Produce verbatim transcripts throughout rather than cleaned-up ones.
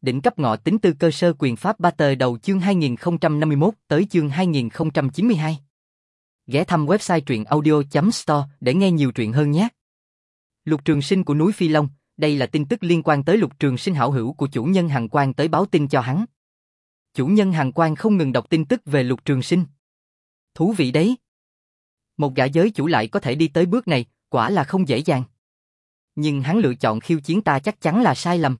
Đỉnh cấp ngọ tính tư cơ sơ quyền pháp ba tờ đầu chương hai nghìn không trăm năm mươi mốt tới chương hai nghìn không trăm chín mươi hai. Ghé thăm website truyện audio.store để nghe nhiều truyện hơn nhé. Lục Trường Sinh của núi Phi Long, đây là tin tức liên quan tới Lục Trường Sinh hảo hữu của chủ nhân Hàn Quan tới báo tin cho hắn. Chủ nhân Hàn Quan không ngừng đọc tin tức về Lục Trường Sinh. Thú vị đấy. Một gã giới chủ lại có thể đi tới bước này, quả là không dễ dàng. Nhưng hắn lựa chọn khiêu chiến ta chắc chắn là sai lầm.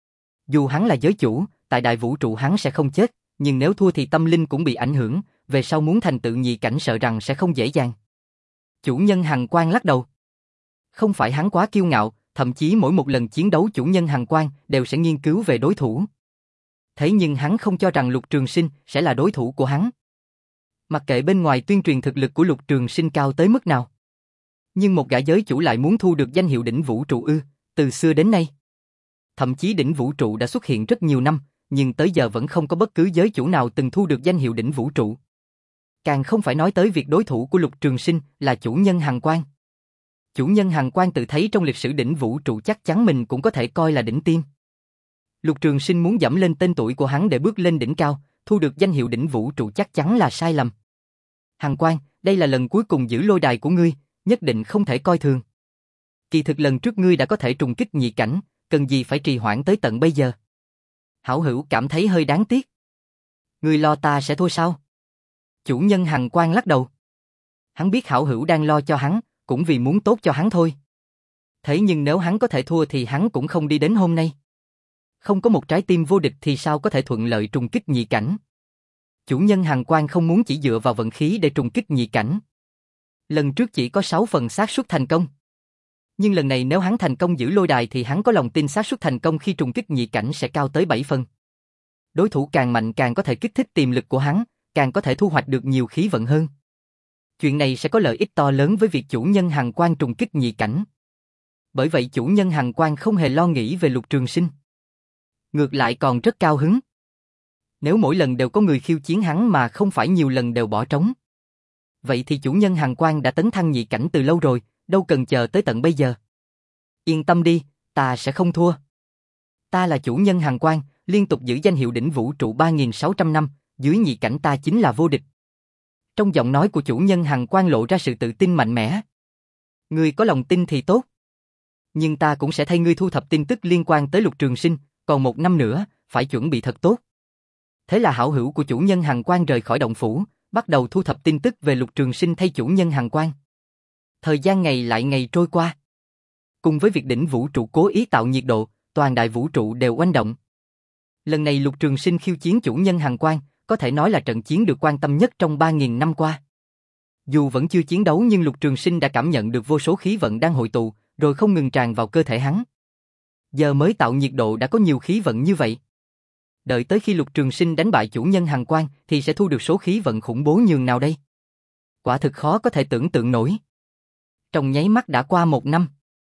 Dù hắn là giới chủ, tại đại vũ trụ hắn sẽ không chết, nhưng nếu thua thì tâm linh cũng bị ảnh hưởng, về sau muốn thành tựu nhị cảnh sợ rằng sẽ không dễ dàng. Chủ nhân Hàn Quan lắc đầu. Không phải hắn quá kiêu ngạo, thậm chí mỗi một lần chiến đấu chủ nhân Hàn Quan đều sẽ nghiên cứu về đối thủ. Thế nhưng hắn không cho rằng Lục Trường Sinh sẽ là đối thủ của hắn. Mặc kệ bên ngoài tuyên truyền thực lực của Lục Trường Sinh cao tới mức nào. Nhưng một gã giới chủ lại muốn thu được danh hiệu đỉnh vũ trụ ư, từ xưa đến nay. Thậm chí đỉnh vũ trụ đã xuất hiện rất nhiều năm, nhưng tới giờ vẫn không có bất cứ giới chủ nào từng thu được danh hiệu đỉnh vũ trụ. Càng không phải nói tới việc đối thủ của Lục Trường Sinh là chủ nhân Hàn Quan. Chủ nhân Hàn Quan tự thấy trong lịch sử đỉnh vũ trụ chắc chắn mình cũng có thể coi là đỉnh tiêm. Lục Trường Sinh muốn dẫm lên tên tuổi của hắn để bước lên đỉnh cao, thu được danh hiệu đỉnh vũ trụ chắc chắn là sai lầm. Hàn Quan, đây là lần cuối cùng giữ lôi đài của ngươi, nhất định không thể coi thường. Kỳ thực lần trước ngươi đã có thể trùng kích nhị cảnh, cần gì phải trì hoãn tới tận bây giờ. Hảo hữu cảm thấy hơi đáng tiếc. Ngươi lo ta sẽ thua sao? Chủ nhân Hàn Quan lắc đầu. Hắn biết hảo hữu đang lo cho hắn, cũng vì muốn tốt cho hắn thôi. Thế nhưng nếu hắn có thể thua thì hắn cũng không đi đến hôm nay. Không có một trái tim vô địch thì sao có thể thuận lợi trùng kích nhị cảnh. Chủ nhân Hàn Quan không muốn chỉ dựa vào vận khí để trùng kích nhị cảnh. Lần trước chỉ có sáu phần xác suất thành công. Nhưng lần này nếu hắn thành công giữ lôi đài thì hắn có lòng tin xác suất thành công khi trùng kích nhị cảnh sẽ cao tới bảy phần. Đối thủ càng mạnh càng có thể kích thích tiềm lực của hắn, càng có thể thu hoạch được nhiều khí vận hơn. Chuyện này sẽ có lợi ích to lớn với việc chủ nhân Hàn Quan trùng kích nhị cảnh. Bởi vậy chủ nhân Hàn Quan không hề lo nghĩ về Lục Trường Sinh. Ngược lại còn rất cao hứng. Nếu mỗi lần đều có người khiêu chiến hắn mà không phải nhiều lần đều bỏ trống. Vậy thì chủ nhân Hàn Quan đã tấn thăng nhị cảnh từ lâu rồi, đâu cần chờ tới tận bây giờ. Yên tâm đi, ta sẽ không thua. Ta là chủ nhân Hàn Quan, liên tục giữ danh hiệu đỉnh vũ trụ ba nghìn sáu trăm năm, dưới nhị cảnh ta chính là vô địch. Trong giọng nói của chủ nhân Hàn Quan lộ ra sự tự tin mạnh mẽ. Ngươi có lòng tin thì tốt. Nhưng ta cũng sẽ thay ngươi thu thập tin tức liên quan tới Lục Trường Sinh, còn một năm nữa, phải chuẩn bị thật tốt. Thế là hảo hữu của chủ nhân Hàn Quan rời khỏi động phủ, bắt đầu thu thập tin tức về Lục Trường Sinh thay chủ nhân Hàn Quan. Thời gian ngày lại ngày trôi qua. Cùng với việc đỉnh vũ trụ cố ý tạo nhiệt độ, toàn đại vũ trụ đều oanh động. Lần này Lục Trường Sinh khiêu chiến chủ nhân Hàn Quan, có thể nói là trận chiến được quan tâm nhất trong ba nghìn năm qua. Dù vẫn chưa chiến đấu nhưng Lục Trường Sinh đã cảm nhận được vô số khí vận đang hội tụ, rồi không ngừng tràn vào cơ thể hắn. Giờ mới tạo nhiệt độ đã có nhiều khí vận như vậy. Đợi tới khi Lục Trường Sinh đánh bại chủ nhân Hàn Quan thì sẽ thu được số khí vận khủng bố nhường nào đây? Quả thực khó có thể tưởng tượng nổi. Trong nháy mắt đã qua một năm.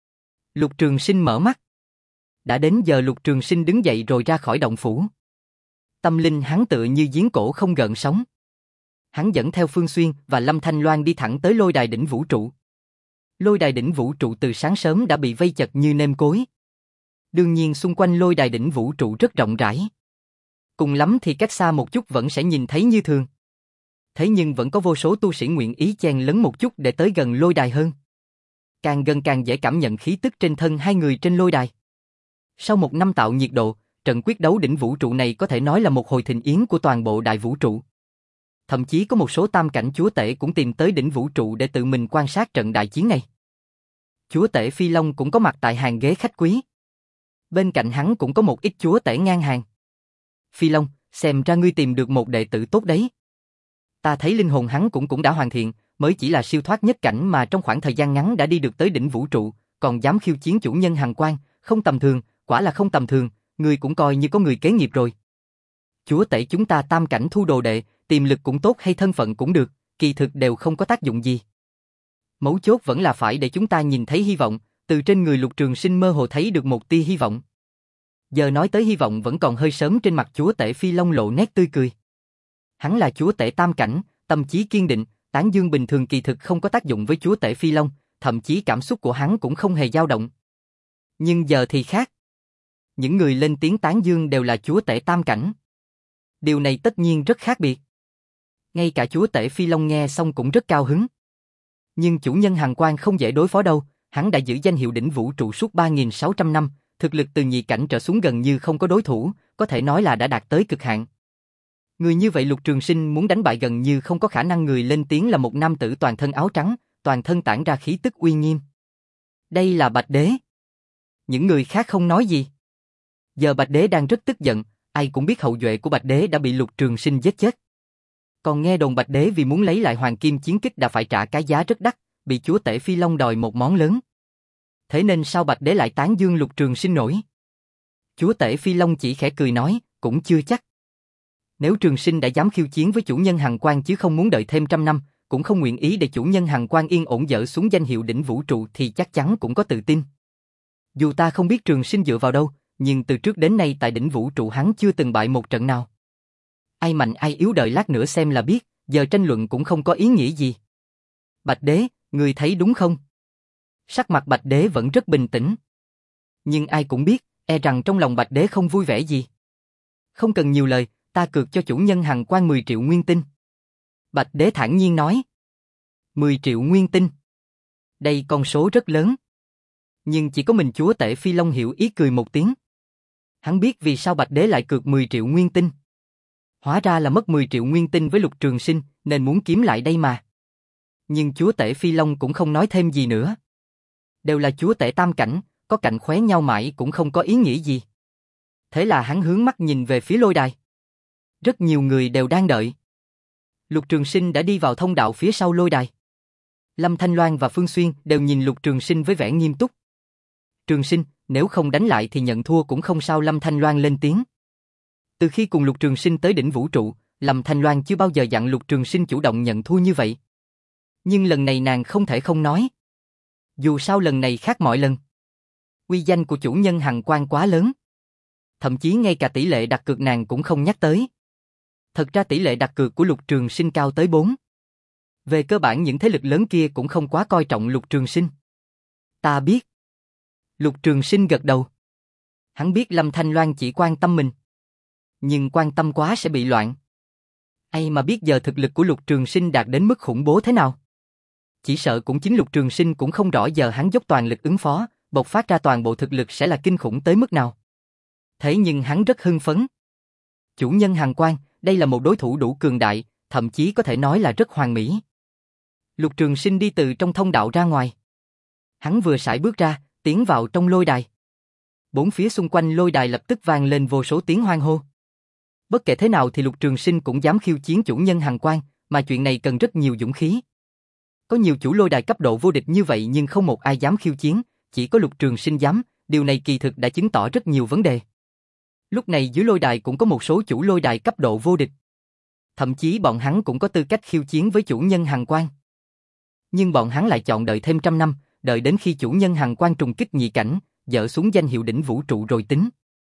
Lục Trường Sinh mở mắt. Đã đến giờ Lục Trường Sinh đứng dậy rồi ra khỏi động phủ. Tâm linh hắn tựa như giếng cổ không gợn sóng. Hắn dẫn theo Phương Xuyên và Lâm Thanh Loan đi thẳng tới lôi đài đỉnh vũ trụ. Lôi đài đỉnh vũ trụ từ sáng sớm đã bị vây chật như nêm cối. Đương nhiên xung quanh lôi đài đỉnh vũ trụ rất rộng rãi. Cùng lắm thì cách xa một chút vẫn sẽ nhìn thấy như thường. Thế nhưng vẫn có vô số tu sĩ nguyện ý chen lấn một chút để tới gần lôi đài hơn. Càng gần càng dễ cảm nhận khí tức trên thân hai người trên lôi đài. Sau một năm tạo nhiệt độ, trận quyết đấu đỉnh vũ trụ này có thể nói là một hồi thịnh yến của toàn bộ đại vũ trụ. Thậm chí có một số tam cảnh chúa tể cũng tìm tới đỉnh vũ trụ để tự mình quan sát trận đại chiến này. Chúa tể Phi Long cũng có mặt tại hàng ghế khách quý. Bên cạnh hắn cũng có một ít chúa tể ngang hàng. Phi Long, xem ra ngươi tìm được một đệ tử tốt đấy. Ta thấy linh hồn hắn cũng cũng đã hoàn thiện, mới chỉ là siêu thoát nhất cảnh mà trong khoảng thời gian ngắn đã đi được tới đỉnh vũ trụ, còn dám khiêu chiến chủ nhân Hàn Quan, không tầm thường, quả là không tầm thường, ngươi cũng coi như có người kế nghiệp rồi. Chúa tể chúng ta tam cảnh thu đồ đệ, tiềm lực cũng tốt hay thân phận cũng được, kỳ thực đều không có tác dụng gì. Mấu chốt vẫn là phải để chúng ta nhìn thấy hy vọng, từ trên người Lục Trường Sinh mơ hồ thấy được một tia hy vọng. Giờ nói tới hy vọng vẫn còn hơi sớm, trên mặt chúa tể Phi Long lộ nét tươi cười. Hắn là chúa tể tam cảnh, tâm trí kiên định, tán dương bình thường kỳ thực không có tác dụng với chúa tể Phi Long, thậm chí cảm xúc của hắn cũng không hề dao động. Nhưng giờ thì khác. Những người lên tiếng tán dương đều là chúa tể tam cảnh. Điều này tất nhiên rất khác biệt. Ngay cả chúa tể Phi Long nghe xong cũng rất cao hứng. Nhưng chủ nhân Hàn Quan không dễ đối phó đâu, hắn đã giữ danh hiệu đỉnh vũ trụ suốt ba nghìn sáu trăm năm, thực lực từ nhị cảnh trở xuống gần như không có đối thủ, có thể nói là đã đạt tới cực hạn. Người như vậy Lục Trường Sinh muốn đánh bại gần như không có khả năng. Người lên tiếng là một nam tử toàn thân áo trắng, toàn thân tản ra khí tức uy nghiêm. Đây là Bạch Đế. Những người khác không nói gì. Giờ Bạch Đế đang rất tức giận, ai cũng biết hậu duệ của Bạch Đế đã bị Lục Trường Sinh giết chết. Còn nghe đồn Bạch Đế vì muốn lấy lại hoàng kim chiến kích đã phải trả cái giá rất đắt, bị chúa tể Phi Long đòi một món lớn. Thế nên sao Bạch Đế lại tán dương Lục Trường Sinh nổi? Chúa tể Phi Long chỉ khẽ cười nói, cũng chưa chắc. Nếu Trường Sinh đã dám khiêu chiến với chủ nhân Hàn Quan chứ không muốn đợi thêm trăm năm, cũng không nguyện ý để chủ nhân Hàn Quan yên ổn dỡ xuống danh hiệu đỉnh vũ trụ thì chắc chắn cũng có tự tin. Dù ta không biết Trường Sinh dựa vào đâu, nhưng từ trước đến nay tại đỉnh vũ trụ hắn chưa từng bại một trận nào. Ai mạnh ai yếu đợi lát nữa xem là biết, giờ tranh luận cũng không có ý nghĩa gì. Bạch Đế, người thấy đúng không? Sắc mặt Bạch Đế vẫn rất bình tĩnh. Nhưng ai cũng biết, e rằng trong lòng Bạch Đế không vui vẻ gì. Không cần nhiều lời, ta cược cho chủ nhân Hàn Quan mười triệu nguyên tinh. Bạch Đế thản nhiên nói. mười triệu nguyên tinh. Đây con số rất lớn. Nhưng chỉ có mình chúa tể Phi Long hiểu ý cười một tiếng. Hắn biết vì sao Bạch Đế lại cược mười triệu nguyên tinh. Hóa ra là mất mười triệu nguyên tinh với Lục Trường Sinh, nên muốn kiếm lại đây mà. Nhưng chúa tể Phi Long cũng không nói thêm gì nữa. Đều là chúa tể tam cảnh, có cạnh khóe nhau mãi cũng không có ý nghĩa gì. Thế là hắn hướng mắt nhìn về phía lôi đài. Rất nhiều người đều đang đợi. Lục Trường Sinh đã đi vào thông đạo phía sau lôi đài. Lâm Thanh Loan và Phương Xuyên đều nhìn Lục Trường Sinh với vẻ nghiêm túc. Trường Sinh, nếu không đánh lại thì nhận thua cũng không sao. Lâm Thanh Loan lên tiếng. Từ khi cùng Lục Trường Sinh tới đỉnh vũ trụ, Lâm Thanh Loan chưa bao giờ dặn Lục Trường Sinh chủ động nhận thua như vậy. Nhưng lần này nàng không thể không nói. Dù sao lần này khác mọi lần. Uy danh của chủ nhân Hàn Quan quá lớn. Thậm chí ngay cả tỷ lệ đặt cược nàng cũng không nhắc tới. Thật ra tỷ lệ đặt cược của Lục Trường Sinh cao tới bốn. Về cơ bản những thế lực lớn kia cũng không quá coi trọng Lục Trường Sinh. Ta biết. Lục Trường Sinh gật đầu. Hắn biết Lâm Thanh Loan chỉ quan tâm mình. Nhưng quan tâm quá sẽ bị loạn. Ai mà biết giờ thực lực của Lục Trường Sinh đạt đến mức khủng bố thế nào. Chỉ sợ cũng chính Lục Trường Sinh cũng không rõ giờ hắn dốc toàn lực ứng phó, bộc phát ra toàn bộ thực lực sẽ là kinh khủng tới mức nào. Thế nhưng hắn rất hưng phấn. Chủ nhân Hàn Quan, đây là một đối thủ đủ cường đại, thậm chí có thể nói là rất hoàn mỹ. Lục Trường Sinh đi từ trong thông đạo ra ngoài. Hắn vừa sải bước ra, tiến vào trong lôi đài. Bốn phía xung quanh lôi đài lập tức vang lên vô số tiếng hoan hô. Bất kể thế nào thì Lục Trường Sinh cũng dám khiêu chiến chủ nhân Hàn Quan, mà chuyện này cần rất nhiều dũng khí. Có nhiều chủ lôi đài cấp độ vô địch như vậy nhưng không một ai dám khiêu chiến, chỉ có Lục Trường Sinh dám, điều này kỳ thực đã chứng tỏ rất nhiều vấn đề. Lúc này dưới lôi đài cũng có một số chủ lôi đài cấp độ vô địch. Thậm chí bọn hắn cũng có tư cách khiêu chiến với chủ nhân Hàn Quan. Nhưng bọn hắn lại chọn đợi thêm trăm năm, đợi đến khi chủ nhân Hàn Quan trùng kích nhị cảnh, dỡ xuống danh hiệu đỉnh vũ trụ rồi tính.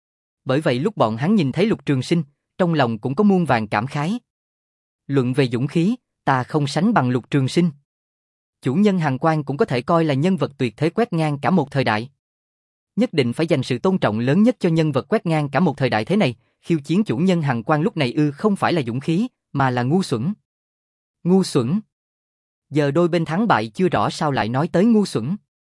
Bởi vậy lúc bọn hắn nhìn thấy Lục Trường Sinh, trong lòng cũng có muôn vàn cảm khái. Luận về dũng khí, ta không sánh bằng Lục Trường Sinh. Chủ nhân Hàn Quan cũng có thể coi là nhân vật tuyệt thế quét ngang cả một thời đại. Nhất định phải dành sự tôn trọng lớn nhất cho nhân vật quét ngang cả một thời đại thế này, khiêu chiến chủ nhân Hàn Quan lúc này ư không phải là dũng khí, mà là ngu xuẩn. Ngu xuẩn. Giờ đôi bên thắng bại chưa rõ sao lại nói tới ngu xuẩn.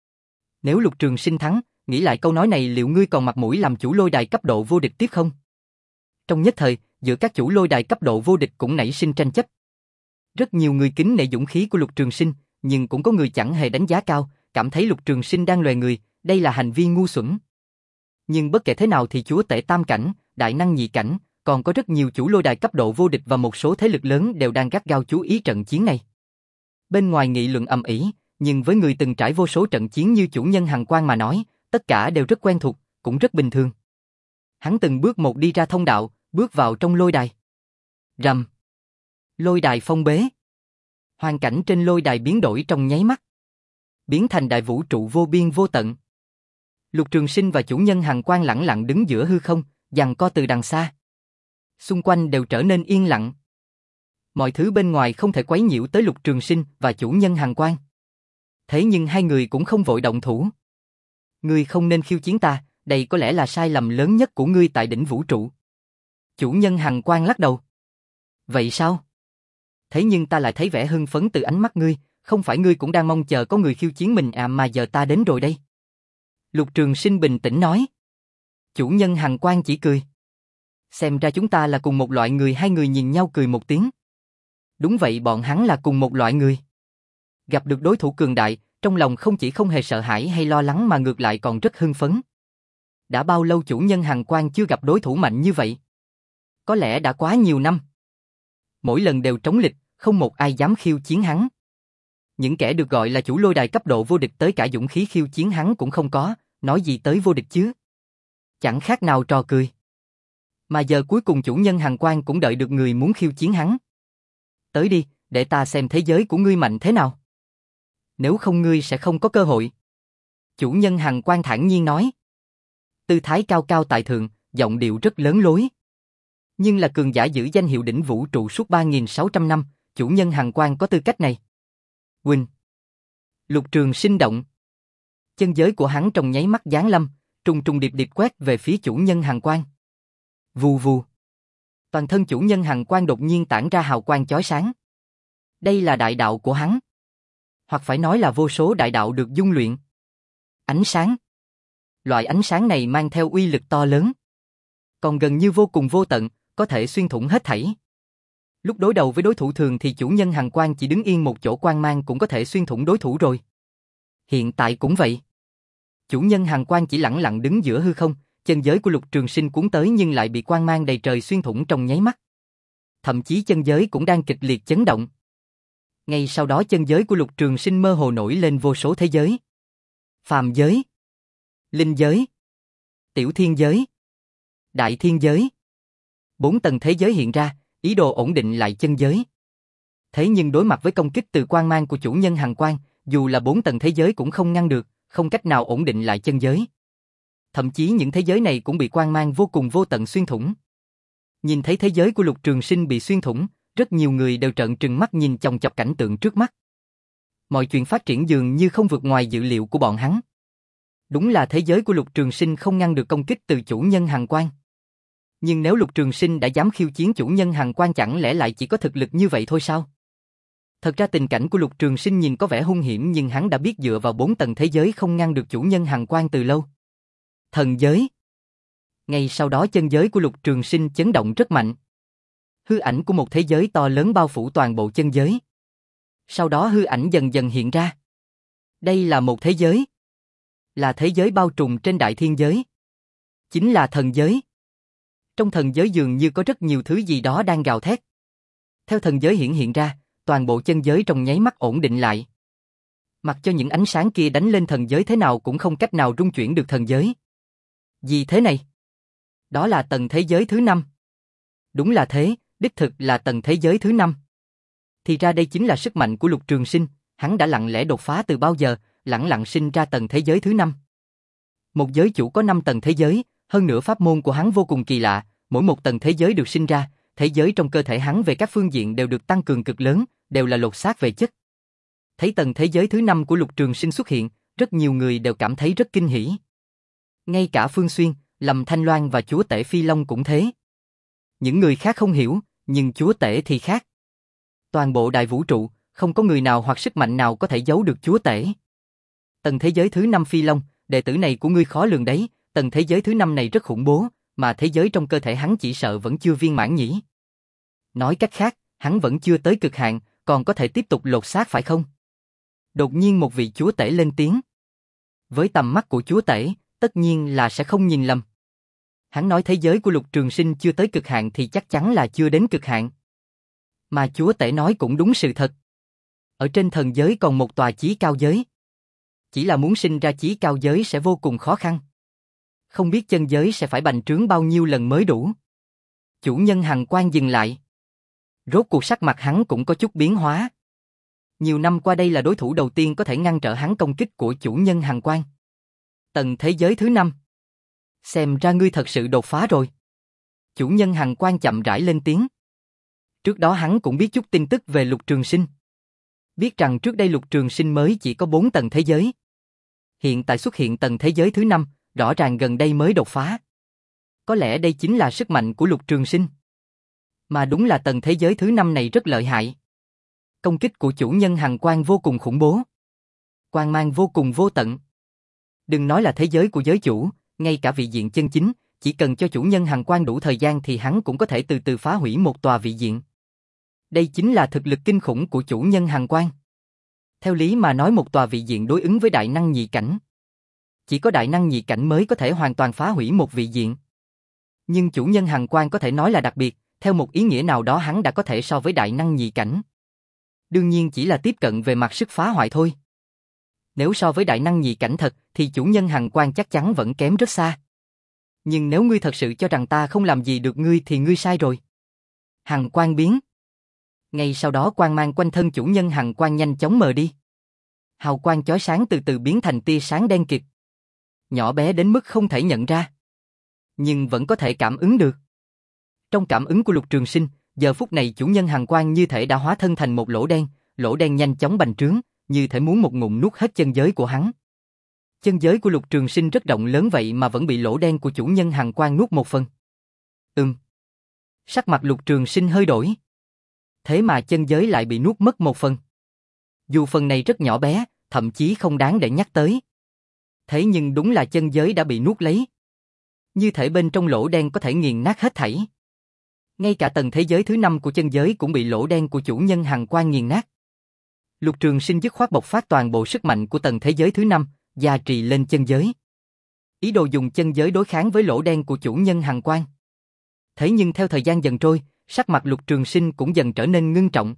Nếu Lục Trường Sinh thắng, nghĩ lại câu nói này liệu ngươi còn mặt mũi làm chủ lôi đài cấp độ vô địch tiếp không? Trong nhất thời, giữa các chủ lôi đài cấp độ vô địch cũng nảy sinh tranh chấp. Rất nhiều người kính nể dũng khí của Lục Trường Sinh, nhưng cũng có người chẳng hề đánh giá cao, cảm thấy Lục Trường Sinh đang lòe người, đây là hành vi ngu xuẩn. Nhưng bất kể thế nào thì chúa tể tam cảnh, đại năng nhị cảnh, còn có rất nhiều chủ lôi đài cấp độ vô địch và một số thế lực lớn đều đang gắt gao chú ý trận chiến này. Bên ngoài nghị luận ầm ĩ, nhưng với người từng trải vô số trận chiến như chủ nhân Hàn Quan mà nói, tất cả đều rất quen thuộc, cũng rất bình thường. Hắn từng bước một đi ra thông đạo, bước vào trong lôi đài. Rầm. Lôi đài phong bế. Hoàn cảnh trên lôi đài biến đổi trong nháy mắt, biến thành đại vũ trụ vô biên vô tận. Lục Trường Sinh và chủ nhân Hàn Quan lẳng lặng đứng giữa hư không, giằng co từ đằng xa. Xung quanh đều trở nên yên lặng. Mọi thứ bên ngoài không thể quấy nhiễu tới Lục Trường Sinh và chủ nhân Hàn Quan. Thế nhưng hai người cũng không vội động thủ. Ngươi không nên khiêu chiến ta, đây có lẽ là sai lầm lớn nhất của ngươi tại đỉnh vũ trụ. Chủ nhân Hằng Quang lắc đầu. Vậy sao? Thế nhưng ta lại thấy vẻ hưng phấn từ ánh mắt ngươi, không phải ngươi cũng đang mong chờ có người khiêu chiến mình à mà giờ ta đến rồi đây. Lục Trường Sinh bình tĩnh nói. Chủ nhân Hằng Quang chỉ cười. Xem ra chúng ta là cùng một loại người. Hai người nhìn nhau cười một tiếng. Đúng vậy, bọn hắn là cùng một loại người. Gặp được đối thủ cường đại, trong lòng không chỉ không hề sợ hãi hay lo lắng mà ngược lại còn rất hưng phấn. Đã bao lâu chủ nhân Hằng Quang chưa gặp đối thủ mạnh như vậy? Có lẽ đã quá nhiều năm. Mỗi lần đều trống lịch, không một ai dám khiêu chiến hắn. Những kẻ được gọi là chủ lôi đài cấp độ vô địch tới cả dũng khí khiêu chiến hắn cũng không có, nói gì tới vô địch chứ? Chẳng khác nào trò cười. Mà giờ cuối cùng chủ nhân Hằng Quang cũng đợi được người muốn khiêu chiến hắn. Tới đi, để ta xem thế giới của ngươi mạnh thế nào. Nếu không ngươi sẽ không có cơ hội. Chủ nhân Hằng Quang thản nhiên nói. Tư thái cao cao tại thượng, giọng điệu rất lớn lối. Nhưng là cường giả giữ danh hiệu đỉnh vũ trụ suốt ba nghìn sáu trăm năm, chủ nhân Hằng Quang có tư cách này. Huynh. Lục Trường Sinh động. Chân giới của hắn trong nháy mắt giáng lâm, trùng trùng điệp điệp quét về phía chủ nhân Hằng Quang. Vù vù. Toàn thân chủ nhân Hằng Quang đột nhiên tản ra hào quang chói sáng. Đây là đại đạo của hắn. Hoặc phải nói là vô số đại đạo được dung luyện. Ánh sáng. Loại ánh sáng này mang theo uy lực to lớn. Còn gần như vô cùng vô tận, có thể xuyên thủng hết thảy. Lúc đối đầu với đối thủ thường thì chủ nhân Hằng Quang chỉ đứng yên một chỗ, quang mang cũng có thể xuyên thủng đối thủ rồi. Hiện tại cũng vậy. Chủ nhân Hằng Quang chỉ lẳng lặng đứng giữa hư không, chân giới của Lục Trường Sinh cuốn tới nhưng lại bị quang mang đầy trời xuyên thủng trong nháy mắt. Thậm chí chân giới cũng đang kịch liệt chấn động. Ngay sau đó chân giới của Lục Trường Sinh mơ hồ nổi lên vô số thế giới. Phàm giới, linh giới, tiểu thiên giới, đại thiên giới. Bốn tầng thế giới hiện ra, ý đồ ổn định lại chân giới. Thế nhưng đối mặt với công kích từ quang mang của chủ nhân Hằng Quang, dù là bốn tầng thế giới cũng không ngăn được, không cách nào ổn định lại chân giới. Thậm chí những thế giới này cũng bị quang mang vô cùng vô tận xuyên thủng. Nhìn thấy thế giới của Lục Trường Sinh bị xuyên thủng, rất nhiều người đều trợn trừng mắt nhìn chòng chọc cảnh tượng trước mắt. Mọi chuyện phát triển dường như không vượt ngoài dự liệu của bọn hắn. Đúng là thế giới của Lục Trường Sinh không ngăn được công kích từ chủ nhân Hằng Quang. Nhưng nếu Lục Trường Sinh đã dám khiêu chiến chủ nhân Hằng Quang, chẳng lẽ lại chỉ có thực lực như vậy thôi sao? Thật ra tình cảnh của Lục Trường Sinh nhìn có vẻ hung hiểm, nhưng hắn đã biết dựa vào bốn tầng thế giới không ngăn được chủ nhân Hằng Quang từ lâu. Thần giới. Ngay sau đó chân giới của Lục Trường Sinh chấn động rất mạnh. Hư ảnh của một thế giới to lớn bao phủ toàn bộ chân giới. Sau đó hư ảnh dần dần hiện ra. Đây là một thế giới. Là thế giới bao trùm trên đại thiên giới. Chính là thần giới. Trong thần giới dường như có rất nhiều thứ gì đó đang gào thét. Theo thần giới hiển hiện ra, toàn bộ chân giới trong nháy mắt ổn định lại. Mặc cho những ánh sáng kia đánh lên thần giới thế nào cũng không cách nào rung chuyển được thần giới. Gì thế này? Đó là tầng thế giới thứ năm. Đúng là thế, đích thực là tầng thế giới thứ năm. Thì ra đây chính là sức mạnh của Lục Trường Sinh, hắn đã lặng lẽ đột phá từ bao giờ, lẳng lặng sinh ra tầng thế giới thứ năm. Một giới chủ có năm tầng thế giới, hơn nữa pháp môn của hắn vô cùng kỳ lạ, mỗi một tầng thế giới được sinh ra, thế giới trong cơ thể hắn về các phương diện đều được tăng cường cực lớn, đều là lột xác về chất. Thấy tầng thế giới thứ năm của Lục Trường Sinh xuất hiện, rất nhiều người đều cảm thấy rất kinh hỉ. Ngay cả Phương Xuyên, Lâm Thanh Loan và chúa tể Phi Long cũng thế. Những người khác không hiểu, nhưng chúa tể thì khác. Toàn bộ đại vũ trụ, không có người nào hoặc sức mạnh nào có thể giấu được chúa tể. Tầng thế giới thứ năm Phi Long, đệ tử này của ngươi khó lường đấy, tầng thế giới thứ năm này rất khủng bố, mà thế giới trong cơ thể hắn chỉ sợ vẫn chưa viên mãn nhỉ. Nói cách khác, hắn vẫn chưa tới cực hạn, còn có thể tiếp tục lột xác phải không? Đột nhiên một vị chúa tể lên tiếng. Với tầm mắt của chúa tể, tất nhiên là sẽ không nhìn lầm. Hắn nói thế giới của Lục Trường Sinh chưa tới cực hạn thì chắc chắn là chưa đến cực hạn. Mà chúa tể nói cũng đúng sự thật. Ở trên thần giới còn một tòa chí cao giới. Chỉ là muốn sinh ra chí cao giới sẽ vô cùng khó khăn. Không biết chân giới sẽ phải bành trướng bao nhiêu lần mới đủ. Chủ nhân Hằng Quang dừng lại. Rốt cuộc sắc mặt hắn cũng có chút biến hóa. Nhiều năm qua đây là đối thủ đầu tiên có thể ngăn trở hắn công kích của chủ nhân Hằng Quang. Tầng thế giới thứ năm. Xem ra ngươi thật sự đột phá rồi. Chủ nhân Hằng Quang chậm rãi lên tiếng. Trước đó hắn cũng biết chút tin tức về Lục Trường Sinh. Biết rằng trước đây Lục Trường Sinh mới chỉ có bốn tầng thế giới. Hiện tại xuất hiện tầng thế giới thứ năm, rõ ràng gần đây mới đột phá. Có lẽ đây chính là sức mạnh của Lục Trường Sinh. Mà đúng là tầng thế giới thứ năm này rất lợi hại. Công kích của chủ nhân hằng quang vô cùng khủng bố. Quang mang vô cùng vô tận. Đừng nói là thế giới của giới chủ, ngay cả vị diện chân chính, chỉ cần cho chủ nhân hằng quang đủ thời gian thì hắn cũng có thể từ từ phá hủy một tòa vị diện. Đây chính là thực lực kinh khủng của chủ nhân hằng quang. Theo lý mà nói một tòa vị diện đối ứng với đại năng nhị cảnh. Chỉ có đại năng nhị cảnh mới có thể hoàn toàn phá hủy một vị diện. Nhưng chủ nhân hằng quang có thể nói là đặc biệt, theo một ý nghĩa nào đó hắn đã có thể so với đại năng nhị cảnh. Đương nhiên chỉ là tiếp cận về mặt sức phá hoại thôi. Nếu so với đại năng nhị cảnh thật thì chủ nhân hằng quang chắc chắn vẫn kém rất xa. Nhưng nếu ngươi thật sự cho rằng ta không làm gì được ngươi thì ngươi sai rồi. Hằng quang biến. Ngay sau đó quang mang quanh thân chủ nhân hằng quang nhanh chóng mờ đi. Hào quang chói sáng từ từ biến thành tia sáng đen kịt. Nhỏ bé đến mức không thể nhận ra. Nhưng vẫn có thể cảm ứng được. Trong cảm ứng của Lục Trường Sinh, giờ phút này chủ nhân hằng quang như thể đã hóa thân thành một lỗ đen, lỗ đen nhanh chóng bành trướng, như thể muốn một ngụm nuốt hết chân giới của hắn. Chân giới của Lục Trường Sinh rất rộng lớn vậy mà vẫn bị lỗ đen của chủ nhân hằng quang nuốt một phần. Ừm. Sắc mặt Lục Trường Sinh hơi đổi. Thế mà chân giới lại bị nuốt mất một phần. Dù phần này rất nhỏ bé, thậm chí không đáng để nhắc tới. Thế nhưng đúng là chân giới đã bị nuốt lấy. Như thể bên trong lỗ đen có thể nghiền nát hết thảy. Ngay cả tầng thế giới thứ năm của chân giới cũng bị lỗ đen của chủ nhân hằng quang nghiền nát. Lục Trường Sinh dứt khoát bộc phát toàn bộ sức mạnh của tầng thế giới thứ năm, gia trì lên chân giới. Ý đồ dùng chân giới đối kháng với lỗ đen của chủ nhân hằng quang. Thế nhưng theo thời gian dần trôi, sắc mặt Lục Trường Sinh cũng dần trở nên ngưng trọng.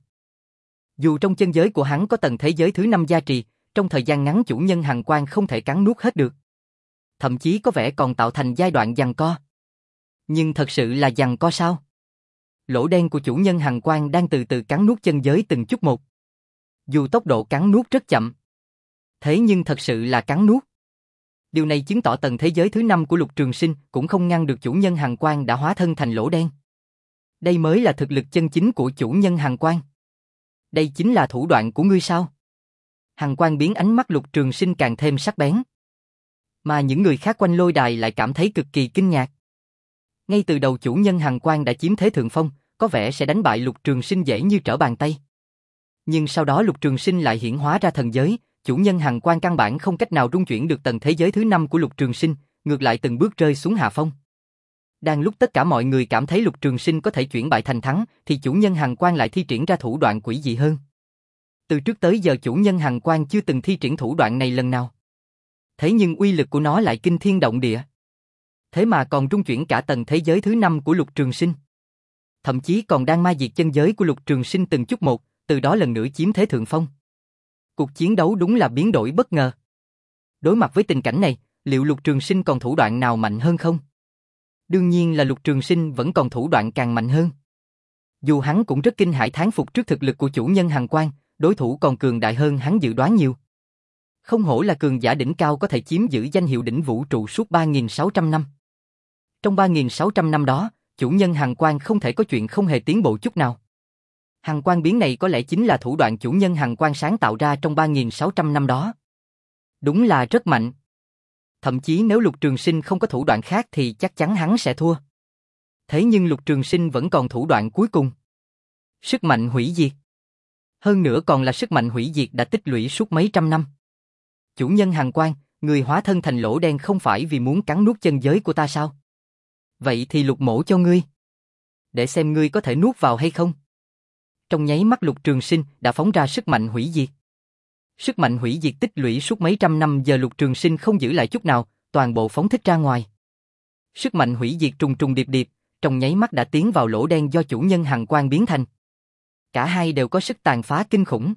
Dù trong chân giới của hắn có tầng thế giới thứ năm gia trì, trong thời gian ngắn chủ nhân hằng quang không thể cắn nuốt hết được. Thậm chí có vẻ còn tạo thành giai đoạn giằng co. Nhưng thật sự là giằng co sao? Lỗ đen của chủ nhân hằng quang đang từ từ cắn nuốt chân giới từng chút một. Dù tốc độ cắn nuốt rất chậm. Thế nhưng thật sự là cắn nuốt. Điều này chứng tỏ tầng thế giới thứ năm của Lục Trường Sinh cũng không ngăn được chủ nhân hằng quang đã hóa thân thành lỗ đen. Đây mới là thực lực chân chính của chủ nhân hằng quang. Đây chính là thủ đoạn của ngươi sao? Hằng quang biến ánh mắt Lục Trường Sinh càng thêm sắc bén. Mà những người khác quanh lôi đài lại cảm thấy cực kỳ kinh ngạc. Ngay từ đầu chủ nhân hằng quang đã chiếm thế thượng phong, có vẻ sẽ đánh bại Lục Trường Sinh dễ như trở bàn tay. Nhưng sau đó Lục Trường Sinh lại hiển hóa ra thần giới, chủ nhân hằng quang căn bản không cách nào rung chuyển được tầng thế giới thứ năm của Lục Trường Sinh, ngược lại từng bước rơi xuống hạ phong. Đang lúc tất cả mọi người cảm thấy Lục Trường Sinh có thể chuyển bại thành thắng, thì chủ nhân hằng quang lại thi triển ra thủ đoạn quỷ dị hơn. Từ trước tới giờ chủ nhân hằng quang chưa từng thi triển thủ đoạn này lần nào. Thế nhưng uy lực của nó lại kinh thiên động địa. Thế mà còn rung chuyển cả tầng thế giới thứ năm của Lục Trường Sinh. Thậm chí còn đang ma diệt chân giới của Lục Trường Sinh từng chút một, từ đó lần nữa chiếm thế thượng phong. Cuộc chiến đấu đúng là biến đổi bất ngờ. Đối mặt với tình cảnh này, liệu Lục Trường Sinh còn thủ đoạn nào mạnh hơn không? Đương nhiên là Lục Trường Sinh vẫn còn thủ đoạn càng mạnh hơn. Dù hắn cũng rất kinh hãi thán phục trước thực lực của chủ nhân hằng quang, đối thủ còn cường đại hơn hắn dự đoán nhiều. Không hổ là cường giả đỉnh cao có thể chiếm giữ danh hiệu đỉnh vũ trụ suốt ba nghìn sáu trăm năm. Trong ba nghìn sáu trăm năm đó, chủ nhân hằng quang không thể có chuyện không hề tiến bộ chút nào. Hằng quang biến này có lẽ chính là thủ đoạn chủ nhân hằng quang sáng tạo ra trong ba nghìn sáu trăm năm đó. Đúng là rất mạnh. Thậm chí nếu Lục Trường Sinh không có thủ đoạn khác thì chắc chắn hắn sẽ thua. Thế nhưng Lục Trường Sinh vẫn còn thủ đoạn cuối cùng. Sức mạnh hủy diệt. Hơn nữa còn là sức mạnh hủy diệt đã tích lũy suốt mấy trăm năm. Chủ nhân hằng quang, người hóa thân thành lỗ đen không phải vì muốn cắn nuốt chân giới của ta sao? Vậy thì lục mổ cho ngươi. Để xem ngươi có thể nuốt vào hay không. Trong nháy mắt Lục Trường Sinh đã phóng ra sức mạnh hủy diệt. Sức mạnh hủy diệt tích lũy suốt mấy trăm năm giờ Lục Trường Sinh không giữ lại chút nào, toàn bộ phóng thích ra ngoài. Sức mạnh hủy diệt trùng trùng điệp điệp, trong nháy mắt đã tiến vào lỗ đen do chủ nhân hằng quang biến thành. Cả hai đều có sức tàn phá kinh khủng.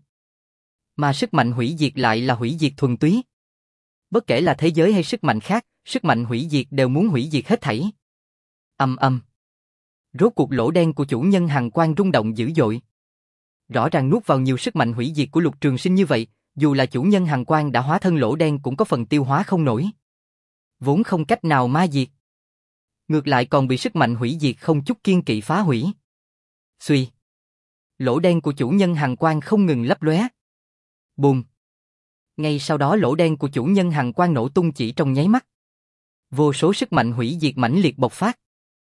Mà sức mạnh hủy diệt lại là hủy diệt thuần túy. Bất kể là thế giới hay sức mạnh khác, sức mạnh hủy diệt đều muốn hủy diệt hết thảy. Ầm ầm. Rốt cuộc lỗ đen của chủ nhân hằng quang rung động dữ dội. Rõ ràng nuốt vào nhiều sức mạnh hủy diệt của Lục Trường Sinh như vậy, dù là chủ nhân hằng quang đã hóa thân lỗ đen cũng có phần tiêu hóa không nổi. Vốn không cách nào ma diệt. Ngược lại còn bị sức mạnh hủy diệt không chút kiên kỵ phá hủy. Xuy. Lỗ đen của chủ nhân hằng quang không ngừng lấp lóe. Bùm. Ngay sau đó lỗ đen của chủ nhân hằng quang nổ tung chỉ trong nháy mắt. Vô số sức mạnh hủy diệt mãnh liệt bộc phát.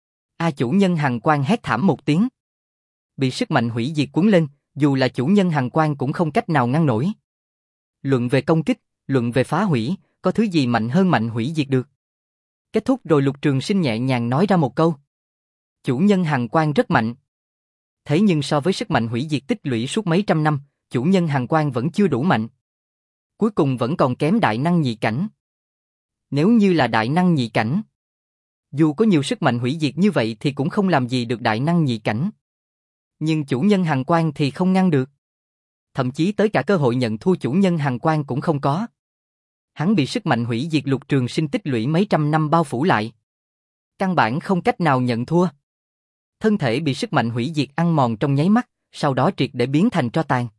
A chủ nhân Hàn Quang hét thảm một tiếng. Bị sức mạnh hủy diệt cuốn lên, dù là chủ nhân Hàn Quang cũng không cách nào ngăn nổi. Luận về công kích, luận về phá hủy, có thứ gì mạnh hơn mạnh hủy diệt được. Kết thúc rồi Lục Trường Sinh nhẹ nhàng nói ra một câu. Chủ nhân Hàn Quang rất mạnh. Thế nhưng so với sức mạnh hủy diệt tích lũy suốt mấy trăm năm, chủ nhân Hàn Quang vẫn chưa đủ mạnh. Cuối cùng vẫn còn kém đại năng nhị cảnh. Nếu như là đại năng nhị cảnh, dù có nhiều sức mạnh hủy diệt như vậy thì cũng không làm gì được đại năng nhị cảnh. Nhưng chủ nhân Hàn Quang thì không ngăn được. Thậm chí tới cả cơ hội nhận thua chủ nhân Hàn Quang cũng không có. Hắn bị sức mạnh hủy diệt Lục Trường Sinh tích lũy mấy trăm năm bao phủ lại. Căn bản không cách nào nhận thua. Thân thể bị sức mạnh hủy diệt ăn mòn trong nháy mắt, sau đó triệt để biến thành tro tàn.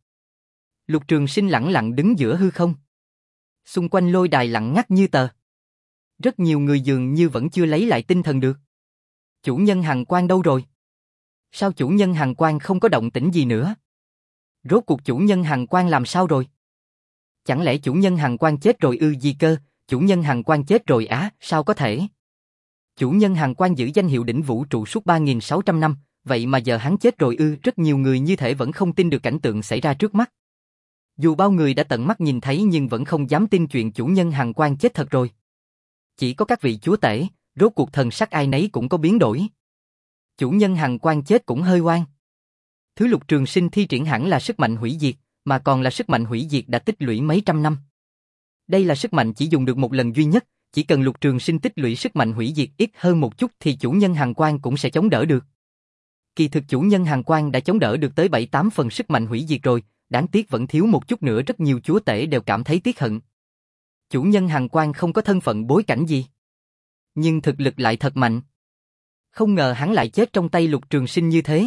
Lục Trường Sinh lẳng lặng đứng giữa hư không. Xung quanh lôi đài lặng ngắt như tờ. Rất nhiều người dường như vẫn chưa lấy lại tinh thần được. Chủ nhân Hàn Quang đâu rồi? Sao chủ nhân Hàn Quang không có động tĩnh gì nữa? Rốt cuộc chủ nhân Hàn Quang làm sao rồi? Chẳng lẽ chủ nhân Hàn Quang chết rồi ư? Di Cơ, chủ nhân Hàn Quang chết rồi á, sao có thể? Chủ nhân Hàn Quang giữ danh hiệu đỉnh vũ trụ suốt ba nghìn sáu trăm năm, vậy mà giờ hắn chết rồi ư? Rất nhiều người như thể vẫn không tin được cảnh tượng xảy ra trước mắt. Dù bao người đã tận mắt nhìn thấy nhưng vẫn không dám tin chuyện chủ nhân Hàn Quang chết thật rồi. Chỉ có các vị chúa tể, rốt cuộc thần sắc ai nấy cũng có biến đổi. Chủ nhân Hàn Quang chết cũng hơi oan. Thứ Lục Trường Sinh thi triển hẳn là sức mạnh hủy diệt, mà còn là sức mạnh hủy diệt đã tích lũy mấy trăm năm. Đây là sức mạnh chỉ dùng được một lần duy nhất, chỉ cần Lục Trường Sinh tích lũy sức mạnh hủy diệt ít hơn một chút thì chủ nhân Hàn Quang cũng sẽ chống đỡ được. Kỳ thực chủ nhân Hàn Quang đã chống đỡ được tới bảy tám phần sức mạnh hủy diệt rồi, đáng tiếc vẫn thiếu một chút nữa. Rất nhiều chúa tể đều cảm thấy tiếc hận. Chủ nhân Hàn Quang không có thân phận bối cảnh gì, nhưng thực lực lại thật mạnh. Không ngờ hắn lại chết trong tay Lục Trường Sinh như thế.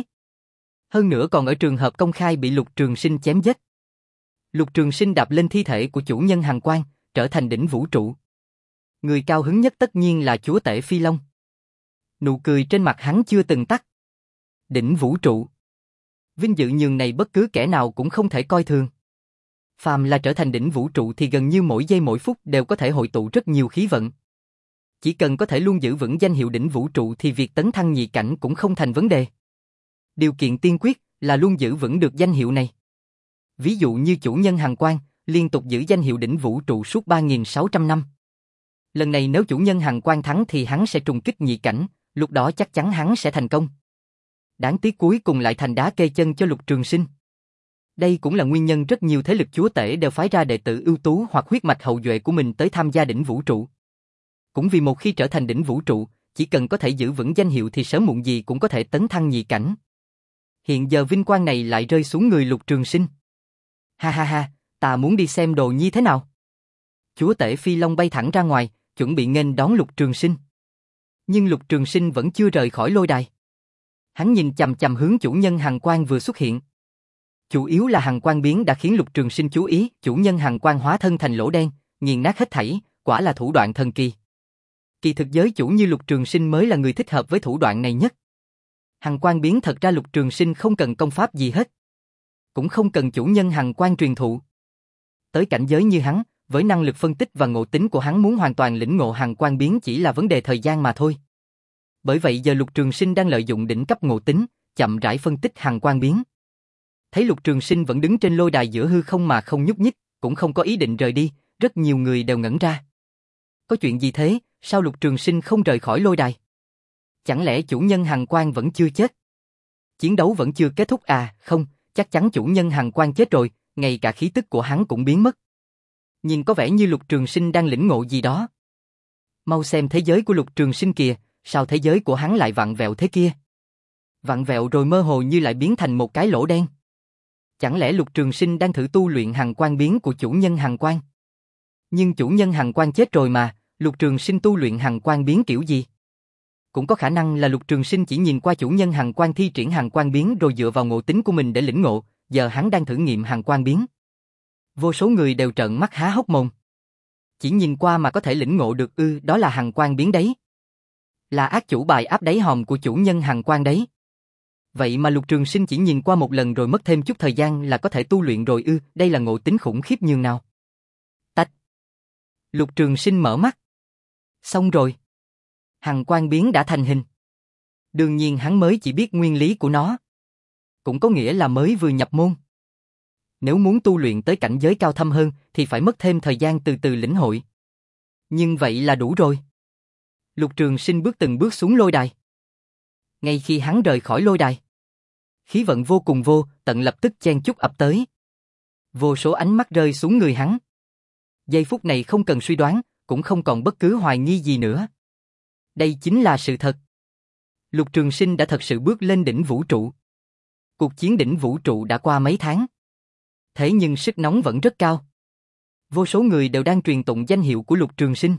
Hơn nữa còn ở trường hợp công khai bị Lục Trường Sinh chém giết. Lục Trường Sinh đạp lên thi thể của chủ nhân Hàn Quang, trở thành đỉnh vũ trụ. Người cao hứng nhất tất nhiên là chúa tể Phi Long. Nụ cười trên mặt hắn chưa từng tắt. Đỉnh vũ trụ. Vinh dự nhường này bất cứ kẻ nào cũng không thể coi thường. Phàm là trở thành đỉnh vũ trụ thì gần như mỗi giây mỗi phút đều có thể hội tụ rất nhiều khí vận. Chỉ cần có thể luôn giữ vững danh hiệu đỉnh vũ trụ thì việc tấn thăng nhị cảnh cũng không thành vấn đề. Điều kiện tiên quyết là luôn giữ vững được danh hiệu này. Ví dụ như chủ nhân Hàn Quang, liên tục giữ danh hiệu đỉnh vũ trụ suốt ba nghìn sáu trăm năm. Lần này nếu chủ nhân Hàn Quang thắng thì hắn sẽ trùng kích nhị cảnh, lúc đó chắc chắn hắn sẽ thành công. Đáng tiếc cuối cùng lại thành đá kê chân cho Lục Trường Sinh. Đây cũng là nguyên nhân rất nhiều thế lực chúa tể đều phái ra đệ tử ưu tú hoặc huyết mạch hậu duệ của mình tới tham gia đỉnh vũ trụ. Cũng vì một khi trở thành đỉnh vũ trụ, chỉ cần có thể giữ vững danh hiệu thì sớm muộn gì cũng có thể tấn thăng nhị cảnh. Hiện giờ vinh quang này lại rơi xuống người Lục Trường Sinh. Ha ha ha, ta muốn đi xem đồ nhi thế nào. Chúa tể Phi Long bay thẳng ra ngoài, chuẩn bị nghênh đón Lục Trường Sinh. Nhưng Lục Trường Sinh vẫn chưa rời khỏi lôi đài. Hắn nhìn chằm chằm hướng chủ nhân Hàn Quang vừa xuất hiện. Chủ yếu là Hàn Quang biến đã khiến Lục Trường Sinh chú ý, chủ nhân Hàn Quang hóa thân thành lỗ đen, nghiền nát hết thảy, quả là thủ đoạn thần kỳ. Kỳ thực giới chủ như Lục Trường Sinh mới là người thích hợp với thủ đoạn này nhất. Hàn Quang biến thật ra Lục Trường Sinh không cần công pháp gì hết. Cũng không cần chủ nhân Hàn Quang truyền thụ. Tới cảnh giới như hắn, với năng lực phân tích và ngộ tính của hắn muốn hoàn toàn lĩnh ngộ Hàn Quang biến chỉ là vấn đề thời gian mà thôi. Bởi vậy giờ Lục Trường Sinh đang lợi dụng đỉnh cấp ngộ tính, chậm rãi phân tích Hàn Quang biến. Thấy Lục Trường Sinh vẫn đứng trên lôi đài giữa hư không mà không nhúc nhích, cũng không có ý định rời đi, rất nhiều người đều ngẩn ra. Có chuyện gì thế, sao Lục Trường Sinh không rời khỏi lôi đài? Chẳng lẽ chủ nhân Hàn Quang vẫn chưa chết? Chiến đấu vẫn chưa kết thúc à? Không, chắc chắn chủ nhân Hàn Quang chết rồi, ngay cả khí tức của hắn cũng biến mất. Nhìn có vẻ như Lục Trường Sinh đang lĩnh ngộ gì đó. Mau xem thế giới của Lục Trường Sinh kìa, sao thế giới của hắn lại vặn vẹo thế kia? Vặn vẹo rồi mơ hồ như lại biến thành một cái lỗ đen. Chẳng lẽ Lục Trường Sinh đang thử tu luyện Hàn Quang biến của chủ nhân Hàn Quang? Nhưng chủ nhân Hàn Quang chết rồi mà, Lục Trường Sinh tu luyện Hàn Quang biến kiểu gì? Cũng có khả năng là Lục Trường Sinh chỉ nhìn qua chủ nhân Hàn Quang thi triển Hàn Quang biến rồi dựa vào ngộ tính của mình để lĩnh ngộ, giờ hắn đang thử nghiệm Hàn Quang biến. Vô số người đều trợn mắt há hốc mồm. Chỉ nhìn qua mà có thể lĩnh ngộ được ư? Đó là Hàn Quang biến đấy. Là ác chủ bài áp đáy hòm của chủ nhân Hàn Quang đấy. Vậy mà Lục Trường Sinh chỉ nhìn qua một lần rồi mất thêm chút thời gian là có thể tu luyện rồi ư? Đây là ngộ tính khủng khiếp nhường nào. Tách. Lục Trường Sinh mở mắt. Xong rồi. Hằng quang biến đã thành hình. Đương nhiên hắn mới chỉ biết nguyên lý của nó. Cũng có nghĩa là mới vừa nhập môn. Nếu muốn tu luyện tới cảnh giới cao thâm hơn thì phải mất thêm thời gian từ từ lĩnh hội. Nhưng vậy là đủ rồi. Lục Trường Sinh bước từng bước xuống lôi đài. Ngay khi hắn rời khỏi lôi đài, khí vận vô cùng vô tận lập tức chen chúc ập tới. Vô số ánh mắt rơi xuống người hắn. Giây phút này không cần suy đoán, cũng không còn bất cứ hoài nghi gì nữa. Đây chính là sự thật. Lục Trường Sinh đã thật sự bước lên đỉnh vũ trụ. Cuộc chiến đỉnh vũ trụ đã qua mấy tháng. Thế nhưng sức nóng vẫn rất cao. Vô số người đều đang truyền tụng danh hiệu của Lục Trường Sinh.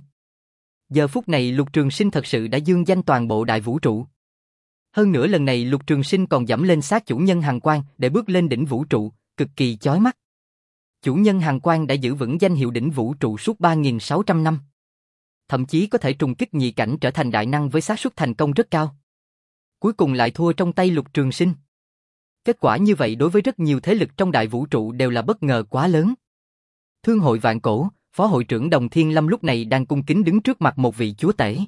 Giờ phút này Lục Trường Sinh thật sự đã dương danh toàn bộ đại vũ trụ. Hơn nữa lần này Lục Trường Sinh còn dẫm lên xác chủ nhân Hằng Quang để bước lên đỉnh vũ trụ, cực kỳ chói mắt. Chủ nhân Hằng Quang đã giữ vững danh hiệu đỉnh vũ trụ suốt ba nghìn sáu trăm năm. Thậm chí có thể trùng kích nhị cảnh trở thành đại năng với xác suất thành công rất cao. Cuối cùng lại thua trong tay Lục Trường Sinh. Kết quả như vậy đối với rất nhiều thế lực trong đại vũ trụ đều là bất ngờ quá lớn. Thương hội Vạn Cổ, Phó hội trưởng Đồng Thiên Lâm lúc này đang cung kính đứng trước mặt một vị chúa tể.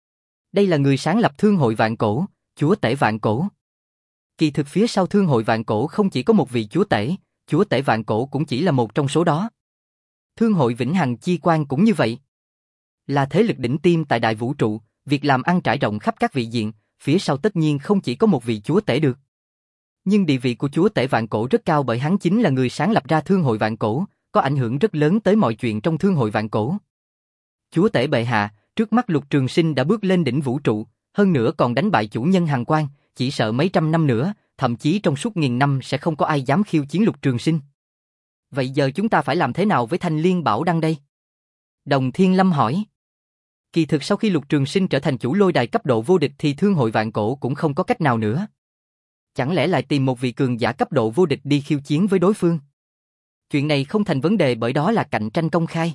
Đây là người sáng lập Thương hội Vạn Cổ, chúa tể Vạn Cổ. Kỳ thực phía sau Thương hội Vạn Cổ không chỉ có một vị chúa tể, chúa tể Vạn Cổ cũng chỉ là một trong số đó. Thương hội Vĩnh Hằng Chi Quan cũng như vậy. Là thế lực đỉnh tiêm tại đại vũ trụ, việc làm ăn trải rộng khắp các vị diện, phía sau tất nhiên không chỉ có một vị chúa tể được. Nhưng địa vị của chúa tể Vạn Cổ rất cao bởi hắn chính là người sáng lập ra Thương hội Vạn Cổ, có ảnh hưởng rất lớn tới mọi chuyện trong Thương hội Vạn Cổ. Chúa tể bệ hạ, trước mắt Lục Trường Sinh đã bước lên đỉnh vũ trụ, hơn nữa còn đánh bại chủ nhân Hằng Quang, chỉ sợ mấy trăm năm nữa, thậm chí trong suốt nghìn năm sẽ không có ai dám khiêu chiến Lục Trường Sinh. Vậy giờ chúng ta phải làm thế nào với Thanh Liên Bảo Đăng đây? Đồng Thiên Lâm hỏi. Kỳ thực sau khi Lục Trường Sinh trở thành chủ lôi đài cấp độ vô địch thì Thương hội Vạn Cổ cũng không có cách nào nữa. Chẳng lẽ lại tìm một vị cường giả cấp độ vô địch đi khiêu chiến với đối phương? Chuyện này không thành vấn đề bởi đó là cạnh tranh công khai.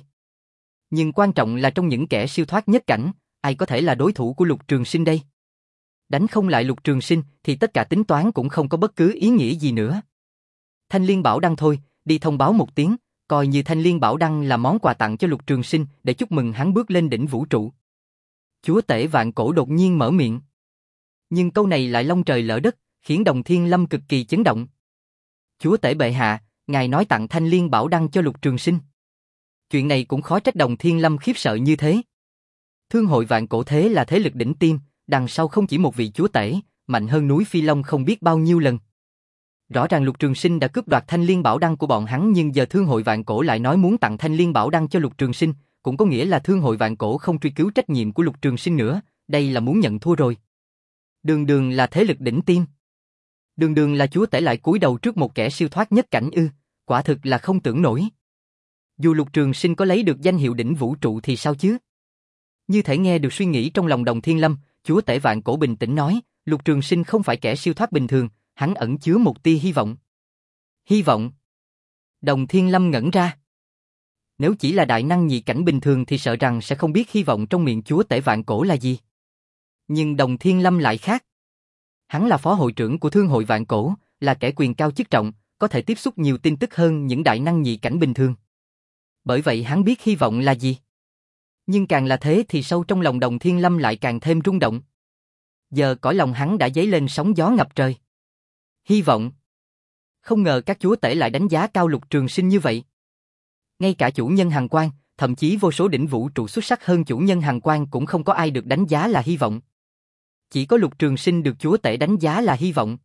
Nhưng quan trọng là trong những kẻ siêu thoát nhất cảnh, ai có thể là đối thủ của Lục Trường Sinh đây? Đánh không lại Lục Trường Sinh thì tất cả tính toán cũng không có bất cứ ý nghĩa gì nữa. Thanh Liên Bảo Đăng thôi, đi thông báo một tiếng, coi như Thanh Liên Bảo Đăng là món quà tặng cho Lục Trường Sinh để chúc mừng hắn bước lên đỉnh vũ trụ. Chúa tể Vạn Cổ đột nhiên mở miệng. Nhưng câu này lại long trời lỡ đất, khiến Đồng Thiên Lâm cực kỳ chấn động. Chúa tể bệ hạ, ngài nói tặng Thanh Liên Bảo Đăng cho Lục Trường Sinh. Chuyện này cũng khó trách Đồng Thiên Lâm khiếp sợ như thế. Thương hội Vạn Cổ thế là thế lực đỉnh tiêm, đằng sau không chỉ một vị chúa tể, mạnh hơn núi Phi Long không biết bao nhiêu lần. Rõ ràng Lục Trường Sinh đã cướp đoạt Thanh Liên Bảo Đăng của bọn hắn, nhưng giờ Thương hội Vạn Cổ lại nói muốn tặng Thanh Liên Bảo Đăng cho Lục Trường Sinh, cũng có nghĩa là Thương hội Vạn Cổ không truy cứu trách nhiệm của Lục Trường Sinh nữa, đây là muốn nhận thua rồi. Đường đường là thế lực đỉnh tiêm. Đường đường là chúa tể lại cúi đầu trước một kẻ siêu thoát nhất cảnh ư, quả thực là không tưởng nổi. Dù Lục Trường Sinh có lấy được danh hiệu đỉnh vũ trụ thì sao chứ? Như thể nghe được suy nghĩ trong lòng Đồng Thiên Lâm, chúa tể Vạn Cổ bình tĩnh nói, Lục Trường Sinh không phải kẻ siêu thoát bình thường, hắn ẩn chứa một tia hy vọng. Hy vọng? Đồng Thiên Lâm ngẩn ra. Nếu chỉ là đại năng nhị cảnh bình thường thì sợ rằng sẽ không biết hy vọng trong miệng chúa tể Vạn Cổ là gì. Nhưng Đồng Thiên Lâm lại khác. Hắn là phó hội trưởng của Thương hội Vạn Cổ, là kẻ quyền cao chức trọng, có thể tiếp xúc nhiều tin tức hơn những đại năng nhị cảnh bình thường. Bởi vậy hắn biết hy vọng là gì. Nhưng càng là thế thì sâu trong lòng Đồng Thiên Lâm lại càng thêm rung động. Giờ cõi lòng hắn đã dấy lên sóng gió ngập trời. Hy vọng. Không ngờ các chúa tể lại đánh giá cao Lục Trường Sinh như vậy. Ngay cả chủ nhân Hằng Quang, thậm chí vô số đỉnh vũ trụ xuất sắc hơn chủ nhân Hằng Quang cũng không có ai được đánh giá là hy vọng. Chỉ có Lục Trường Sinh được chúa tể đánh giá là hy vọng.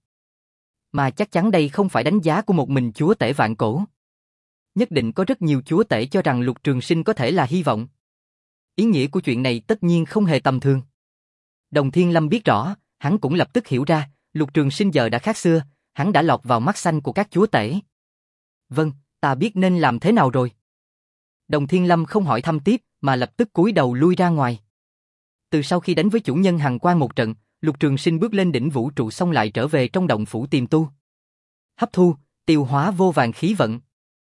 Mà chắc chắn đây không phải đánh giá của một mình chúa tể Vạn Cổ. Nhất định có rất nhiều chúa tể cho rằng Lục Trường Sinh có thể là hy vọng. Ý nghĩa của chuyện này tất nhiên không hề tầm thường. Đồng Thiên Lâm biết rõ, hắn cũng lập tức hiểu ra, Lục Trường Sinh giờ đã khác xưa, hắn đã lọt vào mắt xanh của các chúa tể. Vâng, ta biết nên làm thế nào rồi. Đồng Thiên Lâm không hỏi thăm tiếp, mà lập tức cúi đầu lui ra ngoài. Từ sau khi đánh với chủ nhân Hằng Quang một trận, Lục Trường Sinh bước lên đỉnh vũ trụ xong lại trở về trong động phủ tiềm tu. Hấp thu, tiêu hóa vô vàn khí vận.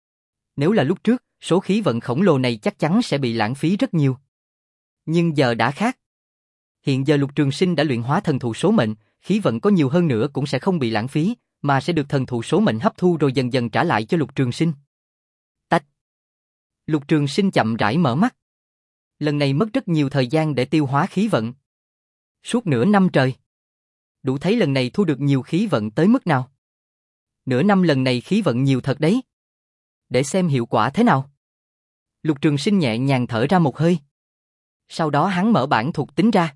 Nếu là lúc trước, số khí vận khổng lồ này chắc chắn sẽ bị lãng phí rất nhiều. Nhưng giờ đã khác. Hiện giờ Lục Trường Sinh đã luyện hóa thần thụ số mệnh, khí vận có nhiều hơn nữa cũng sẽ không bị lãng phí, mà sẽ được thần thụ số mệnh hấp thu rồi dần dần trả lại cho Lục Trường Sinh. Tách. Lục Trường Sinh chậm rãi mở mắt. Lần này mất rất nhiều thời gian để tiêu hóa khí vận. Suốt nửa năm trời. Đủ thấy lần này thu được nhiều khí vận tới mức nào. Nửa năm lần này khí vận nhiều thật đấy. Để xem hiệu quả thế nào. Lục Trường Sinh nhẹ nhàng thở ra một hơi. Sau đó hắn mở bản thuộc tính ra.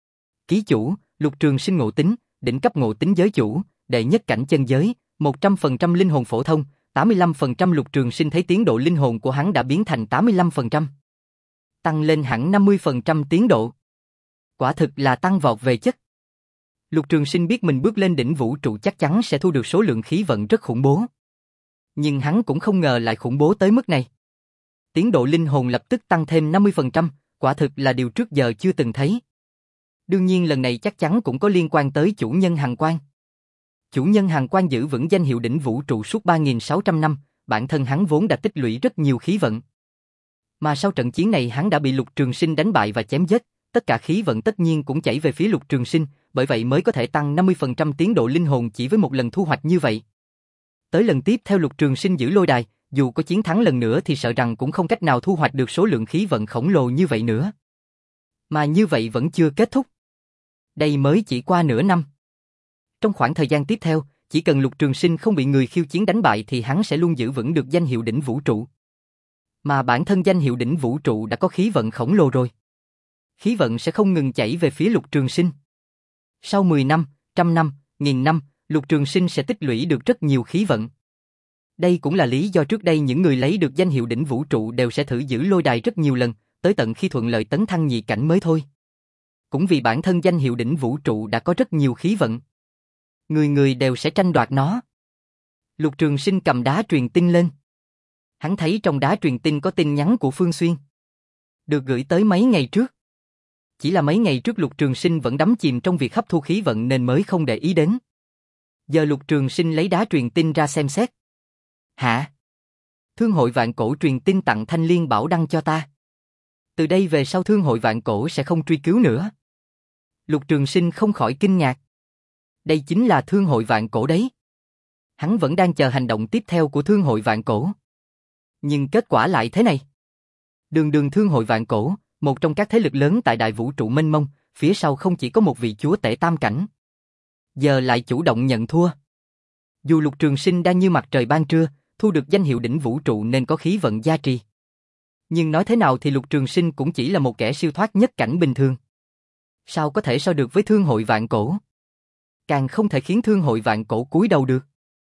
Ký chủ, Lục Trường Sinh ngộ tính, đỉnh cấp ngộ tính giới chủ, đệ nhất cảnh chân giới, một trăm phần trăm linh hồn phổ thông, tám mươi lăm phần trăm Lục Trường Sinh thấy tiến độ linh hồn của hắn đã biến thành tám mươi lăm phần trăm. Tăng lên hẳn năm mươi phần trăm tiến độ. Quả thực là tăng vọt về chất. Lục Trường Sinh biết mình bước lên đỉnh vũ trụ chắc chắn sẽ thu được số lượng khí vận rất khủng bố. Nhưng hắn cũng không ngờ lại khủng bố tới mức này. Tiến độ linh hồn lập tức tăng thêm năm mươi phần trăm, quả thực là điều trước giờ chưa từng thấy. Đương nhiên lần này chắc chắn cũng có liên quan tới chủ nhân Hàn Quan. Chủ nhân Hàn Quan giữ vững danh hiệu đỉnh vũ trụ suốt ba nghìn sáu trăm năm, bản thân hắn vốn đã tích lũy rất nhiều khí vận. Mà sau trận chiến này hắn đã bị Lục Trường Sinh đánh bại và chém giết, tất cả khí vận tất nhiên cũng chảy về phía Lục Trường Sinh, bởi vậy mới có thể tăng năm mươi phần trăm tiến độ linh hồn chỉ với một lần thu hoạch như vậy. Tới lần tiếp theo Lục Trường Sinh giữ lôi đài, dù có chiến thắng lần nữa thì sợ rằng cũng không cách nào thu hoạch được số lượng khí vận khổng lồ như vậy nữa. Mà như vậy vẫn chưa kết thúc. Đây mới chỉ qua nửa năm. Trong khoảng thời gian tiếp theo, chỉ cần Lục Trường Sinh không bị người khiêu chiến đánh bại thì hắn sẽ luôn giữ vững được danh hiệu đỉnh vũ trụ. Mà bản thân danh hiệu đỉnh vũ trụ đã có khí vận khổng lồ rồi. Khí vận sẽ không ngừng chảy về phía Lục Trường Sinh. Sau mười năm, trăm năm, nghìn năm, Lục Trường Sinh sẽ tích lũy được rất nhiều khí vận. Đây cũng là lý do trước đây những người lấy được danh hiệu đỉnh vũ trụ đều sẽ thử giữ lôi đài rất nhiều lần, tới tận khi thuận lợi tấn thăng nhị cảnh mới thôi. Cũng vì bản thân danh hiệu đỉnh vũ trụ đã có rất nhiều khí vận. Người người đều sẽ tranh đoạt nó. Lục Trường Sinh cầm đá truyền tin lên. Hắn thấy trong đá truyền tin có tin nhắn của Phương Xuyên. Được gửi tới mấy ngày trước. Chỉ là mấy ngày trước Lục Trường Sinh vẫn đắm chìm trong việc hấp thu khí vận nên mới không để ý đến. Giờ Lục Trường Sinh lấy đá truyền tin ra xem xét. Hả? Thương hội Vạn Cổ truyền tin tặng Thanh Liên Bảo đăng cho ta. Từ đây về sau Thương hội Vạn Cổ sẽ không truy cứu nữa. Lục Trường Sinh không khỏi kinh ngạc. Đây chính là Thương hội Vạn Cổ đấy. Hắn vẫn đang chờ hành động tiếp theo của Thương hội Vạn Cổ. Nhưng kết quả lại thế này. Đường đường Thương hội Vạn Cổ, một trong các thế lực lớn tại đại vũ trụ mênh mông, phía sau không chỉ có một vị chúa tể tam cảnh. Giờ lại chủ động nhận thua. Dù Lục Trường Sinh đang như mặt trời ban trưa, thu được danh hiệu đỉnh vũ trụ nên có khí vận gia trì. Nhưng nói thế nào thì Lục Trường Sinh cũng chỉ là một kẻ siêu thoát nhất cảnh bình thường. Sao có thể so được với Thương hội Vạn Cổ? Càng không thể khiến Thương hội Vạn Cổ cúi đầu được.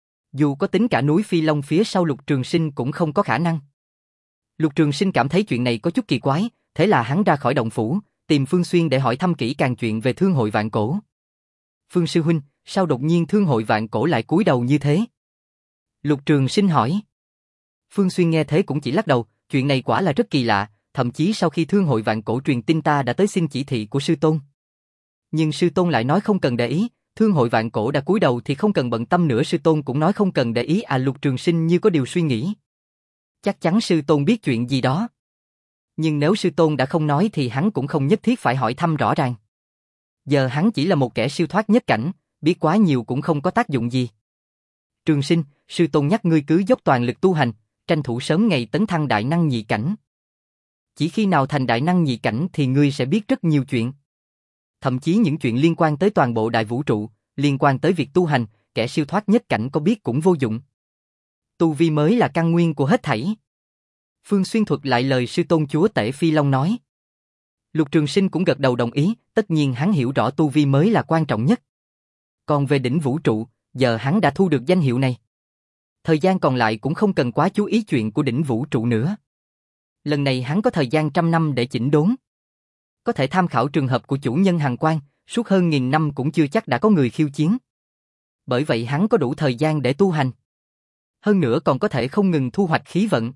Dù có tính cả núi Phi Long phía sau Lục Trường Sinh cũng không có khả năng. Lục Trường Sinh cảm thấy chuyện này có chút kỳ quái, thế là hắn ra khỏi động phủ, tìm Phương Xuyên để hỏi thăm kỹ càng chuyện về Thương hội Vạn Cổ. Phương sư huynh, sao đột nhiên Thương hội Vạn Cổ lại cúi đầu như thế? Lục Trường Sinh hỏi. Phương Xuyên nghe thế cũng chỉ lắc đầu, chuyện này quả là rất kỳ lạ, thậm chí sau khi Thương hội Vạn Cổ truyền tin ta đã tới xin chỉ thị của sư tôn. Nhưng sư tôn lại nói không cần để ý, Thương hội Vạn Cổ đã cúi đầu thì không cần bận tâm nữa, sư tôn cũng nói không cần để ý à. Lục Trường Sinh như có điều suy nghĩ. Chắc chắn sư tôn biết chuyện gì đó. Nhưng nếu sư tôn đã không nói thì hắn cũng không nhất thiết phải hỏi thăm rõ ràng. Giờ hắn chỉ là một kẻ siêu thoát nhất cảnh, biết quá nhiều cũng không có tác dụng gì. Trường Sinh, sư tôn nhắc ngươi cứ dốc toàn lực tu hành, tranh thủ sớm ngày tấn thăng đại năng nhị cảnh. Chỉ khi nào thành đại năng nhị cảnh thì ngươi sẽ biết rất nhiều chuyện. Thậm chí những chuyện liên quan tới toàn bộ đại vũ trụ, liên quan tới việc tu hành, kẻ siêu thoát nhất cảnh có biết cũng vô dụng. Tu vi mới là căn nguyên của hết thảy. Phương Xuyên thuật lại lời sư tôn chúa tể Phi Long nói. Lục Trường Sinh cũng gật đầu đồng ý, tất nhiên hắn hiểu rõ tu vi mới là quan trọng nhất. Còn về đỉnh vũ trụ, giờ hắn đã thu được danh hiệu này. Thời gian còn lại cũng không cần quá chú ý chuyện của đỉnh vũ trụ nữa. Lần này hắn có thời gian trăm năm để chỉnh đốn. Có thể tham khảo trường hợp của chủ nhân Hàn Quan, suốt hơn nghìn năm cũng chưa chắc đã có người khiêu chiến. Bởi vậy hắn có đủ thời gian để tu hành. Hơn nữa còn có thể không ngừng thu hoạch khí vận.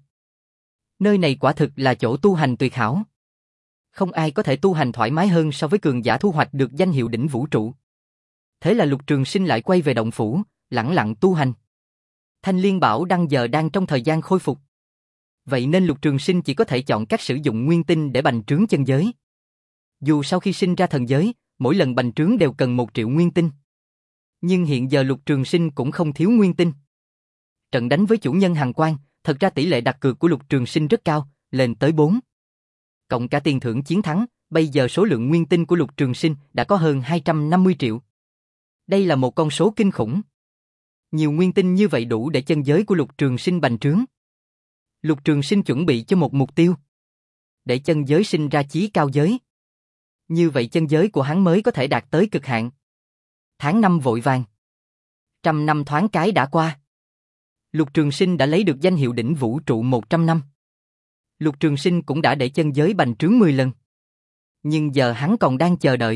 Nơi này quả thực là chỗ tu hành tuyệt hảo. Không ai có thể tu hành thoải mái hơn so với cường giả thu hoạch được danh hiệu đỉnh vũ trụ. Thế là Lục Trường Sinh lại quay về động phủ, lẳng lặng tu hành. Thanh Liên Bảo đăng giờ đang trong thời gian khôi phục. Vậy nên Lục Trường Sinh chỉ có thể chọn cách sử dụng nguyên tinh để bành trướng chân giới. Dù sau khi sinh ra thần giới, mỗi lần bành trướng đều cần một triệu nguyên tinh. Nhưng hiện giờ Lục Trường Sinh cũng không thiếu nguyên tinh. Trận đánh với chủ nhân Hàn Quan, thật ra tỷ lệ đặt cược của Lục Trường Sinh rất cao, lên tới bốn. Cộng cả tiền thưởng chiến thắng, Bây giờ số lượng nguyên tinh của Lục Trường Sinh đã có hơn hai trăm năm mươi triệu. Đây là một con số kinh khủng. Nhiều nguyên tinh như vậy đủ để chân giới của Lục Trường Sinh bành trướng. Lục Trường Sinh chuẩn bị cho một mục tiêu. Để chân giới sinh ra chí cao giới. Như vậy chân giới của hắn mới có thể đạt tới cực hạn. Tháng năm vội vàng. Trăm năm thoáng cái đã qua. Lục Trường Sinh đã lấy được danh hiệu đỉnh vũ trụ một trăm năm. Lục Trường Sinh cũng đã để chân giới bành trướng mười lần. Nhưng giờ hắn còn đang chờ đợi.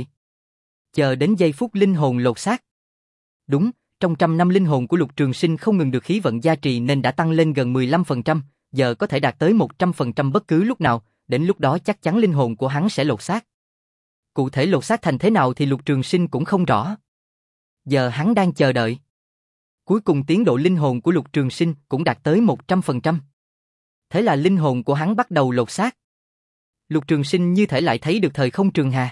Chờ đến giây phút linh hồn lột xác. Đúng, trong trăm năm linh hồn của Lục Trường Sinh không ngừng được khí vận gia trì nên đã tăng lên gần mười lăm phần trăm, giờ có thể đạt tới một trăm phần trăm bất cứ lúc nào, đến lúc đó chắc chắn linh hồn của hắn sẽ lột xác. Cụ thể lột xác thành thế nào thì Lục Trường Sinh cũng không rõ. Giờ hắn đang chờ đợi. Cuối cùng tiến độ linh hồn của Lục Trường Sinh cũng đạt tới một trăm phần trăm. Thế là linh hồn của hắn bắt đầu lột xác. Lục Trường Sinh như thể lại thấy được thời không trường hà.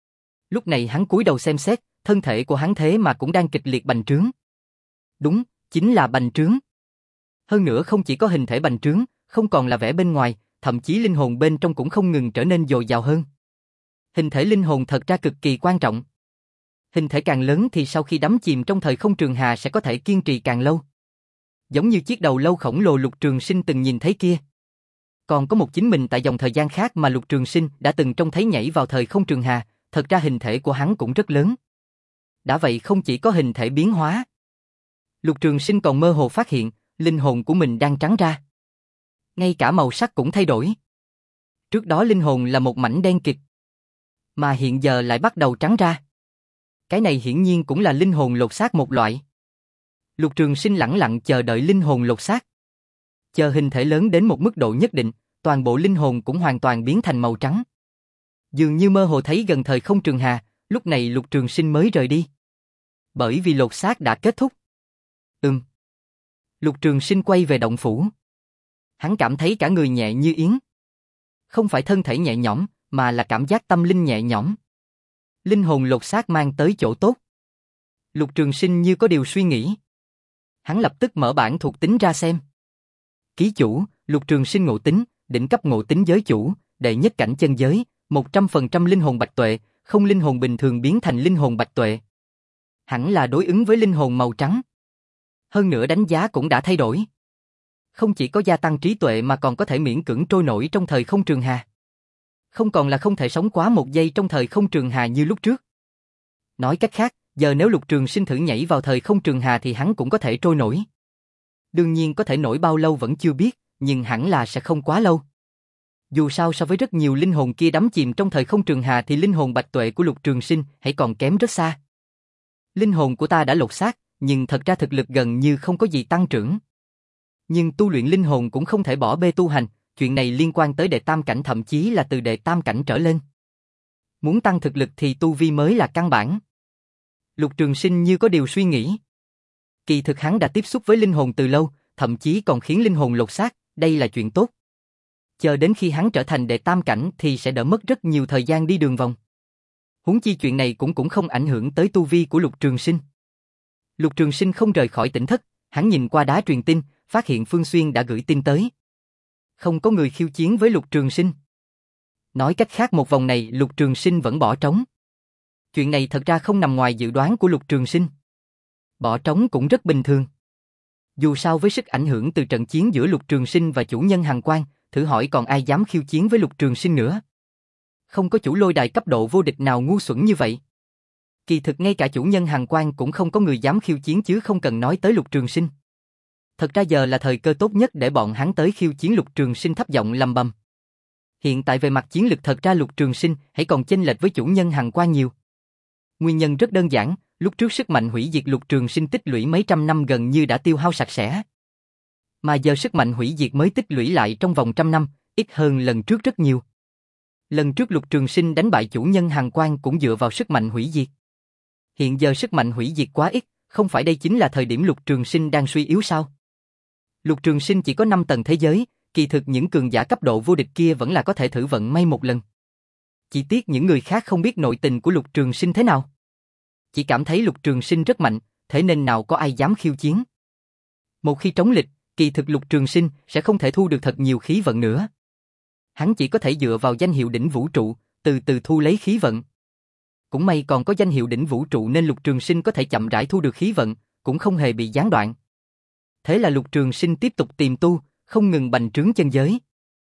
Lúc này hắn cúi đầu xem xét, thân thể của hắn thế mà cũng đang kịch liệt bành trướng. Đúng, chính là bành trướng. Hơn nữa không chỉ có hình thể bành trướng, không còn là vẻ bên ngoài, thậm chí linh hồn bên trong cũng không ngừng trở nên dồi dào hơn. Hình thể linh hồn thật ra cực kỳ quan trọng. Hình thể càng lớn thì sau khi đắm chìm trong thời không trường hà sẽ có thể kiên trì càng lâu. Giống như chiếc đầu lâu khổng lồ Lục Trường Sinh từng nhìn thấy kia. Còn có một chính mình tại dòng thời gian khác mà Lục Trường Sinh đã từng trông thấy nhảy vào thời không trường hà, thật ra hình thể của hắn cũng rất lớn. Đã vậy không chỉ có hình thể biến hóa. Lục Trường Sinh còn mơ hồ phát hiện, linh hồn của mình đang trắng ra. Ngay cả màu sắc cũng thay đổi. Trước đó linh hồn là một mảnh đen kịt, mà hiện giờ lại bắt đầu trắng ra. Cái này hiển nhiên cũng là linh hồn lột xác một loại. Lục Trường Sinh lẳng lặng chờ đợi linh hồn lột xác. Chờ hình thể lớn đến một mức độ nhất định, toàn bộ linh hồn cũng hoàn toàn biến thành màu trắng. Dường như mơ hồ thấy gần thời không trường hà, lúc này Lục Trường Sinh mới rời đi. Bởi vì lột xác đã kết thúc. Ừm. Lục Trường Sinh quay về động phủ. Hắn cảm thấy cả người nhẹ như yến. Không phải thân thể nhẹ nhõm, mà là cảm giác tâm linh nhẹ nhõm. Linh hồn lột xác mang tới chỗ tốt. Lục Trường Sinh như có điều suy nghĩ. Hắn lập tức mở bản thuộc tính ra xem. Ký chủ, Lục Trường Sinh ngộ tính, đỉnh cấp ngộ tính giới chủ, đệ nhất cảnh chân giới, một trăm phần trăm linh hồn bạch tuệ, không linh hồn bình thường biến thành linh hồn bạch tuệ. Hẳn là đối ứng với linh hồn màu trắng. Hơn nữa đánh giá cũng đã thay đổi. Không chỉ có gia tăng trí tuệ mà còn có thể miễn cưỡng trôi nổi trong thời không trường hà. Không còn là không thể sống quá một giây trong thời không trường hà như lúc trước. Nói cách khác, giờ nếu Lục Trường Sinh thử nhảy vào thời không trường hà thì hắn cũng có thể trôi nổi. Đương nhiên có thể nổi bao lâu vẫn chưa biết, nhưng hẳn là sẽ không quá lâu. Dù sao so với rất nhiều linh hồn kia đắm chìm trong thời không trường hà thì linh hồn bạch tuệ của Lục Trường Sinh hãy còn kém rất xa. Linh hồn của ta đã lột xác, nhưng thật ra thực lực gần như không có gì tăng trưởng. Nhưng tu luyện linh hồn cũng không thể bỏ bê tu hành, chuyện này liên quan tới đệ tam cảnh thậm chí là từ đệ tam cảnh trở lên. Muốn tăng thực lực thì tu vi mới là căn bản. Lục Trường Sinh như có điều suy nghĩ. Kỳ thực hắn đã tiếp xúc với linh hồn từ lâu, thậm chí còn khiến linh hồn lột xác, đây là chuyện tốt. Chờ đến khi hắn trở thành đệ tam cảnh thì sẽ đỡ mất rất nhiều thời gian đi đường vòng. Huống chi chuyện này cũng cũng không ảnh hưởng tới tu vi của Lục Trường Sinh. Lục Trường Sinh không rời khỏi tỉnh thất, hắn nhìn qua đá truyền tin, phát hiện Phương Xuyên đã gửi tin tới. Không có người khiêu chiến với Lục Trường Sinh. Nói cách khác một vòng này Lục Trường Sinh vẫn bỏ trống. Chuyện này thật ra không nằm ngoài dự đoán của Lục Trường Sinh. Bỏ trống cũng rất bình thường. Dù sao với sức ảnh hưởng từ trận chiến giữa Lục Trường Sinh và chủ nhân Hàn Quang, thử hỏi còn ai dám khiêu chiến với Lục Trường Sinh nữa. Không có chủ lôi đài cấp độ vô địch nào ngu xuẩn như vậy. Kỳ thực ngay cả chủ nhân Hàn Quang cũng không có người dám khiêu chiến chứ không cần nói tới Lục Trường Sinh. Thật ra giờ là thời cơ tốt nhất để bọn hắn tới khiêu chiến Lục Trường Sinh thấp giọng lầm bầm. Hiện tại về mặt chiến lực thật ra Lục Trường Sinh hãy còn chênh lệch với chủ nhân Hàn Quang nhiều. Nguyên nhân rất đơn giản, lúc trước sức mạnh hủy diệt Lục Trường Sinh tích lũy mấy trăm năm gần như đã tiêu hao sạch sẽ. Mà giờ sức mạnh hủy diệt mới tích lũy lại trong vòng trăm năm, ít hơn lần trước rất nhiều. Lần trước Lục Trường Sinh đánh bại chủ nhân Hàn Quang cũng dựa vào sức mạnh hủy diệt. Hiện giờ sức mạnh hủy diệt quá ít, không phải đây chính là thời điểm Lục Trường Sinh đang suy yếu sao? Lục Trường Sinh chỉ có năm tầng thế giới, kỳ thực những cường giả cấp độ vô địch kia vẫn là có thể thử vận may một lần. Chỉ tiếc những người khác không biết nội tình của Lục Trường Sinh thế nào. Chỉ cảm thấy Lục Trường Sinh rất mạnh, thế nên nào có ai dám khiêu chiến. Một khi trống lịch, kỳ thực Lục Trường Sinh sẽ không thể thu được thật nhiều khí vận nữa. Hắn chỉ có thể dựa vào danh hiệu đỉnh vũ trụ, từ từ thu lấy khí vận. Cũng may còn có danh hiệu đỉnh vũ trụ nên Lục Trường Sinh có thể chậm rãi thu được khí vận, cũng không hề bị gián đoạn. Thế là Lục Trường Sinh tiếp tục tiềm tu, không ngừng bành trướng chân giới.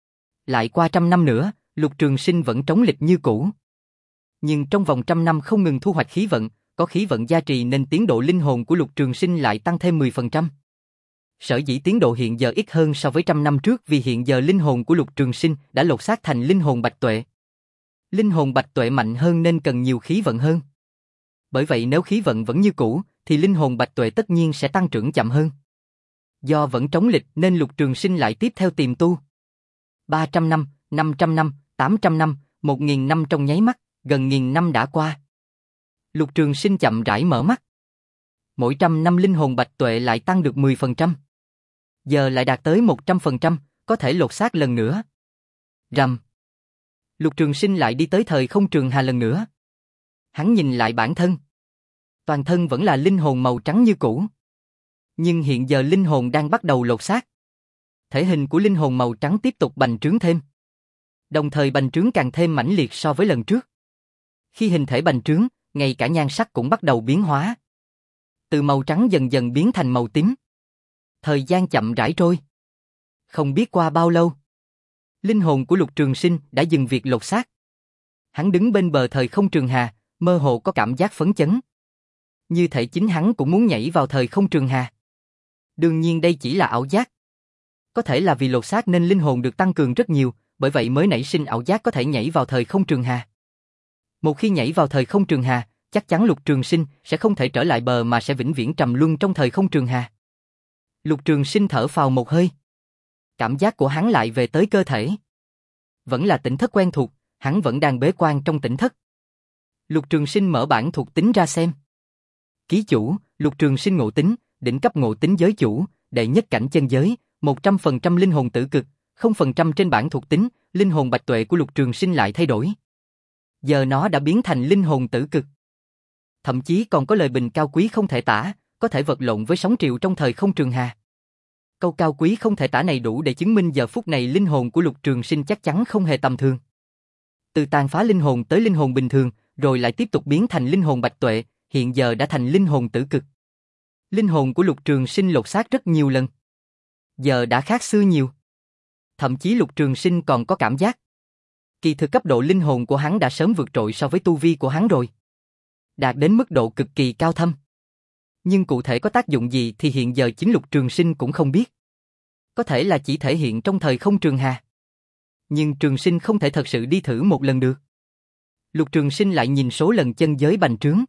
Lại qua trăm năm nữa, Lục Trường Sinh vẫn trống lịch như cũ. Nhưng trong vòng trăm năm không ngừng thu hoạch khí vận, có khí vận gia trì nên tiến độ linh hồn của Lục Trường Sinh lại tăng thêm mười phần trăm. Sở dĩ tiến độ hiện giờ ít hơn so với trăm năm trước vì hiện giờ linh hồn của Lục Trường Sinh đã lột xác thành linh hồn bạch tuệ. Linh hồn bạch tuệ mạnh hơn nên cần nhiều khí vận hơn. Bởi vậy nếu khí vận vẫn như cũ, thì linh hồn bạch tuệ tất nhiên sẽ tăng trưởng chậm hơn. Do vẫn trống lịch nên Lục Trường Sinh lại tiếp theo tiềm tu. ba trăm năm, năm trăm năm, tám trăm năm, một nghìn năm trong nháy mắt, gần nghìn năm đã qua. Lục Trường Sinh chậm rãi mở mắt. Mỗi trăm năm linh hồn bạch tuệ lại tăng được mười phần trăm. Giờ lại đạt tới một trăm phần trăm, có thể lột xác lần nữa. Rầm. Lục Trường Sinh lại đi tới thời không trường hà lần nữa. Hắn nhìn lại bản thân. Toàn thân vẫn là linh hồn màu trắng như cũ. Nhưng hiện giờ linh hồn đang bắt đầu lột xác. Thể hình của linh hồn màu trắng tiếp tục bành trướng thêm. Đồng thời bành trướng càng thêm mãnh liệt so với lần trước. Khi hình thể bành trướng, ngay cả nhan sắc cũng bắt đầu biến hóa. Từ màu trắng dần dần biến thành màu tím. Thời gian chậm rãi trôi. Không biết qua bao lâu, linh hồn của Lục Trường Sinh đã dừng việc lột xác. Hắn đứng bên bờ thời không trường hà, mơ hồ có cảm giác phấn chấn. Như thể chính hắn cũng muốn nhảy vào thời không trường hà. Đương nhiên đây chỉ là ảo giác. Có thể là vì lột xác nên linh hồn được tăng cường rất nhiều, bởi vậy mới nảy sinh ảo giác có thể nhảy vào thời không trường hà. Một khi nhảy vào thời không trường hà, chắc chắn Lục Trường Sinh sẽ không thể trở lại bờ mà sẽ vĩnh viễn trầm luân trong thời không trường hà. Lục Trường Sinh thở phào một hơi. Cảm giác của hắn lại về tới cơ thể. Vẫn là tỉnh thất quen thuộc, hắn vẫn đang bế quan trong tỉnh thất. Lục Trường Sinh mở bản thuộc tính ra xem. Ký chủ, Lục Trường Sinh ngộ tính, đỉnh cấp ngộ tính giới chủ, đệ nhất cảnh chân giới, một trăm phần trăm linh hồn tử cực, không phần trăm trên bản thuộc tính, linh hồn bạch tuệ của Lục Trường Sinh lại thay đổi. Giờ nó đã biến thành linh hồn tử cực. Thậm chí còn có lời bình cao quý không thể tả, có thể vật lộn với sóng triệu trong thời không trường hà. Câu cao quý không thể tả này đủ để chứng minh giờ phút này linh hồn của Lục Trường Sinh chắc chắn không hề tầm thường. Từ tàn phá linh hồn tới linh hồn bình thường, rồi lại tiếp tục biến thành linh hồn bạch tuệ, hiện giờ đã thành linh hồn tử cực. Linh hồn của Lục Trường Sinh lột xác rất nhiều lần. Giờ đã khác xưa nhiều. Thậm chí Lục Trường Sinh còn có cảm giác. Kỳ thực cấp độ linh hồn của hắn đã sớm vượt trội so với tu vi của hắn rồi. Đạt đến mức độ cực kỳ cao thâm. Nhưng cụ thể có tác dụng gì thì hiện giờ chính Lục Trường Sinh cũng không biết. Có thể là chỉ thể hiện trong thời không trường hà. Nhưng Trường Sinh không thể thật sự đi thử một lần được. Lục Trường Sinh lại nhìn số lần chân giới bành trướng.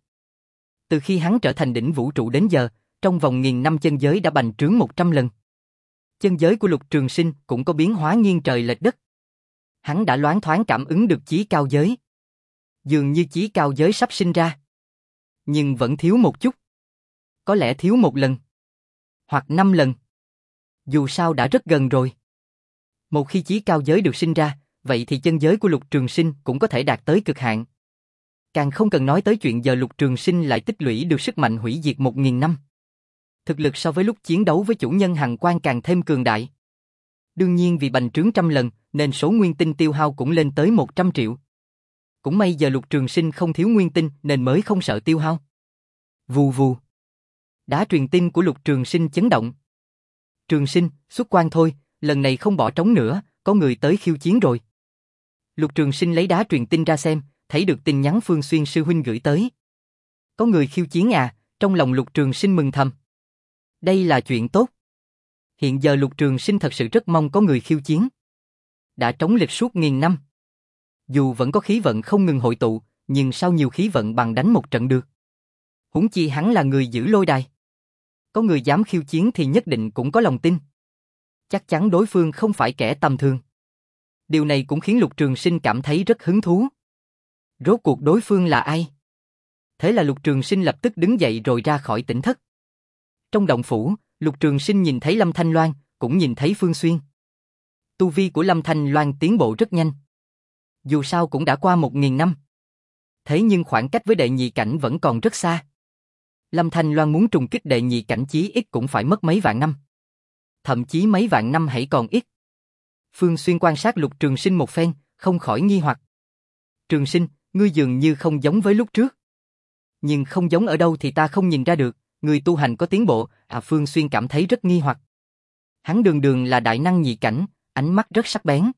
Từ khi hắn trở thành đỉnh vũ trụ đến giờ, trong vòng nghìn năm chân giới đã bành trướng một trăm lần. Chân giới của Lục Trường Sinh cũng có biến hóa nghiêng trời lệch đất. Hắn đã loáng thoáng cảm ứng được chí cao giới. Dường như chí cao giới sắp sinh ra. Nhưng vẫn thiếu một chút. Có lẽ thiếu một lần. Hoặc năm lần. Dù sao đã rất gần rồi. Một khi chí cao giới được sinh ra, vậy thì chân giới của Lục Trường Sinh cũng có thể đạt tới cực hạn. Càng không cần nói tới chuyện giờ Lục Trường Sinh lại tích lũy được sức mạnh hủy diệt một nghìn năm. Thực lực so với lúc chiến đấu với chủ nhân Hằng Quan càng thêm cường đại. Đương nhiên vì bành trướng trăm lần, nên số nguyên tinh tiêu hao cũng lên tới một trăm triệu. Cũng may giờ Lục Trường Sinh không thiếu nguyên tinh nên mới không sợ tiêu hao. Vù vù. Đá truyền tin của Lục Trường Sinh chấn động. Trường Sinh, xuất quan thôi, lần này không bỏ trống nữa, có người tới khiêu chiến rồi. Lục Trường Sinh lấy đá truyền tin ra xem, thấy được tin nhắn Phương Xuyên sư huynh gửi tới. Có người khiêu chiến à, trong lòng Lục Trường Sinh mừng thầm. Đây là chuyện tốt. Hiện giờ Lục Trường Sinh thật sự rất mong có người khiêu chiến. Đã trống lịch suốt nghìn năm. Dù vẫn có khí vận không ngừng hội tụ, nhưng sao nhiều khí vận bằng đánh một trận được. Huống chi hắn là người giữ lôi đài. Có người dám khiêu chiến thì nhất định cũng có lòng tin. Chắc chắn đối phương không phải kẻ tầm thường. Điều này cũng khiến Lục Trường Sinh cảm thấy rất hứng thú. Rốt cuộc đối phương là ai? Thế là Lục Trường Sinh lập tức đứng dậy rồi ra khỏi tỉnh thất. Trong động phủ, Lục Trường Sinh nhìn thấy Lâm Thanh Loan, cũng nhìn thấy Phương Xuyên. Tu vi của Lâm Thanh Loan tiến bộ rất nhanh. Dù sao cũng đã qua một nghìn năm. Thế nhưng khoảng cách với đệ nhị cảnh vẫn còn rất xa. Lâm Thanh Loan muốn trùng kích đệ nhị cảnh chí ít cũng phải mất mấy vạn năm. Thậm chí mấy vạn năm hãy còn ít. Phương Xuyên quan sát Lục Trường Sinh một phen, không khỏi nghi hoặc. Trường Sinh, ngươi dường như không giống với lúc trước. Nhưng không giống ở đâu thì ta không nhìn ra được, người tu hành có tiến bộ, à Phương Xuyên cảm thấy rất nghi hoặc. Hắn đường đường là đại năng nhị cảnh, ánh mắt rất sắc bén.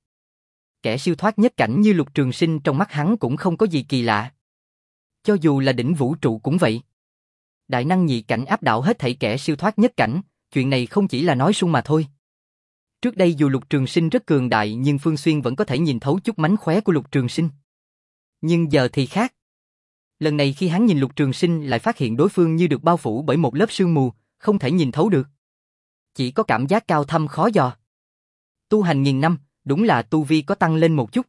Kẻ siêu thoát nhất cảnh như Lục Trường Sinh trong mắt hắn cũng không có gì kỳ lạ. Cho dù là đỉnh vũ trụ cũng vậy. Đại năng nhị cảnh áp đảo hết thảy kẻ siêu thoát nhất cảnh, chuyện này không chỉ là nói suông mà thôi. Trước đây dù Lục Trường Sinh rất cường đại nhưng Phương Xuyên vẫn có thể nhìn thấu chút mánh khóe của Lục Trường Sinh. Nhưng giờ thì khác. Lần này khi hắn nhìn Lục Trường Sinh lại phát hiện đối phương như được bao phủ bởi một lớp sương mù, không thể nhìn thấu được. Chỉ có cảm giác cao thâm khó dò. Tu hành nghìn năm, đúng là tu vi có tăng lên một chút.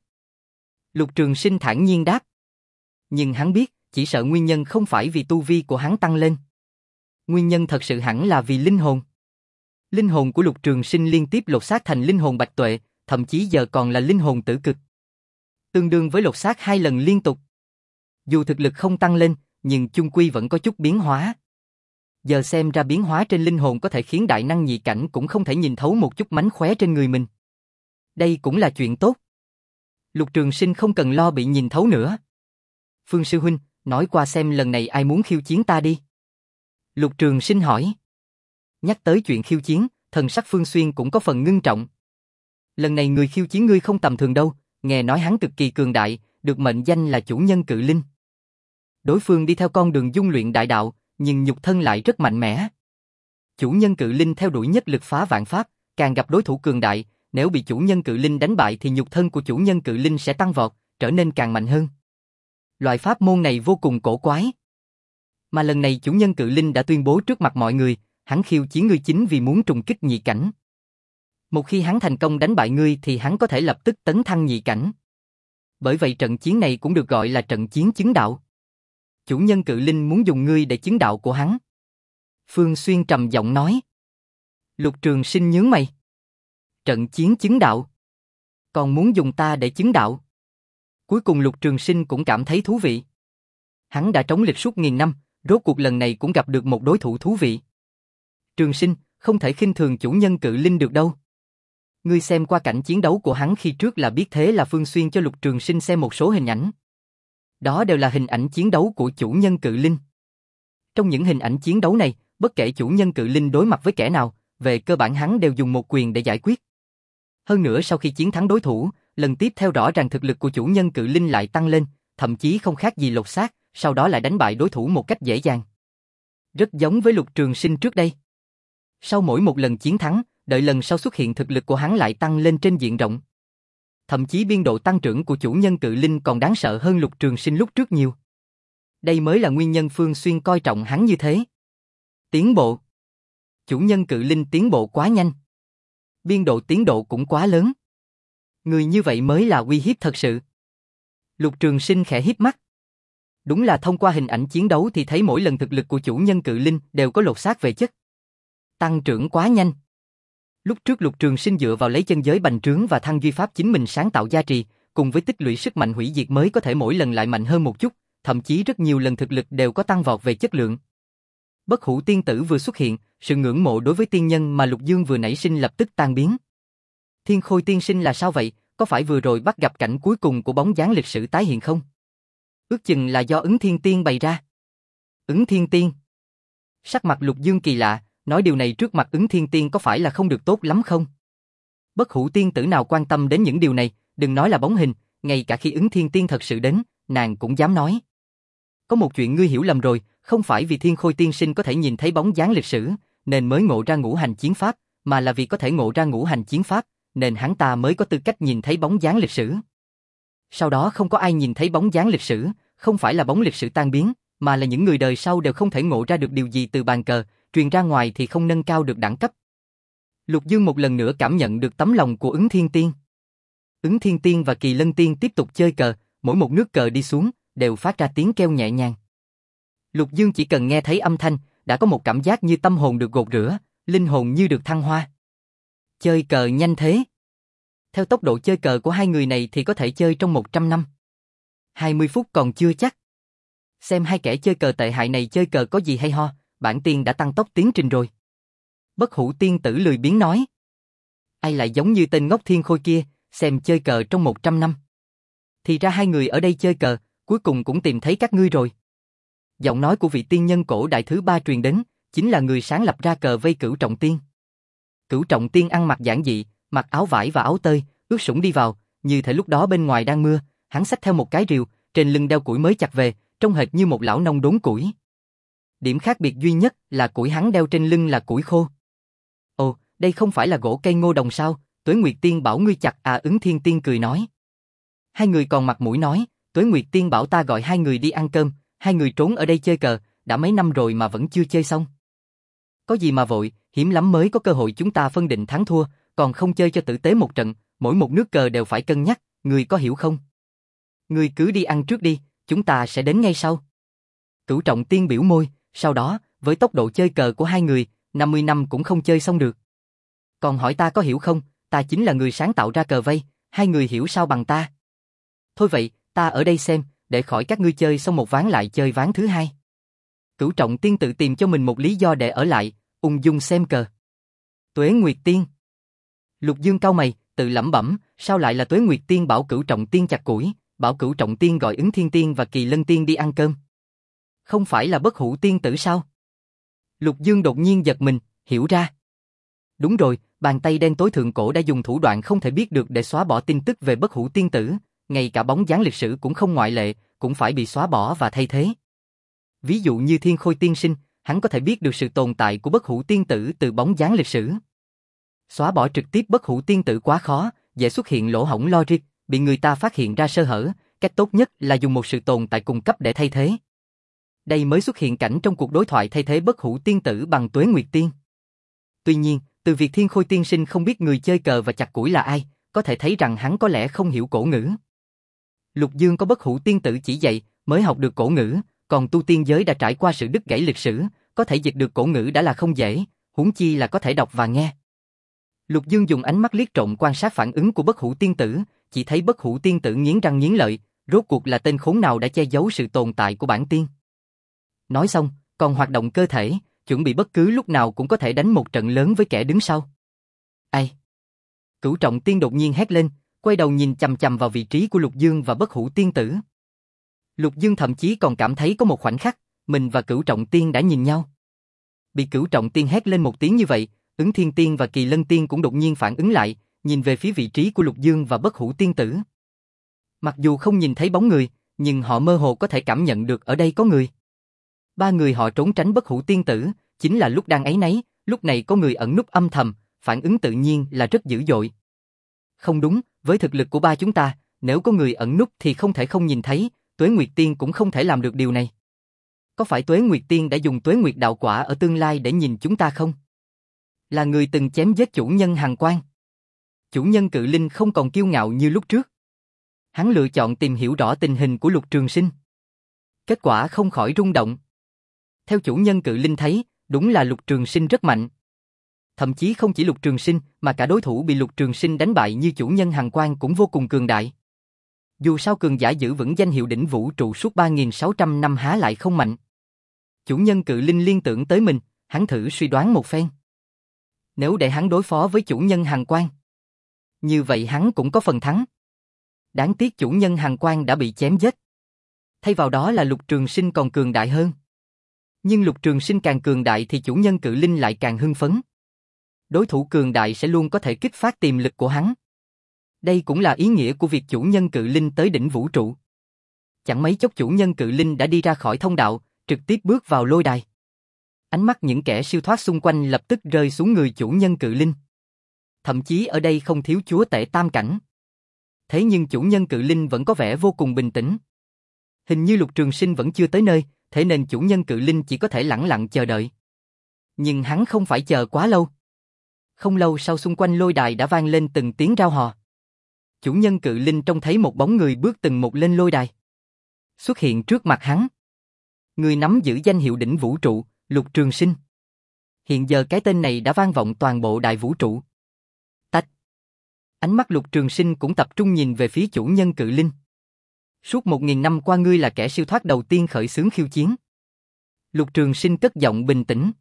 Lục Trường Sinh thản nhiên đáp. Nhưng hắn biết, chỉ sợ nguyên nhân không phải vì tu vi của hắn tăng lên. Nguyên nhân thật sự hẳn là vì linh hồn. Linh hồn của Lục Trường Sinh liên tiếp lột xác thành linh hồn bạch tuệ, thậm chí giờ còn là linh hồn tử cực. Tương đương với lột xác hai lần liên tục. Dù thực lực không tăng lên, nhưng chung quy vẫn có chút biến hóa. Giờ xem ra biến hóa trên linh hồn có thể khiến đại năng nhị cảnh cũng không thể nhìn thấu một chút mánh khóe trên người mình. Đây cũng là chuyện tốt. Lục Trường Sinh không cần lo bị nhìn thấu nữa. Phương sư huynh, nói qua xem lần này ai muốn khiêu chiến ta đi. Lục Trường Sinh hỏi. Nhắc tới chuyện khiêu chiến, thần sắc Phương Xuyên cũng có phần ngưng trọng. Lần này người khiêu chiến ngươi không tầm thường đâu, nghe nói hắn cực kỳ cường đại, được mệnh danh là chủ nhân cự linh. Đối phương đi theo con đường dung luyện đại đạo, nhưng nhục thân lại rất mạnh mẽ. Chủ nhân cự linh theo đuổi nhất lực phá vạn pháp, càng gặp đối thủ cường đại, nếu bị chủ nhân cự linh đánh bại thì nhục thân của chủ nhân cự linh sẽ tăng vọt, trở nên càng mạnh hơn. Loại pháp môn này vô cùng cổ quái. Mà lần này chủ nhân cự linh đã tuyên bố trước mặt mọi người, hắn khiêu chiến ngươi chính vì muốn trùng kích nhị cảnh. Một khi hắn thành công đánh bại ngươi thì hắn có thể lập tức tấn thăng nhị cảnh. Bởi vậy trận chiến này cũng được gọi là trận chiến chứng đạo. Chủ nhân cự linh muốn dùng ngươi để chứng đạo của hắn. Phương Xuyên trầm giọng nói. Lục Trường Sinh nhướng mày. Trận chiến chứng đạo. Còn muốn dùng ta để chứng đạo. Cuối cùng Lục Trường Sinh cũng cảm thấy thú vị. Hắn đã trống lịch suốt nghìn năm, rốt cuộc lần này cũng gặp được một đối thủ thú vị. Trường Sinh, không thể khinh thường chủ nhân cự linh được đâu. Ngươi xem qua cảnh chiến đấu của hắn khi trước là biết thế là Phương Xuyên cho Lục Trường Sinh xem một số hình ảnh. Đó đều là hình ảnh chiến đấu của chủ nhân cự linh. Trong những hình ảnh chiến đấu này, bất kể chủ nhân cự linh đối mặt với kẻ nào, về cơ bản hắn đều dùng một quyền để giải quyết. Hơn nữa sau khi chiến thắng đối thủ, lần tiếp theo rõ ràng thực lực của chủ nhân cự linh lại tăng lên, thậm chí không khác gì lột xác, sau đó lại đánh bại đối thủ một cách dễ dàng. Rất giống với Lục Trường Sinh trước đây. Sau mỗi một lần chiến thắng, đợi lần sau xuất hiện thực lực của hắn lại tăng lên trên diện rộng. Thậm chí biên độ tăng trưởng của chủ nhân cự linh còn đáng sợ hơn Lục Trường Sinh lúc trước nhiều. Đây mới là nguyên nhân Phương Xuyên coi trọng hắn như thế. Tiến bộ. Chủ nhân cự linh tiến bộ quá nhanh. Biên độ tiến độ cũng quá lớn. Người như vậy mới là uy hiếp thật sự. Lục Trường Sinh khẽ híp mắt. Đúng là thông qua hình ảnh chiến đấu thì thấy mỗi lần thực lực của chủ nhân cự linh đều có lột xác về chất. Tăng trưởng quá nhanh. Lúc trước Lục Trường Sinh dựa vào lấy chân giới bành trướng và thăng duy pháp chính mình sáng tạo gia trì, cùng với tích lũy sức mạnh hủy diệt mới có thể mỗi lần lại mạnh hơn một chút, thậm chí rất nhiều lần thực lực đều có tăng vọt về chất lượng. Bất Hủ tiên tử vừa xuất hiện, sự ngưỡng mộ đối với tiên nhân mà Lục Dương vừa nảy sinh lập tức tan biến. Thiên Khôi tiên sinh là sao vậy, có phải vừa rồi bắt gặp cảnh cuối cùng của bóng dáng lịch sử tái hiện không? Ước chừng là do Ứng Thiên Tiên bày ra. Ứng Thiên Tiên. Sắc mặt Lục Dương kỳ lạ, nói điều này trước mặt Ứng Thiên Tiên có phải là không được tốt lắm không? Bất Hủ tiên tử nào quan tâm đến những điều này, đừng nói là bóng hình, ngay cả khi Ứng Thiên Tiên thật sự đến, nàng cũng dám nói. Có một chuyện ngươi hiểu lầm rồi, không phải vì Thiên Khôi tiên sinh có thể nhìn thấy bóng dáng lịch sử, nên mới ngộ ra ngũ hành chiến pháp, mà là vì có thể ngộ ra ngũ hành chiến pháp, nên hắn ta mới có tư cách nhìn thấy bóng dáng lịch sử. Sau đó không có ai nhìn thấy bóng dáng lịch sử, không phải là bóng lịch sử tan biến, mà là những người đời sau đều không thể ngộ ra được điều gì từ bàn cờ, truyền ra ngoài thì không nâng cao được đẳng cấp. Lục Dương một lần nữa cảm nhận được tấm lòng của Ứng Thiên Tiên. Ứng Thiên Tiên và Kỳ Lân Tiên tiếp tục chơi cờ, mỗi một nước cờ đi xuống, đều phát ra tiếng kêu nhẹ nhàng. Lục Dương chỉ cần nghe thấy âm thanh, đã có một cảm giác như tâm hồn được gột rửa, linh hồn như được thăng hoa. Chơi cờ nhanh thế. Theo tốc độ chơi cờ của hai người này thì có thể chơi trong một trăm năm. hai mươi phút còn chưa chắc. Xem hai kẻ chơi cờ tệ hại này chơi cờ có gì hay ho, bản tiên đã tăng tốc tiến trình rồi. Bất Hủ tiên tử lười biếng nói. Ai lại giống như tên ngốc Thiên Khôi kia, xem chơi cờ trong một trăm năm. Thì ra hai người ở đây chơi cờ, cuối cùng cũng tìm thấy các ngươi rồi. Giọng nói của vị tiên nhân cổ đại thứ ba truyền đến, chính là người sáng lập ra cờ vây Cửu Trọng Tiên. Cửu Trọng Tiên ăn mặc giản dị, mặc áo vải và áo tơi, ướt sũng đi vào, như thể lúc đó bên ngoài đang mưa, hắn xách theo một cái rìu, trên lưng đeo củi mới chặt về, trông hệt như một lão nông đốn củi. Điểm khác biệt duy nhất là củi hắn đeo trên lưng là củi khô. Ồ, đây không phải là gỗ cây ngô đồng sao? Tuế Nguyệt Tiên bảo ngươi chặt à? Ứng Thiên Tiên cười nói. Hai người còn mặt mũi nói, Tuế Nguyệt Tiên bảo ta gọi hai người đi ăn cơm, hai người trốn ở đây chơi cờ, đã mấy năm rồi mà vẫn chưa chơi xong. Có gì mà vội, hiếm lắm mới có cơ hội chúng ta phân định thắng thua, còn không chơi cho tử tế một trận, mỗi một nước cờ đều phải cân nhắc, người có hiểu không? Người cứ đi ăn trước đi, chúng ta sẽ đến ngay sau. Cửu Trọng Tiên biểu môi, sau đó, với tốc độ chơi cờ của hai người, năm mươi năm cũng không chơi xong được. Còn hỏi ta có hiểu không, ta chính là người sáng tạo ra cờ vây, hai người hiểu sao bằng ta. Thôi vậy, ta ở đây xem, để khỏi các ngươi chơi xong một ván lại chơi ván thứ hai. Cửu Trọng Tiên tự tìm cho mình một lý do để ở lại, ung dung xem cờ. Tuế Nguyệt Tiên. Lục Dương cau mày, tự lẩm bẩm, sao lại là Tuế Nguyệt Tiên bảo Cửu Trọng Tiên chặt củi, bảo Cửu Trọng Tiên gọi Ứng Thiên Tiên và Kỳ Lân Tiên đi ăn cơm. Không phải là Bất Hủ Tiên tử sao? Lục Dương đột nhiên giật mình, hiểu ra. Đúng rồi, bàn tay đen tối thượng cổ đã dùng thủ đoạn không thể biết được để xóa bỏ tin tức về Bất Hủ Tiên tử, ngay cả bóng dáng lịch sử cũng không ngoại lệ, cũng phải bị xóa bỏ và thay thế. Ví dụ như Thiên Khôi Tiên Sinh, hắn có thể biết được sự tồn tại của Bất Hủ Tiên tử từ bóng dáng lịch sử. Xóa bỏ trực tiếp Bất Hủ Tiên tử quá khó, dễ xuất hiện lỗ hổng logic, bị người ta phát hiện ra sơ hở, cách tốt nhất là dùng một sự tồn tại cùng cấp để thay thế. Đây mới xuất hiện cảnh trong cuộc đối thoại thay thế Bất Hủ Tiên tử bằng Tuế Nguyệt Tiên. Tuy nhiên, từ việc Thiên Khôi Tiên Sinh không biết người chơi cờ và chặt củi là ai, có thể thấy rằng hắn có lẽ không hiểu cổ ngữ. Lục Dương có Bất Hủ Tiên tử chỉ dạy, mới học được cổ ngữ, còn tu tiên giới đã trải qua sự đứt gãy lịch sử, có thể dịch được cổ ngữ đã là không dễ, huống chi là có thể đọc và nghe. Lục Dương dùng ánh mắt liếc trộm quan sát phản ứng của Bất Hủ Tiên tử, chỉ thấy Bất Hủ Tiên tử nghiến răng nghiến lợi, rốt cuộc là tên khốn nào đã che giấu sự tồn tại của bản tiên. Nói xong, còn hoạt động cơ thể, chuẩn bị bất cứ lúc nào cũng có thể đánh một trận lớn với kẻ đứng sau. Ai? Cửu Trọng Tiên đột nhiên hét lên, quay đầu nhìn chằm chằm vào vị trí của Lục Dương và Bất Hủ Tiên tử. Lục Dương thậm chí còn cảm thấy có một khoảnh khắc, mình và Cửu Trọng Tiên đã nhìn nhau. Bị Cửu Trọng Tiên hét lên một tiếng như vậy, Ứng Thiên Tiên và Kỳ Lân Tiên cũng đột nhiên phản ứng lại, nhìn về phía vị trí của Lục Dương và Bất Hủ Tiên tử. Mặc dù không nhìn thấy bóng người, nhưng họ mơ hồ có thể cảm nhận được ở đây có người. Ba người họ trốn tránh Bất Hủ Tiên tử, chính là lúc đang áy náy, lúc này có người ẩn núp âm thầm, phản ứng tự nhiên là rất dữ dội. Không đúng, với thực lực của ba chúng ta, nếu có người ẩn núp thì không thể không nhìn thấy, Tuế Nguyệt Tiên cũng không thể làm được điều này. Có phải Tuế Nguyệt Tiên đã dùng Tuế Nguyệt đạo quả ở tương lai để nhìn chúng ta không? Là người từng chém giết chủ nhân Hàn Quan. Chủ nhân Cự Linh không còn kiêu ngạo như lúc trước. Hắn lựa chọn tìm hiểu rõ tình hình của Lục Trường Sinh. Kết quả không khỏi rung động. Theo chủ nhân Cự Linh thấy, đúng là Lục Trường Sinh rất mạnh. Thậm chí không chỉ Lục Trường Sinh, mà cả đối thủ bị Lục Trường Sinh đánh bại như chủ nhân Hàn Quan cũng vô cùng cường đại. Dù sao cường giả giữ vững danh hiệu đỉnh vũ trụ suốt ba nghìn sáu trăm năm há lại không mạnh. Chủ nhân Cự Linh liên tưởng tới mình, hắn thử suy đoán một phen. Nếu để hắn đối phó với chủ nhân Hàn Quan, như vậy hắn cũng có phần thắng. Đáng tiếc chủ nhân Hàn Quan đã bị chém giết. Thay vào đó là Lục Trường Sinh còn cường đại hơn. Nhưng Lục Trường Sinh càng cường đại thì chủ nhân Cự Linh lại càng hưng phấn. Đối thủ cường đại sẽ luôn có thể kích phát tiềm lực của hắn. Đây cũng là ý nghĩa của việc chủ nhân Cự Linh tới đỉnh vũ trụ. Chẳng mấy chốc chủ nhân Cự Linh đã đi ra khỏi thông đạo, trực tiếp bước vào lôi đài. Ánh mắt những kẻ siêu thoát xung quanh lập tức rơi xuống người chủ nhân Cự Linh. Thậm chí ở đây không thiếu chúa tể tam cảnh. Thế nhưng chủ nhân Cự Linh vẫn có vẻ vô cùng bình tĩnh. Hình như Lục Trường Sinh vẫn chưa tới nơi, thế nên chủ nhân Cự Linh chỉ có thể lẳng lặng chờ đợi. Nhưng hắn không phải chờ quá lâu. Không lâu sau xung quanh lôi đài đã vang lên từng tiếng rao hò. Chủ nhân Cự Linh trông thấy một bóng người bước từng một lên lôi đài. Xuất hiện trước mặt hắn. Người nắm giữ danh hiệu đỉnh vũ trụ, Lục Trường Sinh. Hiện giờ cái tên này đã vang vọng toàn bộ đại vũ trụ. Tách. Ánh mắt Lục Trường Sinh cũng tập trung nhìn về phía chủ nhân Cự Linh. Suốt một nghìn năm qua ngươi là kẻ siêu thoát đầu tiên khởi xướng khiêu chiến. Lục Trường Sinh cất giọng bình tĩnh.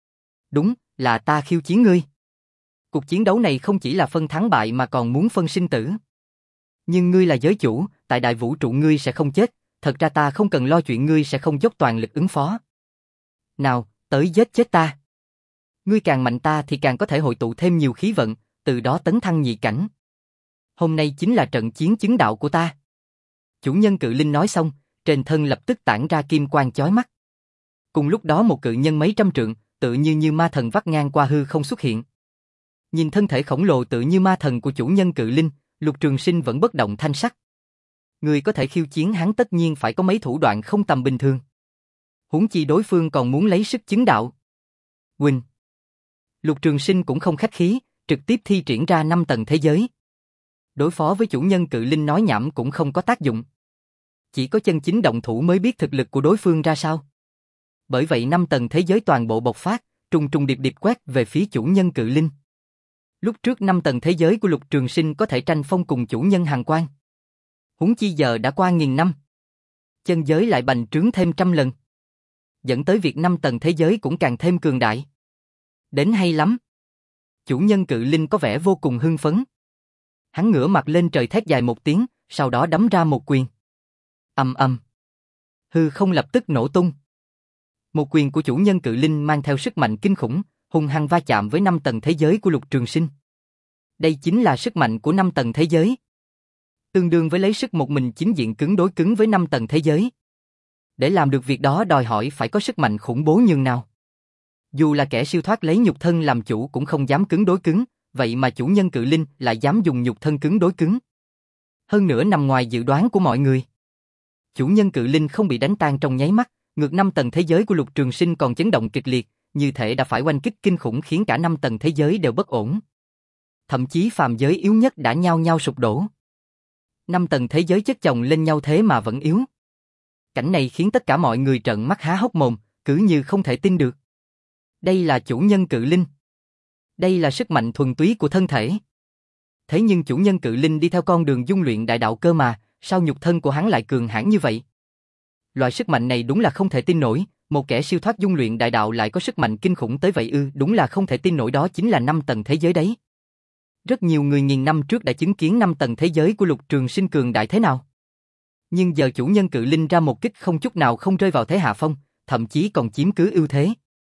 Đúng, là ta khiêu chiến ngươi. Cuộc chiến đấu này không chỉ là phân thắng bại mà còn muốn phân sinh tử. Nhưng ngươi là giới chủ, tại đại vũ trụ ngươi sẽ không chết, thật ra ta không cần lo chuyện ngươi sẽ không dốc toàn lực ứng phó. Nào, tới giết chết ta. Ngươi càng mạnh ta thì càng có thể hội tụ thêm nhiều khí vận, từ đó tấn thăng nhị cảnh. Hôm nay chính là trận chiến chứng đạo của ta. Chủ nhân cự linh nói xong, trên thân lập tức tản ra kim quang chói mắt. Cùng lúc đó một cự nhân mấy trăm trượng, tự như như ma thần vắt ngang qua hư không xuất hiện. Nhìn thân thể khổng lồ tự như ma thần của chủ nhân cự linh, Lục Trường Sinh vẫn bất động thanh sắc. Người có thể khiêu chiến hắn tất nhiên phải có mấy thủ đoạn không tầm bình thường. Huống chi đối phương còn muốn lấy sức chứng đạo. Huynh. Lục Trường Sinh cũng không khách khí, trực tiếp thi triển ra năm tầng thế giới. Đối phó với chủ nhân cự linh nói nhảm cũng không có tác dụng. Chỉ có chân chính động thủ mới biết thực lực của đối phương ra sao. Bởi vậy năm tầng thế giới toàn bộ bộc phát, trùng trùng điệp điệp quét về phía chủ nhân cự linh. Lúc trước năm tầng thế giới của Lục Trường Sinh có thể tranh phong cùng chủ nhân Hàn Quan. Huống chi giờ đã qua nghìn năm. Chân giới lại bành trướng thêm trăm lần. Dẫn tới việc năm tầng thế giới cũng càng thêm cường đại. Đến hay lắm. Chủ nhân cự linh có vẻ vô cùng hưng phấn. Hắn ngửa mặt lên trời thét dài một tiếng, sau đó đấm ra một quyền. Ầm ầm. Hư không lập tức nổ tung. Một quyền của chủ nhân cự linh mang theo sức mạnh kinh khủng, hung hăng va chạm với năm tầng thế giới của Lục Trường Sinh. Đây chính là sức mạnh của năm tầng thế giới. Tương đương với lấy sức một mình chính diện cứng đối cứng với năm tầng thế giới. Để làm được việc đó đòi hỏi phải có sức mạnh khủng bố nhường nào. Dù là kẻ siêu thoát lấy nhục thân làm chủ cũng không dám cứng đối cứng, vậy mà chủ nhân cự linh lại dám dùng nhục thân cứng đối cứng. Hơn nữa nằm ngoài dự đoán của mọi người. Chủ nhân cự linh không bị đánh tan trong nháy mắt, ngược năm tầng thế giới của Lục Trường Sinh còn chấn động kịch liệt, như thể đã phải oanh kích kinh khủng khiến cả năm tầng thế giới đều bất ổn. Thậm chí phàm giới yếu nhất đã nhao nhao sụp đổ. Năm tầng thế giới chất chồng lên nhau thế mà vẫn yếu. Cảnh này khiến tất cả mọi người trợn mắt há hốc mồm, cứ như không thể tin được. Đây là chủ nhân cự linh. Đây là sức mạnh thuần túy của thân thể. Thế nhưng chủ nhân cự linh đi theo con đường dung luyện đại đạo cơ mà, sao nhục thân của hắn lại cường hãn như vậy? Loại sức mạnh này đúng là không thể tin nổi, một kẻ siêu thoát dung luyện đại đạo lại có sức mạnh kinh khủng tới vậy ư, đúng là không thể tin nổi, đó chính là năm tầng thế giới đấy. Rất nhiều người nghìn năm trước đã chứng kiến năm tầng thế giới của Lục Trường Sinh cường đại thế nào. Nhưng giờ chủ nhân cự linh ra một kích không chút nào không rơi vào thế hạ phong, thậm chí còn chiếm cứ ưu thế.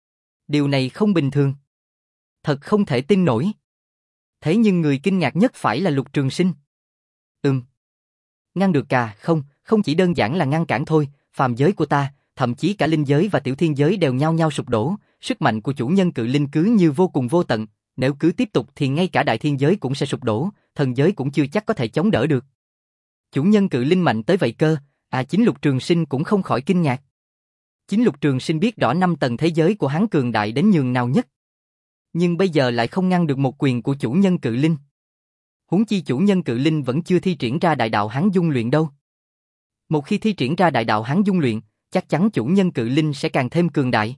Điều này không bình thường. Thật không thể tin nổi. Thế nhưng người kinh ngạc nhất phải là Lục Trường Sinh. Ừm. Ngăn được cả, không, không chỉ đơn giản là ngăn cản thôi, phàm giới của ta, thậm chí cả linh giới và tiểu thiên giới đều nhao nhao sụp đổ, sức mạnh của chủ nhân cự linh cứ như vô cùng vô tận, nếu cứ tiếp tục thì ngay cả đại thiên giới cũng sẽ sụp đổ, thần giới cũng chưa chắc có thể chống đỡ được. Chủ nhân cự linh mạnh tới vậy cơ, à chính Lục Trường Sinh cũng không khỏi kinh ngạc. Chính Lục Trường Sinh biết rõ năm tầng thế giới của hắn cường đại đến nhường nào nhất. Nhưng bây giờ lại không ngăn được một quyền của chủ nhân cự linh. Huống chi chủ nhân cự linh vẫn chưa thi triển ra đại đạo hắn dung luyện đâu. Một khi thi triển ra đại đạo hắn dung luyện, chắc chắn chủ nhân cự linh sẽ càng thêm cường đại.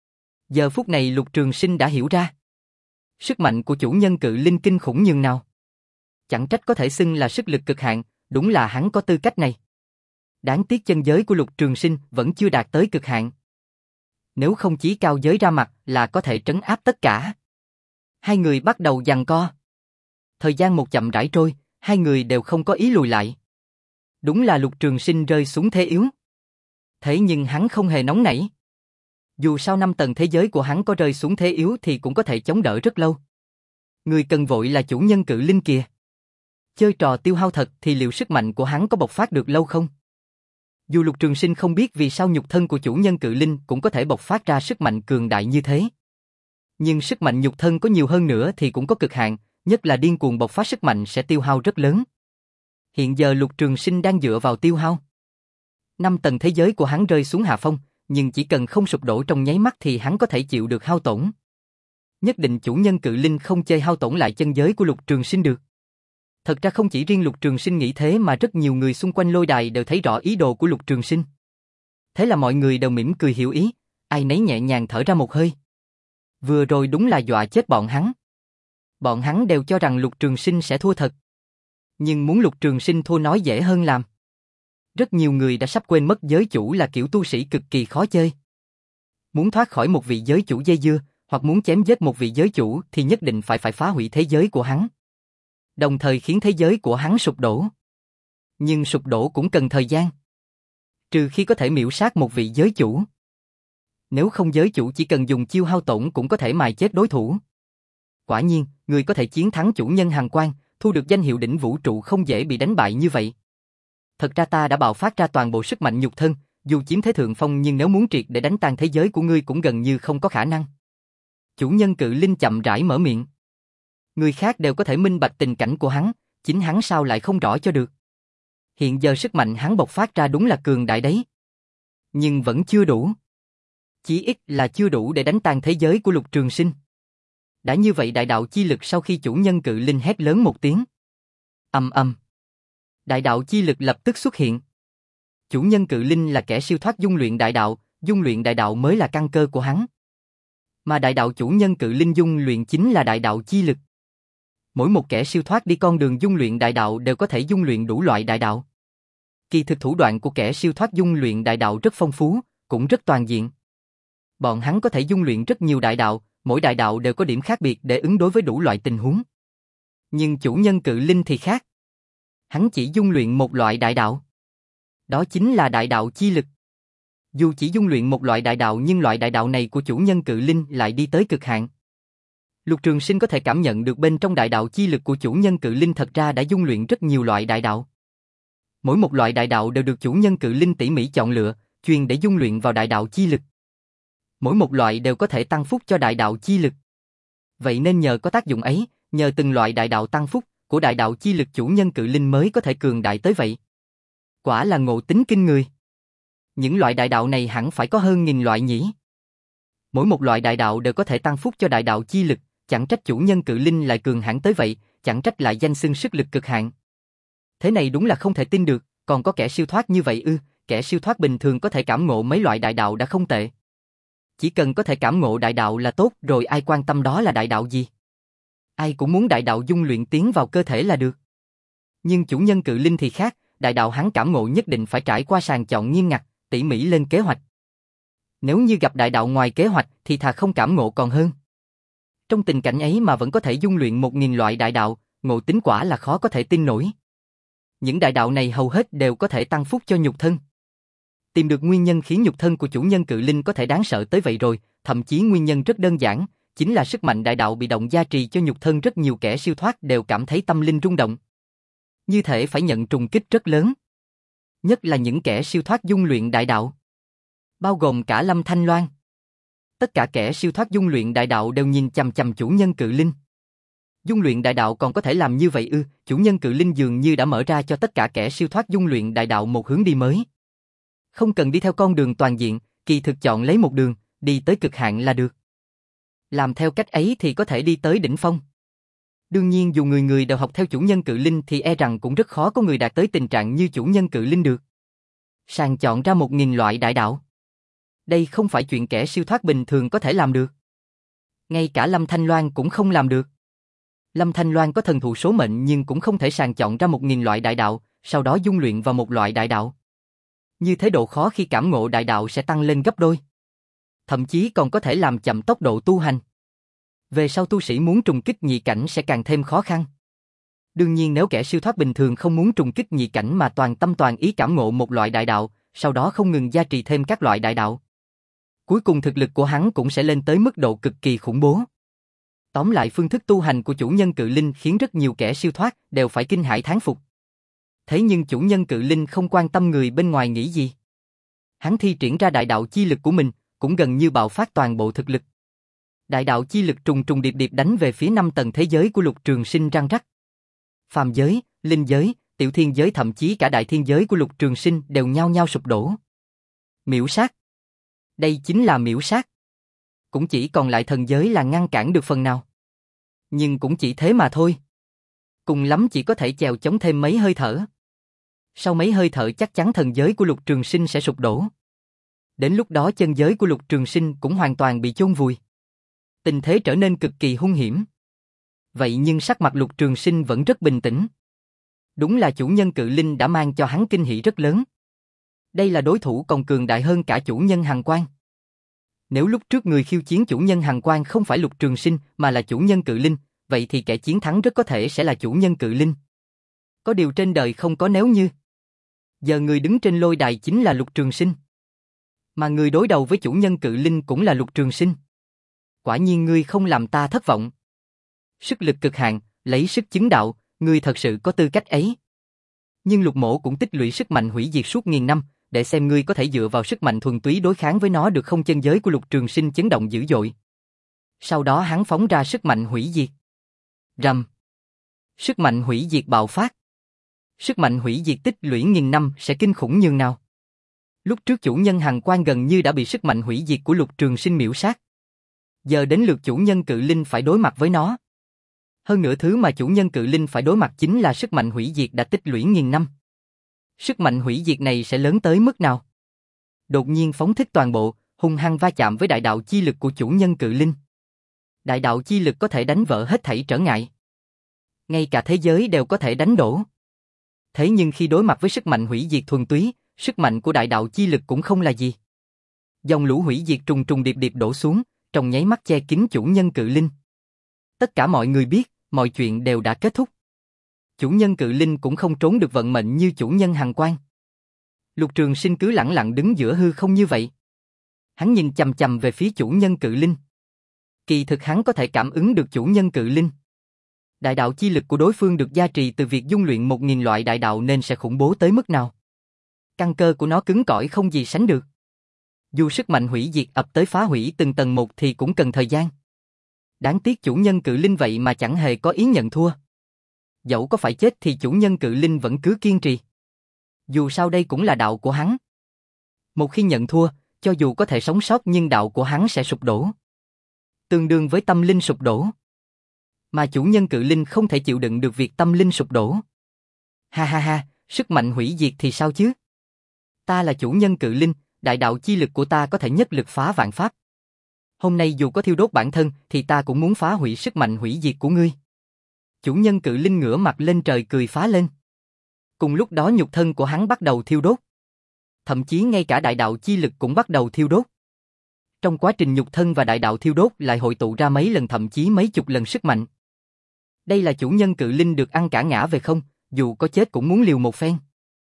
Giờ phút này Lục Trường Sinh đã hiểu ra. Sức mạnh của chủ nhân cự linh kinh khủng nhường nào. Chẳng trách có thể xưng là sức lực cực hạn, đúng là hắn có tư cách này. Đáng tiếc chân giới của Lục Trường Sinh vẫn chưa đạt tới cực hạn. Nếu không chí cao giới ra mặt là có thể trấn áp tất cả. Hai người bắt đầu giằng co. Thời gian một chậm rãi trôi, hai người đều không có ý lùi lại. Đúng là Lục Trường Sinh rơi xuống thế yếu. Thế nhưng hắn không hề nóng nảy. Dù sao năm tầng thế giới của hắn có rơi xuống thế yếu thì cũng có thể chống đỡ rất lâu. Người cần vội là chủ nhân cự linh kìa. Chơi trò tiêu hao thật thì liệu sức mạnh của hắn có bộc phát được lâu không? Dù Lục Trường Sinh không biết vì sao nhục thân của chủ nhân cự linh cũng có thể bộc phát ra sức mạnh cường đại như thế. Nhưng sức mạnh nhục thân có nhiều hơn nữa thì cũng có cực hạn, nhất là điên cuồng bộc phát sức mạnh sẽ tiêu hao rất lớn. Hiện giờ Lục Trường Sinh đang dựa vào tiêu hao. Năm tầng thế giới của hắn rơi xuống hạ phong, nhưng chỉ cần không sụp đổ trong nháy mắt thì hắn có thể chịu được hao tổn. Nhất định chủ nhân cự linh không chơi hao tổn lại chân giới của Lục Trường Sinh được. Thật ra không chỉ riêng Lục Trường Sinh nghĩ thế mà rất nhiều người xung quanh lôi đài đều thấy rõ ý đồ của Lục Trường Sinh. Thế là mọi người đều mỉm cười hiểu ý, ai nấy nhẹ nhàng thở ra một hơi. Vừa rồi đúng là dọa chết bọn hắn. Bọn hắn đều cho rằng Lục Trường Sinh sẽ thua thật. Nhưng muốn Lục Trường Sinh thua nói dễ hơn làm. Rất nhiều người đã sắp quên mất giới chủ là kiểu tu sĩ cực kỳ khó chơi. Muốn thoát khỏi một vị giới chủ dây dưa, hoặc muốn chém giết một vị giới chủ thì nhất định phải phải phá hủy thế giới của hắn. Đồng thời khiến thế giới của hắn sụp đổ. Nhưng sụp đổ cũng cần thời gian. Trừ khi có thể miểu sát một vị giới chủ. Nếu không, giới chủ chỉ cần dùng chiêu hao tổn cũng có thể mài chết đối thủ. Quả nhiên, người có thể chiến thắng chủ nhân Hàn Quan, thu được danh hiệu đỉnh vũ trụ không dễ bị đánh bại như vậy. Thật ra ta đã bạo phát ra toàn bộ sức mạnh nhục thân, dù chiếm thế thượng phong nhưng nếu muốn triệt để đánh tan thế giới của ngươi cũng gần như không có khả năng. Chủ nhân Cự Linh chậm rãi mở miệng. Người khác đều có thể minh bạch tình cảnh của hắn, chính hắn sao lại không rõ cho được. Hiện giờ sức mạnh hắn bộc phát ra đúng là cường đại đấy. Nhưng vẫn chưa đủ. Chỉ ít là chưa đủ để đánh tan thế giới của Lục Trường Sinh. Đã như vậy đại đạo chi lực sau khi chủ nhân Cự Linh hét lớn một tiếng. Ầm ầm. Đại đạo chi lực lập tức xuất hiện. Chủ nhân Cự Linh là kẻ siêu thoát dung luyện đại đạo, dung luyện đại đạo mới là căn cơ của hắn. Mà đại đạo chủ nhân Cự Linh dung luyện chính là đại đạo chi lực. Mỗi một kẻ siêu thoát đi con đường dung luyện đại đạo đều có thể dung luyện đủ loại đại đạo. Kỳ thực thủ đoạn của kẻ siêu thoát dung luyện đại đạo rất phong phú, cũng rất toàn diện. Bọn hắn có thể dung luyện rất nhiều đại đạo, mỗi đại đạo đều có điểm khác biệt để ứng đối với đủ loại tình huống. Nhưng chủ nhân Cự Linh thì khác. Hắn chỉ dung luyện một loại đại đạo. Đó chính là đại đạo chi lực. Dù chỉ dung luyện một loại đại đạo nhưng loại đại đạo này của chủ nhân Cự Linh lại đi tới cực hạn. Lục Trường Sinh có thể cảm nhận được bên trong đại đạo chi lực của chủ nhân Cự Linh thật ra đã dung luyện rất nhiều loại đại đạo. Mỗi một loại đại đạo đều được chủ nhân Cự Linh tỉ mỉ chọn lựa, truyền để dung luyện vào đại đạo chi lực. Mỗi một loại đều có thể tăng phúc cho đại đạo chi lực. Vậy nên nhờ có tác dụng ấy, nhờ từng loại đại đạo tăng phúc của đại đạo chi lực chủ nhân Cự Linh mới có thể cường đại tới vậy. Quả là ngộ tính kinh người. Những loại đại đạo này hẳn phải có hơn nghìn loại nhỉ. Mỗi một loại đại đạo đều có thể tăng phúc cho đại đạo chi lực, chẳng trách chủ nhân Cự Linh lại cường hãn tới vậy, chẳng trách lại danh xưng sức lực cực hạn. Thế này đúng là không thể tin được, còn có kẻ siêu thoát như vậy ư? Kẻ siêu thoát bình thường có thể cảm ngộ mấy loại đại đạo đã không tệ. Chỉ cần có thể cảm ngộ đại đạo là tốt rồi, ai quan tâm đó là đại đạo gì. Ai cũng muốn đại đạo dung luyện tiến vào cơ thể là được. Nhưng chủ nhân Cự Linh thì khác, đại đạo hắn cảm ngộ nhất định phải trải qua sàng chọn nghiêm ngặt, tỉ mỉ lên kế hoạch. Nếu như gặp đại đạo ngoài kế hoạch thì thà không cảm ngộ còn hơn. Trong tình cảnh ấy mà vẫn có thể dung luyện một nghìn loại đại đạo, ngộ tính quả là khó có thể tin nổi. Những đại đạo này hầu hết đều có thể tăng phúc cho nhục thân. Tìm được nguyên nhân khiến nhục thân của chủ nhân Cự Linh có thể đáng sợ tới vậy rồi, thậm chí nguyên nhân rất đơn giản, chính là sức mạnh đại đạo bị động gia trì cho nhục thân, rất nhiều kẻ siêu thoát đều cảm thấy tâm linh rung động. Như thể phải nhận trùng kích rất lớn. Nhất là những kẻ siêu thoát dung luyện đại đạo. Bao gồm cả Lâm Thanh Loan. Tất cả kẻ siêu thoát dung luyện đại đạo đều nhìn chằm chằm chủ nhân Cự Linh. Dung luyện đại đạo còn có thể làm như vậy ư? Chủ nhân Cự Linh dường như đã mở ra cho tất cả kẻ siêu thoát dung luyện đại đạo một hướng đi mới. Không cần đi theo con đường toàn diện, kỳ thực chọn lấy một đường, đi tới cực hạn là được. Làm theo cách ấy thì có thể đi tới đỉnh phong. Đương nhiên dù người người đều học theo chủ nhân Cự Linh thì e rằng cũng rất khó có người đạt tới tình trạng như chủ nhân Cự Linh được. Sàng chọn ra một nghìn loại đại đạo. Đây không phải chuyện kẻ siêu thoát bình thường có thể làm được. Ngay cả Lâm Thanh Loan cũng không làm được. Lâm Thanh Loan có thần thụ số mệnh nhưng cũng không thể sàng chọn ra một nghìn loại đại đạo, sau đó dung luyện vào một loại đại đạo. Như thế độ khó khi cảm ngộ đại đạo sẽ tăng lên gấp đôi. Thậm chí còn có thể làm chậm tốc độ tu hành. Về sau tu sĩ muốn trùng kích nhị cảnh sẽ càng thêm khó khăn. Đương nhiên nếu kẻ siêu thoát bình thường không muốn trùng kích nhị cảnh mà toàn tâm toàn ý cảm ngộ một loại đại đạo, sau đó không ngừng gia trì thêm các loại đại đạo, cuối cùng thực lực của hắn cũng sẽ lên tới mức độ cực kỳ khủng bố. Tóm lại phương thức tu hành của chủ nhân Cự Linh khiến rất nhiều kẻ siêu thoát đều phải kinh hãi thán phục. Thế nhưng chủ nhân Cự Linh không quan tâm người bên ngoài nghĩ gì. Hắn thi triển ra đại đạo chi lực của mình, cũng gần như bạo phát toàn bộ thực lực. Đại đạo chi lực trùng trùng điệp điệp đánh về phía năm tầng thế giới của Lục Trường Sinh răng rắc. Phàm giới, linh giới, tiểu thiên giới thậm chí cả đại thiên giới của Lục Trường Sinh đều nhao nhao sụp đổ. Miểu sát. Đây chính là miểu sát. Cũng chỉ còn lại thần giới là ngăn cản được phần nào. Nhưng cũng chỉ thế mà thôi. Cùng lắm chỉ có thể chèo chống thêm mấy hơi thở. Sau mấy hơi thở chắc chắn thần giới của Lục Trường Sinh sẽ sụp đổ. Đến lúc đó chân giới của Lục Trường Sinh cũng hoàn toàn bị chôn vùi. Tình thế trở nên cực kỳ hung hiểm. Vậy nhưng sắc mặt Lục Trường Sinh vẫn rất bình tĩnh. Đúng là chủ nhân Cự Linh đã mang cho hắn kinh hỉ rất lớn. Đây là đối thủ còn cường đại hơn cả chủ nhân Hàn Quan. Nếu lúc trước người khiêu chiến chủ nhân Hàn Quan không phải Lục Trường Sinh mà là chủ nhân Cự Linh, vậy thì kẻ chiến thắng rất có thể sẽ là chủ nhân Cự Linh. Có điều trên đời không có nếu như. Giờ người đứng trên lôi đài chính là Lục Trường Sinh. Mà người đối đầu với chủ nhân cự linh cũng là Lục Trường Sinh. Quả nhiên ngươi không làm ta thất vọng. Sức lực cực hạn, lấy sức chứng đạo, ngươi thật sự có tư cách ấy. Nhưng Lục Mỗ cũng tích lũy sức mạnh hủy diệt suốt nghìn năm, để xem ngươi có thể dựa vào sức mạnh thuần túy đối kháng với nó được không. Chân giới của Lục Trường Sinh chấn động dữ dội. Sau đó hắn phóng ra sức mạnh hủy diệt. Rầm. Sức mạnh hủy diệt bạo phát. Sức mạnh hủy diệt tích lũy nghìn năm sẽ kinh khủng nhường nào. Lúc trước chủ nhân Hàn Quan gần như đã bị sức mạnh hủy diệt của Lục Trường Sinh miểu sát. Giờ đến lượt chủ nhân cự linh phải đối mặt với nó. Hơn nữa thứ mà chủ nhân cự linh phải đối mặt chính là sức mạnh hủy diệt đã tích lũy nghìn năm. Sức mạnh hủy diệt này sẽ lớn tới mức nào? Đột nhiên phóng thích toàn bộ, hung hăng va chạm với đại đạo chi lực của chủ nhân cự linh. Đại đạo chi lực có thể đánh vỡ hết thảy trở ngại. Ngay cả thế giới đều có thể đánh đổ. Thế nhưng khi đối mặt với sức mạnh hủy diệt thuần túy, sức mạnh của đại đạo chi lực cũng không là gì. Dòng lũ hủy diệt trùng trùng điệp điệp đổ xuống, trong nháy mắt che kín chủ nhân cự linh. Tất cả mọi người biết, mọi chuyện đều đã kết thúc. Chủ nhân cự linh cũng không trốn được vận mệnh như chủ nhân Hàn Quan. Lục Trường Sinh cứ lẳng lặng đứng giữa hư không như vậy. Hắn nhìn chằm chằm về phía chủ nhân cự linh. Kỳ thực hắn có thể cảm ứng được chủ nhân cự linh. Đại đạo chi lực của đối phương được gia trì từ việc dung luyện một nghìn loại đại đạo nên sẽ khủng bố tới mức nào. Căn cơ của nó cứng cỏi không gì sánh được. Dù sức mạnh hủy diệt ập tới phá hủy từng tầng một thì cũng cần thời gian. Đáng tiếc chủ nhân cự linh vậy mà chẳng hề có ý nhận thua. Dẫu có phải chết thì chủ nhân cự linh vẫn cứ kiên trì. Dù sao đây cũng là đạo của hắn. Một khi nhận thua, cho dù có thể sống sót nhưng đạo của hắn sẽ sụp đổ. Tương đương với tâm linh sụp đổ. Mà chủ nhân cự linh không thể chịu đựng được việc tâm linh sụp đổ. Ha ha ha, sức mạnh hủy diệt thì sao chứ? Ta là chủ nhân cự linh, đại đạo chi lực của ta có thể nhất lực phá vạn pháp. Hôm nay dù có thiêu đốt bản thân thì ta cũng muốn phá hủy sức mạnh hủy diệt của ngươi. Chủ nhân cự linh ngửa mặt lên trời cười phá lên. Cùng lúc đó nhục thân của hắn bắt đầu thiêu đốt. Thậm chí ngay cả đại đạo chi lực cũng bắt đầu thiêu đốt. Trong quá trình nhục thân và đại đạo thiêu đốt lại hội tụ ra mấy lần thậm chí mấy chục lần sức mạnh. Đây là chủ nhân cự linh được ăn cả ngã về không, dù có chết cũng muốn liều một phen.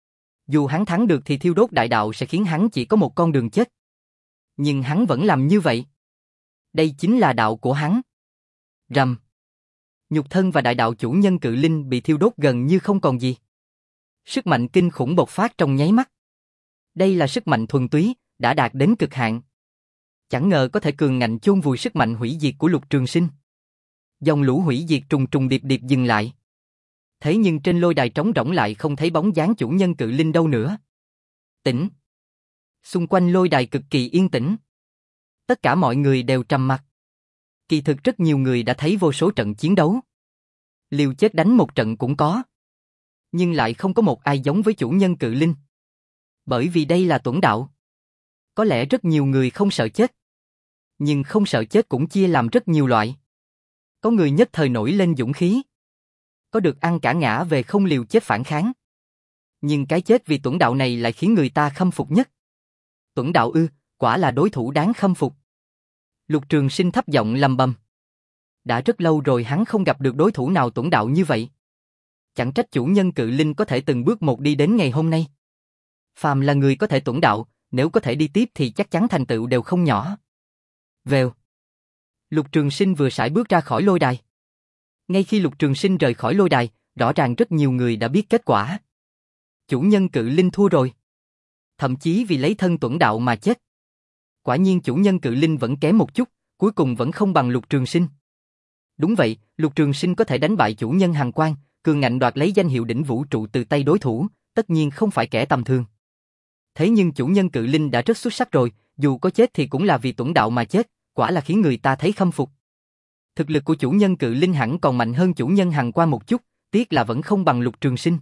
Dù hắn thắng được thì thiêu đốt đại đạo sẽ khiến hắn chỉ có một con đường chết. Nhưng hắn vẫn làm như vậy. Đây chính là đạo của hắn. Rầm. Nhục thân và đại đạo chủ nhân cự linh bị thiêu đốt gần như không còn gì. Sức mạnh kinh khủng bộc phát trong nháy mắt. Đây là sức mạnh thuần túy, đã đạt đến cực hạn. Chẳng ngờ có thể cường ngạnh chôn vùi sức mạnh hủy diệt của Lục Trường Sinh. Dòng lũ hủy diệt trùng trùng điệp điệp dừng lại. Thế nhưng trên lôi đài trống rỗng lại không thấy bóng dáng chủ nhân cự linh đâu nữa. Tĩnh. Xung quanh lôi đài cực kỳ yên tĩnh. Tất cả mọi người đều trầm mặc. Kỳ thực rất nhiều người đã thấy vô số trận chiến đấu. Liều chết đánh một trận cũng có. Nhưng lại không có một ai giống với chủ nhân cự linh. Bởi vì đây là tuẫn đạo. Có lẽ rất nhiều người không sợ chết. Nhưng không sợ chết cũng chia làm rất nhiều loại. Có người nhất thời nổi lên dũng khí. Có được ăn cả ngã về không liều chết phản kháng. Nhưng cái chết vì tuẫn đạo này lại khiến người ta khâm phục nhất. Tuẫn đạo ư, quả là đối thủ đáng khâm phục. Lục Trường Sinh thấp giọng lầm bầm. Đã rất lâu rồi hắn không gặp được đối thủ nào tuẫn đạo như vậy. Chẳng trách chủ nhân cự linh có thể từng bước một đi đến ngày hôm nay. Phàm là người có thể tuẫn đạo, nếu có thể đi tiếp thì chắc chắn thành tựu đều không nhỏ. Vèo. Lục Trường Sinh vừa sải bước ra khỏi lôi đài. Ngay khi Lục Trường Sinh rời khỏi lôi đài, rõ ràng rất nhiều người đã biết kết quả. Chủ nhân cự linh thua rồi. Thậm chí vì lấy thân tuẫn đạo mà chết. Quả nhiên chủ nhân cự linh vẫn kém một chút, cuối cùng vẫn không bằng Lục Trường Sinh. Đúng vậy, Lục Trường Sinh có thể đánh bại chủ nhân Hàn Quan, cường ngạnh đoạt lấy danh hiệu đỉnh vũ trụ từ tay đối thủ, tất nhiên không phải kẻ tầm thường. Thế nhưng chủ nhân cự linh đã rất xuất sắc rồi, dù có chết thì cũng là vì tuẫn đạo mà chết, quả là khiến người ta thấy khâm phục. Thực lực của chủ nhân cự linh hẳn còn mạnh hơn chủ nhân Hàn Quan một chút, tiếc là vẫn không bằng Lục Trường Sinh.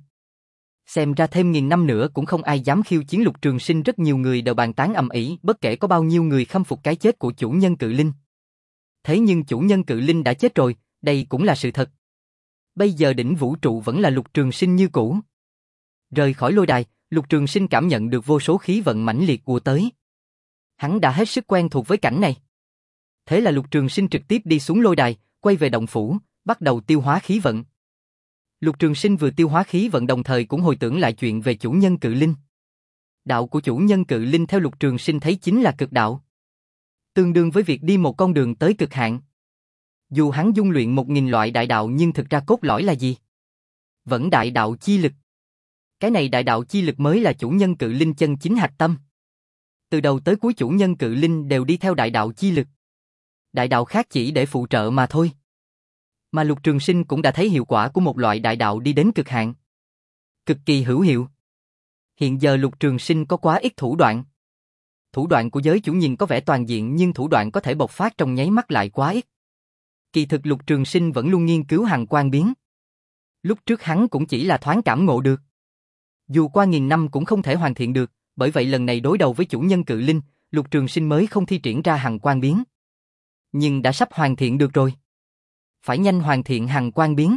Xem ra thêm nghìn năm nữa cũng không ai dám khiêu chiến Lục Trường Sinh, rất nhiều người đều bàn tán ầm ĩ, bất kể có bao nhiêu người khâm phục cái chết của chủ nhân cự linh. Thế nhưng chủ nhân cự linh đã chết rồi, đây cũng là sự thật. Bây giờ đỉnh vũ trụ vẫn là Lục Trường Sinh như cũ. Rời khỏi lôi đài, Lục Trường Sinh cảm nhận được vô số khí vận mãnh liệt ùa tới. Hắn đã hết sức quen thuộc với cảnh này. Thế là Lục Trường Sinh trực tiếp đi xuống lôi đài, quay về động phủ, bắt đầu tiêu hóa khí vận. Lục Trường Sinh vừa tiêu hóa khí vận đồng thời cũng hồi tưởng lại chuyện về chủ nhân cự linh. Đạo của chủ nhân cự linh theo Lục Trường Sinh thấy chính là cực đạo. Tương đương với việc đi một con đường tới cực hạn. Dù hắn dung luyện một nghìn loại đại đạo nhưng thực ra cốt lõi là gì? Vẫn đại đạo chi lực. Cái này đại đạo chi lực mới là chủ nhân cự linh chân chính hạch tâm. Từ đầu tới cuối chủ nhân cự linh đều đi theo đại đạo chi lực. Đại đạo khác chỉ để phụ trợ mà thôi. Mà Lục Trường Sinh cũng đã thấy hiệu quả của một loại đại đạo đi đến cực hạn. Cực kỳ hữu hiệu. Hiện giờ Lục Trường Sinh có quá ít thủ đoạn. Thủ đoạn của giới chủ nhìn có vẻ toàn diện nhưng thủ đoạn có thể bộc phát trong nháy mắt lại quá ít. Kỳ thực Lục Trường Sinh vẫn luôn nghiên cứu hằng quang biến. Lúc trước hắn cũng chỉ là thoáng cảm ngộ được. Dù qua nghìn năm cũng không thể hoàn thiện được, bởi vậy lần này đối đầu với chủ nhân cự linh, Lục Trường Sinh mới không thi triển ra hằng quang biến. Nhưng đã sắp hoàn thiện được rồi. Phải nhanh hoàn thiện hằng quang biến.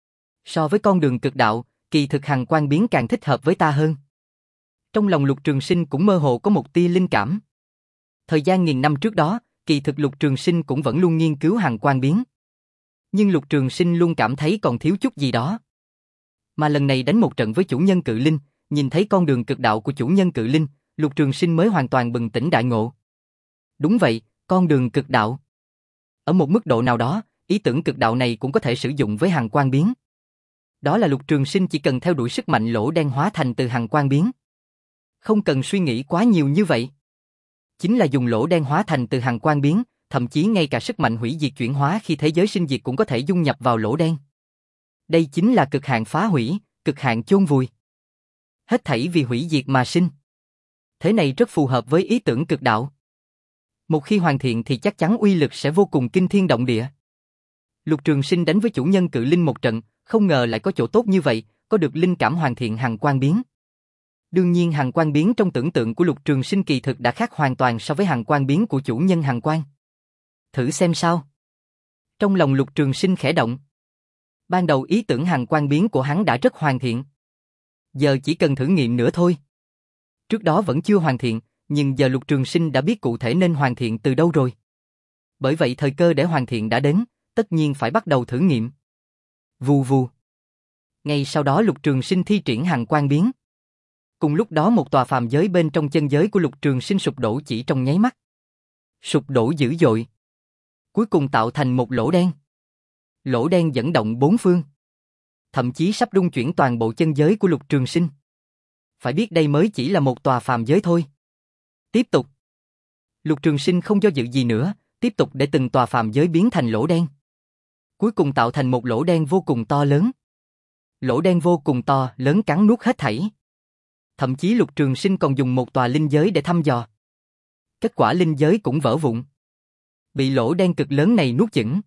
So với con đường cực đạo, kỳ thực hằng quang biến càng thích hợp với ta hơn. Trong lòng Lục Trường Sinh cũng mơ hồ có một tia linh cảm. Thời gian nghìn năm trước đó, kỳ thực Lục Trường Sinh cũng vẫn luôn nghiên cứu hằng quang biến. Nhưng Lục Trường Sinh luôn cảm thấy còn thiếu chút gì đó. Mà lần này đánh một trận với chủ nhân cự linh, nhìn thấy con đường cực đạo của chủ nhân cự linh, Lục Trường Sinh mới hoàn toàn bừng tỉnh đại ngộ. Đúng vậy, con đường cực đạo. Ở một mức độ nào đó, ý tưởng cực đạo này cũng có thể sử dụng với hằng quang biến. Đó là Lục Trường Sinh chỉ cần theo đuổi sức mạnh lỗ đen hóa thành từ hằng quang biến. Không cần suy nghĩ quá nhiều như vậy. Chính là dùng lỗ đen hóa thành từ hằng quang biến, thậm chí ngay cả sức mạnh hủy diệt chuyển hóa khi thế giới sinh diệt cũng có thể dung nhập vào lỗ đen. Đây chính là cực hạn phá hủy, cực hạn chôn vùi. Hết thảy vì hủy diệt mà sinh. Thế này rất phù hợp với ý tưởng cực đạo. Một khi hoàn thiện thì chắc chắn uy lực sẽ vô cùng kinh thiên động địa. Lục Trường Sinh đánh với chủ nhân cự linh một trận, không ngờ lại có chỗ tốt như vậy, có được linh cảm hoàn thiện hằng quang biến. Đương nhiên hằng quang biến trong tưởng tượng của Lục Trường Sinh kỳ thực đã khác hoàn toàn so với hằng quang biến của chủ nhân hằng quang. Thử xem sao. Trong lòng Lục Trường Sinh khẽ động. Ban đầu ý tưởng hằng quang biến của hắn đã rất hoàn thiện. Giờ chỉ cần thử nghiệm nữa thôi. Trước đó vẫn chưa hoàn thiện, nhưng giờ Lục Trường Sinh đã biết cụ thể nên hoàn thiện từ đâu rồi. Bởi vậy thời cơ để hoàn thiện đã đến, tất nhiên phải bắt đầu thử nghiệm. Vù vù. Ngay sau đó Lục Trường Sinh thi triển hằng quang biến. Cùng lúc đó một tòa phàm giới bên trong chân giới của Lục Trường Sinh sụp đổ chỉ trong nháy mắt. Sụp đổ dữ dội. Cuối cùng tạo thành một lỗ đen. Lỗ đen dẫn động bốn phương. Thậm chí sắp rung chuyển toàn bộ chân giới của Lục Trường Sinh. Phải biết đây mới chỉ là một tòa phàm giới thôi. Tiếp tục. Lục Trường Sinh không do dự gì nữa, tiếp tục để từng tòa phàm giới biến thành lỗ đen. Cuối cùng tạo thành một lỗ đen vô cùng to lớn. Lỗ đen vô cùng to, lớn cắn nuốt hết thảy. Thậm chí Lục Trường Sinh còn dùng một tòa linh giới để thăm dò. Kết quả linh giới cũng vỡ vụn. Bị lỗ đen cực lớn này nuốt chửng.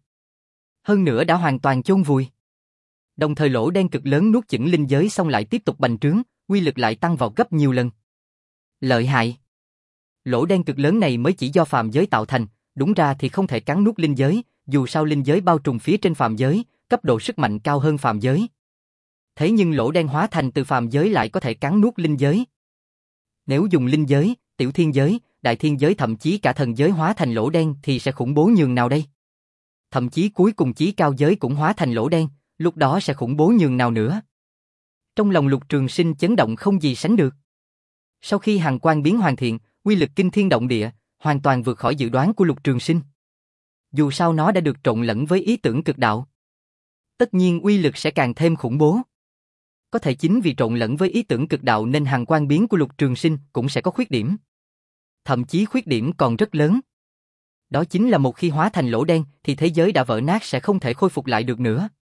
Hơn nữa đã hoàn toàn chôn vùi. Đồng thời lỗ đen cực lớn nuốt chửng linh giới xong lại tiếp tục bành trướng, uy lực lại tăng vào gấp nhiều lần. Lợi hại. Lỗ đen cực lớn này mới chỉ do phàm giới tạo thành, đúng ra thì không thể cắn nuốt linh giới, dù sao linh giới bao trùm phía trên phàm giới, cấp độ sức mạnh cao hơn phàm giới. Thế nhưng lỗ đen hóa thành từ phàm giới lại có thể cắn nuốt linh giới. Nếu dùng linh giới, tiểu thiên giới, đại thiên giới thậm chí cả thần giới hóa thành lỗ đen thì sẽ khủng bố nhường nào đây? Thậm chí cuối cùng chí cao giới cũng hóa thành lỗ đen, lúc đó sẽ khủng bố nhường nào nữa? Trong lòng Lục Trường Sinh chấn động không gì sánh được. Sau khi hằng quang biến hoàn thiện, uy lực kinh thiên động địa, hoàn toàn vượt khỏi dự đoán của Lục Trường Sinh. Dù sao nó đã được trộn lẫn với ý tưởng cực đạo. Tất nhiên uy lực sẽ càng thêm khủng bố. Có thể chính vì trộn lẫn với ý tưởng cực đạo nên hằng quang biến của Lục Trường Sinh cũng sẽ có khuyết điểm. Thậm chí khuyết điểm còn rất lớn. Đó chính là một khi hóa thành lỗ đen thì thế giới đã vỡ nát sẽ không thể khôi phục lại được nữa.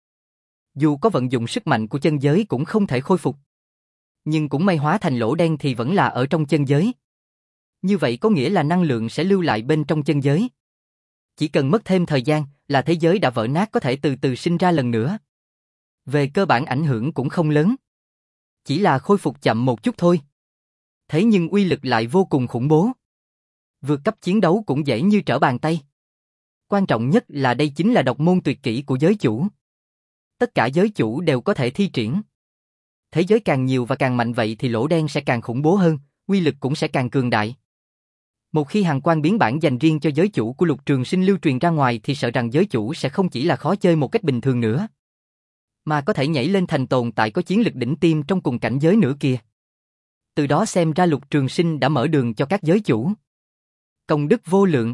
Dù có vận dụng sức mạnh của chân giới cũng không thể khôi phục. Nhưng cũng may hóa thành lỗ đen thì vẫn là ở trong chân giới. Như vậy có nghĩa là năng lượng sẽ lưu lại bên trong chân giới. Chỉ cần mất thêm thời gian là thế giới đã vỡ nát có thể từ từ sinh ra lần nữa. Về cơ bản ảnh hưởng cũng không lớn. Chỉ là khôi phục chậm một chút thôi. Thế nhưng uy lực lại vô cùng khủng bố. Vượt cấp chiến đấu cũng dễ như trở bàn tay. Quan trọng nhất là đây chính là độc môn tuyệt kỹ của giới chủ. Tất cả giới chủ đều có thể thi triển. Thế giới càng nhiều và càng mạnh vậy thì lỗ đen sẽ càng khủng bố hơn, uy lực cũng sẽ càng cường đại. Một khi hằng quang biến bản dành riêng cho giới chủ của Lục Trường Sinh lưu truyền ra ngoài thì sợ rằng giới chủ sẽ không chỉ là khó chơi một cách bình thường nữa, mà có thể nhảy lên thành tồn tại có chiến lực đỉnh tiêm trong cùng cảnh giới nữa kìa. Từ đó xem ra Lục Trường Sinh đã mở đường cho các giới chủ. Công đức vô lượng.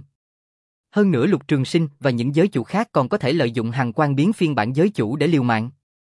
Hơn nữa Lục Trường Sinh và những giới chủ khác còn có thể lợi dụng Hàn Quang biến phiên bản giới chủ để liều mạng.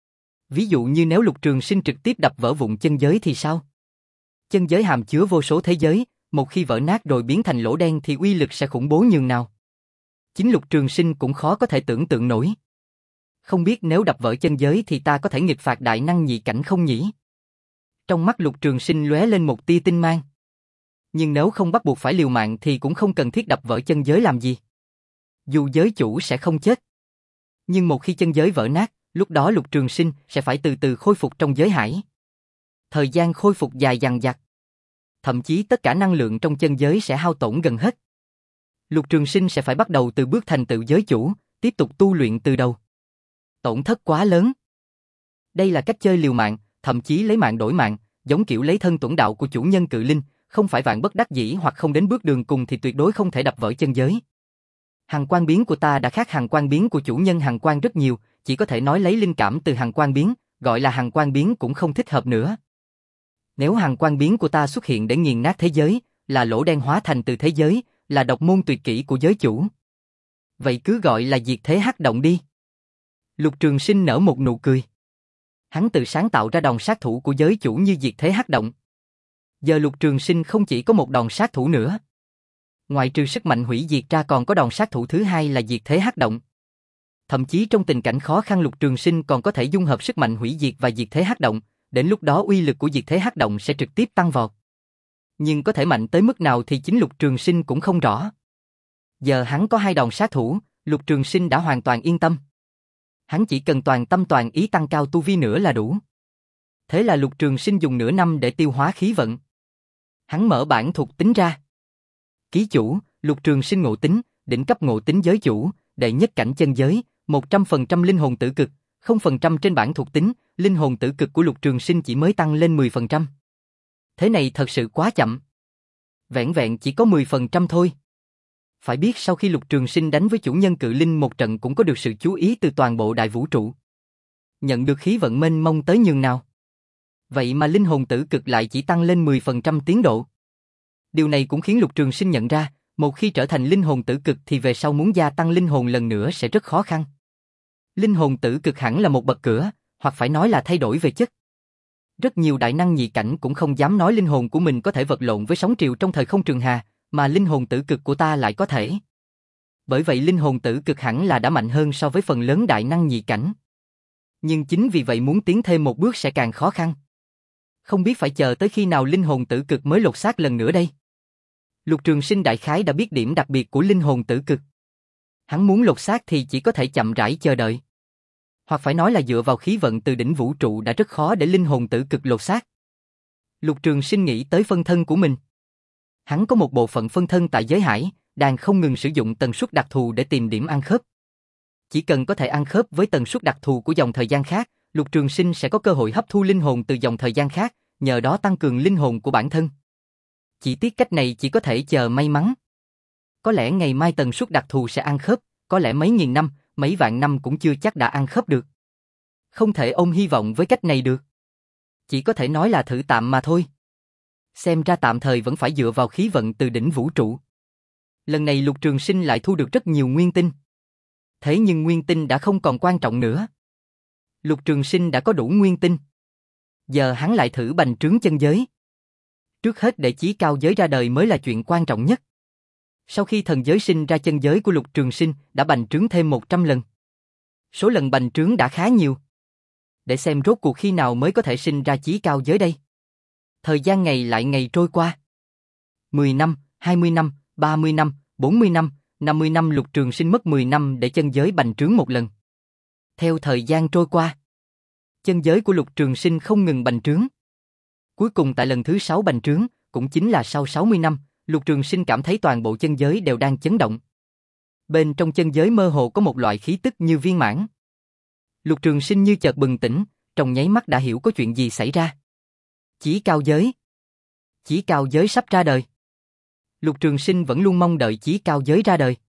Ví dụ như nếu Lục Trường Sinh trực tiếp đập vỡ vụn chân giới thì sao? Chân giới hàm chứa vô số thế giới, một khi vỡ nát rồi biến thành lỗ đen thì uy lực sẽ khủng bố nhường nào. Chính Lục Trường Sinh cũng khó có thể tưởng tượng nổi. Không biết nếu đập vỡ chân giới thì ta có thể nghịch phạt đại năng nhị cảnh không nhỉ? Trong mắt Lục Trường Sinh lóe lên một tia tinh mang. Nhưng nếu không bắt buộc phải liều mạng thì cũng không cần thiết đập vỡ chân giới làm gì. Dù giới chủ sẽ không chết. Nhưng một khi chân giới vỡ nát, lúc đó Lục Trường Sinh sẽ phải từ từ khôi phục trong giới hải. Thời gian khôi phục dài dằng dặc. Thậm chí tất cả năng lượng trong chân giới sẽ hao tổn gần hết. Lục Trường Sinh sẽ phải bắt đầu từ bước thành tựu giới chủ, tiếp tục tu luyện từ đầu. Tổn thất quá lớn. Đây là cách chơi liều mạng, thậm chí lấy mạng đổi mạng, giống kiểu lấy thân tuẫn đạo của chủ nhân cự linh, không phải vạn bất đắc dĩ hoặc không đến bước đường cùng thì tuyệt đối không thể đập vỡ chân giới. Hàn Quang biến của ta đã khác Hàn Quang biến của chủ nhân Hàn Quang rất nhiều, chỉ có thể nói lấy linh cảm từ Hàn Quang biến, gọi là Hàn Quang biến cũng không thích hợp nữa. Nếu Hàn Quang biến của ta xuất hiện để nghiền nát thế giới, là lỗ đen hóa thành từ thế giới, là độc môn tuyệt kỹ của giới chủ. Vậy cứ gọi là diệt thế hắc động đi. Lục Trường Sinh nở một nụ cười. Hắn tự sáng tạo ra đòn sát thủ của giới chủ như diệt thế hắc động. Giờ Lục Trường Sinh không chỉ có một đòn sát thủ nữa. Ngoài trừ sức mạnh hủy diệt ra còn có đòn sát thủ thứ hai là diệt thế hắc động. Thậm chí trong tình cảnh khó khăn Lục Trường Sinh còn có thể dung hợp sức mạnh hủy diệt và diệt thế hắc động, đến lúc đó uy lực của diệt thế hắc động sẽ trực tiếp tăng vọt. Nhưng có thể mạnh tới mức nào thì chính Lục Trường Sinh cũng không rõ. Giờ hắn có hai đòn sát thủ, Lục Trường Sinh đã hoàn toàn yên tâm. Hắn chỉ cần toàn tâm toàn ý tăng cao tu vi nữa là đủ. Thế là Lục Trường Sinh dùng nửa năm để tiêu hóa khí vận. Hắn mở bản thuộc tính ra. Ký chủ, Lục Trường Sinh ngộ tính, đỉnh cấp ngộ tính giới chủ, đệ nhất cảnh chân giới, một trăm phần trăm linh hồn tử cực, không phần trăm trên bản thuộc tính, linh hồn tử cực của Lục Trường Sinh chỉ mới tăng lên mười phần trăm. Thế này thật sự quá chậm. Vẹn vẹn chỉ có mười phần trăm thôi. Phải biết sau khi Lục Trường Sinh đánh với chủ nhân cự linh một trận cũng có được sự chú ý từ toàn bộ đại vũ trụ. Nhận được khí vận mênh mông tới nhường nào. Vậy mà linh hồn tử cực lại chỉ tăng lên mười phần trăm tiến độ. Điều này cũng khiến Lục Trường Sinh nhận ra, một khi trở thành linh hồn tử cực thì về sau muốn gia tăng linh hồn lần nữa sẽ rất khó khăn. Linh hồn tử cực hẳn là một bậc cửa, hoặc phải nói là thay đổi về chất. Rất nhiều đại năng nhị cảnh cũng không dám nói linh hồn của mình có thể vật lộn với sóng triều trong thời không trường hà, mà linh hồn tử cực của ta lại có thể. Bởi vậy linh hồn tử cực hẳn là đã mạnh hơn so với phần lớn đại năng nhị cảnh. Nhưng chính vì vậy muốn tiến thêm một bước sẽ càng khó khăn. Không biết phải chờ tới khi nào linh hồn tử cực mới lột xác lần nữa đây. Lục Trường Sinh đại khái đã biết điểm đặc biệt của linh hồn tử cực. Hắn muốn lột xác thì chỉ có thể chậm rãi chờ đợi. Hoặc phải nói là dựa vào khí vận từ đỉnh vũ trụ đã rất khó để linh hồn tử cực lột xác. Lục Trường Sinh nghĩ tới phân thân của mình. Hắn có một bộ phận phân thân tại giới hải, đang không ngừng sử dụng tần suất đặc thù để tìm điểm ăn khớp. Chỉ cần có thể ăn khớp với tần suất đặc thù của dòng thời gian khác, Lục Trường Sinh sẽ có cơ hội hấp thu linh hồn từ dòng thời gian khác, nhờ đó tăng cường linh hồn của bản thân. Chỉ tiếc cách này chỉ có thể chờ may mắn. Có lẽ ngày mai tần suất đặc thù sẽ ăn khớp, có lẽ mấy nghìn năm, mấy vạn năm cũng chưa chắc đã ăn khớp được. Không thể ôm hy vọng với cách này được. Chỉ có thể nói là thử tạm mà thôi. Xem ra tạm thời vẫn phải dựa vào khí vận từ đỉnh vũ trụ. Lần này Lục Trường Sinh lại thu được rất nhiều nguyên tinh. Thế nhưng nguyên tinh đã không còn quan trọng nữa. Lục Trường Sinh đã có đủ nguyên tinh. Giờ hắn lại thử bành trướng chân giới. Trước hết để chí cao giới ra đời mới là chuyện quan trọng nhất. Sau khi thần giới sinh ra, chân giới của Lục Trường Sinh đã bành trướng thêm một trăm lần. Số lần bành trướng đã khá nhiều. Để xem rốt cuộc khi nào mới có thể sinh ra chí cao giới đây. Thời gian ngày lại ngày trôi qua. mười năm, hai mươi năm, ba mươi năm, bốn mươi năm, năm mươi năm. Lục Trường Sinh mất mười năm để chân giới bành trướng một lần. Theo thời gian trôi qua, chân giới của Lục Trường Sinh không ngừng bành trướng. Cuối cùng tại lần thứ sáu bành trướng, cũng chính là sau sáu mươi năm, Lục Trường Sinh cảm thấy toàn bộ chân giới đều đang chấn động. Bên trong chân giới mơ hồ có một loại khí tức như viên mãn. Lục Trường Sinh như chợt bừng tỉnh, trong nháy mắt đã hiểu có chuyện gì xảy ra. Chí cao giới. Chí cao giới sắp ra đời. Lục Trường Sinh vẫn luôn mong đợi chí cao giới ra đời.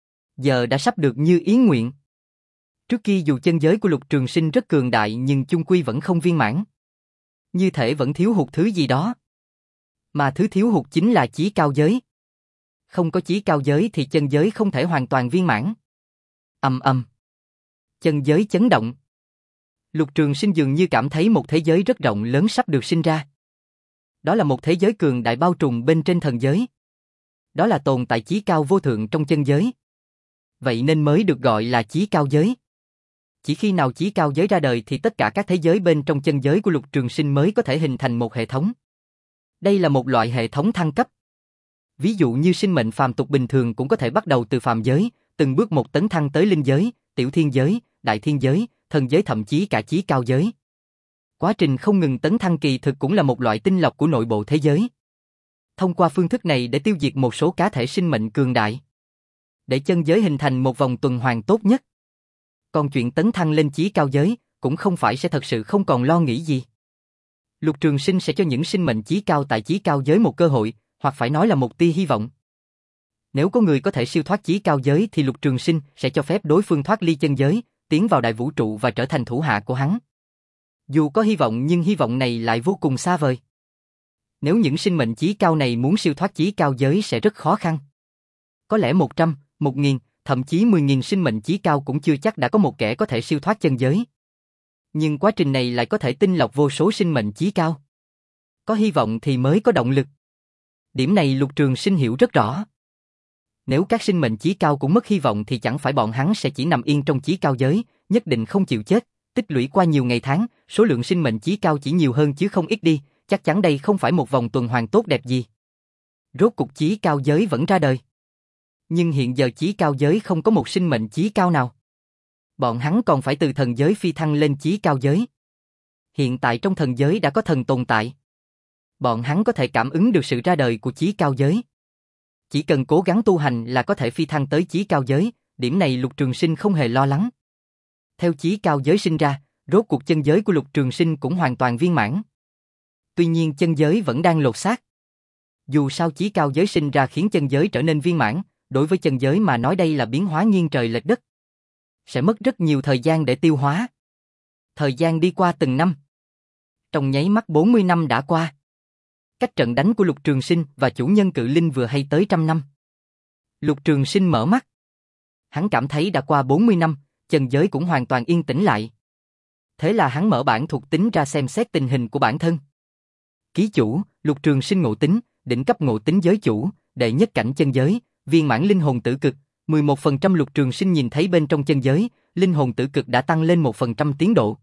Giờ đã sắp được như ý nguyện. Trước kia dù chân giới của Lục Trường Sinh rất cường đại nhưng chung quy vẫn không viên mãn. Như thể vẫn thiếu hụt thứ gì đó. Mà thứ thiếu hụt chính là chí cao giới. Không có chí cao giới thì chân giới không thể hoàn toàn viên mãn. Ầm ầm. Chân giới chấn động. Lục Trường Sinh dường như cảm thấy một thế giới rất rộng lớn sắp được sinh ra. Đó là một thế giới cường đại bao trùm bên trên thần giới. Đó là tồn tại chí cao vô thượng trong chân giới. Vậy nên mới được gọi là chí cao giới. Chỉ khi nào chí cao giới ra đời thì tất cả các thế giới bên trong chân giới của Lục Trường Sinh mới có thể hình thành một hệ thống. Đây là một loại hệ thống thăng cấp. Ví dụ như sinh mệnh phàm tục bình thường cũng có thể bắt đầu từ phàm giới, từng bước một tấn thăng tới linh giới, tiểu thiên giới, đại thiên giới, thần giới thậm chí cả chí cao giới. Quá trình không ngừng tấn thăng kỳ thực cũng là một loại tinh lọc của nội bộ thế giới. Thông qua phương thức này để tiêu diệt một số cá thể sinh mệnh cường đại. Để chân giới hình thành một vòng tuần hoàn tốt nhất. Còn chuyện tấn thăng lên chí cao giới cũng không phải sẽ thật sự không còn lo nghĩ gì. Lục Trường Sinh sẽ cho những sinh mệnh chí cao tại chí cao giới một cơ hội, hoặc phải nói là một tia hy vọng. Nếu có người có thể siêu thoát chí cao giới thì Lục Trường Sinh sẽ cho phép đối phương thoát ly chân giới, tiến vào đại vũ trụ và trở thành thủ hạ của hắn. Dù có hy vọng nhưng hy vọng này lại vô cùng xa vời. Nếu những sinh mệnh chí cao này muốn siêu thoát chí cao giới sẽ rất khó khăn. Có lẽ một trăm, một nghìn, thậm chí mười nghìn sinh mệnh chí cao cũng chưa chắc đã có một kẻ có thể siêu thoát chân giới. Nhưng quá trình này lại có thể tinh lọc vô số sinh mệnh chí cao. Có hy vọng thì mới có động lực. Điểm này Lục Trường Sinh hiểu rất rõ. Nếu các sinh mệnh chí cao cũng mất hy vọng thì chẳng phải bọn hắn sẽ chỉ nằm yên trong chí cao giới, nhất định không chịu chết, tích lũy qua nhiều ngày tháng, số lượng sinh mệnh chí cao chỉ nhiều hơn chứ không ít đi, chắc chắn đây không phải một vòng tuần hoàn tốt đẹp gì. Rốt cục chí cao giới vẫn ra đời. Nhưng hiện giờ chí cao giới không có một sinh mệnh chí cao nào. Bọn hắn còn phải từ thần giới phi thăng lên chí cao giới. Hiện tại trong thần giới đã có thần tồn tại. Bọn hắn có thể cảm ứng được sự ra đời của chí cao giới. Chỉ cần cố gắng tu hành là có thể phi thăng tới chí cao giới, điểm này Lục Trường Sinh không hề lo lắng. Theo chí cao giới sinh ra, rốt cuộc chân giới của Lục Trường Sinh cũng hoàn toàn viên mãn. Tuy nhiên chân giới vẫn đang lột xác. Dù sao chí cao giới sinh ra khiến chân giới trở nên viên mãn, đối với chân giới mà nói đây là biến hóa nghiêng trời lệch đất. Sẽ mất rất nhiều thời gian để tiêu hóa. Thời gian đi qua từng năm. Trong nháy mắt bốn mươi năm đã qua. Cách trận đánh của Lục Trường Sinh và chủ nhân cự linh vừa hay tới trăm năm. Lục Trường Sinh mở mắt. Hắn cảm thấy đã qua bốn mươi năm, chân giới cũng hoàn toàn yên tĩnh lại. Thế là hắn mở bản thuộc tính ra xem xét tình hình của bản thân. Ký chủ, Lục Trường Sinh ngộ tính, đỉnh cấp ngộ tính giới chủ, đệ nhất cảnh chân giới, viên mãn linh hồn tử cực, mười một phần trăm Lục Trường Sinh nhìn thấy bên trong chân giới, linh hồn tử cực đã tăng lên một phần trăm tiến độ.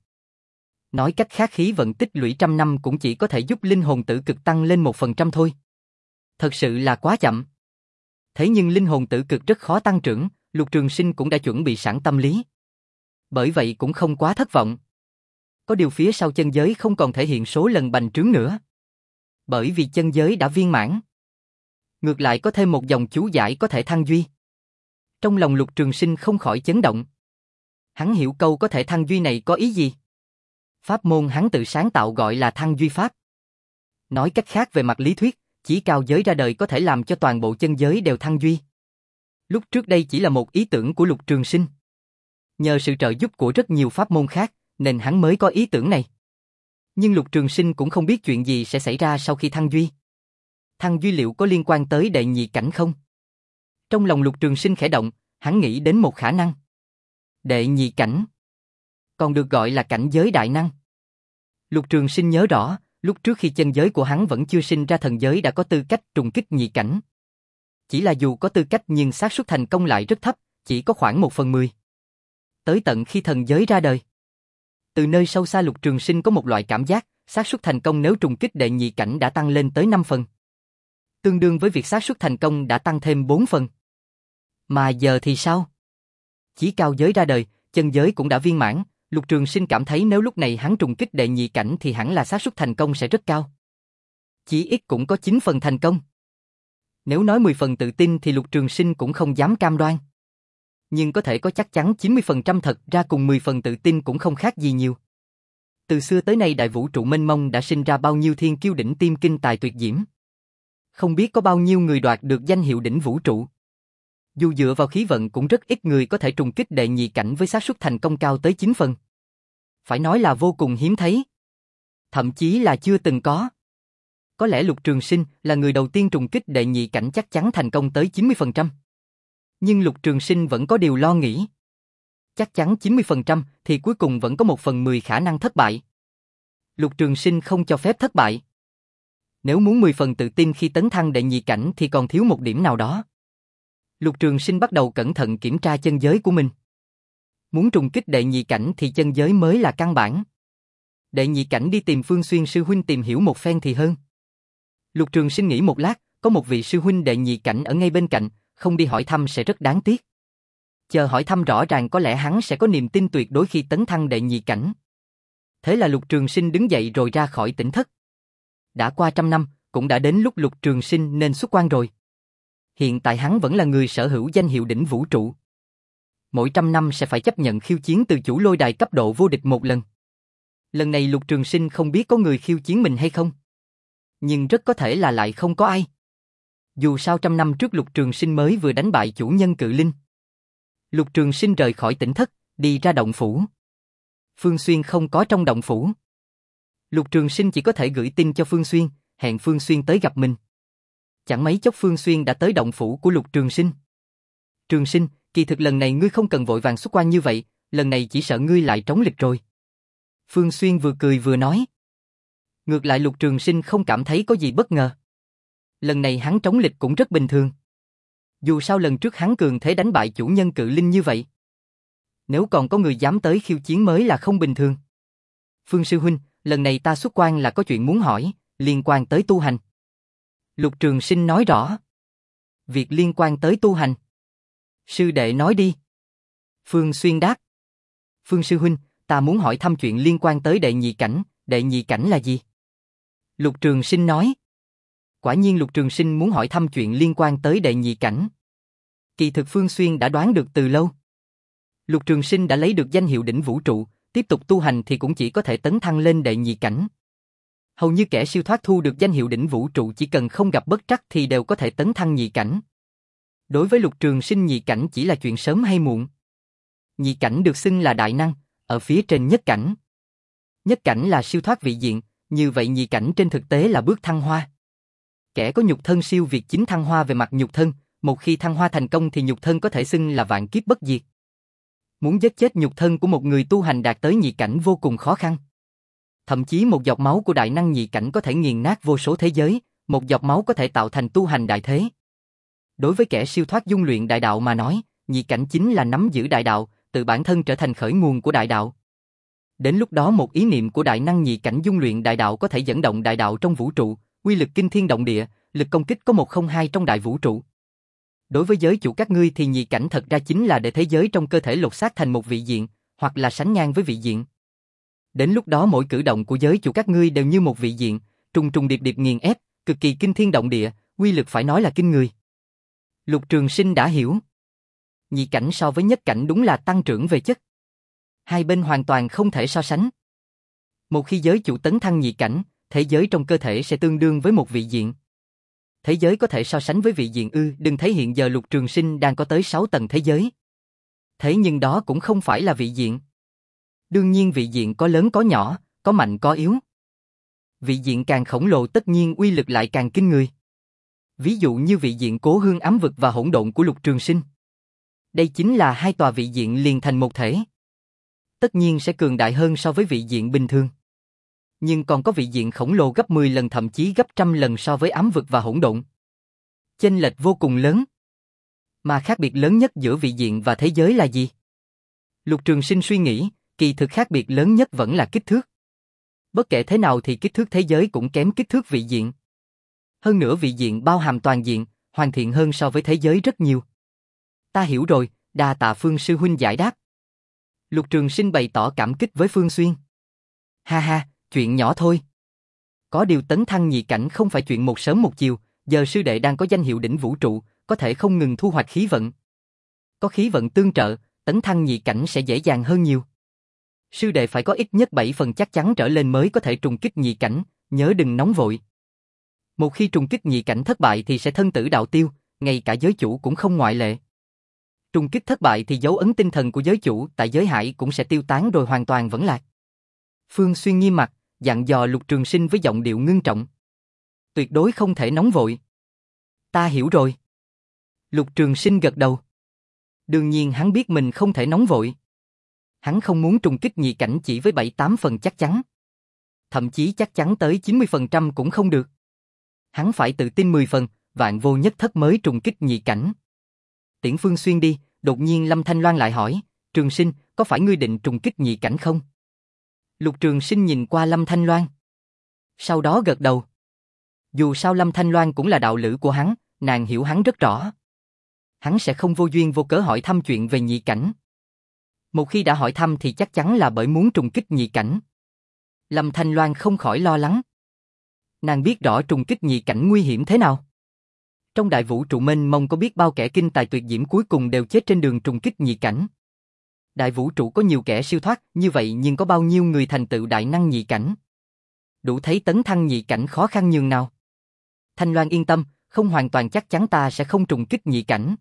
Nói cách khác khí vận tích lũy trăm năm cũng chỉ có thể giúp linh hồn tử cực tăng lên một phần trăm thôi. Thật sự là quá chậm. Thế nhưng linh hồn tử cực rất khó tăng trưởng, Lục Trường Sinh cũng đã chuẩn bị sẵn tâm lý. Bởi vậy cũng không quá thất vọng. Có điều phía sau chân giới không còn thể hiện số lần bành trướng nữa. Bởi vì chân giới đã viên mãn. Ngược lại có thêm một dòng chú giải có thể thăng duy. Trong lòng Lục Trường Sinh không khỏi chấn động. Hắn hiểu câu có thể thăng duy này có ý gì? Pháp môn hắn tự sáng tạo gọi là thăng duy pháp. Nói cách khác về mặt lý thuyết, chí cao giới ra đời có thể làm cho toàn bộ chân giới đều thăng duy. Lúc trước đây chỉ là một ý tưởng của Lục Trường Sinh. Nhờ sự trợ giúp của rất nhiều pháp môn khác, nên hắn mới có ý tưởng này. Nhưng Lục Trường Sinh cũng không biết chuyện gì sẽ xảy ra sau khi thăng duy. Thăng duy liệu có liên quan tới đệ nhị cảnh không? Trong lòng Lục Trường Sinh khẽ động, hắn nghĩ đến một khả năng. Đệ nhị cảnh, còn được gọi là cảnh giới đại năng. Lục Trường Sinh nhớ rõ, lúc trước khi chân giới của hắn vẫn chưa sinh ra thần giới đã có tư cách trùng kích nhị cảnh. Chỉ là dù có tư cách nhưng xác suất thành công lại rất thấp, chỉ có khoảng một phần mười. Tới tận khi thần giới ra đời. Từ nơi sâu xa Lục Trường Sinh có một loại cảm giác, xác suất thành công nếu trùng kích đệ nhị cảnh đã tăng lên tới năm phần. Tương đương với việc xác suất thành công đã tăng thêm bốn phần. Mà giờ thì sao? Chí cao giới ra đời, chân giới cũng đã viên mãn, Lục Trường Sinh cảm thấy nếu lúc này hắn trùng kích đệ nhị cảnh thì hẳn là xác suất thành công sẽ rất cao. Chỉ ít cũng có chín phần thành công. Nếu nói mười phần tự tin thì Lục Trường Sinh cũng không dám cam đoan. Nhưng có thể có chắc chắn chín mươi phần trăm thật ra cùng mười phần tự tin cũng không khác gì nhiều. Từ xưa tới nay đại vũ trụ mênh mông đã sinh ra bao nhiêu thiên kiêu đỉnh tiêm kinh tài tuyệt diễm. Không biết có bao nhiêu người đoạt được danh hiệu đỉnh vũ trụ. Dù dựa vào khí vận cũng rất ít người có thể trùng kích đệ nhị cảnh với xác suất thành công cao tới chín phần. Phải nói là vô cùng hiếm thấy. Thậm chí là chưa từng có. Có lẽ Lục Trường Sinh là người đầu tiên trùng kích đệ nhị cảnh chắc chắn thành công tới chín mươi phần trăm. Nhưng Lục Trường Sinh vẫn có điều lo nghĩ. Chắc chắn chín mươi phần trăm thì cuối cùng vẫn có một phần mười khả năng thất bại. Lục Trường Sinh không cho phép thất bại. Nếu muốn mười phần tự tin khi tấn thăng đệ nhị cảnh thì còn thiếu một điểm nào đó. Lục Trường Sinh bắt đầu cẩn thận kiểm tra chân giới của mình. Muốn trùng kích đệ nhị cảnh thì chân giới mới là căn bản. Đệ nhị cảnh đi tìm Phương Xuyên sư huynh tìm hiểu một phen thì hơn. Lục Trường Sinh nghĩ một lát, có một vị sư huynh đệ nhị cảnh ở ngay bên cạnh, không đi hỏi thăm sẽ rất đáng tiếc. Chờ hỏi thăm rõ ràng có lẽ hắn sẽ có niềm tin tuyệt đối khi tấn thăng đệ nhị cảnh. Thế là Lục Trường Sinh đứng dậy rồi ra khỏi tỉnh thất. Đã qua trăm năm, cũng đã đến lúc Lục Trường Sinh nên xuất quan rồi. Hiện tại hắn vẫn là người sở hữu danh hiệu đỉnh vũ trụ. Mỗi trăm năm sẽ phải chấp nhận khiêu chiến từ chủ lôi đài cấp độ vô địch một lần. Lần này Lục Trường Sinh không biết có người khiêu chiến mình hay không. Nhưng rất có thể là lại không có ai. Dù sao trăm năm trước Lục Trường Sinh mới vừa đánh bại chủ nhân cự linh. Lục Trường Sinh rời khỏi tỉnh thất, đi ra động phủ. Phương Xuyên không có trong động phủ. Lục Trường Sinh chỉ có thể gửi tin cho Phương Xuyên, hẹn Phương Xuyên tới gặp mình. Chẳng mấy chốc Phương Xuyên đã tới động phủ của Lục Trường Sinh. Trường Sinh, kỳ thực lần này ngươi không cần vội vàng xuất quan như vậy, lần này chỉ sợ ngươi lại trống lịch rồi. Phương Xuyên vừa cười vừa nói. Ngược lại Lục Trường Sinh không cảm thấy có gì bất ngờ. Lần này hắn trống lịch cũng rất bình thường. Dù sao lần trước hắn cường thế đánh bại chủ nhân cự linh như vậy. Nếu còn có người dám tới khiêu chiến mới là không bình thường. Phương sư huynh, lần này ta xuất quan là có chuyện muốn hỏi, liên quan tới tu hành. Lục Trường Sinh nói rõ. Việc liên quan tới tu hành. Sư đệ nói đi. Phương Xuyên đáp. Phương sư huynh, ta muốn hỏi thăm chuyện liên quan tới đệ nhị cảnh, đệ nhị cảnh là gì? Lục Trường Sinh nói. Quả nhiên Lục Trường Sinh muốn hỏi thăm chuyện liên quan tới đệ nhị cảnh. Kỳ thực Phương Xuyên đã đoán được từ lâu. Lục Trường Sinh đã lấy được danh hiệu đỉnh vũ trụ, tiếp tục tu hành thì cũng chỉ có thể tấn thăng lên đệ nhị cảnh. Hầu như kẻ siêu thoát thu được danh hiệu đỉnh vũ trụ chỉ cần không gặp bất trắc thì đều có thể tấn thăng nhị cảnh. Đối với Lục Trường Sinh nhị cảnh chỉ là chuyện sớm hay muộn. Nhị cảnh được xưng là đại năng, ở phía trên nhất cảnh. Nhất cảnh là siêu thoát vị diện, như vậy nhị cảnh trên thực tế là bước thăng hoa. Kẻ có nhục thân siêu việt chính thăng hoa về mặt nhục thân, một khi thăng hoa thành công thì nhục thân có thể xưng là vạn kiếp bất diệt. Muốn giết chết nhục thân của một người tu hành đạt tới nhị cảnh vô cùng khó khăn. Thậm chí một giọt máu của đại năng nhị cảnh có thể nghiền nát vô số thế giới, một giọt máu có thể tạo thành tu hành đại thế. Đối với kẻ siêu thoát dung luyện đại đạo mà nói, nhị cảnh chính là nắm giữ đại đạo, tự bản thân trở thành khởi nguồn của đại đạo. Đến lúc đó một ý niệm của đại năng nhị cảnh dung luyện đại đạo có thể dẫn động đại đạo trong vũ trụ, uy lực kinh thiên động địa, lực công kích có một không hai trong đại vũ trụ. Đối với giới chủ các ngươi thì nhị cảnh thật ra chính là để thế giới trong cơ thể lột xác thành một vị diện, hoặc là sánh ngang với vị diện. Đến lúc đó mỗi cử động của giới chủ các ngươi đều như một vị diện, trùng trùng điệp điệp nghiền ép, cực kỳ kinh thiên động địa, uy lực phải nói là kinh người. Lục Trường Sinh đã hiểu. Nhị cảnh so với nhất cảnh đúng là tăng trưởng về chất. Hai bên hoàn toàn không thể so sánh. Một khi giới chủ tấn thăng nhị cảnh, thế giới trong cơ thể sẽ tương đương với một vị diện. Thế giới có thể so sánh với vị diện ư? Đừng thấy hiện giờ Lục Trường Sinh đang có tới sáu tầng thế giới. Thế nhưng đó cũng không phải là vị diện. Đương nhiên vị diện có lớn có nhỏ, có mạnh có yếu. Vị diện càng khổng lồ tất nhiên uy lực lại càng kinh người. Ví dụ như vị diện Cố Hương Ám Vực và Hỗn Độn của Lục Trường Sinh. Đây chính là hai tòa vị diện liền thành một thể. Tất nhiên sẽ cường đại hơn so với vị diện bình thường. Nhưng còn có vị diện khổng lồ gấp mười lần thậm chí gấp trăm lần so với Ám Vực và Hỗn Độn. Chênh lệch vô cùng lớn. Mà khác biệt lớn nhất giữa vị diện và thế giới là gì? Lục Trường Sinh suy nghĩ, kỳ thực khác biệt lớn nhất vẫn là kích thước. Bất kể thế nào thì kích thước thế giới cũng kém kích thước vị diện. Hơn nữa vị diện bao hàm toàn diện, hoàn thiện hơn so với thế giới rất nhiều. Ta hiểu rồi, đa tạ Phương sư huynh giải đáp. Lục Trường Sinh bày tỏ cảm kích với Phương Xuyên. Ha ha, chuyện nhỏ thôi. Có điều tấn thăng nhị cảnh không phải chuyện một sớm một chiều, giờ sư đệ đang có danh hiệu đỉnh vũ trụ, có thể không ngừng thu hoạch khí vận. Có khí vận tương trợ, tấn thăng nhị cảnh sẽ dễ dàng hơn nhiều. Sư đệ phải có ít nhất bảy phần chắc chắn trở lên mới có thể trùng kích nhị cảnh, nhớ đừng nóng vội. Một khi trùng kích nhị cảnh thất bại thì sẽ thân tử đạo tiêu, ngay cả giới chủ cũng không ngoại lệ. Trùng kích thất bại thì dấu ấn tinh thần của giới chủ tại giới hải cũng sẽ tiêu tán rồi hoàn toàn vẫn lạc. Phương Xuyên nghiêm mặt, dặn dò Lục Trường Sinh với giọng điệu ngưng trọng. Tuyệt đối không thể nóng vội. Ta hiểu rồi. Lục Trường Sinh gật đầu. Đương nhiên hắn biết mình không thể nóng vội. Hắn không muốn trùng kích nhị cảnh chỉ với bảy tám phần chắc chắn. Thậm chí chắc chắn tới chín mươi phần trăm cũng không được. Hắn phải tự tin mười phần, vạn vô nhất thất mới trùng kích nhị cảnh. Tiễn Phương Xuyên đi, đột nhiên Lâm Thanh Loan lại hỏi, Trường Sinh, có phải ngươi định trùng kích nhị cảnh không? Lục Trường Sinh nhìn qua Lâm Thanh Loan. Sau đó gật đầu. Dù sao Lâm Thanh Loan cũng là đạo lữ của hắn, nàng hiểu hắn rất rõ. Hắn sẽ không vô duyên vô cớ hỏi thăm chuyện về nhị cảnh. Một khi đã hỏi thăm thì chắc chắn là bởi muốn trùng kích nhị cảnh. Lâm Thanh Loan không khỏi lo lắng. Nàng biết rõ trùng kích nhị cảnh nguy hiểm thế nào. Trong đại vũ trụ mênh mông có biết bao kẻ kinh tài tuyệt diễm cuối cùng đều chết trên đường trùng kích nhị cảnh. Đại vũ trụ có nhiều kẻ siêu thoát như vậy nhưng có bao nhiêu người thành tựu đại năng nhị cảnh. Đủ thấy tấn thăng nhị cảnh khó khăn nhường nào. Thanh Loan yên tâm, không hoàn toàn chắc chắn ta sẽ không trùng kích nhị cảnh.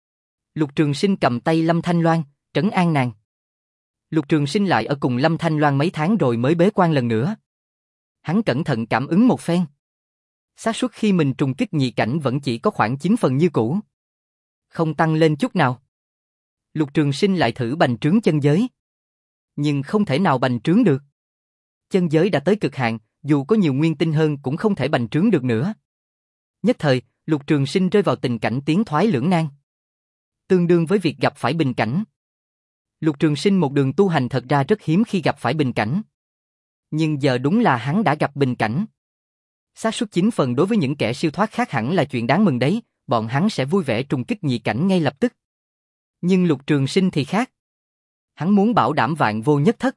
Lục Trường Sinh cầm tay Lâm Thanh Loan, trấn an nàng. Lục Trường Sinh lại ở cùng Lâm Thanh Loan mấy tháng rồi mới bế quan lần nữa. Hắn cẩn thận cảm ứng một phen. Xác suất khi mình trùng kích nhị cảnh vẫn chỉ có khoảng chín phần như cũ. Không tăng lên chút nào. Lục Trường Sinh lại thử bành trướng chân giới. Nhưng không thể nào bành trướng được. Chân giới đã tới cực hạn, dù có nhiều nguyên tinh hơn cũng không thể bành trướng được nữa. Nhất thời, Lục Trường Sinh rơi vào tình cảnh tiến thoái lưỡng nan. Tương đương với việc gặp phải bình cảnh. Lục Trường Sinh một đường tu hành thật ra rất hiếm khi gặp phải bình cảnh. Nhưng giờ đúng là hắn đã gặp bình cảnh. Xác suất chín phần đối với những kẻ siêu thoát khác hẳn là chuyện đáng mừng đấy, bọn hắn sẽ vui vẻ trùng kích nhị cảnh ngay lập tức. Nhưng Lục Trường Sinh thì khác. Hắn muốn bảo đảm vạn vô nhất thất.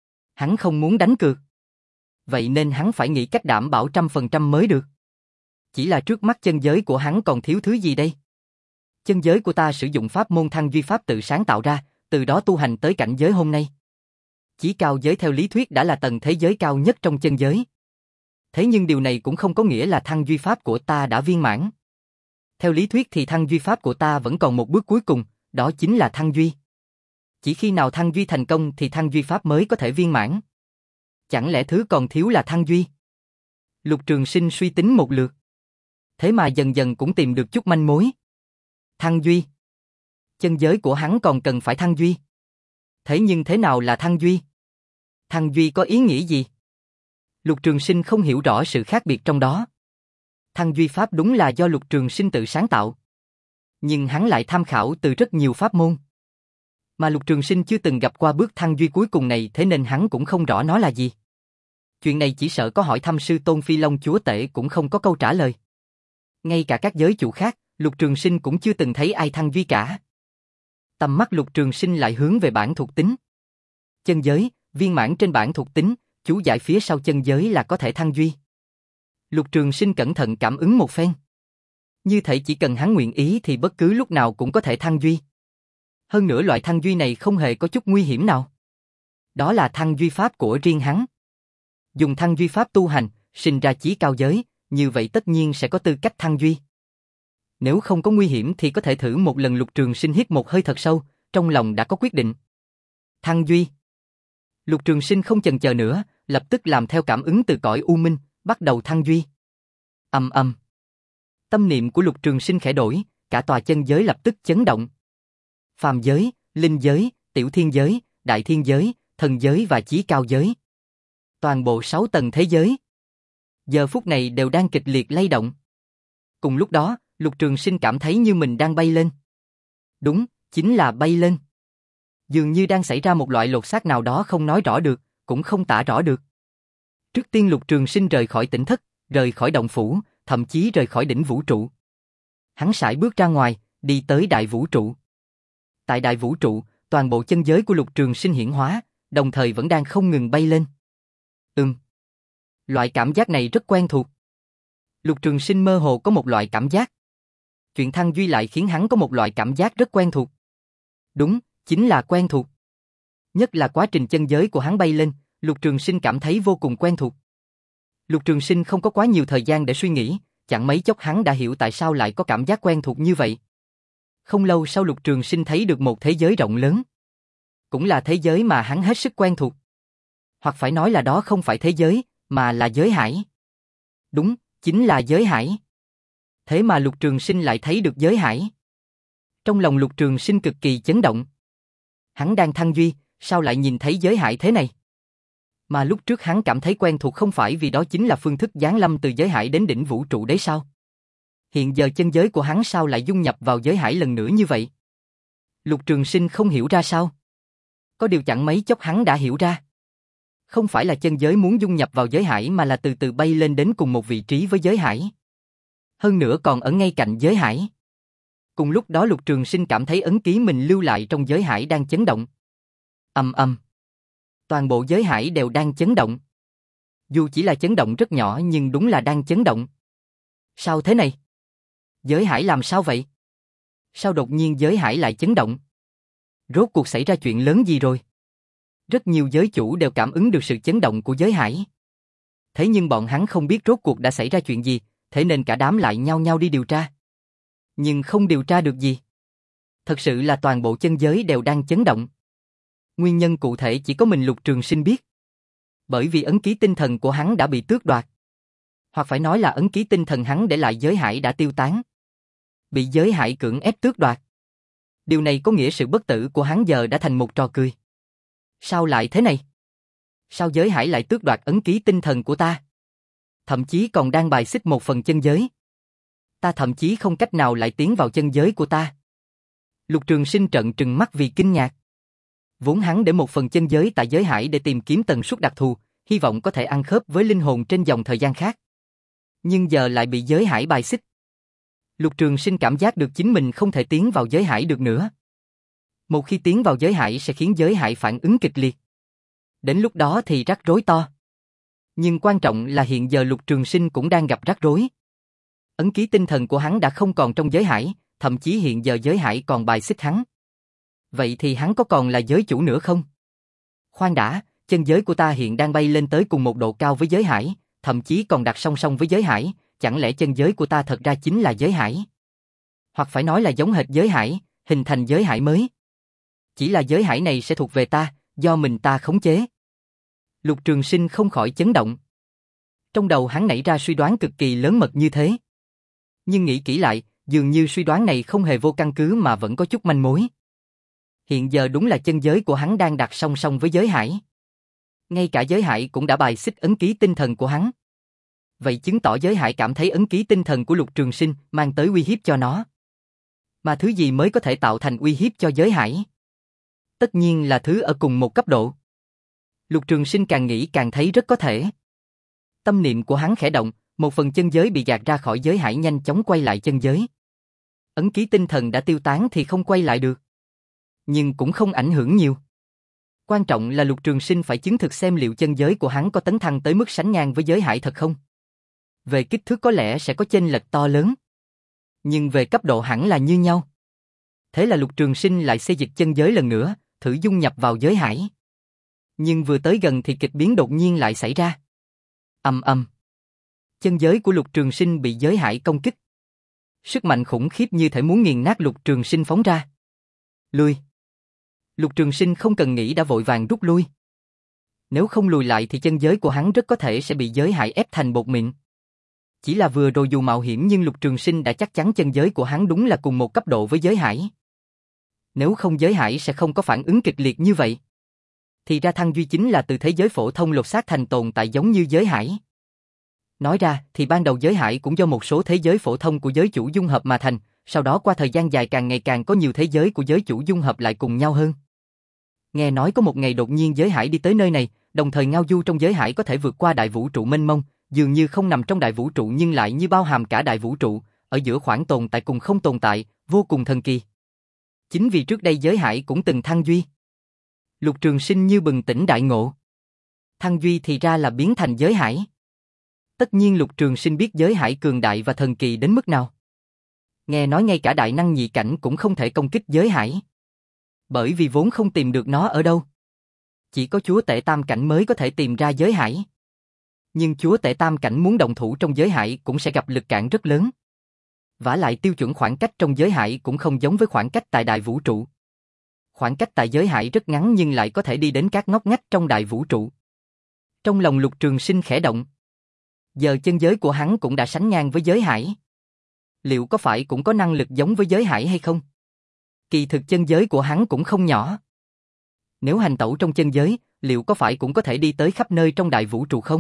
Hắn không muốn đánh cược. Vậy nên hắn phải nghĩ cách đảm bảo trăm phần trăm mới được. Chỉ là trước mắt chân giới của hắn còn thiếu thứ gì đây? Chân giới của ta sử dụng pháp môn Thăng Duy Pháp tự sáng tạo ra, từ đó tu hành tới cảnh giới hôm nay. Chí cao giới theo lý thuyết đã là tầng thế giới cao nhất trong chân giới. Thế nhưng điều này cũng không có nghĩa là Thăng Duy Pháp của ta đã viên mãn. Theo lý thuyết thì Thăng Duy Pháp của ta vẫn còn một bước cuối cùng, đó chính là Thăng Duy. Chỉ khi nào Thăng Duy thành công thì Thăng Duy Pháp mới có thể viên mãn. Chẳng lẽ thứ còn thiếu là Thăng Duy? Lục Trường Sinh suy tính một lượt. Thế mà dần dần cũng tìm được chút manh mối. Thăng Duy. Chân giới của hắn còn cần phải Thăng Duy. Thế nhưng thế nào là Thăng Duy? Thăng Duy có ý nghĩa gì? Lục Trường Sinh không hiểu rõ sự khác biệt trong đó. Thăng Duy Pháp đúng là do Lục Trường Sinh tự sáng tạo. Nhưng hắn lại tham khảo từ rất nhiều pháp môn. Mà Lục Trường Sinh chưa từng gặp qua bước Thăng Duy cuối cùng này thế nên hắn cũng không rõ nó là gì. Chuyện này chỉ sợ có hỏi thăm sư Tôn Phi Long Chúa Tể cũng không có câu trả lời. Ngay cả các giới chủ khác, Lục Trường Sinh cũng chưa từng thấy ai Thăng Duy cả. Tầm mắt Lục Trường Sinh lại hướng về bảng thuộc tính. Chân giới, viên mãn trên bảng thuộc tính, chú giải phía sau chân giới là có thể Thăng Duy. Lục Trường Sinh cẩn thận cảm ứng một phen. Như thể chỉ cần hắn nguyện ý thì bất cứ lúc nào cũng có thể Thăng Duy. Hơn nữa loại Thăng Duy này không hề có chút nguy hiểm nào. Đó là Thăng Duy Pháp của riêng hắn. Dùng Thăng Duy Pháp tu hành, sinh ra chí cao giới, như vậy tất nhiên sẽ có tư cách Thăng Duy. Nếu không có nguy hiểm thì có thể thử một lần. Lục Trường Sinh hít một hơi thật sâu, trong lòng đã có quyết định. Thăng Duy. Lục Trường Sinh không chần chờ nữa, lập tức làm theo cảm ứng từ cõi u minh, bắt đầu Thăng Duy. Ầm ầm. Tâm niệm của Lục Trường Sinh khẽ đổi, cả tòa chân giới lập tức chấn động. Phàm giới, linh giới, tiểu thiên giới, đại thiên giới, thần giới và chí cao giới. Toàn bộ sáu tầng thế giới. Giờ phút này đều đang kịch liệt lay động. Cùng lúc đó, Lục Trường Sinh cảm thấy như mình đang bay lên. Đúng, chính là bay lên. Dường như đang xảy ra một loại lột xác nào đó không nói rõ được, cũng không tả rõ được. Trước tiên Lục Trường Sinh rời khỏi tỉnh thất, rời khỏi động phủ, thậm chí rời khỏi đỉnh vũ trụ. Hắn sải bước ra ngoài, đi tới đại vũ trụ. Tại đại vũ trụ, toàn bộ chân giới của Lục Trường Sinh hiển hóa, đồng thời vẫn đang không ngừng bay lên. Ừm. Loại cảm giác này rất quen thuộc. Lục Trường Sinh mơ hồ có một loại cảm giác. Chuyện Thăng Duy lại khiến hắn có một loại cảm giác rất quen thuộc. Đúng, chính là quen thuộc. Nhất là quá trình chân giới của hắn bay lên, Lục Trường Sinh cảm thấy vô cùng quen thuộc. Lục Trường Sinh không có quá nhiều thời gian để suy nghĩ, chẳng mấy chốc hắn đã hiểu tại sao lại có cảm giác quen thuộc như vậy. Không lâu sau Lục Trường Sinh thấy được một thế giới rộng lớn. Cũng là thế giới mà hắn hết sức quen thuộc. Hoặc phải nói là đó không phải thế giới, mà là giới hải. Đúng, chính là giới hải. Thế mà Lục Trường Sinh lại thấy được giới hải. Trong lòng Lục Trường Sinh cực kỳ chấn động. Hắn đang thăng duy, sao lại nhìn thấy giới hải thế này? Mà lúc trước hắn cảm thấy quen thuộc không phải vì đó chính là phương thức giáng lâm từ giới hải đến đỉnh vũ trụ đấy sao? Hiện giờ chân giới của hắn sao lại dung nhập vào giới hải lần nữa như vậy? Lục Trường Sinh không hiểu ra sao. Có điều chẳng mấy chốc hắn đã hiểu ra. Không phải là chân giới muốn dung nhập vào giới hải mà là từ từ bay lên đến cùng một vị trí với giới hải. Hơn nữa còn ở ngay cạnh giới hải. Cùng lúc đó Lục Trường Sinh cảm thấy ấn ký mình lưu lại trong giới hải đang chấn động. Ầm ầm. Toàn bộ giới hải đều đang chấn động. Dù chỉ là chấn động rất nhỏ nhưng đúng là đang chấn động. Sao thế này? Giới hải làm sao vậy? Sao đột nhiên giới hải lại chấn động? Rốt cuộc xảy ra chuyện lớn gì rồi? Rất nhiều giới chủ đều cảm ứng được sự chấn động của giới hải. Thế nhưng bọn hắn không biết rốt cuộc đã xảy ra chuyện gì, thế nên cả đám lại nhao nhao đi điều tra. Nhưng không điều tra được gì. Thật sự là toàn bộ chân giới đều đang chấn động. Nguyên nhân cụ thể chỉ có mình Lục Trường Sinh biết. Bởi vì ấn ký tinh thần của hắn đã bị tước đoạt. Hoặc phải nói là ấn ký tinh thần hắn để lại giới hải đã tiêu tán. Bị giới hải cưỡng ép tước đoạt. Điều này có nghĩa sự bất tử của hắn giờ đã thành một trò cười. Sao lại thế này? Sao giới hải lại tước đoạt ấn ký tinh thần của ta? Thậm chí còn đang bài xích một phần chân giới. Ta thậm chí không cách nào lại tiến vào chân giới của ta. Lục Trường Sinh trợn trừng mắt vì kinh ngạc. Vốn hắn để một phần chân giới tại giới hải để tìm kiếm tần suất đặc thù, hy vọng có thể ăn khớp với linh hồn trên dòng thời gian khác. Nhưng giờ lại bị giới hải bài xích. Lục Trường Sinh cảm giác được chính mình không thể tiến vào giới hải được nữa. Một khi tiến vào giới hải sẽ khiến giới hải phản ứng kịch liệt. Đến lúc đó thì rắc rối to. Nhưng quan trọng là hiện giờ Lục Trường Sinh cũng đang gặp rắc rối. Ấn ký tinh thần của hắn đã không còn trong giới hải, thậm chí hiện giờ giới hải còn bài xích hắn. Vậy thì hắn có còn là giới chủ nữa không? Khoan đã, chân giới của ta hiện đang bay lên tới cùng một độ cao với giới hải, thậm chí còn đặt song song với giới hải, chẳng lẽ chân giới của ta thật ra chính là giới hải? Hoặc phải nói là giống hệt giới hải, hình thành giới hải mới. Chỉ là giới hải này sẽ thuộc về ta, do mình ta khống chế. Lục Trường Sinh không khỏi chấn động. Trong đầu hắn nảy ra suy đoán cực kỳ lớn mật như thế. Nhưng nghĩ kỹ lại, dường như suy đoán này không hề vô căn cứ mà vẫn có chút manh mối. Hiện giờ đúng là chân giới của hắn đang đặt song song với giới hải. Ngay cả giới hải cũng đã bài xích ấn ký tinh thần của hắn. Vậy chứng tỏ giới hải cảm thấy ấn ký tinh thần của Lục Trường Sinh mang tới uy hiếp cho nó. Mà thứ gì mới có thể tạo thành uy hiếp cho giới hải? Tất nhiên là thứ ở cùng một cấp độ. Lục Trường Sinh càng nghĩ càng thấy rất có thể. Tâm niệm của hắn khẽ động, một phần chân giới bị gạt ra khỏi giới hải nhanh chóng quay lại chân giới. Ấn ký tinh thần đã tiêu tán thì không quay lại được. Nhưng cũng không ảnh hưởng nhiều. Quan trọng là Lục Trường Sinh phải chứng thực xem liệu chân giới của hắn có tấn thăng tới mức sánh ngang với giới hải thật không. Về kích thước có lẽ sẽ có chênh lệch to lớn. Nhưng về cấp độ hẳn là như nhau. Thế là Lục Trường Sinh lại xê dịch chân giới lần nữa, thử dung nhập vào giới hải. Nhưng vừa tới gần thì kịch biến đột nhiên lại xảy ra. Ầm ầm. Chân giới của Lục Trường Sinh bị giới hải công kích. Sức mạnh khủng khiếp như thể muốn nghiền nát Lục Trường Sinh phóng ra. Lui. Lục Trường Sinh không cần nghĩ đã vội vàng rút lui. Nếu không lùi lại thì chân giới của hắn rất có thể sẽ bị giới hải ép thành bột mịn. Chỉ là vừa rồi dù mạo hiểm nhưng Lục Trường Sinh đã chắc chắn chân giới của hắn đúng là cùng một cấp độ với giới hải. Nếu không giới hải sẽ không có phản ứng kịch liệt như vậy. Thì ra thăng duy chính là từ thế giới phổ thông lột xác thành tồn tại giống như giới hải. Nói ra thì ban đầu giới hải cũng do một số thế giới phổ thông của giới chủ dung hợp mà thành, sau đó qua thời gian dài càng ngày càng có nhiều thế giới của giới chủ dung hợp lại cùng nhau hơn. Nghe nói có một ngày đột nhiên giới hải đi tới nơi này, đồng thời ngao du trong giới hải có thể vượt qua đại vũ trụ mênh mông, dường như không nằm trong đại vũ trụ nhưng lại như bao hàm cả đại vũ trụ, ở giữa khoảng tồn tại cùng không tồn tại, vô cùng thần kỳ. Chính vì trước đây giới hải cũng từng thăng duy. Lục Trường Sinh như bừng tỉnh đại ngộ. Thăng duy thì ra là biến thành giới hải. Tất nhiên Lục Trường Sinh biết giới hải cường đại và thần kỳ đến mức nào. Nghe nói ngay cả đại năng nhị cảnh cũng không thể công kích giới hải. Bởi vì vốn không tìm được nó ở đâu. Chỉ có chúa tể tam cảnh mới có thể tìm ra giới hải. Nhưng chúa tể tam cảnh muốn động thủ trong giới hải cũng sẽ gặp lực cản rất lớn. Vả lại tiêu chuẩn khoảng cách trong giới hải cũng không giống với khoảng cách tại đại vũ trụ. Khoảng cách tại giới hải rất ngắn nhưng lại có thể đi đến các ngóc ngách trong đại vũ trụ. Trong lòng Lục Trường Sinh khẽ động. Giờ chân giới của hắn cũng đã sánh ngang với giới hải. Liệu có phải cũng có năng lực giống với giới hải hay không? Kỳ thực chân giới của hắn cũng không nhỏ. Nếu hành tẩu trong chân giới, liệu có phải cũng có thể đi tới khắp nơi trong đại vũ trụ không?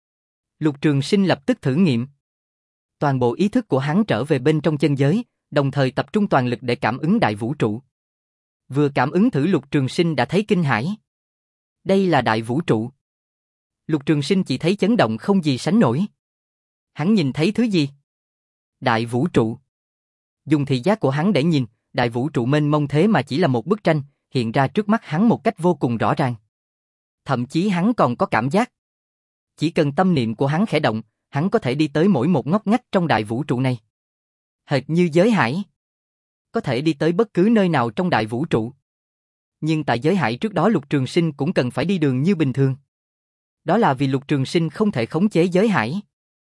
Lục Trường Sinh lập tức thử nghiệm. Toàn bộ ý thức của hắn trở về bên trong chân giới, đồng thời tập trung toàn lực để cảm ứng đại vũ trụ. Vừa cảm ứng thử Lục Trường Sinh đã thấy kinh hãi. Đây là đại vũ trụ. Lục Trường Sinh chỉ thấy chấn động không gì sánh nổi. Hắn nhìn thấy thứ gì? Đại vũ trụ. Dùng thị giác của hắn để nhìn, đại vũ trụ mênh mông thế mà chỉ là một bức tranh, hiện ra trước mắt hắn một cách vô cùng rõ ràng. Thậm chí hắn còn có cảm giác. Chỉ cần tâm niệm của hắn khẽ động, hắn có thể đi tới mỗi một ngóc ngách trong đại vũ trụ này. Hệt như giới hải. Có thể đi tới bất cứ nơi nào trong đại vũ trụ. Nhưng tại giới hải trước đó Lục Trường Sinh cũng cần phải đi đường như bình thường. Đó là vì Lục Trường Sinh không thể khống chế giới hải.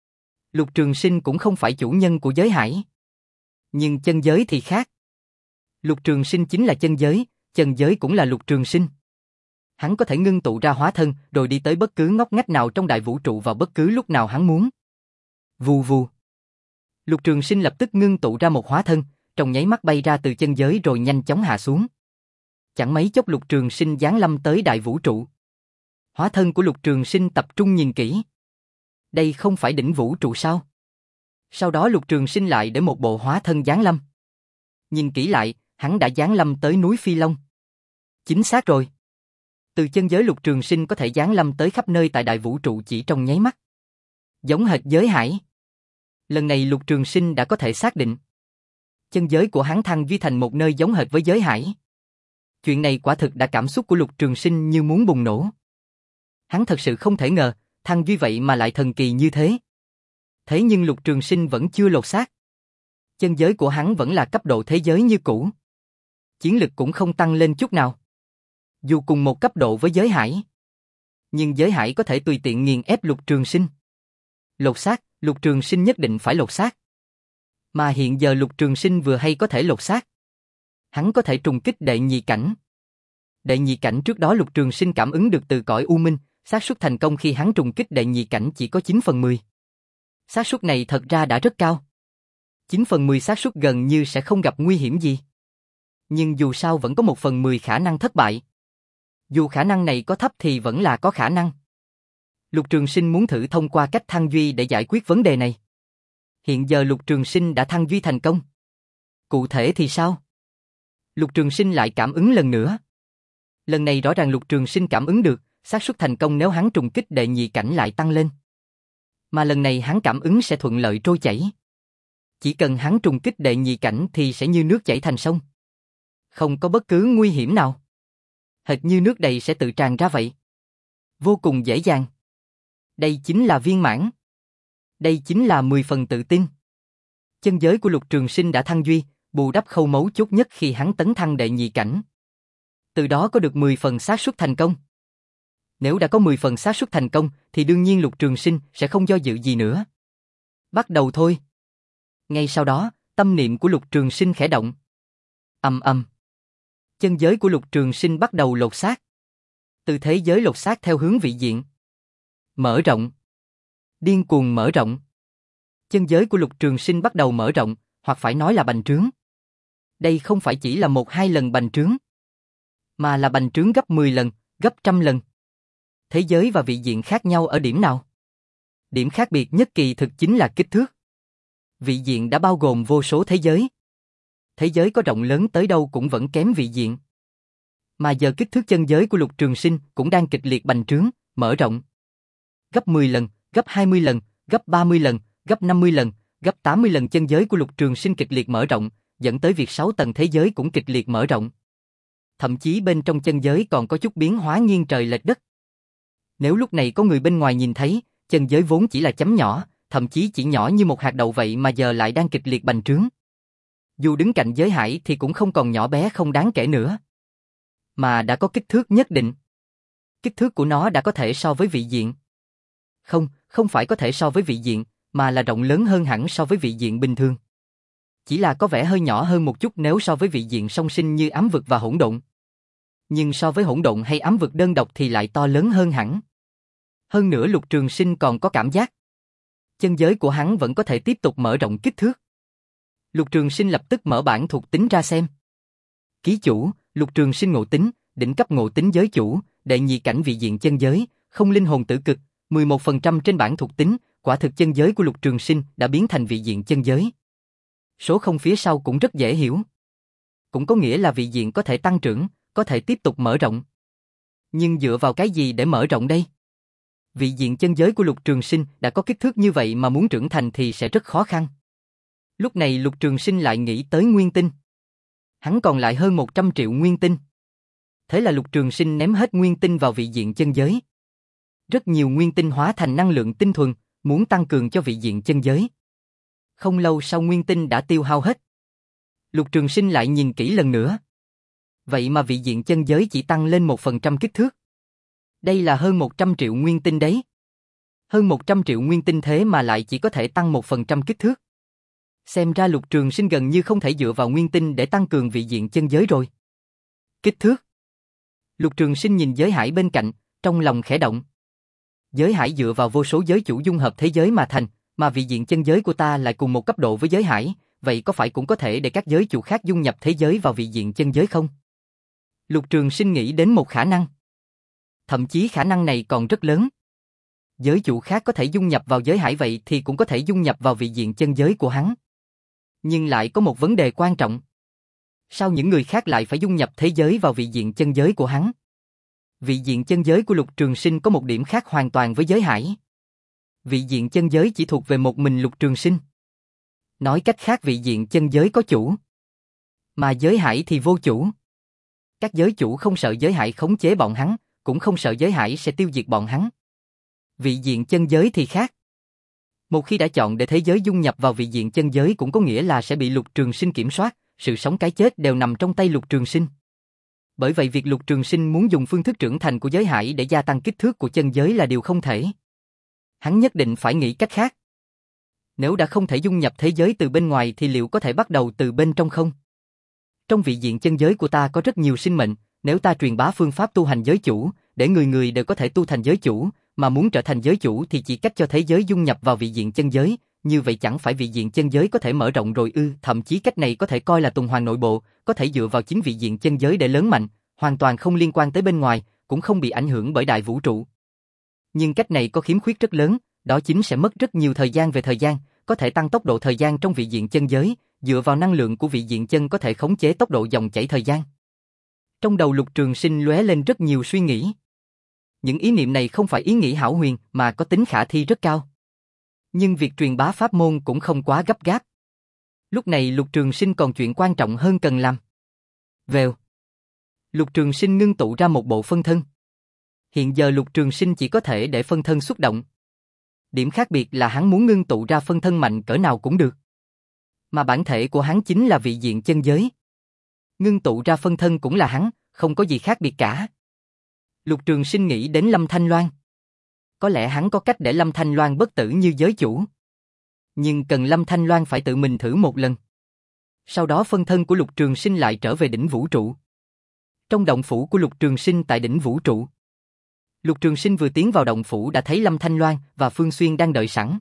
Lục Trường Sinh cũng không phải chủ nhân của giới hải. Nhưng chân giới thì khác. Lục Trường Sinh chính là chân giới, chân giới cũng là Lục Trường Sinh. Hắn có thể ngưng tụ ra hóa thân rồi đi tới bất cứ ngóc ngách nào trong đại vũ trụ vào bất cứ lúc nào hắn muốn. Vù vù. Lục Trường Sinh lập tức ngưng tụ ra một hóa thân, trong nháy mắt bay ra từ chân giới rồi nhanh chóng hạ xuống. Chẳng mấy chốc Lục Trường Sinh giáng lâm tới đại vũ trụ. Hóa thân của Lục Trường Sinh tập trung nhìn kỹ. Đây không phải đỉnh vũ trụ sao? Sau đó Lục Trường Sinh lại để một bộ hóa thân giáng lâm. Nhìn kỹ lại, hắn đã giáng lâm tới núi Phi Long. Chính xác rồi. Từ chân giới Lục Trường Sinh có thể giáng lâm tới khắp nơi tại đại vũ trụ chỉ trong nháy mắt. Giống hệt giới hải. Lần này Lục Trường Sinh đã có thể xác định. Chân giới của hắn thăng duy thành một nơi giống hệt với giới hải. Chuyện này quả thực đã cảm xúc của Lục Trường Sinh như muốn bùng nổ. Hắn thật sự không thể ngờ, thăng duy vậy mà lại thần kỳ như thế. Thế nhưng Lục Trường Sinh vẫn chưa lột xác. Chân giới của hắn vẫn là cấp độ thế giới như cũ. Chiến lực cũng không tăng lên chút nào. Dù cùng một cấp độ với giới hải. Nhưng giới hải có thể tùy tiện nghiền ép Lục Trường Sinh. Lột xác, Lục Trường Sinh nhất định phải lột xác. Mà hiện giờ Lục Trường Sinh vừa hay có thể lột xác. Hắn có thể trùng kích đệ nhị cảnh. Đệ nhị cảnh trước đó Lục Trường Sinh cảm ứng được từ cõi U Minh, xác suất thành công khi hắn trùng kích đệ nhị cảnh chỉ có chín phần mười. Xác suất này thật ra đã rất cao. chín phần mười xác suất gần như sẽ không gặp nguy hiểm gì. Nhưng dù sao vẫn có một phần mười khả năng thất bại. Dù khả năng này có thấp thì vẫn là có khả năng. Lục Trường Sinh muốn thử thông qua cách thăng duy để giải quyết vấn đề này. Hiện giờ Lục Trường Sinh đã thăng duy thành công. Cụ thể thì sao? Lục Trường Sinh lại cảm ứng lần nữa. Lần này rõ ràng Lục Trường Sinh cảm ứng được, xác suất thành công nếu hắn trùng kích đệ nhị cảnh lại tăng lên. Mà lần này hắn cảm ứng sẽ thuận lợi trôi chảy. Chỉ cần hắn trùng kích đệ nhị cảnh thì sẽ như nước chảy thành sông. Không có bất cứ nguy hiểm nào. Hệt như nước đầy sẽ tự tràn ra vậy. Vô cùng dễ dàng. Đây chính là viên mãn. Đây chính là mười phần tự tin. Chân giới của Lục Trường Sinh đã thăng duy, bù đắp khâu mấu chốt nhất khi hắn tấn thăng đệ nhị cảnh. Từ đó có được mười phần xác suất thành công. Nếu đã có mười phần xác suất thành công thì đương nhiên Lục Trường Sinh sẽ không do dự gì nữa. Bắt đầu thôi. Ngay sau đó, tâm niệm của Lục Trường Sinh khẽ động. Ầm ầm. Chân giới của Lục Trường Sinh bắt đầu lột xác. Từ thế giới lột xác theo hướng vị diện. Mở rộng. Điên cuồng mở rộng. Chân giới của Lục Trường Sinh bắt đầu mở rộng, hoặc phải nói là bành trướng. Đây không phải chỉ là một hai lần bành trướng, mà là bành trướng gấp mười lần, gấp trăm lần. Thế giới và vị diện khác nhau ở điểm nào? Điểm khác biệt nhất kỳ thực chính là kích thước. Vị diện đã bao gồm vô số thế giới. Thế giới có rộng lớn tới đâu cũng vẫn kém vị diện. Mà giờ kích thước chân giới của Lục Trường Sinh cũng đang kịch liệt bành trướng, mở rộng. Gấp mười lần, gấp hai mươi lần, gấp ba mươi lần, gấp năm mươi lần, gấp tám mươi lần chân giới của Lục Trường Sinh kịch liệt mở rộng, dẫn tới việc sáu tầng thế giới cũng kịch liệt mở rộng. Thậm chí bên trong chân giới còn có chút biến hóa nghiêng trời lệch đất. Nếu lúc này có người bên ngoài nhìn thấy, chân giới vốn chỉ là chấm nhỏ, thậm chí chỉ nhỏ như một hạt đậu vậy mà giờ lại đang kịch liệt bành trướng. Dù đứng cạnh giới hải thì cũng không còn nhỏ bé không đáng kể nữa, mà đã có kích thước nhất định. Kích thước của nó đã có thể so với vị diện. Không, không phải có thể so với vị diện, mà là rộng lớn hơn hẳn so với vị diện bình thường. Chỉ là có vẻ hơi nhỏ hơn một chút nếu so với vị diện song sinh như ám vực và hỗn độn. Nhưng so với hỗn độn hay ám vực đơn độc thì lại to lớn hơn hẳn. Hơn nữa Lục Trường Sinh còn có cảm giác. chân giới của hắn vẫn có thể tiếp tục mở rộng kích thước. Lục Trường Sinh lập tức mở bảng thuộc tính ra xem. Ký chủ, Lục Trường Sinh ngộ tính, đỉnh cấp ngộ tính giới chủ, đệ nhị cảnh vị diện chân giới, không linh hồn tử cực, mười một phần trăm trên bảng thuộc tính, quả thực chân giới của Lục Trường Sinh đã biến thành vị diện chân giới. Số không phía sau cũng rất dễ hiểu. Cũng có nghĩa là vị diện có thể tăng trưởng, có thể tiếp tục mở rộng. Nhưng dựa vào cái gì để mở rộng đây? Vị diện chân giới của Lục Trường Sinh đã có kích thước như vậy mà muốn trưởng thành thì sẽ rất khó khăn. Lúc này Lục Trường Sinh lại nghĩ tới nguyên tinh. Hắn còn lại hơn một trăm triệu nguyên tinh. Thế là Lục Trường Sinh ném hết nguyên tinh vào vị diện chân giới. Rất nhiều nguyên tinh hóa thành năng lượng tinh thuần, muốn tăng cường cho vị diện chân giới. Không lâu sau nguyên tinh đã tiêu hao hết. Lục Trường Sinh lại nhìn kỹ lần nữa. Vậy mà vị diện chân giới chỉ tăng lên một phần trăm kích thước. Đây là hơn một trăm triệu nguyên tinh đấy. Hơn một trăm triệu nguyên tinh thế mà lại chỉ có thể tăng một phần trăm kích thước. Xem ra Lục Trường Sinh gần như không thể dựa vào nguyên tinh để tăng cường vị diện chân giới rồi. Kích thước. Lục Trường Sinh nhìn giới hải bên cạnh, trong lòng khẽ động. Giới hải dựa vào vô số giới chủ dung hợp thế giới mà thành, mà vị diện chân giới của ta lại cùng một cấp độ với giới hải, vậy có phải cũng có thể để các giới chủ khác dung nhập thế giới vào vị diện chân giới không? Lục Trường Sinh nghĩ đến một khả năng. Thậm chí khả năng này còn rất lớn. Giới chủ khác có thể dung nhập vào giới hải vậy thì cũng có thể dung nhập vào vị diện chân giới của hắn. Nhưng lại có một vấn đề quan trọng. Sao những người khác lại phải dung nhập thế giới vào vị diện chân giới của hắn? Vị diện chân giới của Lục Trường Sinh có một điểm khác hoàn toàn với giới hải. Vị diện chân giới chỉ thuộc về một mình Lục Trường Sinh. Nói cách khác vị diện chân giới có chủ. Mà giới hải thì vô chủ. Các giới chủ không sợ giới hải khống chế bọn hắn, cũng không sợ giới hải sẽ tiêu diệt bọn hắn. Vị diện chân giới thì khác. Một khi đã chọn để thế giới dung nhập vào vị diện chân giới cũng có nghĩa là sẽ bị Lục Trường Sinh kiểm soát, sự sống cái chết đều nằm trong tay Lục Trường Sinh. Bởi vậy việc Lục Trường Sinh muốn dùng phương thức trưởng thành của giới hải để gia tăng kích thước của chân giới là điều không thể. Hắn nhất định phải nghĩ cách khác. Nếu đã không thể dung nhập thế giới từ bên ngoài thì liệu có thể bắt đầu từ bên trong không? Trong vị diện chân giới của ta có rất nhiều sinh mệnh, nếu ta truyền bá phương pháp tu hành giới chủ, để người người đều có thể tu thành giới chủ, mà muốn trở thành giới chủ thì chỉ cách cho thế giới dung nhập vào vị diện chân giới, như vậy chẳng phải vị diện chân giới có thể mở rộng rồi ư? Thậm chí cách này có thể coi là tuần hoàn nội bộ, có thể dựa vào chính vị diện chân giới để lớn mạnh, hoàn toàn không liên quan tới bên ngoài, cũng không bị ảnh hưởng bởi đại vũ trụ. Nhưng cách này có khiếm khuyết rất lớn, đó chính sẽ mất rất nhiều thời gian về thời gian, có thể tăng tốc độ thời gian trong vị diện chân giới, dựa vào năng lượng của vị diện chân có thể khống chế tốc độ dòng chảy thời gian. Trong đầu Lục Trường Sinh lóe lên rất nhiều suy nghĩ. Những ý niệm này không phải ý nghĩ hão huyền mà có tính khả thi rất cao. Nhưng việc truyền bá pháp môn cũng không quá gấp gáp. Lúc này Lục Trường Sinh còn chuyện quan trọng hơn cần làm. Vèo. Lục Trường Sinh ngưng tụ ra một bộ phân thân. Hiện giờ Lục Trường Sinh chỉ có thể để phân thân xuất động. Điểm khác biệt là hắn muốn ngưng tụ ra phân thân mạnh cỡ nào cũng được. Mà bản thể của hắn chính là vị diện chân giới. Ngưng tụ ra phân thân cũng là hắn, không có gì khác biệt cả. Lục Trường Sinh nghĩ đến Lâm Thanh Loan. Có lẽ hắn có cách để Lâm Thanh Loan bất tử như giới chủ. Nhưng cần Lâm Thanh Loan phải tự mình thử một lần. Sau đó phân thân của Lục Trường Sinh lại trở về đỉnh vũ trụ. Trong động phủ của Lục Trường Sinh tại đỉnh vũ trụ. Lục Trường Sinh vừa tiến vào động phủ đã thấy Lâm Thanh Loan và Phương Xuyên đang đợi sẵn.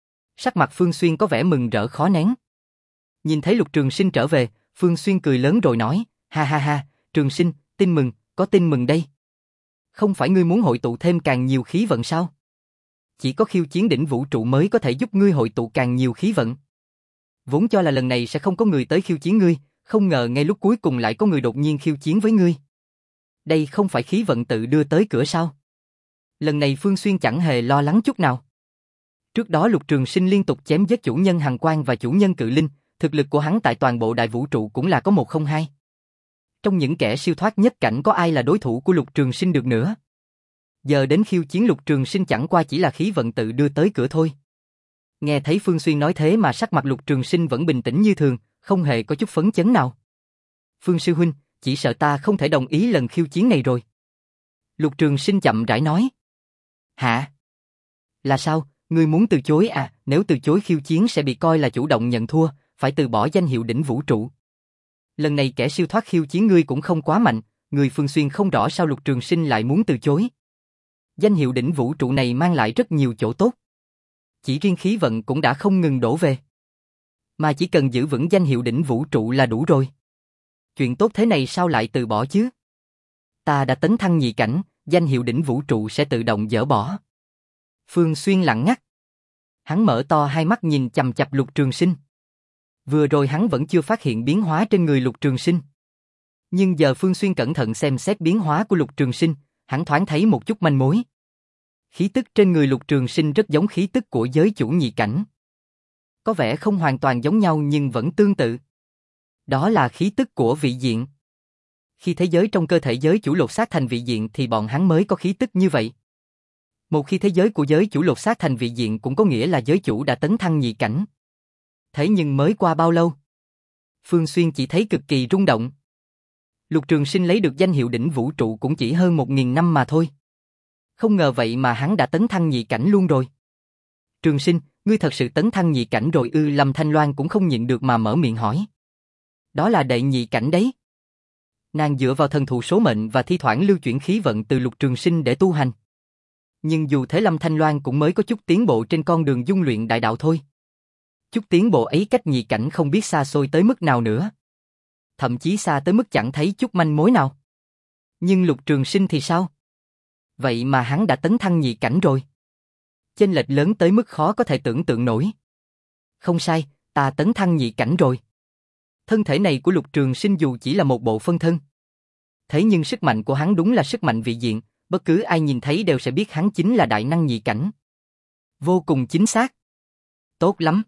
Sắc mặt Phương Xuyên có vẻ mừng rỡ khó nén. Nhìn thấy Lục Trường Sinh trở về, Phương Xuyên cười lớn rồi nói, ha ha ha, Trường Sinh, tin mừng, có tin mừng đây. Không phải ngươi muốn hội tụ thêm càng nhiều khí vận sao? Chỉ có khiêu chiến đỉnh vũ trụ mới có thể giúp ngươi hội tụ càng nhiều khí vận. Vốn cho là lần này sẽ không có người tới khiêu chiến ngươi, không ngờ ngay lúc cuối cùng lại có người đột nhiên khiêu chiến với ngươi. Đây không phải khí vận tự đưa tới cửa sao? Lần này Phương Xuyên chẳng hề lo lắng chút nào. Trước đó Lục Trường Sinh liên tục chém giết chủ nhân Hằng Quang và chủ nhân Cự Linh, thực lực của hắn tại toàn bộ đại vũ trụ cũng là có một không hai. Trong những kẻ siêu thoát nhất cảnh có ai là đối thủ của Lục Trường Sinh được nữa. Giờ đến khiêu chiến Lục Trường Sinh chẳng qua chỉ là khí vận tự đưa tới cửa thôi. Nghe thấy Phương Xuyên nói thế mà sắc mặt Lục Trường Sinh vẫn bình tĩnh như thường, không hề có chút phấn chấn nào. Phương sư huynh, chỉ sợ ta không thể đồng ý lần khiêu chiến này rồi. Lục Trường Sinh chậm rãi nói. Hả? Là sao, ngươi muốn từ chối à? Nếu từ chối khiêu chiến sẽ bị coi là chủ động nhận thua, phải từ bỏ danh hiệu đỉnh vũ trụ. Lần này kẻ siêu thoát khiêu chiến ngươi cũng không quá mạnh, người Phương Xuyên không rõ sao Lục Trường Sinh lại muốn từ chối. Danh hiệu đỉnh vũ trụ này mang lại rất nhiều chỗ tốt. chỉ riêng khí vận cũng đã không ngừng đổ về. Mà chỉ cần giữ vững danh hiệu đỉnh vũ trụ là đủ rồi. Chuyện tốt thế này sao lại từ bỏ chứ? Ta đã tấn thăng nhị cảnh, danh hiệu đỉnh vũ trụ sẽ tự động dỡ bỏ. Phương Xuyên lặng ngắt. Hắn mở to hai mắt nhìn chằm chằm Lục Trường Sinh. Vừa rồi hắn vẫn chưa phát hiện biến hóa trên người Lục Trường Sinh. Nhưng giờ Phương Xuyên cẩn thận xem xét biến hóa của Lục Trường Sinh, hắn thoáng thấy một chút manh mối. Khí tức trên người Lục Trường Sinh rất giống khí tức của giới chủ nhị cảnh. Có vẻ không hoàn toàn giống nhau nhưng vẫn tương tự. Đó là khí tức của vị diện. Khi thế giới trong cơ thể giới chủ lột xác thành vị diện thì bọn hắn mới có khí tức như vậy. Một khi thế giới của giới chủ lột xác thành vị diện cũng có nghĩa là giới chủ đã tấn thăng nhị cảnh. Thế nhưng mới qua bao lâu? Phương Xuyên chỉ thấy cực kỳ rung động. Lục Trường Sinh lấy được danh hiệu đỉnh vũ trụ cũng chỉ hơn một nghìn năm mà thôi. Không ngờ vậy mà hắn đã tấn thăng nhị cảnh luôn rồi. Trường Sinh, ngươi thật sự tấn thăng nhị cảnh rồi ư? Lâm Thanh Loan cũng không nhịn được mà mở miệng hỏi. Đó là đệ nhị cảnh đấy. Nàng dựa vào thần thụ số mệnh và thi thoảng lưu chuyển khí vận từ Lục Trường Sinh để tu hành. Nhưng dù thế Lâm Thanh Loan cũng mới có chút tiến bộ trên con đường dung luyện đại đạo thôi. Chút tiến bộ ấy cách nhị cảnh không biết xa xôi tới mức nào nữa. Thậm chí xa tới mức chẳng thấy chút manh mối nào. Nhưng Lục Trường Sinh thì sao? Vậy mà hắn đã tấn thăng nhị cảnh rồi. Chênh lệch lớn tới mức khó có thể tưởng tượng nổi. Không sai, ta tấn thăng nhị cảnh rồi. Thân thể này của Lục Trường Sinh dù chỉ là một bộ phân thân. Thế nhưng sức mạnh của hắn đúng là sức mạnh vị diện, bất cứ ai nhìn thấy đều sẽ biết hắn chính là đại năng nhị cảnh. Vô cùng chính xác. Tốt lắm.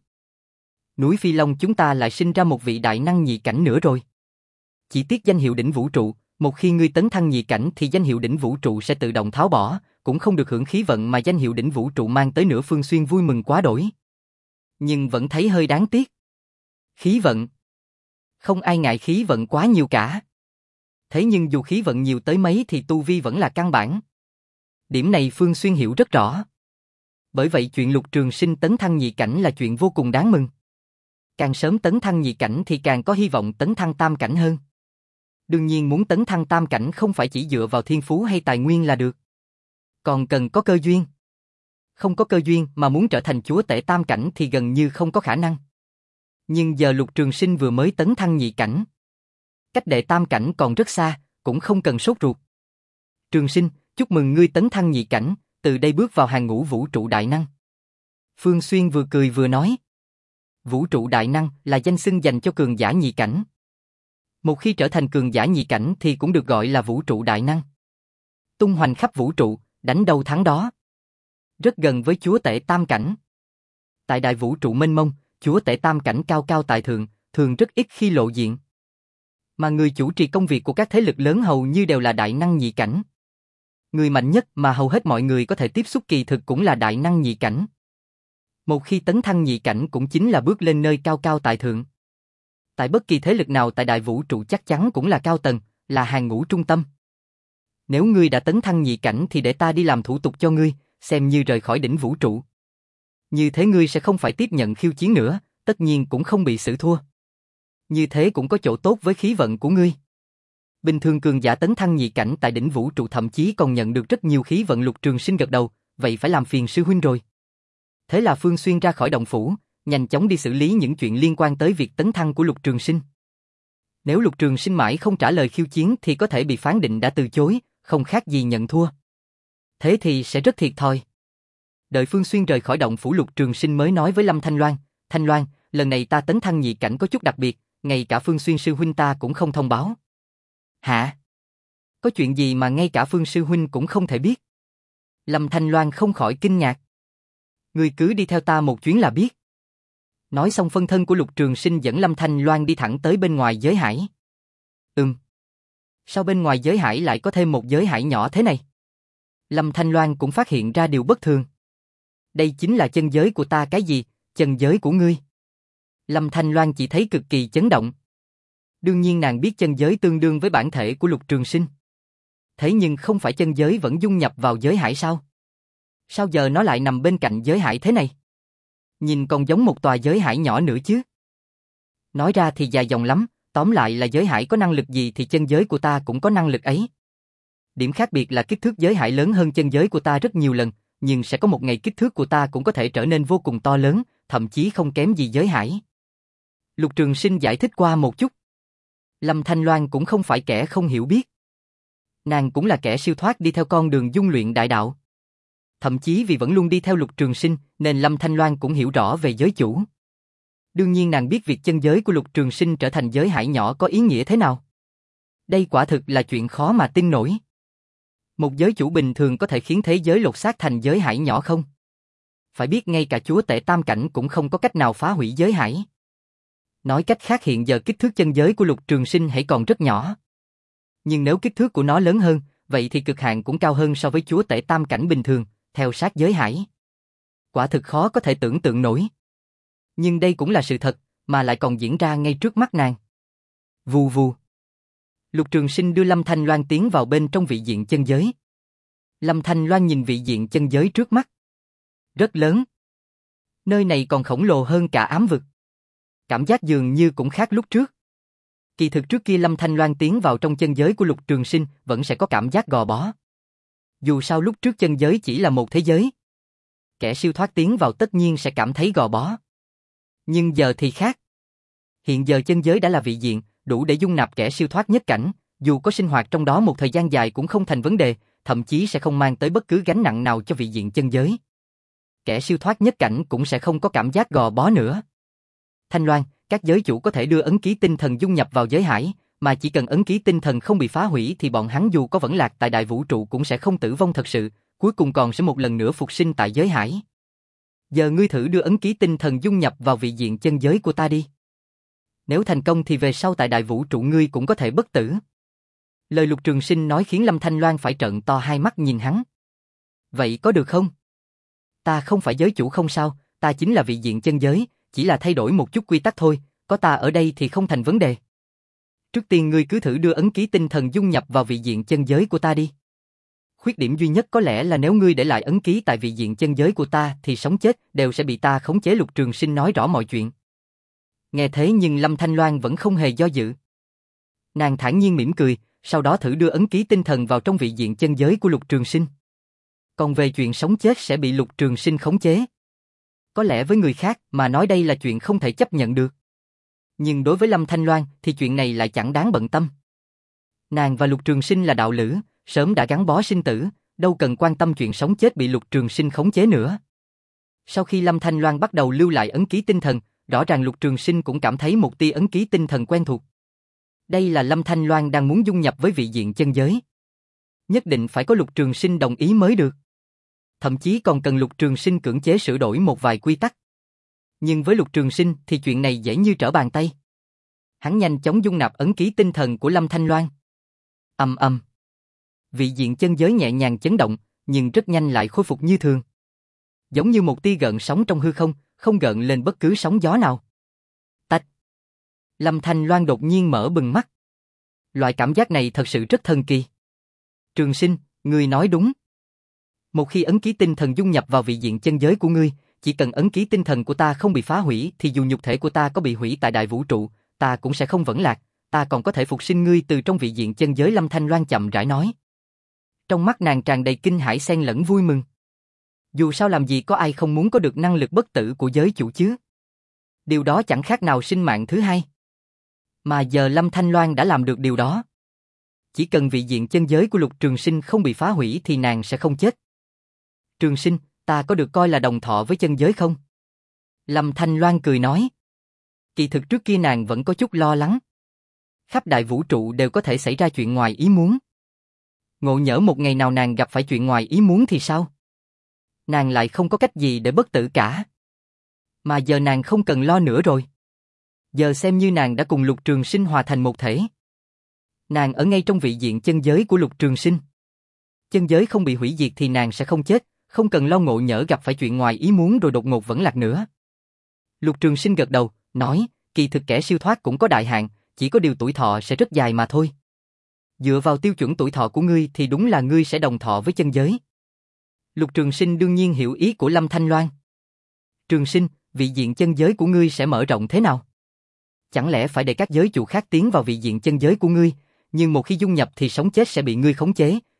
Núi Phi Long chúng ta lại sinh ra một vị đại năng nhị cảnh nữa rồi. Chỉ tiếc danh hiệu đỉnh vũ trụ, một khi ngươi tấn thăng nhị cảnh thì danh hiệu đỉnh vũ trụ sẽ tự động tháo bỏ, cũng không được hưởng khí vận mà danh hiệu đỉnh vũ trụ mang tới nữa. Phương Xuyên vui mừng quá đỗi. Nhưng vẫn thấy hơi đáng tiếc. Khí vận. Không ai ngại khí vận quá nhiều cả. Thế nhưng dù khí vận nhiều tới mấy thì tu vi vẫn là căn bản. Điểm này Phương Xuyên hiểu rất rõ. Bởi vậy chuyện Lục Trường Sinh tấn thăng nhị cảnh là chuyện vô cùng đáng mừng. Càng sớm tấn thăng nhị cảnh thì càng có hy vọng tấn thăng tam cảnh hơn. Đương nhiên muốn tấn thăng tam cảnh không phải chỉ dựa vào thiên phú hay tài nguyên là được. Còn cần có cơ duyên. Không có cơ duyên mà muốn trở thành chúa tể tam cảnh thì gần như không có khả năng. Nhưng giờ Lục Trường Sinh vừa mới tấn thăng nhị cảnh. Cách đệ tam cảnh còn rất xa, cũng không cần sốt ruột. Trường Sinh, chúc mừng ngươi tấn thăng nhị cảnh, từ đây bước vào hàng ngũ vũ trụ đại năng. Phương Xuyên vừa cười vừa nói. Vũ trụ đại năng là danh xưng dành cho cường giả nhị cảnh. Một khi trở thành cường giả nhị cảnh thì cũng được gọi là vũ trụ đại năng. Tung hoành khắp vũ trụ, đánh đâu thắng đó. Rất gần với chúa tể tam cảnh. Tại đại vũ trụ mênh mông, chúa tể tam cảnh cao cao tại thượng, thường rất ít khi lộ diện. Mà người chủ trì công việc của các thế lực lớn hầu như đều là đại năng nhị cảnh. Người mạnh nhất mà hầu hết mọi người có thể tiếp xúc kỳ thực cũng là đại năng nhị cảnh. Một khi tấn thăng nhị cảnh cũng chính là bước lên nơi cao cao tại thượng. Tại bất kỳ thế lực nào tại đại vũ trụ chắc chắn cũng là cao tầng, là hàng ngũ trung tâm. Nếu ngươi đã tấn thăng nhị cảnh thì để ta đi làm thủ tục cho ngươi, xem như rời khỏi đỉnh vũ trụ. Như thế ngươi sẽ không phải tiếp nhận khiêu chiến nữa, tất nhiên cũng không bị xử thua. Như thế cũng có chỗ tốt với khí vận của ngươi. Bình thường cường giả tấn thăng nhị cảnh tại đỉnh vũ trụ thậm chí còn nhận được rất nhiều khí vận. Lục Trường Sinh gật đầu, vậy phải làm phiền sư huynh rồi. Thế là Phương Xuyên ra khỏi động phủ, nhanh chóng đi xử lý những chuyện liên quan tới việc tấn thăng của Lục Trường Sinh. Nếu Lục Trường Sinh mãi không trả lời khiêu chiến thì có thể bị phán định đã từ chối, không khác gì nhận thua. Thế thì sẽ rất thiệt thòi. Đợi Phương Xuyên rời khỏi động phủ, Lục Trường Sinh mới nói với Lâm Thanh Loan, Thanh Loan, lần này ta tấn thăng nhị cảnh có chút đặc biệt, ngay cả Phương Xuyên sư huynh ta cũng không thông báo. Hả? Có chuyện gì mà ngay cả Phương sư huynh cũng không thể biết? Lâm Thanh Loan không khỏi kinh ngạc. Ngươi cứ đi theo ta một chuyến là biết. Nói xong phân thân của Lục Trường Sinh dẫn Lâm Thanh Loan đi thẳng tới bên ngoài giới hải. Ừm. Sao bên ngoài giới hải lại có thêm một giới hải nhỏ thế này? Lâm Thanh Loan cũng phát hiện ra điều bất thường. Đây chính là chân giới của ta. Cái gì? Chân giới của ngươi? Lâm Thanh Loan chỉ thấy cực kỳ chấn động. Đương nhiên nàng biết chân giới tương đương với bản thể của Lục Trường Sinh. Thế nhưng không phải chân giới vẫn dung nhập vào giới hải sao? Sao giờ nó lại nằm bên cạnh giới hải thế này? Nhìn còn giống một tòa giới hải nhỏ nữa chứ. Nói ra thì dài dòng lắm, tóm lại là giới hải có năng lực gì thì chân giới của ta cũng có năng lực ấy. Điểm khác biệt là kích thước giới hải lớn hơn chân giới của ta rất nhiều lần, nhưng sẽ có một ngày kích thước của ta cũng có thể trở nên vô cùng to lớn, thậm chí không kém gì giới hải. Lục Trường Sinh giải thích qua một chút. Lâm Thanh Loan cũng không phải kẻ không hiểu biết. Nàng cũng là kẻ siêu thoát đi theo con đường dung luyện đại đạo. Thậm chí vì vẫn luôn đi theo Lục Trường Sinh nên Lâm Thanh Loan cũng hiểu rõ về giới chủ. Đương nhiên nàng biết việc chân giới của Lục Trường Sinh trở thành giới hải nhỏ có ý nghĩa thế nào. Đây quả thực là chuyện khó mà tin nổi. Một giới chủ bình thường có thể khiến thế giới lột xác thành giới hải nhỏ không? Phải biết ngay cả chúa tể tam cảnh cũng không có cách nào phá hủy giới hải. Nói cách khác hiện giờ kích thước chân giới của Lục Trường Sinh hãy còn rất nhỏ. Nhưng nếu kích thước của nó lớn hơn, vậy thì cực hạn cũng cao hơn so với chúa tể tam cảnh bình thường, theo sát giới hải. Quả thực khó có thể tưởng tượng nổi. Nhưng đây cũng là sự thật, mà lại còn diễn ra ngay trước mắt nàng. Vù vù. Lục Trường Sinh đưa Lâm Thanh Loan tiến vào bên trong vị diện chân giới. Lâm Thanh Loan nhìn vị diện chân giới trước mắt. Rất lớn. Nơi này còn khổng lồ hơn cả ám vực. Cảm giác dường như cũng khác lúc trước. Kỳ thực trước kia Lâm Thanh Loan tiến vào trong chân giới của Lục Trường Sinh vẫn sẽ có cảm giác gò bó. Dù sao lúc trước chân giới chỉ là một thế giới. Kẻ siêu thoát tiến vào tất nhiên sẽ cảm thấy gò bó. Nhưng giờ thì khác. Hiện giờ chân giới đã là vị diện, đủ để dung nạp kẻ siêu thoát nhất cảnh, dù có sinh hoạt trong đó một thời gian dài cũng không thành vấn đề, thậm chí sẽ không mang tới bất cứ gánh nặng nào cho vị diện chân giới. Kẻ siêu thoát nhất cảnh cũng sẽ không có cảm giác gò bó nữa. Thanh Loan, các giới chủ có thể đưa ấn ký tinh thần dung nhập vào giới hải, mà chỉ cần ấn ký tinh thần không bị phá hủy thì bọn hắn dù có vẫn lạc tại đại vũ trụ cũng sẽ không tử vong thật sự, cuối cùng còn sẽ một lần nữa phục sinh tại giới hải. Giờ ngươi thử đưa ấn ký tinh thần dung nhập vào vị diện chân giới của ta đi. Nếu thành công thì về sau tại đại vũ trụ ngươi cũng có thể bất tử. Lời Lục Trường Sinh nói khiến Lâm Thanh Loan phải trợn to hai mắt nhìn hắn. Vậy có được không? Ta không phải giới chủ không sao, ta chính là vị diện chân giới, chỉ là thay đổi một chút quy tắc thôi, có ta ở đây thì không thành vấn đề. Trước tiên ngươi cứ thử đưa ấn ký tinh thần dung nhập vào vị diện chân giới của ta đi. Khuyết điểm duy nhất có lẽ là nếu ngươi để lại ấn ký tại vị diện chân giới của ta thì sống chết đều sẽ bị ta khống chế. Lục Trường Sinh nói rõ mọi chuyện. Nghe thế nhưng Lâm Thanh Loan vẫn không hề do dự. Nàng thản nhiên mỉm cười, sau đó thử đưa ấn ký tinh thần vào trong vị diện chân giới của Lục Trường Sinh. Còn về chuyện sống chết sẽ bị Lục Trường Sinh khống chế. Có lẽ với người khác mà nói đây là chuyện không thể chấp nhận được. Nhưng đối với Lâm Thanh Loan thì chuyện này lại chẳng đáng bận tâm. Nàng và Lục Trường Sinh là đạo lữ, sớm đã gắn bó sinh tử, đâu cần quan tâm chuyện sống chết bị Lục Trường Sinh khống chế nữa. Sau khi Lâm Thanh Loan bắt đầu lưu lại ấn ký tinh thần, rõ ràng Lục Trường Sinh cũng cảm thấy một tia ấn ký tinh thần quen thuộc. Đây là Lâm Thanh Loan đang muốn dung nhập với vị diện chân giới. Nhất định phải có Lục Trường Sinh đồng ý mới được. Thậm chí còn cần Lục Trường Sinh cưỡng chế sửa đổi một vài quy tắc. Nhưng với Lục Trường Sinh thì chuyện này dễ như trở bàn tay. Hắn nhanh chóng dung nạp ấn ký tinh thần của Lâm Thanh Loan. Ầm ầm. Vị diện chân giới nhẹ nhàng chấn động, nhưng rất nhanh lại khôi phục như thường. Giống như một tia gợn sóng trong hư không, không gợn lên bất cứ sóng gió nào. Tạch. Lâm Thanh Loan đột nhiên mở bừng mắt. Loại cảm giác này thật sự rất thần kỳ. Trường Sinh, ngươi nói đúng. Một khi ấn ký tinh thần dung nhập vào vị diện chân giới của ngươi, chỉ cần ấn ký tinh thần của ta không bị phá hủy thì dù nhục thể của ta có bị hủy tại đại vũ trụ, ta cũng sẽ không vẫn lạc, ta còn có thể phục sinh ngươi từ trong vị diện chân giới. Lâm Thanh Loan chậm rãi nói. Trong mắt nàng tràn đầy kinh hãi xen lẫn vui mừng. Dù sao làm gì có ai không muốn có được năng lực bất tử của giới chủ chứ. Điều đó chẳng khác nào sinh mạng thứ hai. Mà giờ Lâm Thanh Loan đã làm được điều đó. Chỉ cần vị diện chân giới của Lục Trường Sinh không bị phá hủy thì nàng sẽ không chết. Trường Sinh, ta có được coi là đồng thọ với chân giới không? Lâm Thanh Loan cười nói. Kỳ thực trước kia nàng vẫn có chút lo lắng. Khắp đại vũ trụ đều có thể xảy ra chuyện ngoài ý muốn. Ngộ nhỡ một ngày nào nàng gặp phải chuyện ngoài ý muốn thì sao? Nàng lại không có cách gì để bất tử cả. Mà giờ nàng không cần lo nữa rồi. Giờ xem như nàng đã cùng Lục Trường Sinh hòa thành một thể. Nàng ở ngay trong vị diện chân giới của Lục Trường Sinh. Chân giới không bị hủy diệt thì nàng sẽ không chết, không cần lo ngộ nhỡ gặp phải chuyện ngoài ý muốn rồi đột ngột vẫn lạc nữa. Lục Trường Sinh gật đầu, nói, kỳ thực kẻ siêu thoát cũng có đại hạn, chỉ có điều tuổi thọ sẽ rất dài mà thôi. Dựa vào tiêu chuẩn tuổi thọ của ngươi thì đúng là ngươi sẽ đồng thọ với chân giới. Lục Trường Sinh đương nhiên hiểu ý của Lâm Thanh Loan. Trường Sinh, vị diện chân giới của ngươi sẽ mở rộng thế nào? Chẳng lẽ phải để các giới chủ khác tiến vào vị diện chân giới của ngươi, nhưng một khi dung nhập thì sống chết sẽ bị ngươi khống chế,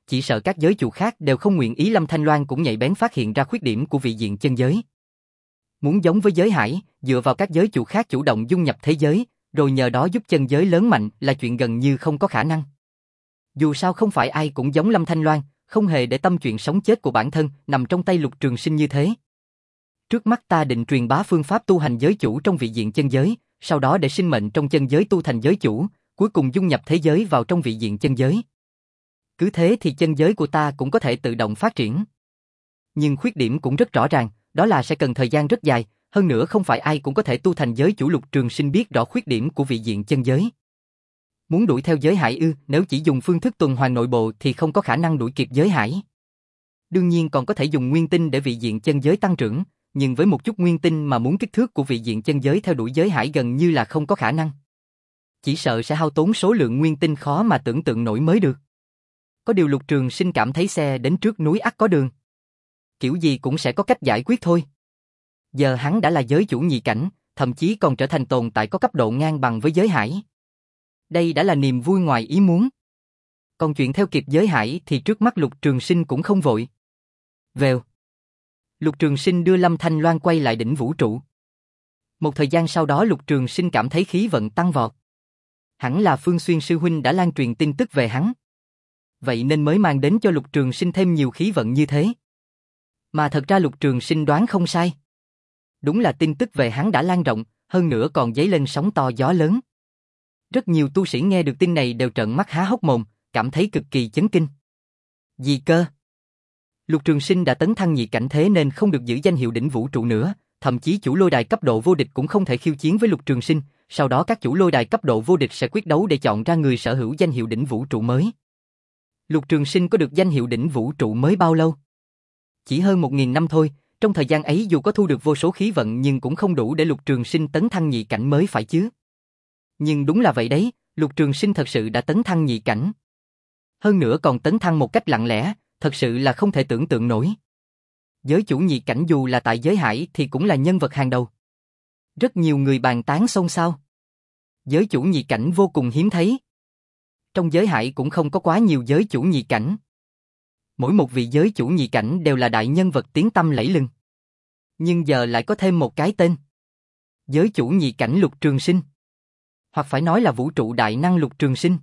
Chỉ sợ các giới chủ khác đều không nguyện ý. Lâm Thanh Loan cũng nhạy bén phát hiện ra khuyết điểm của vị diện chân giới. Muốn giống với giới hải, dựa vào các giới chủ khác chủ động dung nhập thế giới, rồi nhờ đó giúp chân giới lớn mạnh là chuyện gần như không có khả năng. Dù sao không phải ai cũng giống Lâm Thanh Loan, không hề để tâm chuyện sống chết của bản thân nằm trong tay Lục Trường Sinh như thế. Trước mắt ta định truyền bá phương pháp tu hành giới chủ trong vị diện chân giới, sau đó để sinh mệnh trong chân giới tu thành giới chủ, cuối cùng dung nhập thế giới vào trong vị diện chân giới. Cứ thế thì chân giới của ta cũng có thể tự động phát triển. Nhưng khuyết điểm cũng rất rõ ràng, đó là sẽ cần thời gian rất dài, hơn nữa không phải ai cũng có thể tu thành giới chủ. Lục Trường Sinh biết rõ khuyết điểm của vị diện chân giới. Muốn đuổi theo giới hải ư, nếu chỉ dùng phương thức tuần hoàn nội bộ thì không có khả năng đuổi kịp giới hải. Đương nhiên còn có thể dùng nguyên tinh để vị diện chân giới tăng trưởng, nhưng với một chút nguyên tinh mà muốn kích thước của vị diện chân giới theo đuổi giới hải gần như là không có khả năng. Chỉ sợ sẽ hao tốn số lượng nguyên tinh khó mà tưởng tượng nổi mới được. Có điều Lục Trường Sinh cảm thấy xe đến trước núi ắt có đường. Kiểu gì cũng sẽ có cách giải quyết thôi. Giờ hắn đã là giới chủ nhị cảnh, thậm chí còn trở thành tồn tại có cấp độ ngang bằng với giới hải. Đây đã là niềm vui ngoài ý muốn. Còn chuyện theo kịp giới hải thì trước mắt Lục Trường Sinh cũng không vội. Vèo. Lục Trường Sinh đưa Lâm Thanh Loan quay lại đỉnh vũ trụ. Một thời gian sau đó Lục Trường Sinh cảm thấy khí vận tăng vọt. Hẳn là Phương Xuyên sư huynh đã lan truyền tin tức về hắn. Vậy nên mới mang đến cho Lục Trường Sinh thêm nhiều khí vận như thế. Mà thật ra Lục Trường Sinh đoán không sai. Đúng là tin tức về hắn đã lan rộng, hơn nữa còn dấy lên sóng to gió lớn. Rất nhiều tu sĩ nghe được tin này đều trợn mắt há hốc mồm, cảm thấy cực kỳ chấn kinh. Gì cơ? Lục Trường Sinh đã tấn thăng nhị cảnh thế nên không được giữ danh hiệu đỉnh vũ trụ nữa, thậm chí chủ lôi đài cấp độ vô địch cũng không thể khiêu chiến với Lục Trường Sinh, sau đó các chủ lôi đài cấp độ vô địch sẽ quyết đấu để chọn ra người sở hữu danh hiệu đỉnh vũ trụ mới. Lục Trường Sinh có được danh hiệu đỉnh vũ trụ mới bao lâu? Chỉ hơn một nghìn năm thôi, trong thời gian ấy dù có thu được vô số khí vận nhưng cũng không đủ để Lục Trường Sinh tấn thăng nhị cảnh mới phải chứ. Nhưng đúng là vậy đấy, Lục Trường Sinh thật sự đã tấn thăng nhị cảnh. Hơn nữa còn tấn thăng một cách lặng lẽ, thật sự là không thể tưởng tượng nổi. Giới chủ nhị cảnh dù là tại giới hải thì cũng là nhân vật hàng đầu. Rất nhiều người bàn tán xôn xao. Giới chủ nhị cảnh vô cùng hiếm thấy. Trong giới hải cũng không có quá nhiều giới chủ nhị cảnh. Mỗi một vị giới chủ nhị cảnh đều là đại nhân vật tiếng tăm lẫy lừng. Nhưng giờ lại có thêm một cái tên. Giới chủ nhị cảnh Lục Trường Sinh. Hoặc phải nói là vũ trụ đại năng Lục Trường Sinh.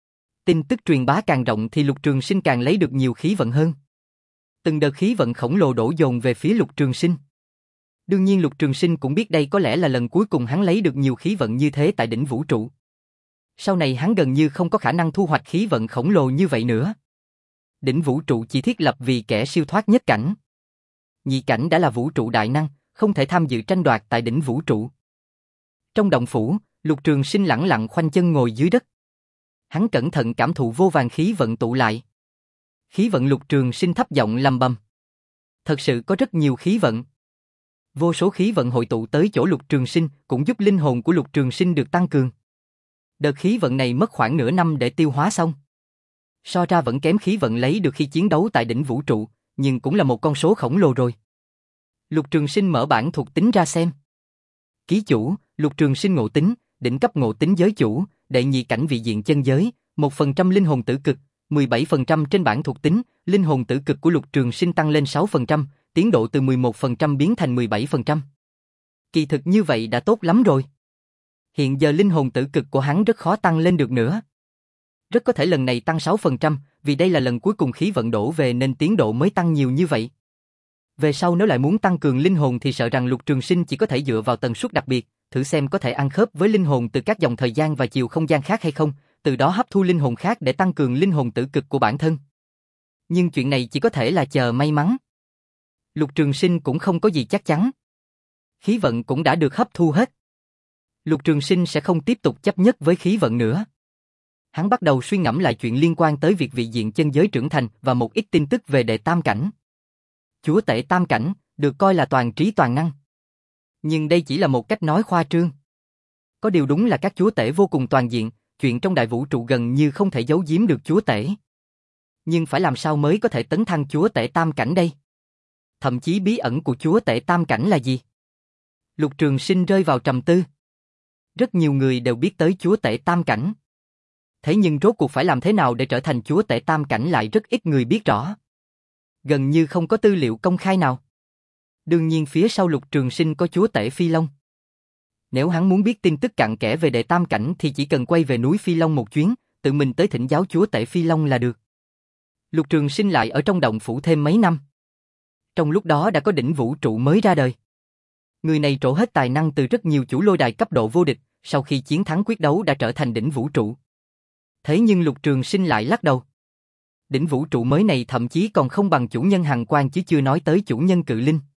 Tin tức truyền bá càng rộng thì Lục Trường Sinh càng lấy được nhiều khí vận hơn. Từng đợt khí vận khổng lồ đổ dồn về phía Lục Trường Sinh. Đương nhiên Lục Trường Sinh cũng biết đây có lẽ là lần cuối cùng hắn lấy được nhiều khí vận như thế tại đỉnh vũ trụ. Sau này hắn gần như không có khả năng thu hoạch khí vận khổng lồ như vậy nữa. Đỉnh vũ trụ chỉ thiết lập vì kẻ siêu thoát nhất cảnh. Nhị cảnh đã là vũ trụ đại năng, không thể tham dự tranh đoạt tại đỉnh vũ trụ. Trong động phủ, Lục Trường Sinh lẳng lặng khoanh chân ngồi dưới đất. Hắn cẩn thận cảm thụ vô vàn khí vận tụ lại. Khí vận Lục Trường Sinh thấp giọng lầm bầm. Thật sự có rất nhiều khí vận. Vô số khí vận hội tụ tới chỗ Lục Trường Sinh cũng giúp linh hồn của Lục Trường Sinh được tăng cường. Đợt khí vận này mất khoảng nửa năm để tiêu hóa xong. So ra vẫn kém khí vận lấy được khi chiến đấu tại đỉnh vũ trụ, nhưng cũng là một con số khổng lồ rồi. Lục Trường Sinh mở bản thuộc tính ra xem. Ký chủ, Lục Trường Sinh ngộ tính, đỉnh cấp ngộ tính giới chủ, đệ nhị cảnh vị diện chân giới, một phần trăm linh hồn tử cực, mười bảy phần trăm trên bản thuộc tính, linh hồn tử cực của Lục Trường Sinh tăng lên sáu phần trăm, tiến độ từ mười một phần trăm biến thành mười bảy phần trăm. Kỳ thực như vậy đã tốt lắm rồi. Hiện giờ linh hồn tử cực của hắn rất khó tăng lên được nữa. Rất có thể lần này tăng sáu phần trăm, vì đây là lần cuối cùng khí vận đổ về nên tiến độ mới tăng nhiều như vậy. Về sau nếu lại muốn tăng cường linh hồn thì sợ rằng Lục Trường Sinh chỉ có thể dựa vào tần suất đặc biệt, thử xem có thể ăn khớp với linh hồn từ các dòng thời gian và chiều không gian khác hay không, từ đó hấp thu linh hồn khác để tăng cường linh hồn tử cực của bản thân. Nhưng chuyện này chỉ có thể là chờ may mắn. Lục Trường Sinh cũng không có gì chắc chắn. Khí vận cũng đã được hấp thu hết. Lục Trường Sinh sẽ không tiếp tục chấp nhất với khí vận nữa. Hắn bắt đầu suy ngẫm lại chuyện liên quan tới việc vị diện chân giới trưởng thành và một ít tin tức về đệ tam cảnh. Chúa tể tam cảnh, được coi là toàn trí toàn năng. Nhưng đây chỉ là một cách nói khoa trương. Có điều đúng là các chúa tể vô cùng toàn diện, chuyện trong đại vũ trụ gần như không thể giấu giếm được chúa tể. Nhưng phải làm sao mới có thể tấn thăng chúa tể tam cảnh đây? Thậm chí bí ẩn của chúa tể tam cảnh là gì? Lục Trường Sinh rơi vào trầm tư. Rất nhiều người đều biết tới chúa tể tam cảnh. Thế nhưng rốt cuộc phải làm thế nào để trở thành chúa tể tam cảnh lại rất ít người biết rõ. Gần như không có tư liệu công khai nào. Đương nhiên phía sau Lục Trường Sinh có chúa tể Phi Long. Nếu hắn muốn biết tin tức cặn kẽ về đệ tam cảnh thì chỉ cần quay về núi Phi Long một chuyến, tự mình tới thỉnh giáo chúa tể Phi Long là được. Lục Trường Sinh lại ở trong động phủ thêm mấy năm. Trong lúc đó đã có đỉnh vũ trụ mới ra đời. Người này trổ hết tài năng từ rất nhiều chủ lôi đài cấp độ vô địch, sau khi chiến thắng quyết đấu đã trở thành đỉnh vũ trụ. Thế nhưng Lục Trường Sinh lại lắc đầu. Đỉnh vũ trụ mới này thậm chí còn không bằng chủ nhân Hằng Quang chứ chưa nói tới chủ nhân Cự Linh.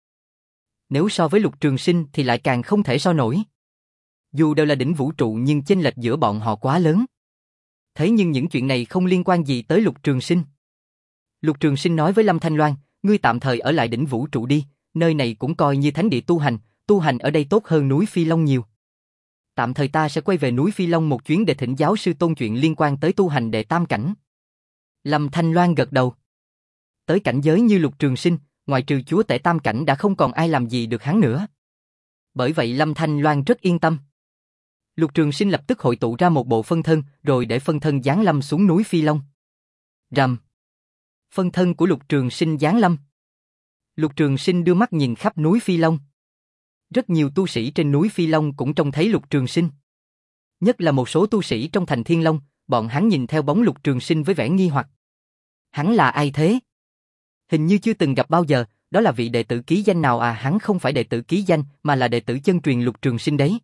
Nếu so với Lục Trường Sinh thì lại càng không thể so nổi. Dù đều là đỉnh vũ trụ nhưng chênh lệch giữa bọn họ quá lớn. Thế nhưng những chuyện này không liên quan gì tới Lục Trường Sinh. Lục Trường Sinh nói với Lâm Thanh Loan, ngươi tạm thời ở lại đỉnh vũ trụ đi, nơi này cũng coi như thánh địa tu hành, tu hành ở đây tốt hơn núi Phi Long nhiều. Tạm thời ta sẽ quay về núi Phi Long một chuyến để thỉnh giáo sư tôn chuyện liên quan tới tu hành đệ tam cảnh. Lâm Thanh Loan gật đầu. Tới cảnh giới như Lục Trường Sinh, ngoài trừ chúa tể tam cảnh đã không còn ai làm gì được hắn nữa. Bởi vậy Lâm Thanh Loan rất yên tâm. Lục Trường Sinh lập tức hội tụ ra một bộ phân thân, rồi để phân thân giáng lâm xuống núi Phi Long. Rầm. Phân thân của Lục Trường Sinh giáng lâm. Lục Trường Sinh đưa mắt nhìn khắp núi Phi Long. Rất nhiều tu sĩ trên núi Phi Long cũng trông thấy Lục Trường Sinh. Nhất là một số tu sĩ trong thành Thiên Long, bọn hắn nhìn theo bóng Lục Trường Sinh với vẻ nghi hoặc. Hắn là ai thế? Hình như chưa từng gặp bao giờ, đó là vị đệ tử ký danh nào à? Hắn không phải đệ tử ký danh mà là đệ tử chân truyền Lục Trường Sinh đấy.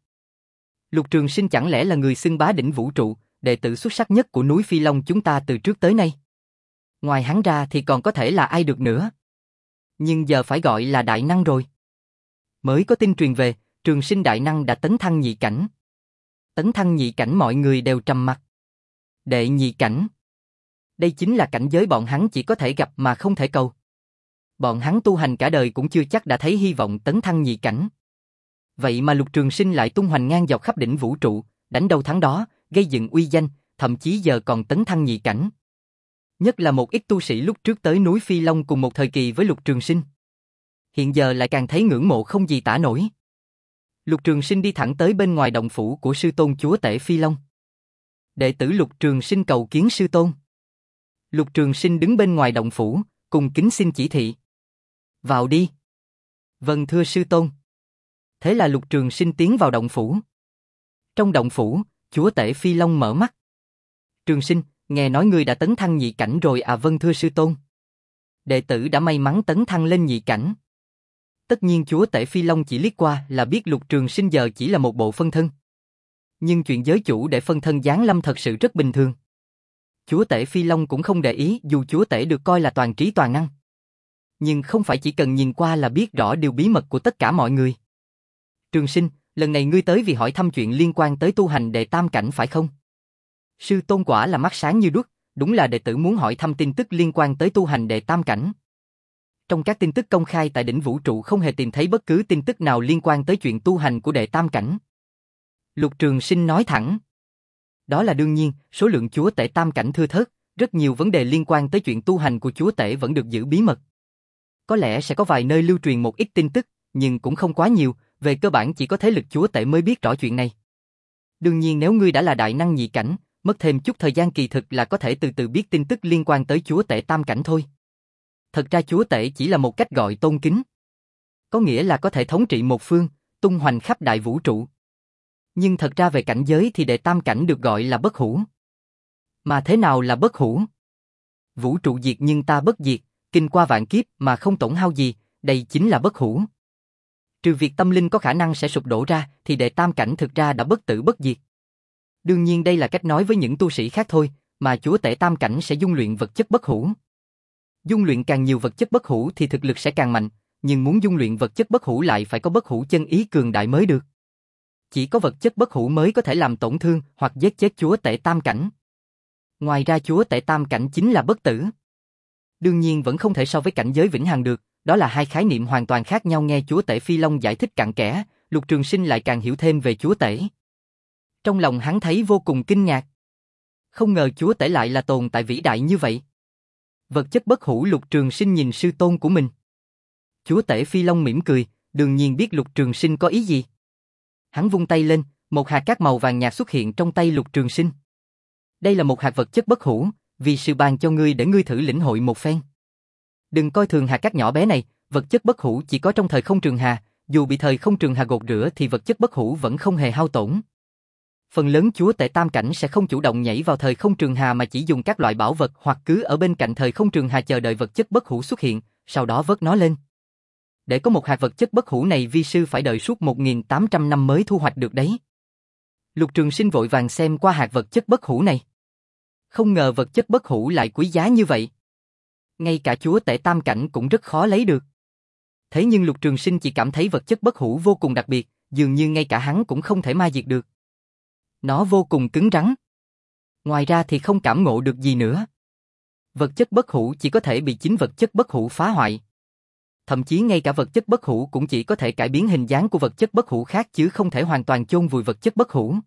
Lục Trường Sinh chẳng lẽ là người xưng bá đỉnh vũ trụ, đệ tử xuất sắc nhất của núi Phi Long chúng ta từ trước tới nay. Ngoài hắn ra thì còn có thể là ai được nữa. Nhưng giờ phải gọi là đại năng rồi. Mới có tin truyền về, Trường Sinh đại năng đã tấn thăng nhị cảnh. Tấn thăng nhị cảnh mọi người đều trầm mặc. Đệ nhị cảnh. Đây chính là cảnh giới bọn hắn chỉ có thể gặp mà không thể cầu. Bọn hắn tu hành cả đời cũng chưa chắc đã thấy hy vọng tấn thăng nhị cảnh. Vậy mà Lục Trường Sinh lại tung hoành ngang dọc khắp đỉnh vũ trụ, đánh đâu thắng đó, gây dựng uy danh, thậm chí giờ còn tấn thăng nhị cảnh. Nhất là một ít tu sĩ lúc trước tới núi Phi Long cùng một thời kỳ với Lục Trường Sinh. Hiện giờ lại càng thấy ngưỡng mộ không gì tả nổi. Lục Trường Sinh đi thẳng tới bên ngoài động phủ của sư tôn chúa tể Phi Long. Đệ tử Lục Trường Sinh cầu kiến sư tôn. Lục Trường Sinh đứng bên ngoài động phủ, cùng kính xin chỉ thị. Vào đi. Vâng thưa sư tôn. Thế là Lục Trường Sinh tiến vào động phủ. Trong động phủ, chúa tể Phi Long mở mắt. Trường Sinh, nghe nói ngươi đã tấn thăng nhị cảnh rồi à? Vâng thưa sư tôn. Đệ tử đã may mắn tấn thăng lên nhị cảnh. Tất nhiên chúa tể Phi Long chỉ liếc qua là biết Lục Trường Sinh giờ chỉ là một bộ phân thân. Nhưng chuyện giới chủ để phân thân giáng lâm thật sự rất bình thường. Chúa tể Phi Long cũng không để ý dù chúa tể được coi là toàn trí toàn năng. Nhưng không phải chỉ cần nhìn qua là biết rõ điều bí mật của tất cả mọi người. Trường Sinh, lần này ngươi tới vì hỏi thăm chuyện liên quan tới tu hành đệ tam cảnh phải không? Sư tôn quả là mắt sáng như đuốc, đúng là đệ tử muốn hỏi thăm tin tức liên quan tới tu hành đệ tam cảnh. Trong các tin tức công khai tại đỉnh vũ trụ không hề tìm thấy bất cứ tin tức nào liên quan tới chuyện tu hành của đệ tam cảnh. Lục Trường Sinh nói thẳng. Đó là đương nhiên, số lượng chúa tể tam cảnh thưa thớt, rất nhiều vấn đề liên quan tới chuyện tu hành của chúa tể vẫn được giữ bí mật. Có lẽ sẽ có vài nơi lưu truyền một ít tin tức, nhưng cũng không quá nhiều, về cơ bản chỉ có thế lực chúa tể mới biết rõ chuyện này. Đương nhiên nếu ngươi đã là đại năng nhị cảnh, mất thêm chút thời gian kỳ thực là có thể từ từ biết tin tức liên quan tới chúa tể tam cảnh thôi. Thật ra chúa tể chỉ là một cách gọi tôn kính. Có nghĩa là có thể thống trị một phương, tung hoành khắp đại vũ trụ. Nhưng thật ra về cảnh giới thì đệ tam cảnh được gọi là bất hủ. Mà thế nào là bất hủ? Vũ trụ diệt nhưng ta bất diệt, kinh qua vạn kiếp mà không tổn hao gì, đây chính là bất hủ. Trừ việc tâm linh có khả năng sẽ sụp đổ ra, thì đệ tam cảnh thực ra đã bất tử bất diệt. Đương nhiên đây là cách nói với những tu sĩ khác thôi, mà chúa tể tam cảnh sẽ dung luyện vật chất bất hủ. Dung luyện càng nhiều vật chất bất hủ thì thực lực sẽ càng mạnh, nhưng muốn dung luyện vật chất bất hủ lại phải có bất hủ chân ý cường đại mới được. Chỉ có vật chất bất hủ mới có thể làm tổn thương hoặc giết chết chúa tể tam cảnh. Ngoài ra chúa tể tam cảnh chính là bất tử. Đương nhiên vẫn không thể so với cảnh giới vĩnh hằng được, đó là hai khái niệm hoàn toàn khác nhau. Nghe chúa tể Phi Long giải thích cặn kẽ, Lục Trường Sinh lại càng hiểu thêm về chúa tể. Trong lòng hắn thấy vô cùng kinh ngạc. Không ngờ chúa tể lại là tồn tại vĩ đại như vậy. Vật chất bất hủ. Lục Trường Sinh nhìn sư tôn của mình. Chúa tể Phi Long mỉm cười, đương nhiên biết Lục Trường Sinh có ý gì. Hắn vung tay lên, một hạt cát màu vàng nhạt xuất hiện trong tay Lục Trường Sinh. Đây là một hạt vật chất bất hủ, vì sư ban cho ngươi để ngươi thử lĩnh hội một phen. Đừng coi thường hạt cát nhỏ bé này, vật chất bất hủ chỉ có trong thời không trường hà, dù bị thời không trường hà gột rửa thì vật chất bất hủ vẫn không hề hao tổn. Phần lớn chúa tể tam cảnh sẽ không chủ động nhảy vào thời không trường hà mà chỉ dùng các loại bảo vật hoặc cứ ở bên cạnh thời không trường hà chờ đợi vật chất bất hủ xuất hiện, sau đó vớt nó lên. Để có một hạt vật chất bất hủ này vi sư phải đợi suốt một nghìn tám trăm năm mới thu hoạch được đấy. Lục Trường Sinh vội vàng xem qua hạt vật chất bất hủ này. Không ngờ vật chất bất hủ lại quý giá như vậy. Ngay cả chúa tể tam cảnh cũng rất khó lấy được. Thế nhưng Lục Trường Sinh chỉ cảm thấy vật chất bất hủ vô cùng đặc biệt, dường như ngay cả hắn cũng không thể ma diệt được. Nó vô cùng cứng rắn. Ngoài ra thì không cảm ngộ được gì nữa. Vật chất bất hủ chỉ có thể bị chính vật chất bất hủ phá hoại. Thậm chí ngay cả vật chất bất hủ cũng chỉ có thể cải biến hình dáng của vật chất bất hủ khác chứ không thể hoàn toàn chôn vùi vật chất bất hủ.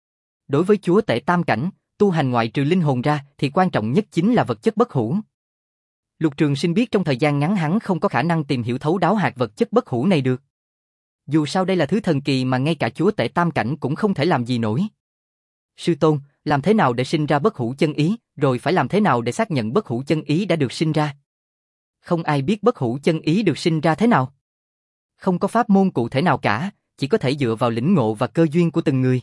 Đối với chúa tể tam cảnh, tu hành ngoại trừ linh hồn ra thì quan trọng nhất chính là vật chất bất hủ. Lục Trường Sinh biết trong thời gian ngắn hắn không có khả năng tìm hiểu thấu đáo hạt vật chất bất hủ này được. Dù sao đây là thứ thần kỳ mà ngay cả chúa tể tam cảnh cũng không thể làm gì nổi. Sư tôn, làm thế nào để sinh ra bất hủ chân ý, rồi phải làm thế nào để xác nhận bất hủ chân ý đã được sinh ra? Không ai biết bất hủ chân ý được sinh ra thế nào. Không có pháp môn cụ thể nào cả, chỉ có thể dựa vào lĩnh ngộ và cơ duyên của từng người.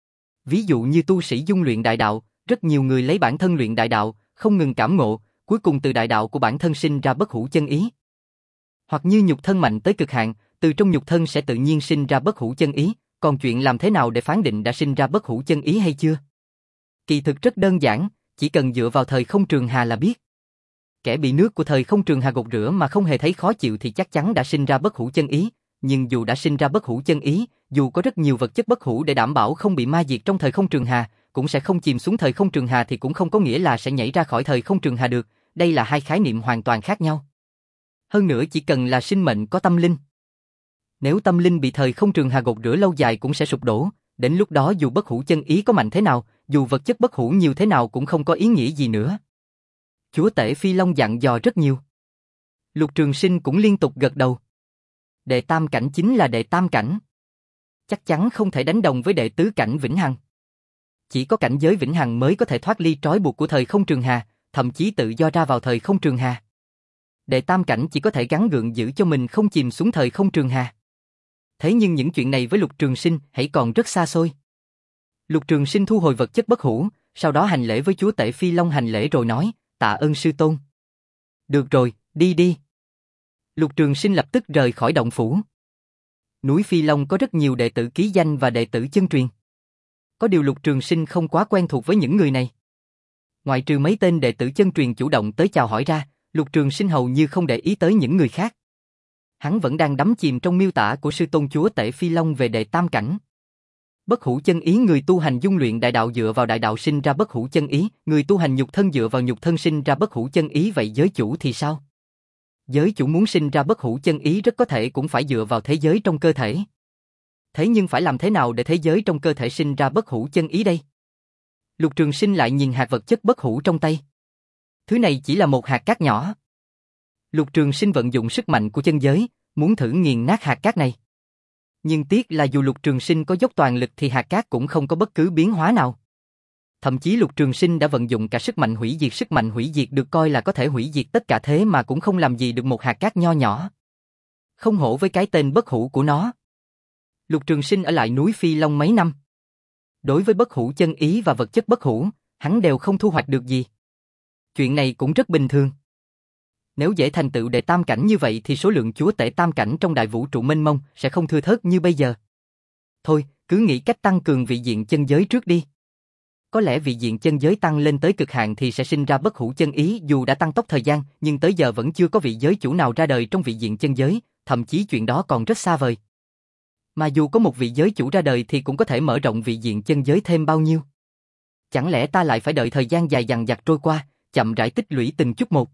Ví dụ như tu sĩ dung luyện đại đạo, rất nhiều người lấy bản thân luyện đại đạo, không ngừng cảm ngộ, cuối cùng từ đại đạo của bản thân sinh ra bất hủ chân ý. Hoặc như nhục thân mạnh tới cực hạn, từ trong nhục thân sẽ tự nhiên sinh ra bất hủ chân ý, còn chuyện làm thế nào để phán định đã sinh ra bất hủ chân ý hay chưa? Kỳ thực rất đơn giản, chỉ cần dựa vào thời không trường hà là biết. Kẻ bị nước của thời không trường hà gột rửa mà không hề thấy khó chịu thì chắc chắn đã sinh ra bất hủ chân ý, nhưng dù đã sinh ra bất hủ chân ý, dù có rất nhiều vật chất bất hủ để đảm bảo không bị ma diệt trong thời không trường hà, cũng sẽ không chìm xuống thời không trường hà thì cũng không có nghĩa là sẽ nhảy ra khỏi thời không trường hà được, đây là hai khái niệm hoàn toàn khác nhau. Hơn nữa chỉ cần là sinh mệnh có tâm linh. Nếu tâm linh bị thời không trường hà gột rửa lâu dài cũng sẽ sụp đổ, đến lúc đó dù bất hủ chân ý có mạnh thế nào, dù vật chất bất hủ nhiều thế nào cũng không có ý nghĩa gì nữa. Chúa tể Phi Long dặn dò rất nhiều. Lục Trường Sinh cũng liên tục gật đầu. Đệ tam cảnh chính là đệ tam cảnh. Chắc chắn không thể đánh đồng với đệ tứ cảnh vĩnh hằng. Chỉ có cảnh giới vĩnh hằng mới có thể thoát ly trói buộc của thời không trường hà, thậm chí tự do ra vào thời không trường hà. Đệ tam cảnh chỉ có thể gắng gượng giữ cho mình không chìm xuống thời không trường hà. Thế nhưng những chuyện này với Lục Trường Sinh hãy còn rất xa xôi. Lục Trường Sinh thu hồi vật chất bất hủ, sau đó hành lễ với chúa tể Phi Long hành lễ rồi nói, tạ ơn sư tôn. Được rồi, đi đi. Lục Trường Sinh lập tức rời khỏi động phủ. Núi Phi Long có rất nhiều đệ tử ký danh và đệ tử chân truyền. Có điều Lục Trường Sinh không quá quen thuộc với những người này. Ngoại trừ mấy tên đệ tử chân truyền chủ động tới chào hỏi ra, Lục Trường Sinh hầu như không để ý tới những người khác. Hắn vẫn đang đắm chìm trong miêu tả của sư tôn chúa tể Phi Long về đệ tam cảnh. Bất hủ chân ý, người tu hành dung luyện đại đạo dựa vào đại đạo sinh ra bất hủ chân ý, người tu hành nhục thân dựa vào nhục thân sinh ra bất hủ chân ý, vậy giới chủ thì sao? Giới chủ muốn sinh ra bất hủ chân ý rất có thể cũng phải dựa vào thế giới trong cơ thể. Thế nhưng phải làm thế nào để thế giới trong cơ thể sinh ra bất hủ chân ý đây? Lục Trường Sinh lại nhìn hạt vật chất bất hủ trong tay. Thứ này chỉ là một hạt cát nhỏ. Lục Trường Sinh vận dụng sức mạnh của chân giới, muốn thử nghiền nát hạt cát này. Nhưng tiếc là dù Lục Trường Sinh có dốc toàn lực thì hạt cát cũng không có bất cứ biến hóa nào. Thậm chí Lục Trường Sinh đã vận dụng cả sức mạnh hủy diệt, sức mạnh hủy diệt được coi là có thể hủy diệt tất cả thế mà cũng không làm gì được một hạt cát nho nhỏ. Không hổ với cái tên bất hủ của nó. Lục Trường Sinh ở lại núi Phi Long mấy năm. Đối với bất hủ chân ý và vật chất bất hủ, hắn đều không thu hoạch được gì. Chuyện này cũng rất bình thường. Nếu dễ thành tựu đệ tam cảnh như vậy thì số lượng chúa tể tam cảnh trong đại vũ trụ mênh mông sẽ không thưa thớt như bây giờ. Thôi, cứ nghĩ cách tăng cường vị diện chân giới trước đi. Có lẽ vị diện chân giới tăng lên tới cực hạn thì sẽ sinh ra bất hủ chân ý, dù đã tăng tốc thời gian, nhưng tới giờ vẫn chưa có vị giới chủ nào ra đời trong vị diện chân giới, thậm chí chuyện đó còn rất xa vời. Mà dù có một vị giới chủ ra đời thì cũng có thể mở rộng vị diện chân giới thêm bao nhiêu. Chẳng lẽ ta lại phải đợi thời gian dài dằng dặc trôi qua, chậm rãi tích lũy từng chút một.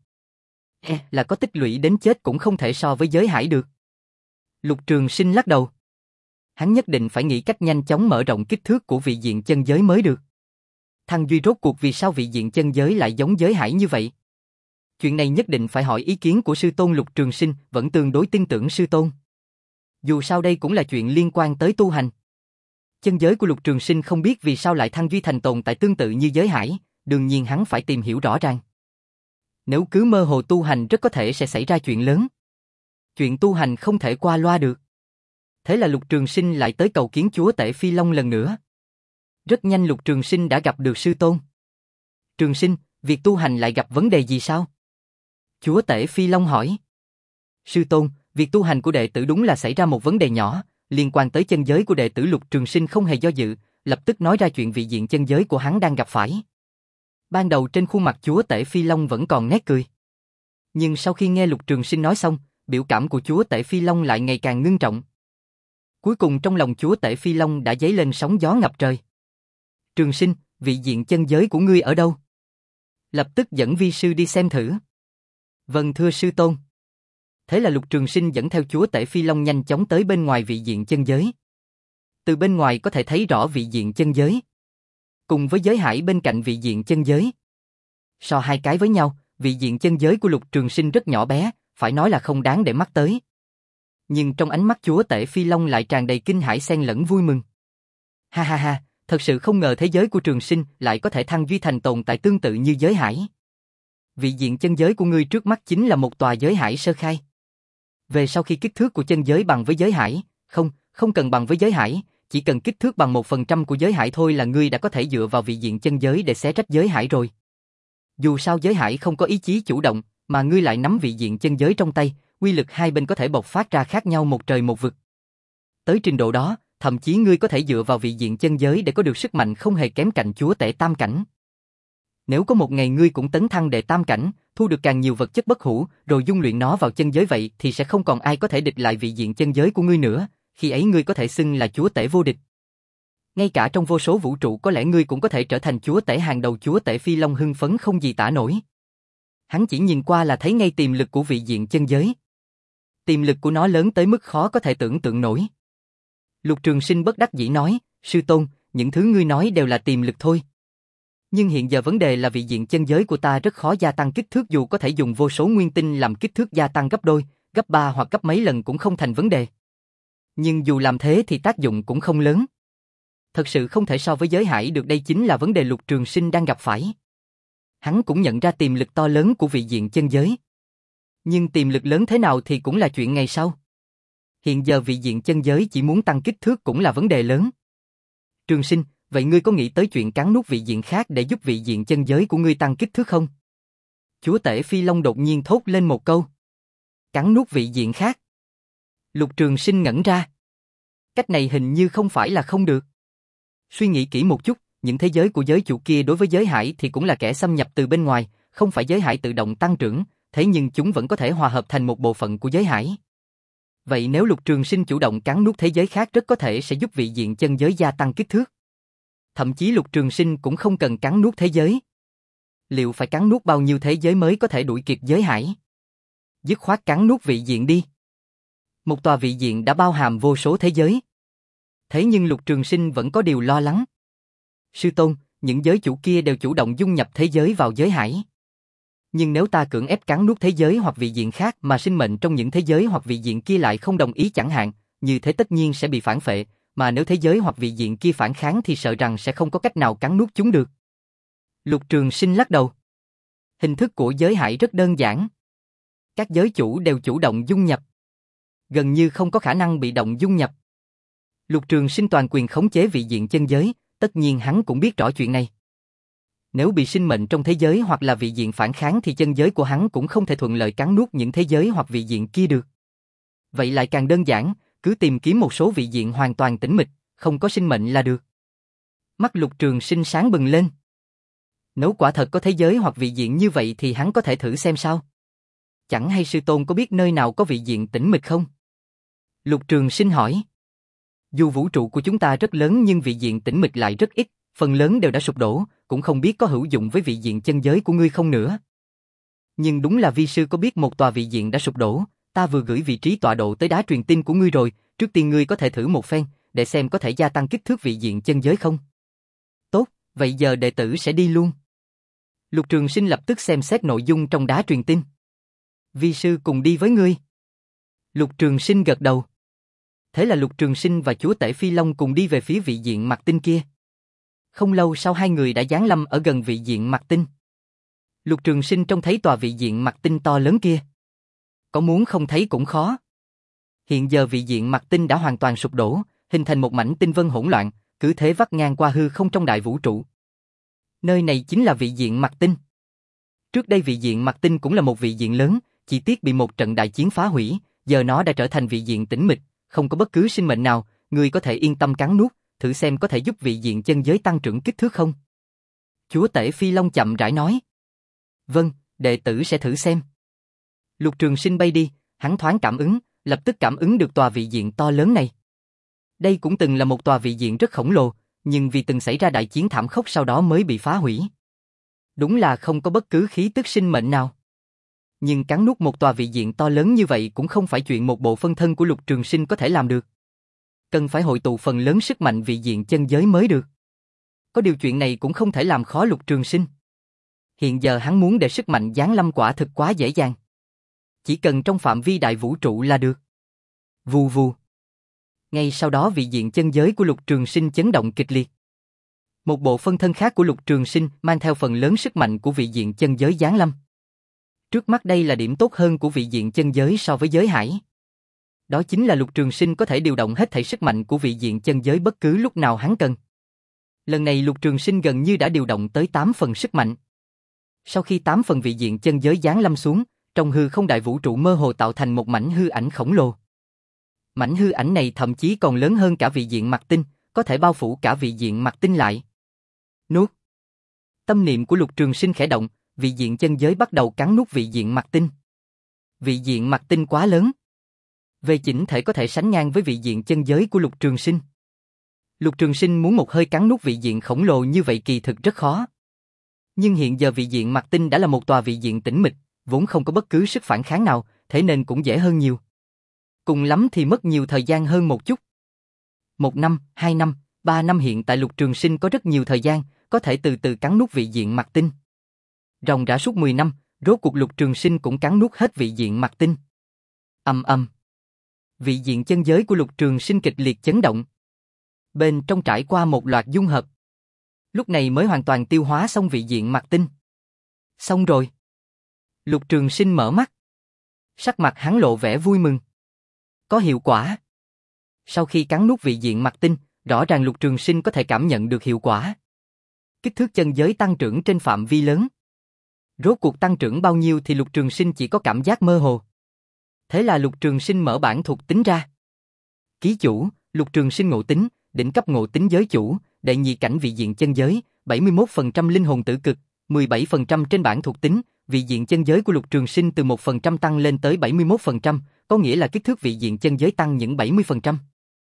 E, là có tích lũy đến chết cũng không thể so với giới hải được. Lục Trường Sinh lắc đầu. Hắn nhất định phải nghĩ cách nhanh chóng mở rộng kích thước của vị diện chân giới mới được. Thăng Duy, rốt cuộc vì sao vị diện chân giới lại giống giới hải như vậy? Chuyện này nhất định phải hỏi ý kiến của sư tôn. Lục Trường Sinh vẫn tương đối tin tưởng sư tôn. Dù sao đây cũng là chuyện liên quan tới tu hành. Chân giới của Lục Trường Sinh không biết vì sao lại thăng duy thành tồn tại tương tự như giới hải, đương nhiên hắn phải tìm hiểu rõ ràng. Nếu cứ mơ hồ tu hành rất có thể sẽ xảy ra chuyện lớn. Chuyện tu hành không thể qua loa được. Thế là Lục Trường Sinh lại tới cầu kiến chúa tể Phi Long lần nữa. Rất nhanh Lục Trường Sinh đã gặp được sư tôn. Trường Sinh, việc tu hành lại gặp vấn đề gì sao? Chúa tể Phi Long hỏi. Sư tôn, việc tu hành của đệ tử đúng là xảy ra một vấn đề nhỏ, liên quan tới chân giới của đệ tử. Lục Trường Sinh không hề do dự, lập tức nói ra chuyện vị diện chân giới của hắn đang gặp phải. Ban đầu trên khuôn mặt chúa tể Phi Long vẫn còn nét cười. Nhưng sau khi nghe Lục Trường Sinh nói xong, biểu cảm của chúa tể Phi Long lại ngày càng ngưng trọng. Cuối cùng trong lòng chúa tể Phi Long đã dấy lên sóng gió ngập trời. Trường Sinh, vị diện chân giới của ngươi ở đâu? Lập tức dẫn vi sư đi xem thử. Vâng thưa sư tôn. Thế là Lục Trường Sinh dẫn theo chúa tể Phi Long nhanh chóng tới bên ngoài vị diện chân giới. Từ bên ngoài có thể thấy rõ vị diện chân giới, cùng với giới hải bên cạnh vị diện chân giới. So hai cái với nhau, vị diện chân giới của Lục Trường Sinh rất nhỏ bé, phải nói là không đáng để mắt tới. Nhưng trong ánh mắt chúa tể Phi Long lại tràn đầy kinh hãi xen lẫn vui mừng. Ha ha ha, thật sự không ngờ thế giới của Trường Sinh lại có thể thăng duy thành tồn tại tương tự như giới hải. Vị diện chân giới của ngươi trước mắt chính là một tòa giới hải sơ khai. Về sau khi kích thước của chân giới bằng với giới hải, không, không cần bằng với giới hải, chỉ cần kích thước bằng một phần trăm của giới hải thôi là ngươi đã có thể dựa vào vị diện chân giới để xé rách giới hải rồi. Dù sao giới hải không có ý chí chủ động, mà ngươi lại nắm vị diện chân giới trong tay, uy lực hai bên có thể bộc phát ra khác nhau một trời một vực. Tới trình độ đó, thậm chí ngươi có thể dựa vào vị diện chân giới để có được sức mạnh không hề kém cạnh chúa tể tam cảnh. Nếu có một ngày ngươi cũng tấn thăng đệ tam cảnh, thu được càng nhiều vật chất bất hủ, rồi dung luyện nó vào chân giới vậy thì sẽ không còn ai có thể địch lại vị diện chân giới của ngươi nữa, khi ấy ngươi có thể xưng là chúa tể vô địch. Ngay cả trong vô số vũ trụ có lẽ ngươi cũng có thể trở thành chúa tể hàng đầu. Chúa tể Phi Long hưng phấn không gì tả nổi. Hắn chỉ nhìn qua là thấy ngay tiềm lực của vị diện chân giới. Tiềm lực của nó lớn tới mức khó có thể tưởng tượng nổi. Lục Trường Sinh bất đắc dĩ nói, sư tôn, những thứ ngươi nói đều là tiềm lực thôi. Nhưng hiện giờ vấn đề là vị diện chân giới của ta rất khó gia tăng kích thước, dù có thể dùng vô số nguyên tinh làm kích thước gia tăng gấp đôi, gấp ba hoặc gấp mấy lần cũng không thành vấn đề. Nhưng dù làm thế thì tác dụng cũng không lớn. Thật sự không thể so với giới hải được, đây chính là vấn đề Lục Trường Sinh đang gặp phải. Hắn cũng nhận ra tiềm lực to lớn của vị diện chân giới. Nhưng tiềm lực lớn thế nào thì cũng là chuyện ngày sau. Hiện giờ vị diện chân giới chỉ muốn tăng kích thước cũng là vấn đề lớn. Trường Sinh, vậy ngươi có nghĩ tới chuyện cắn nuốt vị diện khác để giúp vị diện chân giới của ngươi tăng kích thước không? Chúa tể Phi Long đột nhiên thốt lên một câu. Cắn nuốt vị diện khác. Lục Trường Sinh ngẩn ra. Cách này hình như không phải là không được. Suy nghĩ kỹ một chút, những thế giới của giới chủ kia đối với giới hải thì cũng là kẻ xâm nhập từ bên ngoài, không phải giới hải tự động tăng trưởng, thế nhưng chúng vẫn có thể hòa hợp thành một bộ phận của giới hải. Vậy nếu Lục Trường Sinh chủ động cắn nuốt thế giới khác rất có thể sẽ giúp vị diện chân giới gia tăng kích thước. Thậm chí Lục Trường Sinh cũng không cần cắn nuốt thế giới. Liệu phải cắn nuốt bao nhiêu thế giới mới có thể đuổi kịp giới hải? Dứt khoát cắn nuốt vị diện đi. Một tòa vị diện đã bao hàm vô số thế giới. Thế nhưng Lục Trường Sinh vẫn có điều lo lắng. Sư tôn, những giới chủ kia đều chủ động dung nhập thế giới vào giới hải. Nhưng nếu ta cưỡng ép cắn nuốt thế giới hoặc vị diện khác mà sinh mệnh trong những thế giới hoặc vị diện kia lại không đồng ý chẳng hạn, như thế tất nhiên sẽ bị phản phệ, mà nếu thế giới hoặc vị diện kia phản kháng thì sợ rằng sẽ không có cách nào cắn nuốt chúng được. Lục Trường Sinh lắc đầu. Hình thức của giới hải rất đơn giản. Các giới chủ đều chủ động dung nhập. Gần như không có khả năng bị động dung nhập. Lục Trường Sinh toàn quyền khống chế vị diện chân giới, tất nhiên hắn cũng biết rõ chuyện này. Nếu bị sinh mệnh trong thế giới hoặc là vị diện phản kháng thì chân giới của hắn cũng không thể thuận lợi cắn nuốt những thế giới hoặc vị diện kia được. Vậy lại càng đơn giản, cứ tìm kiếm một số vị diện hoàn toàn tĩnh mịch, không có sinh mệnh là được. Mắt Lục Trường Sinh sáng bừng lên. Nếu quả thật có thế giới hoặc vị diện như vậy thì hắn có thể thử xem sao. Chẳng hay sư tôn có biết nơi nào có vị diện tĩnh mịch không? Lục Trường Sinh hỏi. Dù vũ trụ của chúng ta rất lớn nhưng vị diện tĩnh mịch lại rất ít, phần lớn đều đã sụp đổ, cũng không biết có hữu dụng với vị diện chân giới của ngươi không nữa. Nhưng đúng là vi sư có biết một tòa vị diện đã sụp đổ, ta vừa gửi vị trí tọa độ tới đá truyền tin của ngươi rồi, trước tiên ngươi có thể thử một phen, để xem có thể gia tăng kích thước vị diện chân giới không. Tốt, vậy giờ đệ tử sẽ đi luôn. Lục Trường Sinh lập tức xem xét nội dung trong đá truyền tin. Vi sư cùng đi với ngươi. Lục Trường Sinh gật đầu. Thế là Lục Trường Sinh và chúa tể Phi Long cùng đi về phía vị diện Mạc Tinh kia. Không lâu sau hai người đã giáng lâm ở gần vị diện Mạc Tinh. Lục Trường Sinh trông thấy tòa vị diện Mạc Tinh to lớn kia. Có muốn không thấy cũng khó. Hiện giờ vị diện Mạc Tinh đã hoàn toàn sụp đổ, hình thành một mảnh tinh vân hỗn loạn, cứ thế vắt ngang qua hư không trong đại vũ trụ. Nơi này chính là vị diện Mạc Tinh. Trước đây vị diện Mạc Tinh cũng là một vị diện lớn, chỉ tiếc bị một trận đại chiến phá hủy, giờ nó đã trở thành vị diện tĩnh mịch, không có bất cứ sinh mệnh nào, người có thể yên tâm cắn nuốt, thử xem có thể giúp vị diện chân giới tăng trưởng kích thước không? Chúa tể Phi Long chậm rãi nói. Vâng, đệ tử sẽ thử xem. Lục Trường Sinh bay đi, hắn thoáng cảm ứng, lập tức cảm ứng được tòa vị diện to lớn này. Đây cũng từng là một tòa vị diện rất khổng lồ, nhưng vì từng xảy ra đại chiến thảm khốc sau đó mới bị phá hủy. Đúng là không có bất cứ khí tức sinh mệnh nào. Nhưng cắn nuốt một tòa vị diện to lớn như vậy cũng không phải chuyện một bộ phân thân của Lục Trường Sinh có thể làm được. Cần phải hội tụ phần lớn sức mạnh vị diện chân giới mới được. Có điều chuyện này cũng không thể làm khó Lục Trường Sinh. Hiện giờ hắn muốn để sức mạnh giáng lâm quả thực quá dễ dàng. Chỉ cần trong phạm vi đại vũ trụ là được. Vù vù. Ngay sau đó vị diện chân giới của Lục Trường Sinh chấn động kịch liệt. Một bộ phân thân khác của Lục Trường Sinh mang theo phần lớn sức mạnh của vị diện chân giới giáng lâm. Trước mắt đây là điểm tốt hơn của vị diện chân giới so với giới hải. Đó chính là Lục Trường Sinh có thể điều động hết thảy sức mạnh của vị diện chân giới bất cứ lúc nào hắn cần. Lần này Lục Trường Sinh gần như đã điều động tới tám phần sức mạnh. Sau khi tám phần vị diện chân giới giáng lâm xuống, trong hư không đại vũ trụ mơ hồ tạo thành một mảnh hư ảnh khổng lồ. Mảnh hư ảnh này thậm chí còn lớn hơn cả vị diện Mạc Tinh, có thể bao phủ cả vị diện Mạc Tinh lại. Nuốt. Tâm niệm của Lục Trường Sinh khẽ động, vị diện chân giới bắt đầu cắn nuốt vị diện Mạc Tinh. Vị diện Mạc Tinh quá lớn. Về chỉnh thể có thể sánh ngang với vị diện chân giới của Lục Trường Sinh. Lục Trường Sinh muốn một hơi cắn nuốt vị diện khổng lồ như vậy kỳ thực rất khó. Nhưng hiện giờ vị diện Mạc Tinh đã là một tòa vị diện tĩnh mịch, vốn không có bất cứ sức phản kháng nào, thế nên cũng dễ hơn nhiều. Cùng lắm thì mất nhiều thời gian hơn một chút. Một năm, hai năm, ba năm hiện tại Lục Trường Sinh có rất nhiều thời gian, có thể từ từ cắn nuốt vị diện Mạc Tinh. Ròng rã suốt mười năm, rốt cuộc Lục Trường Sinh cũng cắn nuốt hết vị diện Mạc Tinh. Ầm ầm. Vị diện chân giới của Lục Trường Sinh kịch liệt chấn động. Bên trong trải qua một loạt dung hợp. Lúc này mới hoàn toàn tiêu hóa xong vị diện Mạc Tinh. Xong rồi. Lục Trường Sinh mở mắt. Sắc mặt hắn lộ vẻ vui mừng. Có hiệu quả. Sau khi cắn nuốt vị diện Mạc Tinh, rõ ràng Lục Trường Sinh có thể cảm nhận được hiệu quả. Kích thước chân giới tăng trưởng trên phạm vi lớn. Rốt cuộc tăng trưởng bao nhiêu thì Lục Trường Sinh chỉ có cảm giác mơ hồ. Thế là Lục Trường Sinh mở bản thuộc tính ra. Ký chủ, Lục Trường Sinh ngộ tính, đỉnh cấp ngộ tính giới chủ, đệ nhị cảnh vị diện chân giới, bảy mươi mốt phần trăm linh hồn tử cực, mười bảy phần trăm trên bản thuộc tính, vị diện chân giới của Lục Trường Sinh từ một phần trăm tăng lên tới bảy mươi mốt phần trăm, có nghĩa là kích thước vị diện chân giới tăng những bảy mươi phần trăm.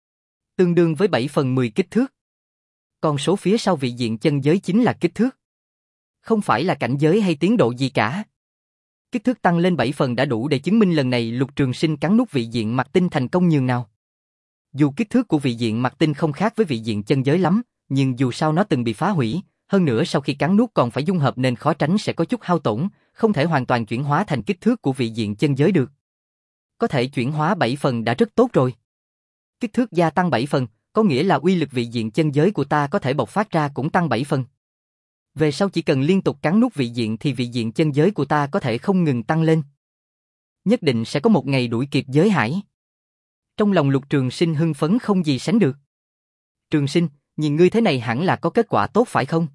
Tương đương với bảy phần mười kích thước. Con số phía sau vị diện chân giới chính là kích thước. Không phải là cảnh giới hay tiến độ gì cả. Kích thước tăng lên bảy phần đã đủ để chứng minh lần này Lục Trường Sinh cắn nuốt vị diện Mạc Tinh thành công nhường nào. Dù kích thước của vị diện Mạc Tinh không khác với vị diện chân giới lắm, nhưng dù sao nó từng bị phá hủy, hơn nữa sau khi cắn nuốt còn phải dung hợp nên khó tránh sẽ có chút hao tổn, không thể hoàn toàn chuyển hóa thành kích thước của vị diện chân giới được. Có thể chuyển hóa bảy phần đã rất tốt rồi. Kích thước gia tăng bảy phần, có nghĩa là uy lực vị diện chân giới của ta có thể bộc phát ra cũng tăng bảy phần. Về sau chỉ cần liên tục cắn nuốt vị diện thì vị diện chân giới của ta có thể không ngừng tăng lên. Nhất định sẽ có một ngày đuổi kịp giới hải. Trong lòng Lục Trường Sinh hưng phấn không gì sánh được. Trường Sinh, nhìn ngươi thế này hẳn là có kết quả tốt phải không?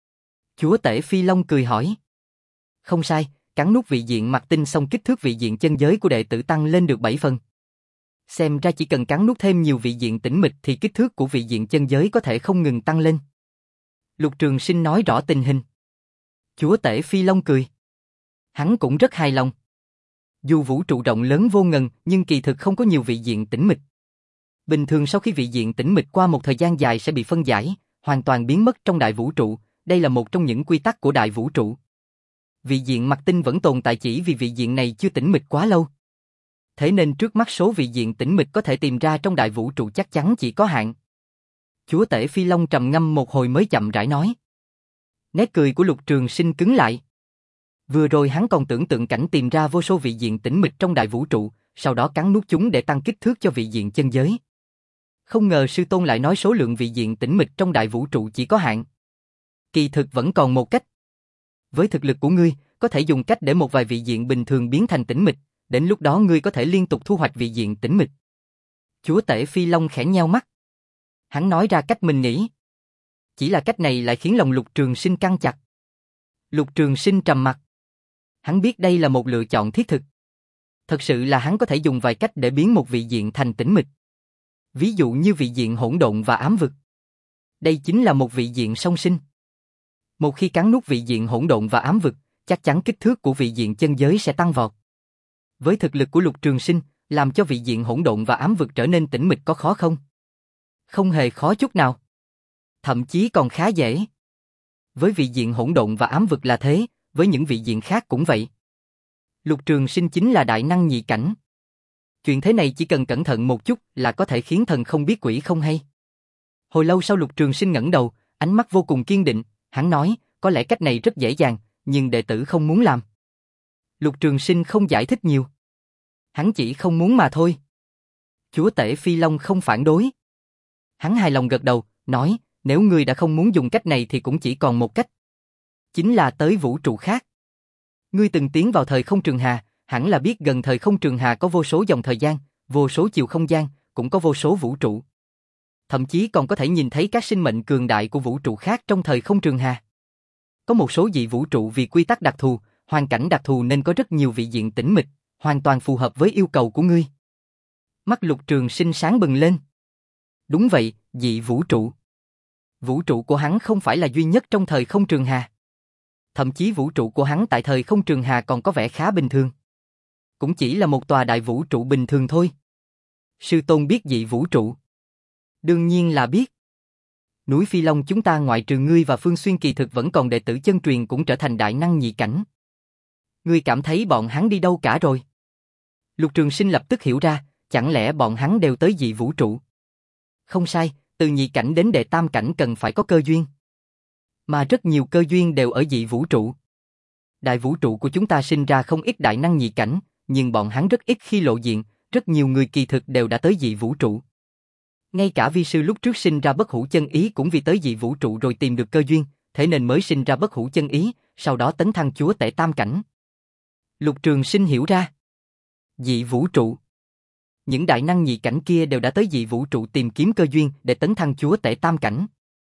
Chúa tể Phi Long cười hỏi. Không sai, cắn nuốt vị diện Mạc Tinh xong kích thước vị diện chân giới của đệ tử tăng lên được bảy phần. Xem ra chỉ cần cắn nuốt thêm nhiều vị diện tĩnh mịch thì kích thước của vị diện chân giới có thể không ngừng tăng lên. Lục Trường Sinh nói rõ tình hình. Chúa tể Phi Long cười. Hắn cũng rất hài lòng. Dù vũ trụ rộng lớn vô ngần nhưng kỳ thực không có nhiều vị diện tĩnh mịch. Bình thường sau khi vị diện tĩnh mịch qua một thời gian dài sẽ bị phân giải, hoàn toàn biến mất trong đại vũ trụ, đây là một trong những quy tắc của đại vũ trụ. Vị diện Mạc Tinh vẫn tồn tại chỉ vì vị diện này chưa tĩnh mịch quá lâu. Thế nên trước mắt số vị diện tĩnh mịch có thể tìm ra trong đại vũ trụ chắc chắn chỉ có hạn. Chúa tể Phi Long trầm ngâm một hồi mới chậm rãi nói. Nét cười của Lục Trường Sinh cứng lại. Vừa rồi hắn còn tưởng tượng cảnh tìm ra vô số vị diện tĩnh mịch trong đại vũ trụ, sau đó cắn nuốt chúng để tăng kích thước cho vị diện chân giới. Không ngờ sư tôn lại nói số lượng vị diện tĩnh mịch trong đại vũ trụ chỉ có hạn. Kỳ thực vẫn còn một cách. Với thực lực của ngươi, có thể dùng cách để một vài vị diện bình thường biến thành tĩnh mịch, đến lúc đó ngươi có thể liên tục thu hoạch vị diện tĩnh mịch. Chúa tể Phi Long khẽ nheo mắt. Hắn nói ra cách mình nghĩ. Chỉ là cách này lại khiến lòng Lục Trường Sinh căng chặt. Lục Trường Sinh trầm mặt. Hắn biết đây là một lựa chọn thiết thực. Thật sự là hắn có thể dùng vài cách để biến một vị diện thành tĩnh mịch. Ví dụ như vị diện hỗn độn và ám vực. Đây chính là một vị diện song sinh. Một khi cắn nuốt vị diện hỗn độn và ám vực, chắc chắn kích thước của vị diện chân giới sẽ tăng vọt. Với thực lực của Lục Trường Sinh, làm cho vị diện hỗn độn và ám vực trở nên tĩnh mịch có khó không? Không hề khó chút nào. Thậm chí còn khá dễ. Với vị diện hỗn độn và ám vực là thế, với những vị diện khác cũng vậy. Lục Trường Sinh chính là đại năng nhị cảnh. Chuyện thế này chỉ cần cẩn thận một chút là có thể khiến thần không biết quỷ không hay. Hồi lâu sau Lục Trường Sinh ngẩng đầu, ánh mắt vô cùng kiên định, hắn nói, có lẽ cách này rất dễ dàng, nhưng đệ tử không muốn làm. Lục Trường Sinh không giải thích nhiều. Hắn chỉ không muốn mà thôi. Chúa tể Phi Long không phản đối. Hắn hài lòng gật đầu, nói, nếu ngươi đã không muốn dùng cách này thì cũng chỉ còn một cách. Chính là tới vũ trụ khác. Ngươi từng tiến vào thời không trường hà, hẳn là biết gần thời không trường hà có vô số dòng thời gian, vô số chiều không gian, cũng có vô số vũ trụ. Thậm chí còn có thể nhìn thấy các sinh mệnh cường đại của vũ trụ khác trong thời không trường hà. Có một số dị vũ trụ vì quy tắc đặc thù, hoàn cảnh đặc thù nên có rất nhiều vị diện tĩnh mịch, hoàn toàn phù hợp với yêu cầu của ngươi. Mắt Lục Trường Sinh sáng bừng lên. Đúng vậy, dị vũ trụ. Vũ trụ của hắn không phải là duy nhất trong thời không trường hà. Thậm chí vũ trụ của hắn tại thời không trường hà còn có vẻ khá bình thường. Cũng chỉ là một tòa đại vũ trụ bình thường thôi. Sư tôn biết dị vũ trụ. Đương nhiên là biết. Núi Phi Long chúng ta ngoại trừ ngươi và Phương Xuyên kỳ thực vẫn còn đệ tử chân truyền cũng trở thành đại năng nhị cảnh. Ngươi cảm thấy bọn hắn đi đâu cả rồi? Lục Trường Sinh lập tức hiểu ra, chẳng lẽ bọn hắn đều tới dị vũ trụ? Không sai, từ nhị cảnh đến đệ tam cảnh cần phải có cơ duyên. Mà rất nhiều cơ duyên đều ở dị vũ trụ. Đại vũ trụ của chúng ta sinh ra không ít đại năng nhị cảnh, nhưng bọn hắn rất ít khi lộ diện, rất nhiều người kỳ thực đều đã tới dị vũ trụ. Ngay cả vi sư lúc trước sinh ra bất hủ chân ý cũng vì tới dị vũ trụ rồi tìm được cơ duyên, thế nên mới sinh ra bất hủ chân ý, sau đó tấn thăng chúa tể tam cảnh. Lục Trường Sinh hiểu ra. Dị vũ trụ. Những đại năng nhị cảnh kia đều đã tới dị vũ trụ tìm kiếm cơ duyên để tấn thăng chúa tể tam cảnh.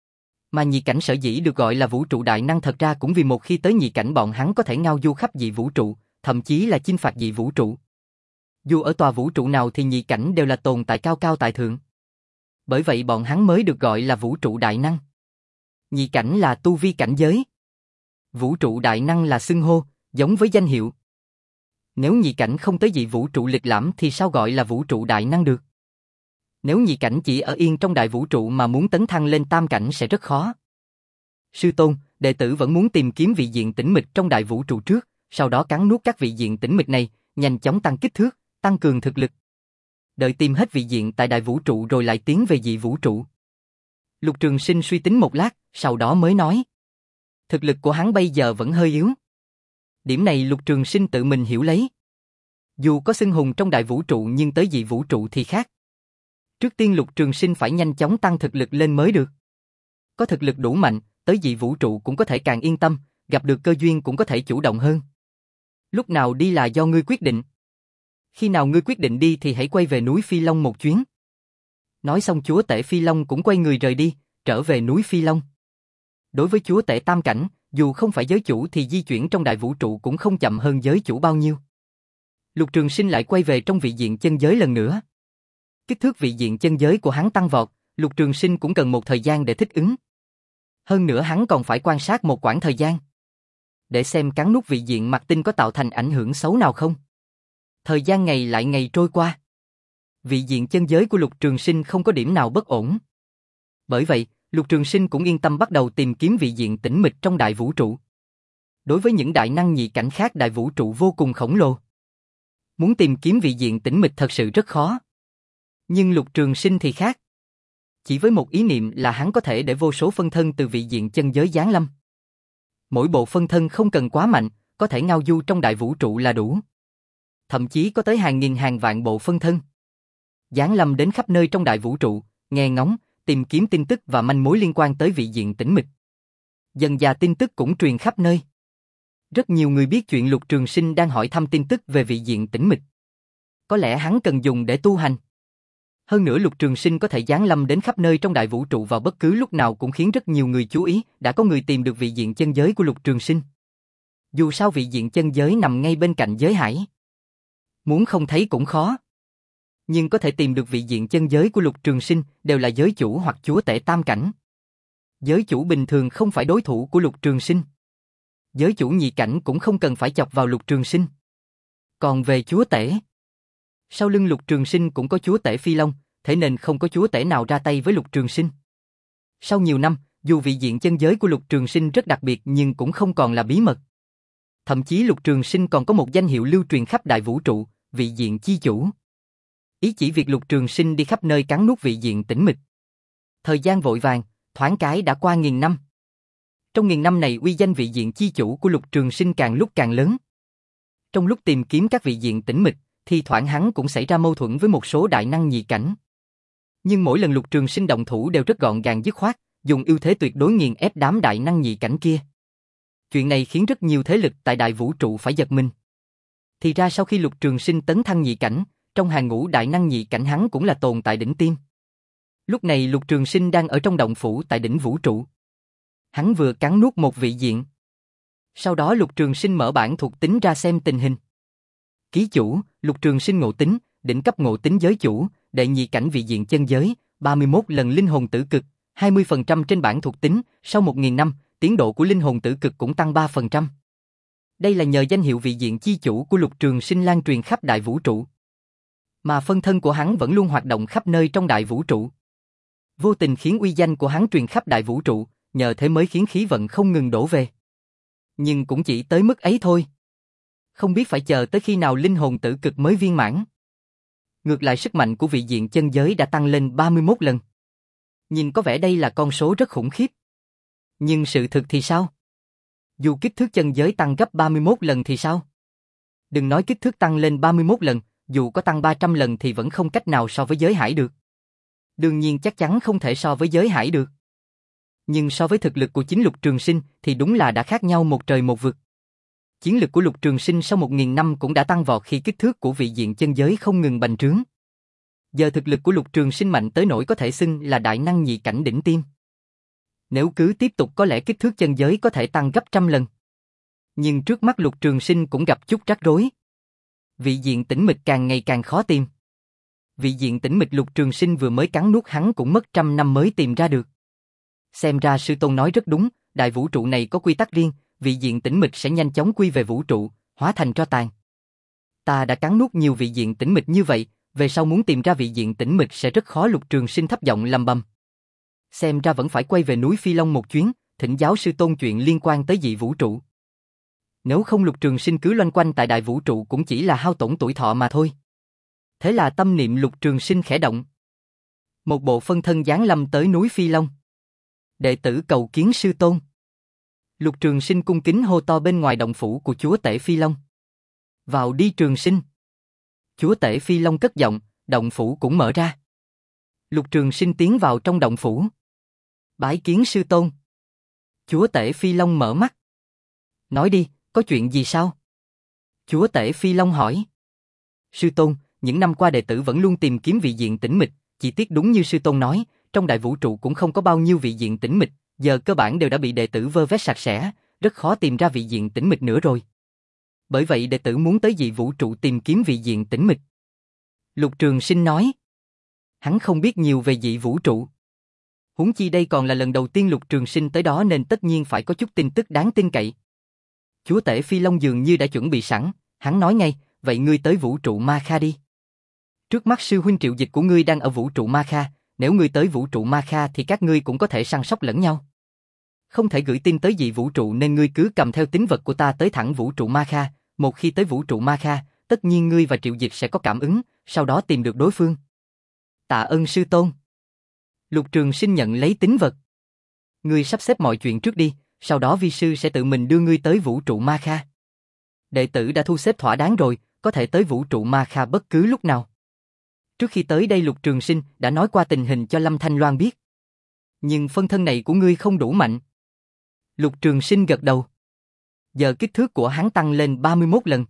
Mà nhị cảnh sở dĩ được gọi là vũ trụ đại năng thật ra cũng vì một khi tới nhị cảnh bọn hắn có thể ngao du khắp dị vũ trụ, thậm chí là chinh phạt dị vũ trụ. Dù ở tòa vũ trụ nào thì nhị cảnh đều là tồn tại cao cao tại thượng. Bởi vậy bọn hắn mới được gọi là vũ trụ đại năng. Nhị cảnh là tu vi cảnh giới. Vũ trụ đại năng là xưng hô, giống với danh hiệu. Nếu nhị cảnh không tới dị vũ trụ lịch lãm thì sao gọi là vũ trụ đại năng được? Nếu nhị cảnh chỉ ở yên trong đại vũ trụ mà muốn tấn thăng lên tam cảnh sẽ rất khó. Sư tôn, đệ tử vẫn muốn tìm kiếm vị diện tĩnh mịch trong đại vũ trụ trước, sau đó cắn nuốt các vị diện tĩnh mịch này, nhanh chóng tăng kích thước, tăng cường thực lực. Đợi tìm hết vị diện tại đại vũ trụ rồi lại tiến về dị vũ trụ. Lục Trường Sinh suy tính một lát, sau đó mới nói. Thực lực của hắn bây giờ vẫn hơi yếu. Điểm này Lục Trường Sinh tự mình hiểu lấy. Dù có xưng hùng trong đại vũ trụ nhưng tới dị vũ trụ thì khác. Trước tiên Lục Trường Sinh phải nhanh chóng tăng thực lực lên mới được. Có thực lực đủ mạnh, tới dị vũ trụ cũng có thể càng yên tâm, gặp được cơ duyên cũng có thể chủ động hơn. Lúc nào đi là do ngươi quyết định. Khi nào ngươi quyết định đi thì hãy quay về núi Phi Long một chuyến. Nói xong chúa tể Phi Long cũng quay người rời đi, trở về núi Phi Long. Đối với chúa tể tam cảnh, dù không phải giới chủ thì di chuyển trong đại vũ trụ cũng không chậm hơn giới chủ bao nhiêu. Lục Trường Sinh lại quay về trong vị diện chân giới lần nữa. Kích thước vị diện chân giới của hắn tăng vọt, Lục Trường Sinh cũng cần một thời gian để thích ứng. Hơn nữa hắn còn phải quan sát một quãng thời gian. Để xem cắn nuốt vị diện mặt tinh có tạo thành ảnh hưởng xấu nào không. Thời gian ngày lại ngày trôi qua. Vị diện chân giới của Lục Trường Sinh không có điểm nào bất ổn. Bởi vậy, Lục Trường Sinh cũng yên tâm bắt đầu tìm kiếm vị diện tĩnh mịch trong đại vũ trụ. Đối với những đại năng nhị cảnh khác đại vũ trụ vô cùng khổng lồ. Muốn tìm kiếm vị diện tĩnh mịch thật sự rất khó. Nhưng Lục Trường Sinh thì khác. Chỉ với một ý niệm là hắn có thể để vô số phân thân từ vị diện chân giới giáng lâm. Mỗi bộ phân thân không cần quá mạnh, có thể ngao du trong đại vũ trụ là đủ. Thậm chí có tới hàng nghìn hàng vạn bộ phân thân. Giáng lâm đến khắp nơi trong đại vũ trụ, nghe ngóng, tìm kiếm tin tức và manh mối liên quan tới vị diện tĩnh mịch. Dần dà tin tức cũng truyền khắp nơi. Rất nhiều người biết chuyện Lục Trường Sinh đang hỏi thăm tin tức về vị diện tĩnh mịch. Có lẽ hắn cần dùng để tu hành. Hơn nữa Lục Trường Sinh có thể giáng lâm đến khắp nơi trong đại vũ trụ vào bất cứ lúc nào cũng khiến rất nhiều người chú ý, đã có người tìm được vị diện chân giới của Lục Trường Sinh. Dù sao vị diện chân giới nằm ngay bên cạnh giới hải. Muốn không thấy cũng khó. Nhưng có thể tìm được vị diện chân giới của Lục Trường Sinh đều là giới chủ hoặc chúa tể tam cảnh. Giới chủ bình thường không phải đối thủ của Lục Trường Sinh. Giới chủ nhị cảnh cũng không cần phải chọc vào Lục Trường Sinh. Còn về chúa tể, sau lưng Lục Trường Sinh cũng có chúa tể Phi Long, thế nên không có chúa tể nào ra tay với Lục Trường Sinh. Sau nhiều năm, dù vị diện chân giới của Lục Trường Sinh rất đặc biệt nhưng cũng không còn là bí mật. Thậm chí Lục Trường Sinh còn có một danh hiệu lưu truyền khắp đại vũ trụ, vị diện chi chủ. Ý chỉ việc Lục Trường Sinh đi khắp nơi cắn nuốt vị diện tĩnh mịch. Thời gian vội vàng, thoáng cái đã qua nghìn năm. Trong nghìn năm này uy danh vị diện chi chủ của Lục Trường Sinh càng lúc càng lớn. Trong lúc tìm kiếm các vị diện tĩnh mịch, thì thoảng hắn cũng xảy ra mâu thuẫn với một số đại năng nhị cảnh. Nhưng mỗi lần Lục Trường Sinh động thủ đều rất gọn gàng dứt khoát, dùng ưu thế tuyệt đối nghiền ép đám đại năng nhị cảnh kia. Chuyện này khiến rất nhiều thế lực tại đại vũ trụ phải giật mình. Thì ra sau khi Lục Trường Sinh tấn thăng nhị cảnh, trong hàng ngũ đại năng nhị cảnh hắn cũng là tồn tại đỉnh tiêm. Lúc này Lục Trường Sinh đang ở trong động phủ tại đỉnh vũ trụ. Hắn vừa cắn nuốt một vị diện. Sau đó Lục Trường Sinh mở bản thuộc tính ra xem tình hình. Ký chủ, Lục Trường Sinh ngộ tính, đỉnh cấp ngộ tính giới chủ, đệ nhị cảnh vị diện chân giới, ba mươi mốt lần linh hồn tử cực, hai mươi phần trăm trên bản thuộc tính, sau một nghìn năm, tiến độ của linh hồn tử cực cũng tăng ba phần trăm. Đây là nhờ danh hiệu vị diện chi chủ của Lục Trường Sinh lan truyền khắp đại vũ trụ. Mà phân thân của hắn vẫn luôn hoạt động khắp nơi trong đại vũ trụ. Vô tình khiến uy danh của hắn truyền khắp đại vũ trụ, nhờ thế mới khiến khí vận không ngừng đổ về. Nhưng cũng chỉ tới mức ấy thôi. Không biết phải chờ tới khi nào linh hồn tử cực mới viên mãn. Ngược lại sức mạnh của vị diện chân giới đã tăng lên ba mươi mốt lần. Nhìn có vẻ đây là con số rất khủng khiếp. Nhưng sự thực thì sao? Dù kích thước chân giới tăng gấp ba mươi mốt lần thì sao? Đừng nói kích thước tăng lên ba mươi mốt lần, dù có tăng ba trăm lần thì vẫn không cách nào so với giới hải được. Đương nhiên chắc chắn không thể so với giới hải được. Nhưng so với thực lực của chính Lục Trường Sinh thì đúng là đã khác nhau một trời một vực. Chiến lực của Lục Trường Sinh sau một nghìn năm cũng đã tăng vọt khi kích thước của vị diện chân giới không ngừng bành trướng. Giờ thực lực của Lục Trường Sinh mạnh tới nỗi có thể xưng là đại năng nhị cảnh đỉnh tiêm. Nếu cứ tiếp tục có lẽ kích thước chân giới có thể tăng gấp trăm lần. Nhưng trước mắt Lục Trường Sinh cũng gặp chút rắc rối. Vị diện tĩnh mịch càng ngày càng khó tìm. Vị diện tĩnh mịch Lục Trường Sinh vừa mới cắn nuốt hắn cũng mất trăm năm mới tìm ra được. Xem ra sư tôn nói rất đúng, đại vũ trụ này có quy tắc riêng, vị diện tĩnh mịch sẽ nhanh chóng quy về vũ trụ, hóa thành tro tàn. Ta đã cắn nuốt nhiều vị diện tĩnh mịch như vậy, về sau muốn tìm ra vị diện tĩnh mịch sẽ rất khó. Lục Trường Sinh thấp giọng lầm bầm. Xem ra vẫn phải quay về núi Phi Long một chuyến, thỉnh giáo sư tôn chuyện liên quan tới dị vũ trụ. Nếu không Lục Trường Sinh cứ loanh quanh tại đại vũ trụ cũng chỉ là hao tổn tuổi thọ mà thôi. Thế là tâm niệm Lục Trường Sinh khẽ động. Một bộ phân thân giáng lâm tới núi Phi Long. Đệ tử cầu kiến sư tôn. Lục Trường Sinh cung kính hô to bên ngoài động phủ của chúa tể Phi Long. Vào đi Trường Sinh. Chúa tể Phi Long cất giọng, động phủ cũng mở ra. Lục Trường Sinh tiến vào trong động phủ. Bái kiến sư tôn. Chúa tể Phi Long mở mắt. Nói đi, có chuyện gì sao? Chúa tể Phi Long hỏi. Sư tôn, những năm qua đệ tử vẫn luôn tìm kiếm vị diện tĩnh mịch, chỉ tiếc đúng như sư tôn nói, trong đại vũ trụ cũng không có bao nhiêu vị diện tĩnh mịch, giờ cơ bản đều đã bị đệ tử vơ vét sạch sẽ, rất khó tìm ra vị diện tĩnh mịch nữa rồi. Bởi vậy đệ tử muốn tới dị vũ trụ tìm kiếm vị diện tĩnh mịch. Lục Trường Sinh nói. Hắn không biết nhiều về dị vũ trụ. Huống chi đây còn là lần đầu tiên Lục Trường Sinh tới đó nên tất nhiên phải có chút tin tức đáng tin cậy. Chúa tể Phi Long dường như đã chuẩn bị sẵn, hắn nói ngay, vậy ngươi tới vũ trụ Ma Kha đi. Trước mắt sư huynh Triệu Dịch của ngươi đang ở vũ trụ Ma Kha, nếu ngươi tới vũ trụ Ma Kha thì các ngươi cũng có thể săn sóc lẫn nhau. Không thể gửi tin tới dị vũ trụ nên ngươi cứ cầm theo tín vật của ta tới thẳng vũ trụ Ma Kha, một khi tới vũ trụ Ma Kha, tất nhiên ngươi và Triệu Dịch sẽ có cảm ứng, sau đó tìm được đối phương. Tạ ơn sư tôn. Lục Trường Sinh nhận lấy tín vật. Ngươi sắp xếp mọi chuyện trước đi, sau đó vi sư sẽ tự mình đưa ngươi tới vũ trụ Ma Kha. Đệ tử đã thu xếp thỏa đáng rồi, có thể tới vũ trụ Ma Kha bất cứ lúc nào. Trước khi tới đây Lục Trường Sinh đã nói qua tình hình cho Lâm Thanh Loan biết. Nhưng phân thân này của ngươi không đủ mạnh. Lục Trường Sinh gật đầu. Giờ kích thước của hắn tăng lên ba mươi mốt lần.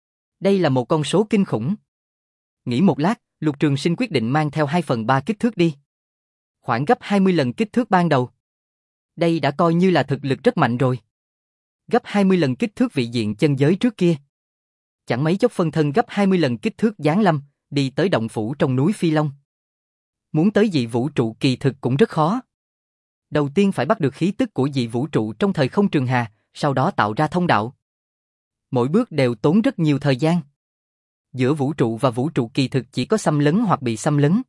Đây là một con số kinh khủng. Nghĩ một lát, Lục Trường Sinh quyết định mang theo hai phần ba kích thước đi. Khoảng gấp hai mươi lần kích thước ban đầu. Đây đã coi như là thực lực rất mạnh rồi. Gấp hai mươi lần kích thước vị diện chân giới trước kia. Chẳng mấy chốc phân thân gấp hai mươi lần kích thước giáng lâm, đi tới động phủ trong núi Phi Long. Muốn tới dị vũ trụ kỳ thực cũng rất khó. Đầu tiên phải bắt được khí tức của dị vũ trụ trong thời không trường hà, sau đó tạo ra thông đạo. Mỗi bước đều tốn rất nhiều thời gian. Giữa vũ trụ và vũ trụ kỳ thực chỉ có xâm lấn hoặc bị xâm lấn.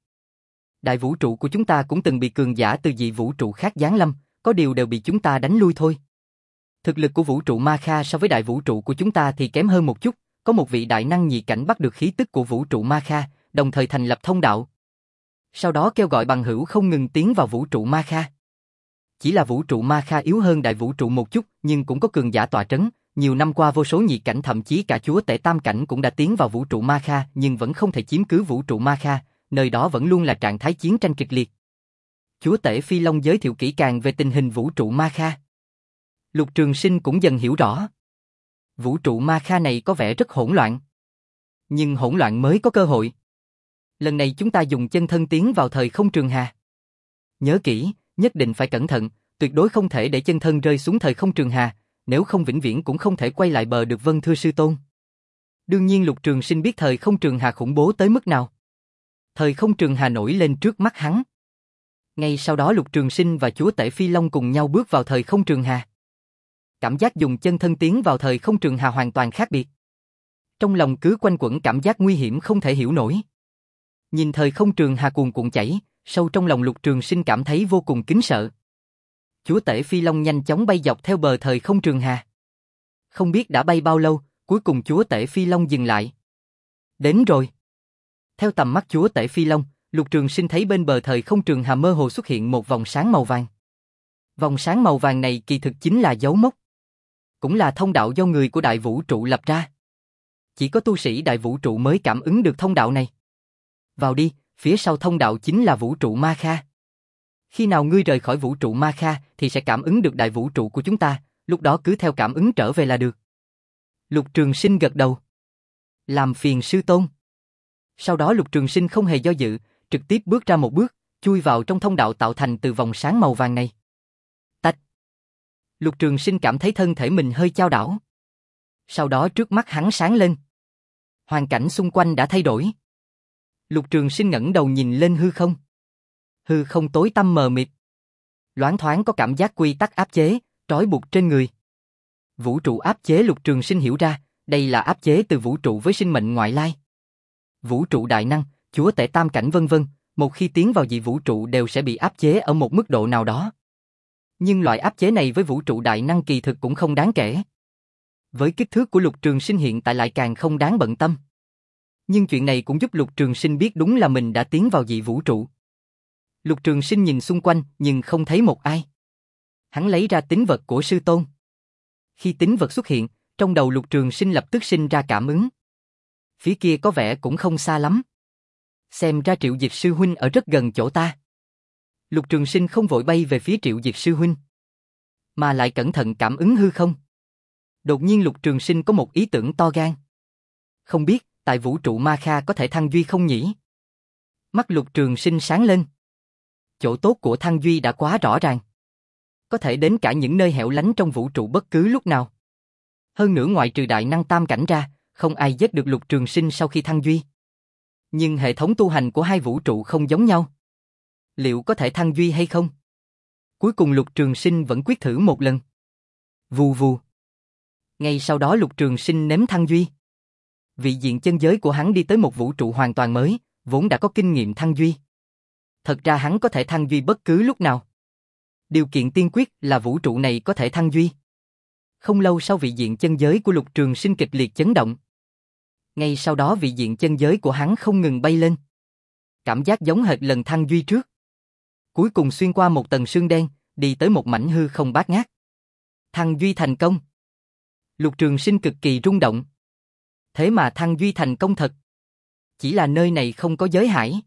Đại vũ trụ của chúng ta cũng từng bị cường giả từ dị vũ trụ khác giáng lâm, có điều đều bị chúng ta đánh lui thôi. Thực lực của vũ trụ Ma Kha so với đại vũ trụ của chúng ta thì kém hơn một chút, có một vị đại năng nhị cảnh bắt được khí tức của vũ trụ Ma Kha, đồng thời thành lập thông đạo. Sau đó kêu gọi bằng hữu không ngừng tiến vào vũ trụ Ma Kha. Chỉ là vũ trụ Ma Kha yếu hơn đại vũ trụ một chút, nhưng cũng có cường giả tọa trấn. Nhiều năm qua vô số nhị cảnh thậm chí cả chúa tể tam cảnh cũng đã tiến vào vũ trụ Ma Kha, nhưng vẫn không thể chiếm cứ vũ trụ Ma Kha, nơi đó vẫn luôn là trạng thái chiến tranh kịch liệt. Chúa tể Phi Long giới thiệu kỹ càng về tình hình vũ trụ Ma Kha. Lục Trường Sinh cũng dần hiểu rõ. Vũ trụ Ma Kha này có vẻ rất hỗn loạn. Nhưng hỗn loạn mới có cơ hội. Lần này chúng ta dùng chân thân tiến vào thời không trường hà. Nhớ kỹ, nhất định phải cẩn thận, tuyệt đối không thể để chân thân rơi xuống thời không trường hà, nếu không vĩnh viễn cũng không thể quay lại bờ được, vâng thưa sư tôn. Đương nhiên Lục Trường Sinh biết thời không trường hà khủng bố tới mức nào. Thời không trường hà nổi lên trước mắt hắn. Ngay sau đó Lục Trường Sinh và chúa tể Phi Long cùng nhau bước vào thời không trường hà. Cảm giác dùng chân thân tiến vào thời không trường hà hoàn toàn khác biệt. Trong lòng cứ quanh quẩn cảm giác nguy hiểm không thể hiểu nổi. Nhìn thời không trường hà cuồn cuộn chảy, sâu trong lòng Lục Trường Sinh cảm thấy vô cùng kính sợ. Chúa tể Phi Long nhanh chóng bay dọc theo bờ thời không trường hà. Không biết đã bay bao lâu, cuối cùng chúa tể Phi Long dừng lại. Đến rồi. Theo tầm mắt chúa tể Phi Long, Lục Trường Sinh thấy bên bờ thời không trường hà mơ hồ xuất hiện một vòng sáng màu vàng. Vòng sáng màu vàng này kỳ thực chính là dấu mốc. Cũng là thông đạo do người của đại vũ trụ lập ra. Chỉ có tu sĩ đại vũ trụ mới cảm ứng được thông đạo này. Vào đi, phía sau thông đạo chính là vũ trụ Ma Kha. Khi nào ngươi rời khỏi vũ trụ Ma Kha thì sẽ cảm ứng được đại vũ trụ của chúng ta, lúc đó cứ theo cảm ứng trở về là được. Lục Trường Sinh gật đầu. Làm phiền sư tôn. Sau đó Lục Trường Sinh không hề do dự, trực tiếp bước ra một bước, chui vào trong thông đạo tạo thành từ vòng sáng màu vàng này. Tạch. Lục Trường Sinh cảm thấy thân thể mình hơi chao đảo. Sau đó trước mắt hắn sáng lên. Hoàn cảnh xung quanh đã thay đổi. Lục Trường Sinh ngẩng đầu nhìn lên hư không. Hư không tối tăm mờ mịt. Loáng thoáng có cảm giác quy tắc áp chế, trói buộc trên người. Vũ trụ áp chế. Lục Trường Sinh hiểu ra, đây là áp chế từ vũ trụ với sinh mệnh ngoại lai. Vũ trụ đại năng, chúa tể tam cảnh vân vân, một khi tiến vào dị vũ trụ đều sẽ bị áp chế ở một mức độ nào đó. Nhưng loại áp chế này với vũ trụ đại năng kỳ thực cũng không đáng kể. Với kích thước của Lục Trường Sinh hiện tại lại càng không đáng bận tâm. Nhưng chuyện này cũng giúp Lục Trường Sinh biết đúng là mình đã tiến vào dị vũ trụ. Lục Trường Sinh nhìn xung quanh nhưng không thấy một ai. Hắn lấy ra tín vật của sư tôn. Khi tín vật xuất hiện, trong đầu Lục Trường Sinh lập tức sinh ra cảm ứng. Phía kia có vẻ cũng không xa lắm. Xem ra Triệu Dịch sư huynh ở rất gần chỗ ta. Lục Trường Sinh không vội bay về phía Triệu Dịch sư huynh, mà lại cẩn thận cảm ứng hư không. Đột nhiên Lục Trường Sinh có một ý tưởng to gan. Không biết, tại vũ trụ Ma Kha có thể thăng duy không nhỉ? Mắt Lục Trường Sinh sáng lên. Chỗ tốt của thăng duy đã quá rõ ràng. Có thể đến cả những nơi hẻo lánh trong vũ trụ bất cứ lúc nào. Hơn nữa ngoại trừ đại năng tam cảnh ra, không ai giết được Lục Trường Sinh sau khi thăng duy. Nhưng hệ thống tu hành của hai vũ trụ không giống nhau. Liệu có thể thăng duy hay không? Cuối cùng Lục Trường Sinh vẫn quyết thử một lần. Vù vù. Ngay sau đó Lục Trường Sinh nếm thăng duy. Vị diện chân giới của hắn đi tới một vũ trụ hoàn toàn mới, vốn đã có kinh nghiệm thăng duy. Thật ra hắn có thể thăng duy bất cứ lúc nào. Điều kiện tiên quyết là vũ trụ này có thể thăng duy. Không lâu sau vị diện chân giới của Lục Trường Sinh kịch liệt chấn động. Ngay sau đó vị diện chân giới của hắn không ngừng bay lên. Cảm giác giống hệt lần thăng duy trước. Cuối cùng xuyên qua một tầng sương đen, đi tới một mảnh hư không bát ngát. Thăng duy thành công. Lục Trường Sinh cực kỳ rung động. Thế mà thăng duy thành công thật. Chỉ là nơi này không có giới hải,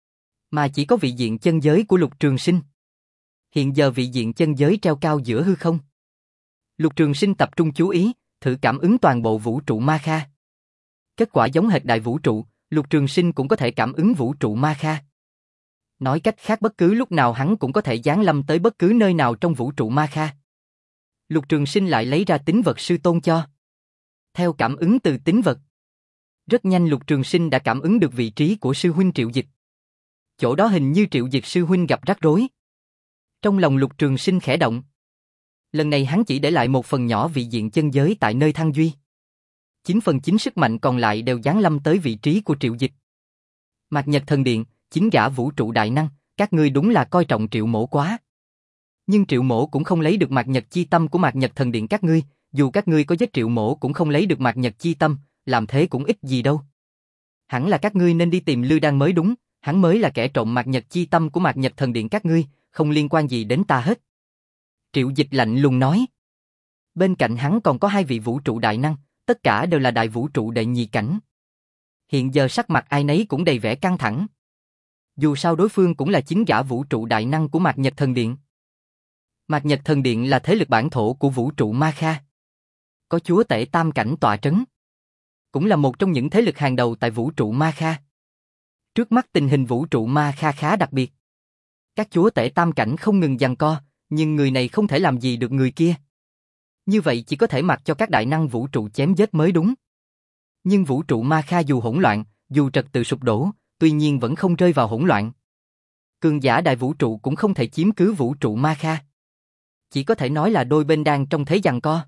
mà chỉ có vị diện chân giới của Lục Trường Sinh. Hiện giờ vị diện chân giới treo cao giữa hư không. Lục Trường Sinh tập trung chú ý, thử cảm ứng toàn bộ vũ trụ Ma Kha. Kết quả giống hệt đại vũ trụ, Lục Trường Sinh cũng có thể cảm ứng vũ trụ Ma Kha. Nói cách khác, bất cứ lúc nào hắn cũng có thể giáng lâm tới bất cứ nơi nào trong vũ trụ Ma Kha. Lục Trường Sinh lại lấy ra tín vật sư tôn cho. Theo cảm ứng từ tín vật, rất nhanh Lục Trường Sinh đã cảm ứng được vị trí của sư huynh Triệu Dịch. Chỗ đó hình như Triệu Dịch sư huynh gặp rắc rối. Trong lòng Lục Trường Sinh khẽ động. Lần này hắn chỉ để lại một phần nhỏ vị diện chân giới tại nơi Thăng Duy. Chín phần chín sức mạnh còn lại đều giáng lâm tới vị trí của Triệu Dịch. Mạc Nhật Thần Điện, chính gã vũ trụ đại năng, các ngươi đúng là coi trọng Triệu Mỗ quá. Nhưng Triệu Mỗ cũng không lấy được Mạc Nhật chi tâm của Mạc Nhật Thần Điện các ngươi, dù các ngươi có giết Triệu Mỗ cũng không lấy được Mạc Nhật chi tâm, làm thế cũng ít gì đâu. Hẳn là các ngươi nên đi tìm Lư Đan mới đúng, hắn mới là kẻ trộm Mạc Nhật chi tâm của Mạc Nhật Thần Điện các ngươi, không liên quan gì đến ta hết. Triệu Dịch lạnh lùng nói. Bên cạnh hắn còn có hai vị vũ trụ đại năng, tất cả đều là đại vũ trụ đệ nhị cảnh. Hiện giờ sắc mặt ai nấy cũng đầy vẻ căng thẳng. Dù sao đối phương cũng là chính gã vũ trụ đại năng của Mạc Nhật Thần Điện. Mạc Nhật Thần Điện là thế lực bản thổ của vũ trụ Ma Kha. Có chúa tể tam cảnh tọa trấn. Cũng là một trong những thế lực hàng đầu tại vũ trụ Ma Kha. Trước mắt tình hình vũ trụ Ma Kha khá đặc biệt. Các chúa tể tam cảnh không ngừng giằng co, nhưng người này không thể làm gì được người kia. Như vậy chỉ có thể mặc cho các đại năng vũ trụ chém giết mới đúng. Nhưng vũ trụ Ma Kha dù hỗn loạn, dù trật tự sụp đổ, tuy nhiên vẫn không rơi vào hỗn loạn. Cường giả đại vũ trụ cũng không thể chiếm cứ vũ trụ Ma Kha. Chỉ có thể nói là đôi bên đang trong thế giằng co.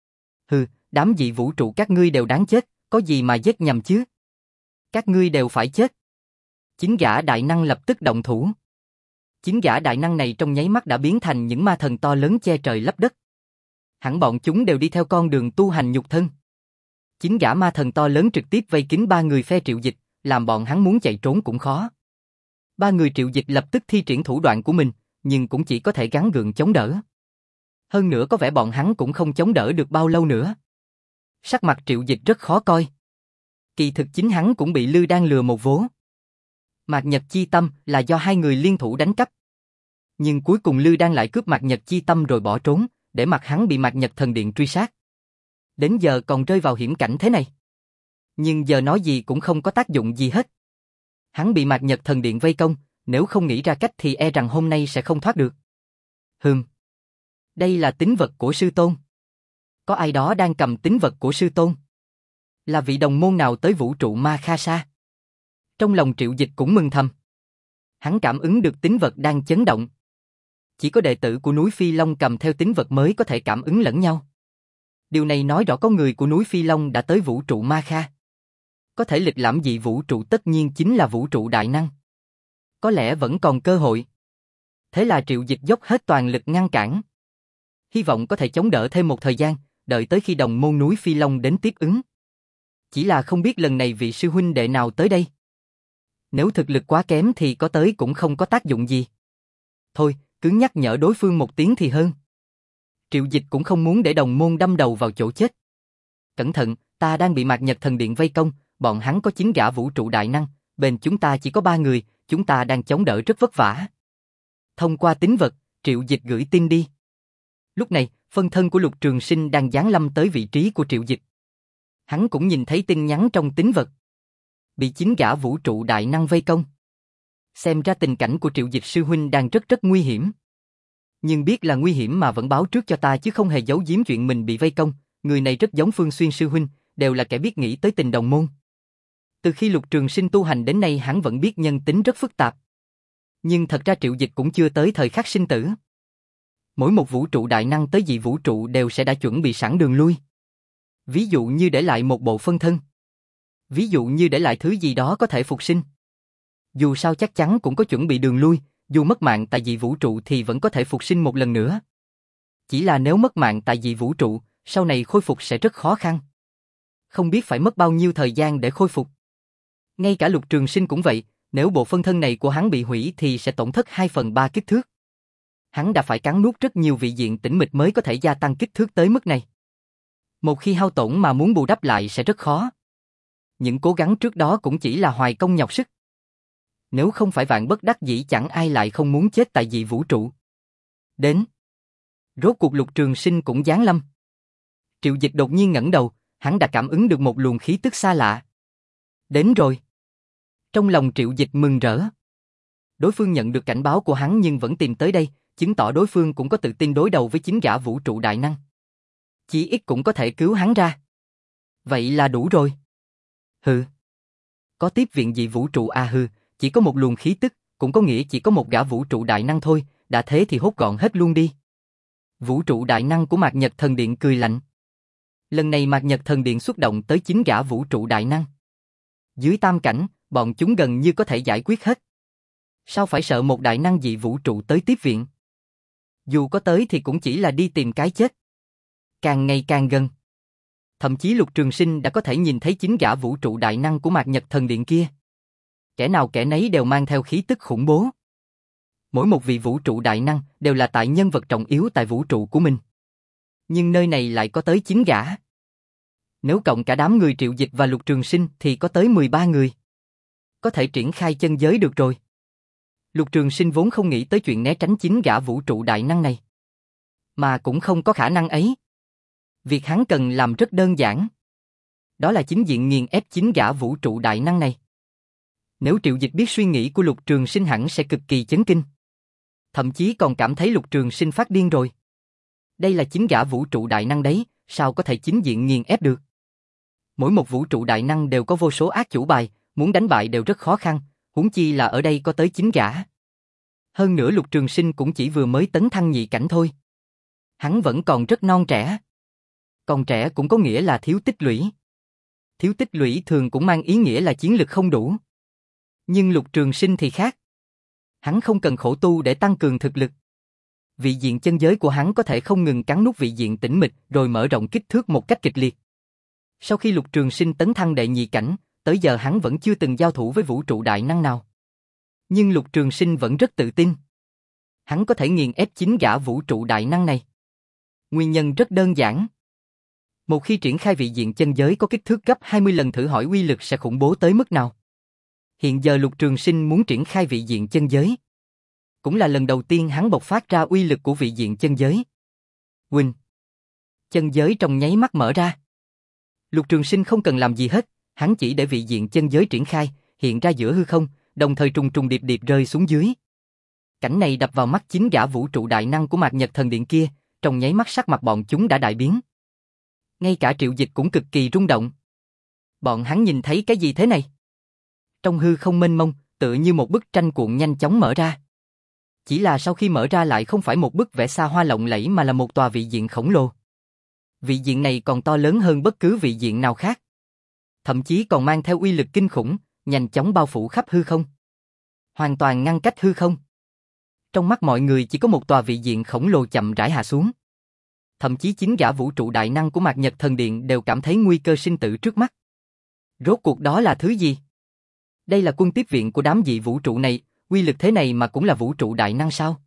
Hừ, đám dị vũ trụ các ngươi đều đáng chết, có gì mà giết nhầm chứ? Các ngươi đều phải chết. Chính gã đại năng lập tức động thủ. Chính gã đại năng này trong nháy mắt đã biến thành những ma thần to lớn che trời lấp đất. Hẳn bọn chúng đều đi theo con đường tu hành nhục thân. Chính gã ma thần to lớn trực tiếp vây kín ba người phe Triệu Dịch, làm bọn hắn muốn chạy trốn cũng khó. Ba người Triệu Dịch lập tức thi triển thủ đoạn của mình, nhưng cũng chỉ có thể gắng gượng chống đỡ. Hơn nữa có vẻ bọn hắn cũng không chống đỡ được bao lâu nữa. Sắc mặt Triệu Dịch rất khó coi. Kỳ thực chính hắn cũng bị Lư Đan lừa một vố. Mạc Nhật chi tâm là do hai người liên thủ đánh cắp. Nhưng cuối cùng Lư Đan lại cướp Mạc Nhật chi tâm rồi bỏ trốn, để mặc hắn bị Mạc Nhật Thần Điện truy sát. Đến giờ còn rơi vào hiểm cảnh thế này. Nhưng giờ nói gì cũng không có tác dụng gì hết. Hắn bị Mạc Nhật Thần Điện vây công, nếu không nghĩ ra cách thì e rằng hôm nay sẽ không thoát được. Hừm. Đây là tín vật của sư tôn. Có ai đó đang cầm tín vật của sư tôn? Là vị đồng môn nào tới vũ trụ Ma Kha Sa? Trong lòng Triệu Dịch cũng mừng thầm. Hắn cảm ứng được tín vật đang chấn động. Chỉ có đệ tử của núi Phi Long cầm theo tín vật mới có thể cảm ứng lẫn nhau. Điều này nói rõ có người của núi Phi Long đã tới vũ trụ Ma Kha. Có thể lịch lãm dị vũ trụ tất nhiên chính là vũ trụ đại năng. Có lẽ vẫn còn cơ hội. Thế là Triệu Dịch dốc hết toàn lực ngăn cản. Hy vọng có thể chống đỡ thêm một thời gian, đợi tới khi đồng môn núi Phi Long đến tiếp ứng. Chỉ là không biết lần này vị sư huynh đệ nào tới đây. Nếu thực lực quá kém thì có tới cũng không có tác dụng gì. Thôi, cứ nhắc nhở đối phương một tiếng thì hơn. Triệu Dịch cũng không muốn để đồng môn đâm đầu vào chỗ chết. Cẩn thận, ta đang bị Mạc Nhật Thần Điện vây công, bọn hắn có chín gã vũ trụ đại năng, bên chúng ta chỉ có ba người, chúng ta đang chống đỡ rất vất vả. Thông qua tín vật, Triệu Dịch gửi tin đi. Lúc này, phân thân của Lục Trường Sinh đang giáng lâm tới vị trí của Triệu Dịch. Hắn cũng nhìn thấy tin nhắn trong tín vật. Bị chín gã vũ trụ đại năng vây công. Xem ra tình cảnh của Triệu Dịch sư huynh đang rất rất nguy hiểm. Nhưng biết là nguy hiểm mà vẫn báo trước cho ta chứ không hề giấu giếm chuyện mình bị vây công. Người này rất giống Phương Xuyên sư huynh, đều là kẻ biết nghĩ tới tình đồng môn. Từ khi Lục Trường Sinh tu hành đến nay hắn vẫn biết nhân tính rất phức tạp. Nhưng thật ra Triệu Dịch cũng chưa tới thời khắc sinh tử. Mỗi một vũ trụ đại năng tới dị vũ trụ đều sẽ đã chuẩn bị sẵn đường lui. Ví dụ như để lại một bộ phân thân. Ví dụ như để lại thứ gì đó có thể phục sinh. Dù sao chắc chắn cũng có chuẩn bị đường lui, dù mất mạng tại dị vũ trụ thì vẫn có thể phục sinh một lần nữa. Chỉ là nếu mất mạng tại dị vũ trụ, sau này khôi phục sẽ rất khó khăn. Không biết phải mất bao nhiêu thời gian để khôi phục. Ngay cả Lục Trường Sinh cũng vậy, nếu bộ phân thân này của hắn bị hủy thì sẽ tổn thất hai phần ba kích thước. Hắn đã phải cắn nuốt rất nhiều vị diện tĩnh mịch mới có thể gia tăng kích thước tới mức này. Một khi hao tổn mà muốn bù đắp lại sẽ rất khó. Những cố gắng trước đó cũng chỉ là hoài công nhọc sức. Nếu không phải vạn bất đắc dĩ chẳng ai lại không muốn chết tại dị vũ trụ. Đến. Rốt cuộc Lục Trường Sinh cũng giáng lâm. Triệu Dịch đột nhiên ngẩng đầu, hắn đã cảm ứng được một luồng khí tức xa lạ. Đến rồi. Trong lòng Triệu Dịch mừng rỡ. Đối phương nhận được cảnh báo của hắn nhưng vẫn tìm tới đây, chứng tỏ đối phương cũng có tự tin đối đầu với chính gã vũ trụ đại năng. Chí ít cũng có thể cứu hắn ra. Vậy là đủ rồi. Hừ. Có tiếp viện dị vũ trụ à hừ, chỉ có một luồng khí tức, cũng có nghĩa chỉ có một gã vũ trụ đại năng thôi, đã thế thì hốt gọn hết luôn đi. Vũ trụ đại năng của Mạc Nhật Thần Điện cười lạnh. Lần này Mạc Nhật Thần Điện xuất động tới chín gã vũ trụ đại năng. Dưới tam cảnh, bọn chúng gần như có thể giải quyết hết. Sao phải sợ một đại năng dị vũ trụ tới tiếp viện? Dù có tới thì cũng chỉ là đi tìm cái chết. Càng ngày càng gần. Thậm chí Lục Trường Sinh đã có thể nhìn thấy chính gã vũ trụ đại năng của Mạc Nhật Thần Điện kia. Kẻ nào kẻ nấy đều mang theo khí tức khủng bố. Mỗi một vị vũ trụ đại năng đều là tại nhân vật trọng yếu tại vũ trụ của mình. Nhưng nơi này lại có tới chín gã. Nếu cộng cả đám người Triệu Dịch và Lục Trường Sinh thì có tới mười ba người. Có thể triển khai chân giới được rồi. Lục Trường Sinh vốn không nghĩ tới chuyện né tránh chín gã vũ trụ đại năng này. Mà cũng không có khả năng ấy. Việc hắn cần làm rất đơn giản. Đó là chính diện nghiền ép chín gã vũ trụ đại năng này. Nếu Triệu Dịch biết suy nghĩ của Lục Trường Sinh hẳn sẽ cực kỳ chấn kinh. Thậm chí còn cảm thấy Lục Trường Sinh phát điên rồi. Đây là chín gã vũ trụ đại năng đấy, sao có thể chính diện nghiền ép được? Mỗi một vũ trụ đại năng đều có vô số ác chủ bài, muốn đánh bại đều rất khó khăn, huống chi là ở đây có tới chín gã. Hơn nữa Lục Trường Sinh cũng chỉ vừa mới tấn thăng nhị cảnh thôi. Hắn vẫn còn rất non trẻ. Còn trẻ cũng có nghĩa là thiếu tích lũy. Thiếu tích lũy thường cũng mang ý nghĩa là chiến lực không đủ. Nhưng Lục Trường Sinh thì khác. Hắn không cần khổ tu để tăng cường thực lực. Vị diện chân giới của hắn có thể không ngừng cắn nút vị diện tĩnh mịch rồi mở rộng kích thước một cách kịch liệt. Sau khi Lục Trường Sinh tấn thăng đệ nhị cảnh, tới giờ hắn vẫn chưa từng giao thủ với vũ trụ đại năng nào. Nhưng Lục Trường Sinh vẫn rất tự tin. Hắn có thể nghiền ép chín gã vũ trụ đại năng này. Nguyên nhân rất đơn giản. Một khi triển khai vị diện chân giới có kích thước gấp hai mươi lần thử hỏi uy lực sẽ khủng bố tới mức nào. Hiện giờ Lục Trường Sinh muốn triển khai vị diện chân giới. Cũng là lần đầu tiên hắn bộc phát ra uy lực của vị diện chân giới. Quỳnh. Chân giới trong nháy mắt mở ra. Lục Trường Sinh không cần làm gì hết, hắn chỉ để vị diện chân giới triển khai, hiện ra giữa hư không, đồng thời trùng trùng điệp điệp rơi xuống dưới. Cảnh này đập vào mắt chín gã vũ trụ đại năng của Mạc Nhật Thần Điện kia, trong nháy mắt sắc mặt bọn chúng đã đại biến. Ngay cả Triệu Dịch cũng cực kỳ rung động. Bọn hắn nhìn thấy cái gì thế này? Trong hư không mênh mông, tựa như một bức tranh cuộn nhanh chóng mở ra. Chỉ là sau khi mở ra lại không phải một bức vẽ xa hoa lộng lẫy mà là một tòa vị diện khổng lồ. Vị diện này còn to lớn hơn bất cứ vị diện nào khác. Thậm chí còn mang theo uy lực kinh khủng, nhanh chóng bao phủ khắp hư không. Hoàn toàn ngăn cách hư không. Trong mắt mọi người chỉ có một tòa vị diện khổng lồ chậm rãi hạ xuống. Thậm chí chính gã vũ trụ đại năng của Mạc Nhật Thần Điện đều cảm thấy nguy cơ sinh tử trước mắt. Rốt cuộc đó là thứ gì? Đây là quân tiếp viện của đám dị vũ trụ này, uy lực thế này mà cũng là vũ trụ đại năng sao?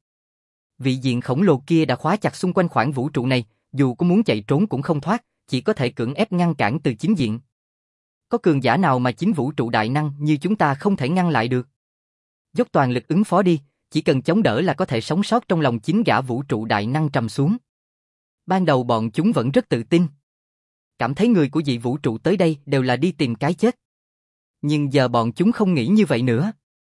Vị diện khổng lồ kia đã khóa chặt xung quanh khoảng vũ trụ này, dù có muốn chạy trốn cũng không thoát, chỉ có thể cưỡng ép ngăn cản từ chính diện. Có cường giả nào mà chính vũ trụ đại năng như chúng ta không thể ngăn lại được? Dốc toàn lực ứng phó đi, chỉ cần chống đỡ là có thể sống sót. Trong lòng chính gã vũ trụ đại năng trầm xuống. Ban đầu bọn chúng vẫn rất tự tin. Cảm thấy người của dị vũ trụ tới đây đều là đi tìm cái chết. Nhưng giờ bọn chúng không nghĩ như vậy nữa.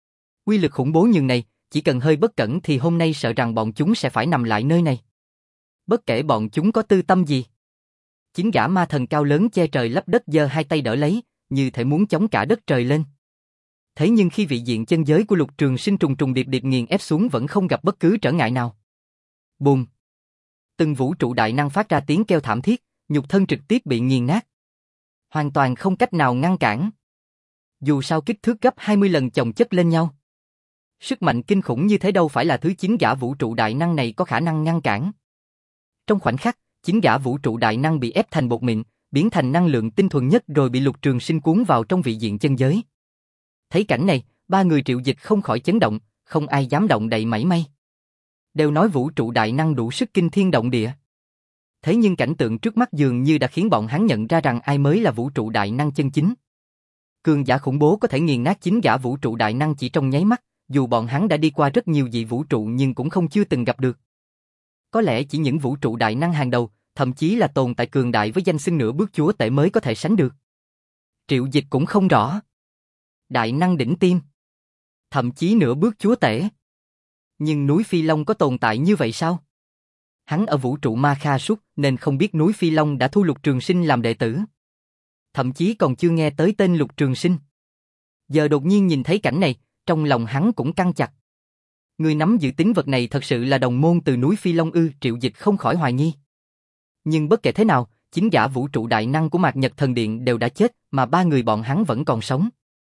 Uy lực khủng bố như này, chỉ cần hơi bất cẩn thì hôm nay sợ rằng bọn chúng sẽ phải nằm lại nơi này. Bất kể bọn chúng có tư tâm gì. Chính gã ma thần cao lớn che trời lấp đất giơ hai tay đỡ lấy, như thể muốn chống cả đất trời lên. Thế nhưng khi vị diện chân giới của Lục Trường Sinh trùng trùng điệp điệp nghiền ép xuống vẫn không gặp bất cứ trở ngại nào. Bùm! Từng vũ trụ đại năng phát ra tiếng kêu thảm thiết, nhục thân trực tiếp bị nghiền nát. Hoàn toàn không cách nào ngăn cản. Dù sao kích thước gấp hai mươi lần chồng chất lên nhau. Sức mạnh kinh khủng như thế đâu phải là thứ chính gã vũ trụ đại năng này có khả năng ngăn cản. Trong khoảnh khắc, chính gã vũ trụ đại năng bị ép thành bột mịn, biến thành năng lượng tinh thuần nhất rồi bị Lục Trường Sinh cuốn vào trong vị diện chân giới. Thấy cảnh này, ba người Triệu Dịch không khỏi chấn động, không ai dám động đậy mảy may. Đều nói vũ trụ đại năng đủ sức kinh thiên động địa. Thế nhưng cảnh tượng trước mắt dường như đã khiến bọn hắn nhận ra rằng ai mới là vũ trụ đại năng chân chính. Cường giả khủng bố có thể nghiền nát chín gã vũ trụ đại năng chỉ trong nháy mắt, dù bọn hắn đã đi qua rất nhiều dị vũ trụ nhưng cũng không chưa từng gặp được. Có lẽ chỉ những vũ trụ đại năng hàng đầu, thậm chí là tồn tại cường đại với danh xưng nửa bước chúa tể mới có thể sánh được. Triệu Dịch cũng không rõ. Đại năng đỉnh tiêm. Thậm chí nửa bước chúa tể. Nhưng núi Phi Long có tồn tại như vậy sao? Hắn ở vũ trụ Ma Kha suốt nên không biết núi Phi Long đã thu Lục Trường Sinh làm đệ tử. Thậm chí còn chưa nghe tới tên Lục Trường Sinh. Giờ đột nhiên nhìn thấy cảnh này, trong lòng hắn cũng căng chặt. Người nắm giữ tín vật này thật sự là đồng môn từ núi Phi Long ư? Triệu Dịch không khỏi hoài nghi. Nhưng bất kể thế nào, chính gã vũ trụ đại năng của Mạc Nhật Thần Điện đều đã chết, mà ba người bọn hắn vẫn còn sống.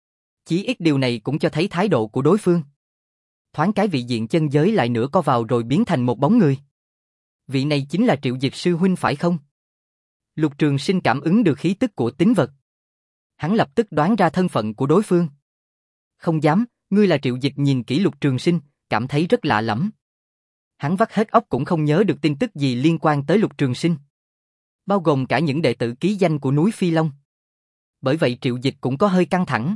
Chí ít điều này cũng cho thấy thái độ của đối phương. Thoáng cái vị diện chân giới lại nửa co vào rồi biến thành một bóng người. Vị này chính là Triệu Dịch sư huynh phải không? Lục Trường Sinh cảm ứng được khí tức của tín vật. Hắn lập tức đoán ra thân phận của đối phương. Không dám, ngươi là Triệu Dịch. Nhìn kỹ Lục Trường Sinh, cảm thấy rất lạ lẫm. Hắn vắt hết óc cũng không nhớ được tin tức gì liên quan tới Lục Trường Sinh. Bao gồm cả những đệ tử ký danh của núi Phi Long. Bởi vậy Triệu Dịch cũng có hơi căng thẳng.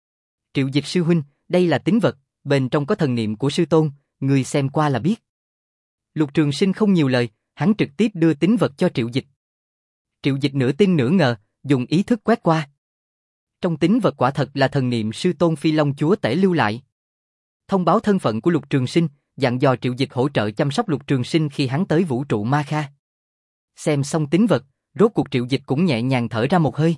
Triệu Dịch sư huynh, đây là tín vật, bên trong có thần niệm của sư tôn, ngươi xem qua là biết. Lục Trường Sinh không nhiều lời, hắn trực tiếp đưa tín vật cho Triệu Dịch. Triệu Dịch nửa tin nửa ngờ, dùng ý thức quét qua. Trong tín vật quả thật là thần niệm sư tôn Phi Long chúa tể lưu lại. Thông báo thân phận của Lục Trường Sinh, dặn dò Triệu Dịch hỗ trợ chăm sóc Lục Trường Sinh khi hắn tới vũ trụ Ma Kha. Xem xong tín vật, rốt cuộc Triệu Dịch cũng nhẹ nhàng thở ra một hơi.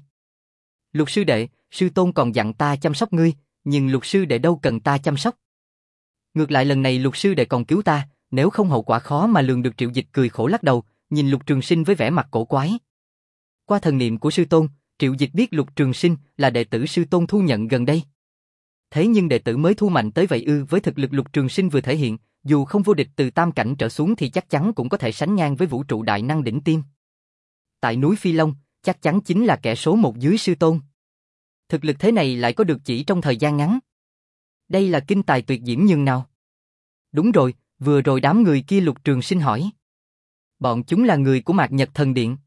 Lục sư đệ, sư tôn còn dặn ta chăm sóc ngươi, nhưng Lục sư đệ đâu cần ta chăm sóc. Ngược lại lần này Lục sư đệ còn cứu ta, nếu không hậu quả khó mà lường được. Triệu Dịch cười khổ lắc đầu, nhìn Lục Trường Sinh với vẻ mặt cổ quái. Qua thần niệm của sư tôn, Triệu Dịch biết Lục Trường Sinh là đệ tử sư tôn thu nhận gần đây. Thế nhưng đệ tử mới thu mạnh tới vậy ư? Với thực lực Lục Trường Sinh vừa thể hiện, dù không vô địch từ tam cảnh trở xuống thì chắc chắn cũng có thể sánh ngang với vũ trụ đại năng đỉnh tiêm. Tại núi Phi Long, chắc chắn chính là kẻ số một dưới sư tôn. Thực lực thế này lại có được chỉ trong thời gian ngắn. Đây là kinh tài tuyệt diễm nhường nào? Đúng rồi, vừa rồi đám người kia Lục Trường Sinh hỏi. Bọn chúng là người của Mạc Nhật Thần Điện.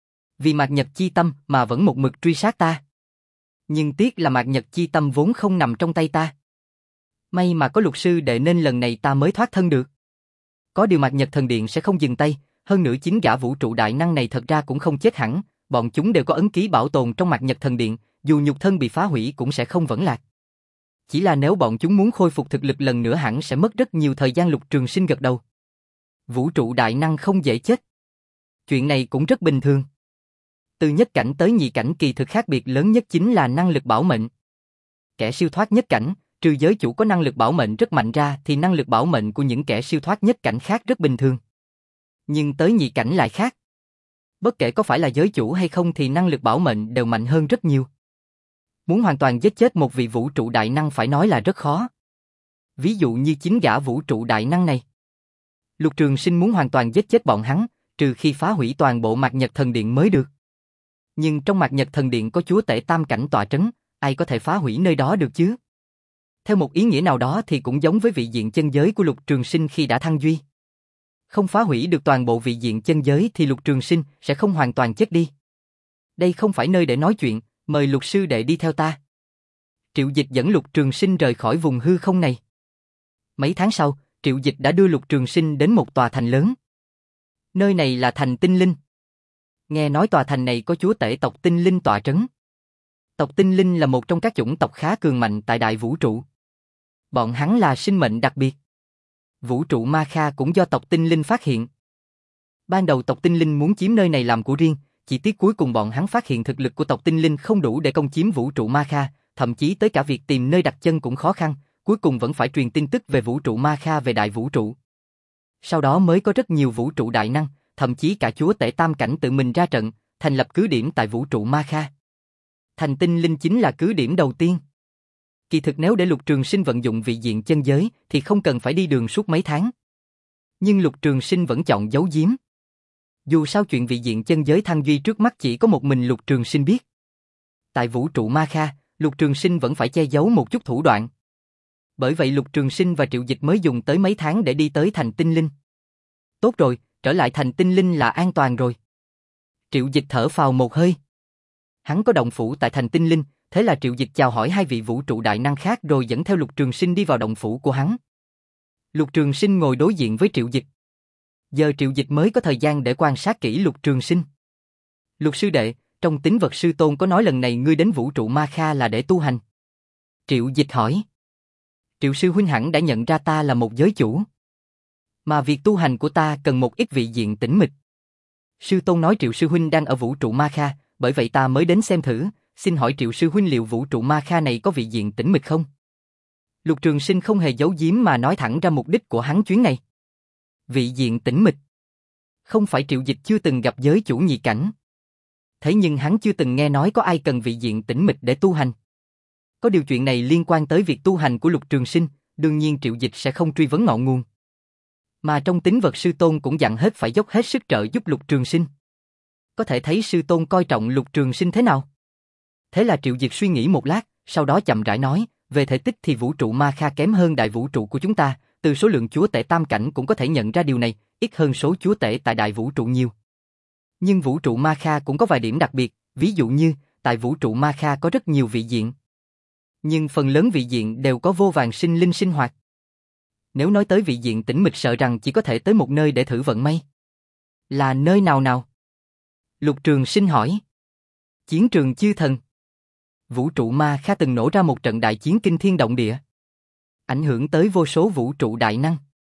Vì Mạc Nhật chi tâm mà vẫn một mực truy sát ta. Nhưng tiếc là Mạc Nhật chi tâm vốn không nằm trong tay ta. May mà có Lục sư đệ nên lần này ta mới thoát thân được. Có điều Mạc Nhật Thần Điện sẽ không dừng tay, hơn nữa chính gã vũ trụ đại năng này thật ra cũng không chết hẳn, bọn chúng đều có ấn ký bảo tồn trong Mạc Nhật Thần Điện, dù nhục thân bị phá hủy cũng sẽ không vẫn lạc. Chỉ là nếu bọn chúng muốn khôi phục thực lực lần nữa hẳn sẽ mất rất nhiều thời gian. Lục Trường Sinh gật đầu. Vũ trụ đại năng không dễ chết. Chuyện này cũng rất bình thường. Từ nhất cảnh tới nhị cảnh kỳ thực khác biệt lớn nhất chính là năng lực bảo mệnh. Kẻ siêu thoát nhất cảnh, trừ giới chủ có năng lực bảo mệnh rất mạnh ra thì năng lực bảo mệnh của những kẻ siêu thoát nhất cảnh khác rất bình thường. Nhưng tới nhị cảnh lại khác. Bất kể có phải là giới chủ hay không thì năng lực bảo mệnh đều mạnh hơn rất nhiều. Muốn hoàn toàn giết chết một vị vũ trụ đại năng phải nói là rất khó. Ví dụ như chính gã vũ trụ đại năng này. Lục Trường Sinh muốn hoàn toàn giết chết bọn hắn, trừ khi phá hủy toàn bộ Mạc Nhật Thần Điện mới được. Nhưng trong Mạc Nhật Thần Điện có chúa tể tam cảnh tọa trấn, ai có thể phá hủy nơi đó được chứ? Theo một ý nghĩa nào đó thì cũng giống với vị diện chân giới của Lục Trường Sinh khi đã thăng duy. Không phá hủy được toàn bộ vị diện chân giới thì Lục Trường Sinh sẽ không hoàn toàn chết đi. Đây không phải nơi để nói chuyện, mời Lục sư đệ đi theo ta. Triệu Dịch dẫn Lục Trường Sinh rời khỏi vùng hư không này. Mấy tháng sau, Triệu Dịch đã đưa Lục Trường Sinh đến một tòa thành lớn. Nơi này là thành Tinh Linh. Nghe nói tòa thành này có chúa tể tộc Tinh Linh tọa trấn. Tộc Tinh Linh là một trong các chủng tộc khá cường mạnh tại đại vũ trụ. Bọn hắn là sinh mệnh đặc biệt. Vũ trụ Ma Kha cũng do tộc Tinh Linh phát hiện. Ban đầu tộc Tinh Linh muốn chiếm nơi này làm của riêng, chỉ tiếc cuối cùng bọn hắn phát hiện thực lực của tộc Tinh Linh không đủ để công chiếm vũ trụ Ma Kha, thậm chí tới cả việc tìm nơi đặt chân cũng khó khăn, cuối cùng vẫn phải truyền tin tức về vũ trụ Ma Kha về đại vũ trụ. Sau đó mới có rất nhiều vũ trụ đại năng, thậm chí cả chúa tể tam cảnh tự mình ra trận, thành lập cứ điểm tại vũ trụ Ma Kha. Thành Tinh Linh chính là cứ điểm đầu tiên. Kỳ thực nếu để Lục Trường Sinh vận dụng vị diện chân giới thì không cần phải đi đường suốt mấy tháng. Nhưng Lục Trường Sinh vẫn chọn giấu giếm. Dù sao chuyện vị diện chân giới thăng duy trước mắt chỉ có một mình Lục Trường Sinh biết. Tại vũ trụ Ma Kha, Lục Trường Sinh vẫn phải che giấu một chút thủ đoạn. Bởi vậy Lục Trường Sinh và Triệu Dịch mới dùng tới mấy tháng để đi tới thành Tinh Linh. Tốt rồi, trở lại thành Tinh Linh là an toàn rồi. Triệu Dịch thở phào một hơi. Hắn có động phủ tại thành Tinh Linh, Thế là Triệu Dịch chào hỏi hai vị vũ trụ đại năng khác rồi dẫn theo Lục Trường Sinh đi vào động phủ của hắn. Lục Trường Sinh ngồi đối diện với Triệu Dịch. Giờ Triệu Dịch mới có thời gian để quan sát kỹ Lục Trường Sinh. Lục sư đệ, trong Tín Vật Sư Tôn có nói lần này ngươi đến vũ trụ Ma Kha là để tu hành. Triệu Dịch hỏi. Triệu sư huynh hẳn đã nhận ra ta là một giới chủ. Mà việc tu hành của ta cần một ít vị diện tĩnh mịch. Sư Tôn nói Triệu sư huynh đang ở vũ trụ Ma Kha, bởi vậy ta mới đến xem thử, xin hỏi Triệu sư huynh liệu vũ trụ Ma Kha này có vị diện tĩnh mịch không? Lục Trường Sinh không hề giấu giếm mà nói thẳng ra mục đích của hắn chuyến này. Vị diện tĩnh mịch. Không phải Triệu Dịch chưa từng gặp giới chủ nhị cảnh. Thế nhưng hắn chưa từng nghe nói có ai cần vị diện tĩnh mịch để tu hành. Có điều chuyện này liên quan tới việc tu hành của Lục Trường Sinh, đương nhiên Triệu Dịch sẽ không truy vấn ngọn nguồn. Mà trong Tín Vật Sư Tôn cũng dặn hết phải dốc hết sức trợ giúp Lục Trường Sinh. Có thể thấy Sư Tôn coi trọng Lục Trường Sinh thế nào. Thế là Triệu Dịch suy nghĩ một lát, sau đó chậm rãi nói, về thể tích thì vũ trụ Ma Kha kém hơn đại vũ trụ của chúng ta, từ số lượng chúa tể tam cảnh cũng có thể nhận ra điều này, ít hơn số chúa tể tại đại vũ trụ nhiều. Nhưng vũ trụ Ma Kha cũng có vài điểm đặc biệt, ví dụ như, tại vũ trụ Ma Kha có rất nhiều vị diện. Nhưng phần lớn vị diện đều có vô vàn sinh linh sinh hoạt. Nếu nói tới vị diện tĩnh mịch sợ rằng chỉ có thể tới một nơi để thử vận may. Là nơi nào nào? Lục Trường Sinh hỏi. Chiến trường chư thần. Vũ trụ Ma Kha từng nổ ra một trận đại chiến kinh thiên động địa. Ảnh hưởng tới vô số vũ trụ đại năng.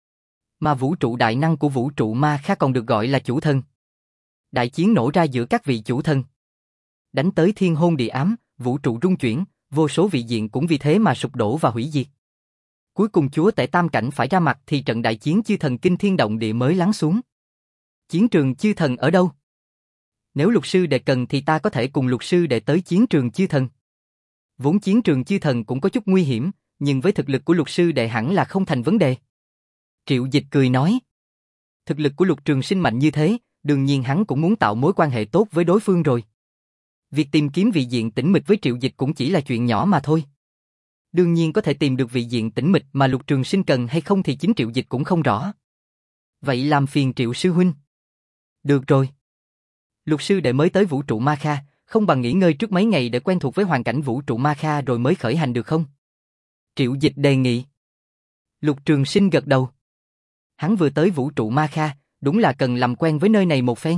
Mà vũ trụ đại năng của vũ trụ Ma Kha còn được gọi là chủ thần. Đại chiến nổ ra giữa các vị chủ thần. Đánh tới thiên hôn địa ám, vũ trụ rung chuyển, vô số vị diện cũng vì thế mà sụp đổ và hủy diệt. Cuối cùng chúa tể tam cảnh phải ra mặt thì trận đại chiến chư thần kinh thiên động địa mới lắng xuống. Chiến trường chư thần ở đâu? Nếu Lục sư đệ cần thì ta có thể cùng Lục sư đệ tới chiến trường chư thần. Vốn chiến trường chư thần cũng có chút nguy hiểm, nhưng với thực lực của Lục sư đệ hẳn là không thành vấn đề. Triệu Dịch cười nói. Thực lực của Lục Trường Sinh mạnh như thế, đương nhiên hắn cũng muốn tạo mối quan hệ tốt với đối phương rồi. Việc tìm kiếm vị diện tĩnh mịch với Triệu Dịch cũng chỉ là chuyện nhỏ mà thôi. Đương nhiên có thể tìm được vị diện tĩnh mịch mà Lục Trường Sinh cần hay không thì chính Triệu Dịch cũng không rõ. Vậy làm phiền Triệu sư huynh. Được rồi. Lục sư đệ mới tới vũ trụ Ma Kha, không bằng nghỉ ngơi trước mấy ngày để quen thuộc với hoàn cảnh vũ trụ Ma Kha rồi mới khởi hành được không? Triệu Dịch đề nghị. Lục Trường Sinh gật đầu. Hắn vừa tới vũ trụ Ma Kha, đúng là cần làm quen với nơi này một phen.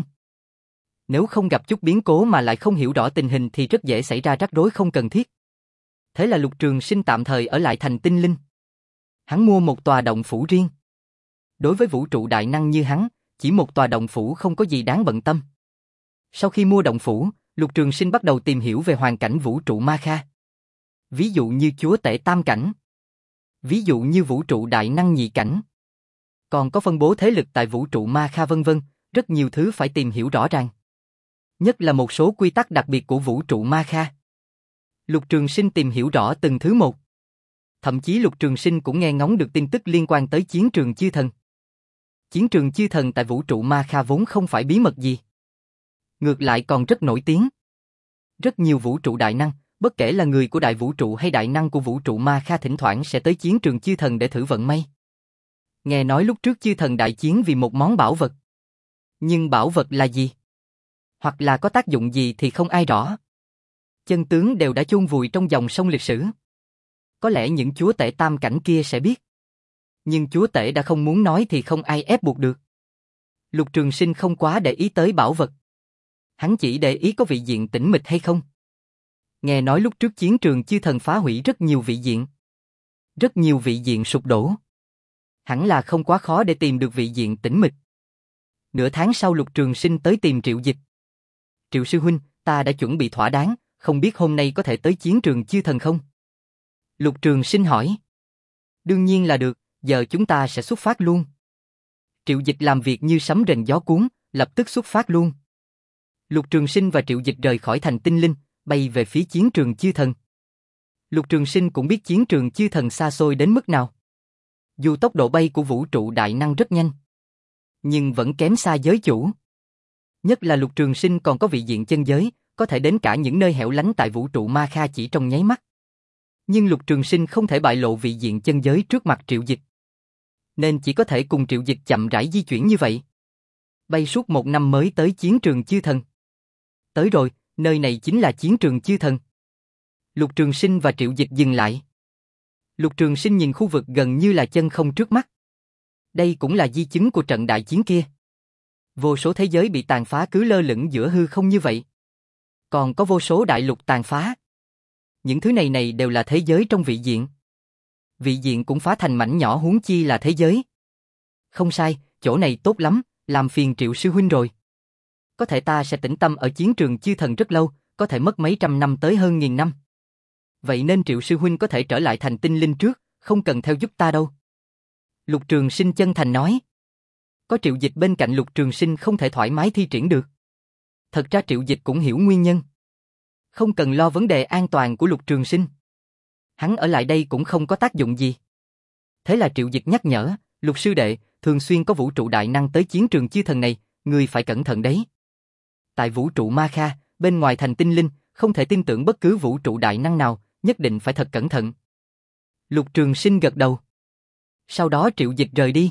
Nếu không gặp chút biến cố mà lại không hiểu rõ tình hình thì rất dễ xảy ra rắc rối không cần thiết. Thế là Lục Trường Sinh tạm thời ở lại thành Tinh Linh. Hắn mua một tòa động phủ riêng. Đối với vũ trụ đại năng như hắn, chỉ một tòa động phủ không có gì đáng bận tâm. Sau khi mua động phủ, Lục Trường Sinh bắt đầu tìm hiểu về hoàn cảnh vũ trụ Ma Kha. Ví dụ như chúa tể tam cảnh. Ví dụ như vũ trụ đại năng nhị cảnh. Còn có phân bố thế lực tại vũ trụ Ma Kha vân vân, rất nhiều thứ phải tìm hiểu rõ ràng. Nhất là một số quy tắc đặc biệt của vũ trụ Ma Kha. Lục Trường Sinh tìm hiểu rõ từng thứ một. Thậm chí Lục Trường Sinh cũng nghe ngóng được tin tức liên quan tới chiến trường chư thần. Chiến trường chư thần tại vũ trụ Ma Kha vốn không phải bí mật gì. Ngược lại còn rất nổi tiếng. Rất nhiều vũ trụ đại năng, bất kể là người của đại vũ trụ hay đại năng của vũ trụ Ma Kha thỉnh thoảng sẽ tới chiến trường chư thần để thử vận may. Nghe nói lúc trước chư thần đại chiến vì một món bảo vật. Nhưng bảo vật là gì? Hoặc là có tác dụng gì thì không ai rõ. Chân tướng đều đã chôn vùi trong dòng sông lịch sử. Có lẽ những chúa tể tam cảnh kia sẽ biết. Nhưng chúa tể đã không muốn nói thì không ai ép buộc được. Lục Trường Sinh không quá để ý tới bảo vật. Hắn chỉ để ý có vị diện tĩnh mịch hay không. Nghe nói lúc trước chiến trường chư thần phá hủy rất nhiều vị diện. Rất nhiều vị diện sụp đổ. Hẳn là không quá khó để tìm được vị diện tĩnh mịch. Nửa tháng sau Lục Trường Sinh tới tìm Triệu Dịch. Triệu sư huynh, ta đã chuẩn bị thỏa đáng, không biết hôm nay có thể tới chiến trường chư thần không? Lục Trường Sinh hỏi. Đương nhiên là được, giờ chúng ta sẽ xuất phát luôn. Triệu Dịch làm việc như sấm rền gió cuốn, lập tức xuất phát luôn. Lục Trường Sinh và Triệu Dịch rời khỏi thành Tinh Linh, bay về phía chiến trường chư thần. Lục Trường Sinh cũng biết chiến trường chư thần xa xôi đến mức nào. Dù tốc độ bay của vũ trụ đại năng rất nhanh, nhưng vẫn kém xa giới chủ. Nhất là Lục Trường Sinh còn có vị diện chân giới, có thể đến cả những nơi hẻo lánh tại vũ trụ Ma Kha chỉ trong nháy mắt. Nhưng Lục Trường Sinh không thể bại lộ vị diện chân giới trước mặt Triệu Dịch, nên chỉ có thể cùng Triệu Dịch chậm rãi di chuyển như vậy. Bay suốt một năm mới tới chiến trường chư thần. Tới rồi, nơi này chính là chiến trường chư thần. Lục Trường Sinh và Triệu Dịch dừng lại. Lục Trường Sinh nhìn khu vực gần như là chân không trước mắt. Đây cũng là di chứng của trận đại chiến kia. Vô số thế giới bị tàn phá cứ lơ lửng giữa hư không như vậy. Còn có vô số đại lục tàn phá. Những thứ này này đều là thế giới trong vị diện. Vị diện cũng phá thành mảnh nhỏ, huống chi là thế giới. Không sai, chỗ này tốt lắm, làm phiền Triệu sư huynh rồi. Có thể ta sẽ tĩnh tâm ở chiến trường chư thần rất lâu, có thể mất mấy trăm năm tới hơn nghìn năm. Vậy nên Triệu sư huynh có thể trở lại thành tinh linh trước, không cần theo giúp ta đâu. Lục Trường Sinh chân thành nói. Có Triệu Dịch bên cạnh Lục Trường Sinh không thể thoải mái thi triển được. Thật ra Triệu Dịch cũng hiểu nguyên nhân. Không cần lo vấn đề an toàn của Lục Trường Sinh. Hắn ở lại đây cũng không có tác dụng gì. Thế là Triệu Dịch nhắc nhở, Lục sư đệ, thường xuyên có vũ trụ đại năng tới chiến trường chư thần này, ngươi phải cẩn thận đấy. Tại vũ trụ Ma Kha, bên ngoài thành tinh linh, không thể tin tưởng bất cứ vũ trụ đại năng nào, nhất định phải thật cẩn thận. Lục Trường Sinh gật đầu. Sau đó Triệu Dịch rời đi.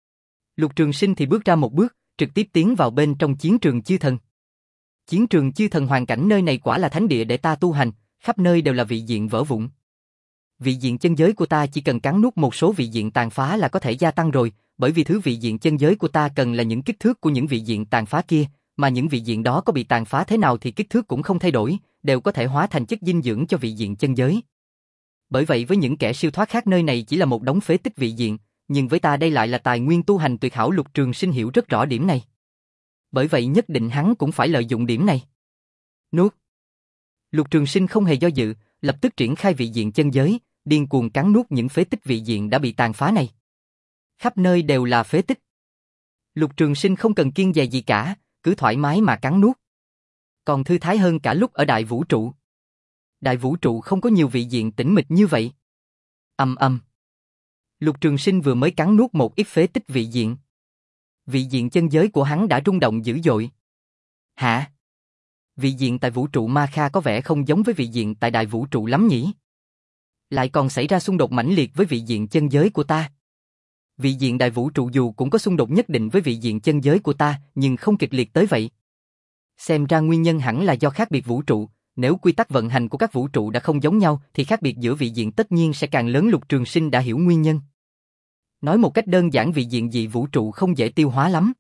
Lục Trường Sinh thì bước ra một bước, trực tiếp tiến vào bên trong chiến trường chư thần. Chiến trường chư thần, hoàn cảnh nơi này quả là thánh địa để ta tu hành, khắp nơi đều là vị diện vỡ vụn. Vị diện chân giới của ta chỉ cần cắn nuốt một số vị diện tàn phá là có thể gia tăng rồi, bởi vì thứ vị diện chân giới của ta cần là những kích thước của những vị diện tàn phá kia, mà những vị diện đó có bị tàn phá thế nào thì kích thước cũng không thay đổi, đều có thể hóa thành chất dinh dưỡng cho vị diện chân giới. Bởi vậy với những kẻ siêu thoát khác, nơi này chỉ là một đống phế tích vị diện, nhưng với ta đây lại là tài nguyên tu hành tuyệt hảo. Lục Trường Sinh hiểu rất rõ điểm này. Bởi vậy nhất định hắn cũng phải lợi dụng điểm này. Nuốt. Lục Trường Sinh không hề do dự, lập tức triển khai vị diện chân giới, điên cuồng cắn nuốt những phế tích vị diện đã bị tàn phá này. Khắp nơi đều là phế tích. Lục Trường Sinh không cần kiêng dè gì cả, cứ thoải mái mà cắn nuốt. Còn thư thái hơn cả lúc ở đại vũ trụ. Đại vũ trụ không có nhiều vị diện tĩnh mịch như vậy. Ầm ầm. Lục Trường Sinh vừa mới cắn nuốt một ít phế tích vị diện. Vị diện chân giới của hắn đã rung động dữ dội. Hả? Vị diện tại vũ trụ Ma Kha có vẻ không giống với vị diện tại đại vũ trụ lắm nhỉ? Lại còn xảy ra xung đột mãnh liệt với vị diện chân giới của ta. Vị diện đại vũ trụ dù cũng có xung đột nhất định với vị diện chân giới của ta, nhưng không kịch liệt tới vậy. Xem ra nguyên nhân hẳn là do khác biệt vũ trụ, nếu quy tắc vận hành của các vũ trụ đã không giống nhau thì khác biệt giữa vị diện tất nhiên sẽ càng lớn. Lục Trường Sinh đã hiểu nguyên nhân. Nói một cách đơn giản, vị diện dị vũ trụ không dễ tiêu hóa lắm.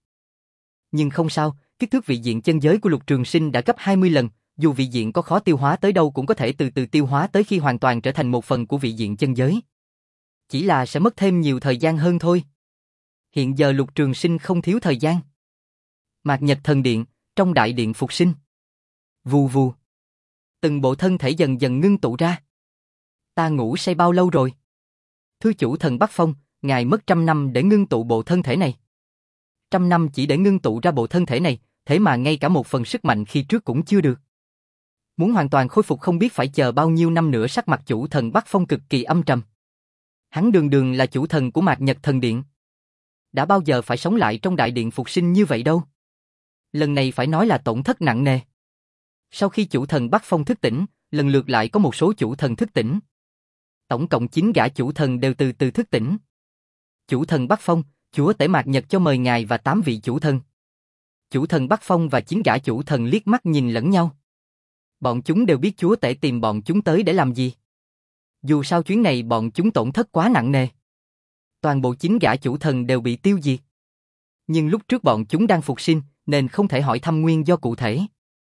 Nhưng không sao, kích thước vị diện chân giới của Lục Trường Sinh đã gấp hai mươi lần, dù vị diện có khó tiêu hóa tới đâu cũng có thể từ từ tiêu hóa tới khi hoàn toàn trở thành một phần của vị diện chân giới. Chỉ là sẽ mất thêm nhiều thời gian hơn thôi. Hiện giờ Lục Trường Sinh không thiếu thời gian. Mạc Nhật Thần Điện, trong đại điện phục sinh. Vù vù. Từng bộ thân thể dần dần ngưng tụ ra. Ta ngủ say bao lâu rồi? Thưa chủ thần Bắc Phong, ngài mất trăm năm để ngưng tụ bộ thân thể này. Trăm năm chỉ để ngưng tụ ra bộ thân thể này, thế mà ngay cả một phần sức mạnh khi trước cũng chưa được. Muốn hoàn toàn khôi phục không biết phải chờ bao nhiêu năm nữa. Sắc mặt chủ thần Bắc Phong cực kỳ âm trầm. Hắn đường đường là chủ thần của Mạc Nhật Thần Điện. Đã bao giờ phải sống lại trong đại điện phục sinh như vậy đâu. Lần này phải nói là tổn thất nặng nề. Sau khi chủ thần Bắc Phong thức tỉnh, lần lượt lại có một số chủ thần thức tỉnh. Tổng cộng chín gã chủ thần đều từ từ thức tỉnh. Chủ thần Bắc Phong, chúa tể Mạc Nhật cho mời ngài và tám vị chủ thần. Chủ thần Bắc Phong và chín gã chủ thần liếc mắt nhìn lẫn nhau. Bọn chúng đều biết chúa tể tìm bọn chúng tới để làm gì. Dù sao chuyến này bọn chúng tổn thất quá nặng nề. Toàn bộ chín gã chủ thần đều bị tiêu diệt. Nhưng lúc trước bọn chúng đang phục sinh, nên không thể hỏi thăm nguyên do cụ thể.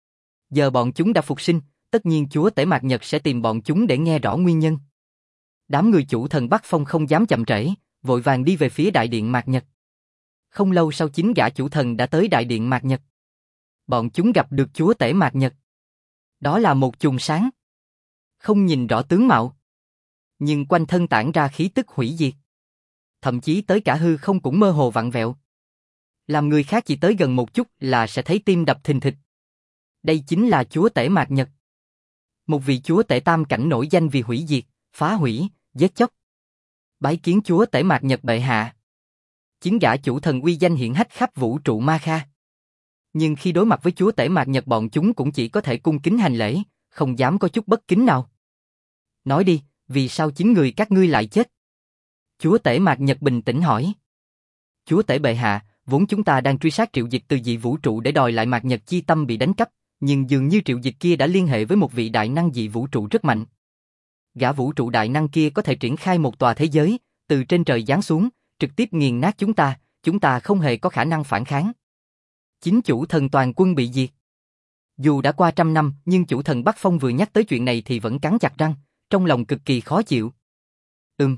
Giờ bọn chúng đã phục sinh, tất nhiên chúa tể Mạc Nhật sẽ tìm bọn chúng để nghe rõ nguyên nhân. Đám người chủ thần Bắc Phong không dám chậm trễ, vội vàng đi về phía đại điện Mạc Nhật. Không lâu sau chín gã chủ thần đã tới đại điện Mạc Nhật. Bọn chúng gặp được chúa tể Mạc Nhật. Đó là một chùm sáng. Không nhìn rõ tướng mạo, nhưng quanh thân tản ra khí tức hủy diệt. Thậm chí tới cả hư không cũng mơ hồ vặn vẹo. Làm người khác chỉ tới gần một chút là sẽ thấy tim đập thình thịch. Đây chính là chúa tể Mạc Nhật. Một vị chúa tể tam cảnh nổi danh vì hủy diệt, phá hủy, giết chóc. Bái kiến chúa tể Mạc Nhật bệ hạ. Chín gã chủ thần uy danh hiển hách khắp vũ trụ Ma Kha. Nhưng khi đối mặt với chúa tể Mạc Nhật, bọn chúng cũng chỉ có thể cung kính hành lễ, không dám có chút bất kính nào. Nói đi, vì sao chín người các ngươi lại chết? Chúa tể Mạc Nhật bình tĩnh hỏi. Chúa tể bệ hạ, vốn chúng ta đang truy sát Triệu Dịch từ dị vũ trụ để đòi lại Mạc Nhật chi tâm bị đánh cắp, nhưng dường như Triệu Dịch kia đã liên hệ với một vị đại năng dị vũ trụ rất mạnh, Gã vũ trụ đại năng kia có thể triển khai một tòa thế giới, từ trên trời giáng xuống, trực tiếp nghiền nát chúng ta, chúng ta không hề có khả năng phản kháng. Chính chủ thần toàn quân bị diệt. Dù đã qua trăm năm, nhưng chủ thần Bắc Phong vừa nhắc tới chuyện này thì vẫn cắn chặt răng, trong lòng cực kỳ khó chịu. Ừm.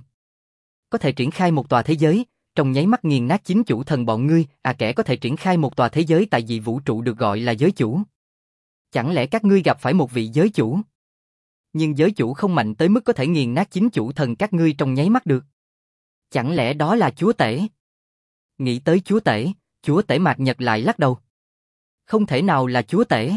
Có thể triển khai một tòa thế giới, trong nháy mắt nghiền nát chính chủ thần bọn ngươi, à kẻ có thể triển khai một tòa thế giới tại vì vũ trụ được gọi là giới chủ. Chẳng lẽ các ngươi gặp phải một vị giới chủ? Nhưng giới chủ không mạnh tới mức có thể nghiền nát chính chủ thần các ngươi trong nháy mắt được. Chẳng lẽ đó là chúa tể? Nghĩ tới chúa tể, chúa tể Mạc Nhật lại lắc đầu. Không thể nào là chúa tể.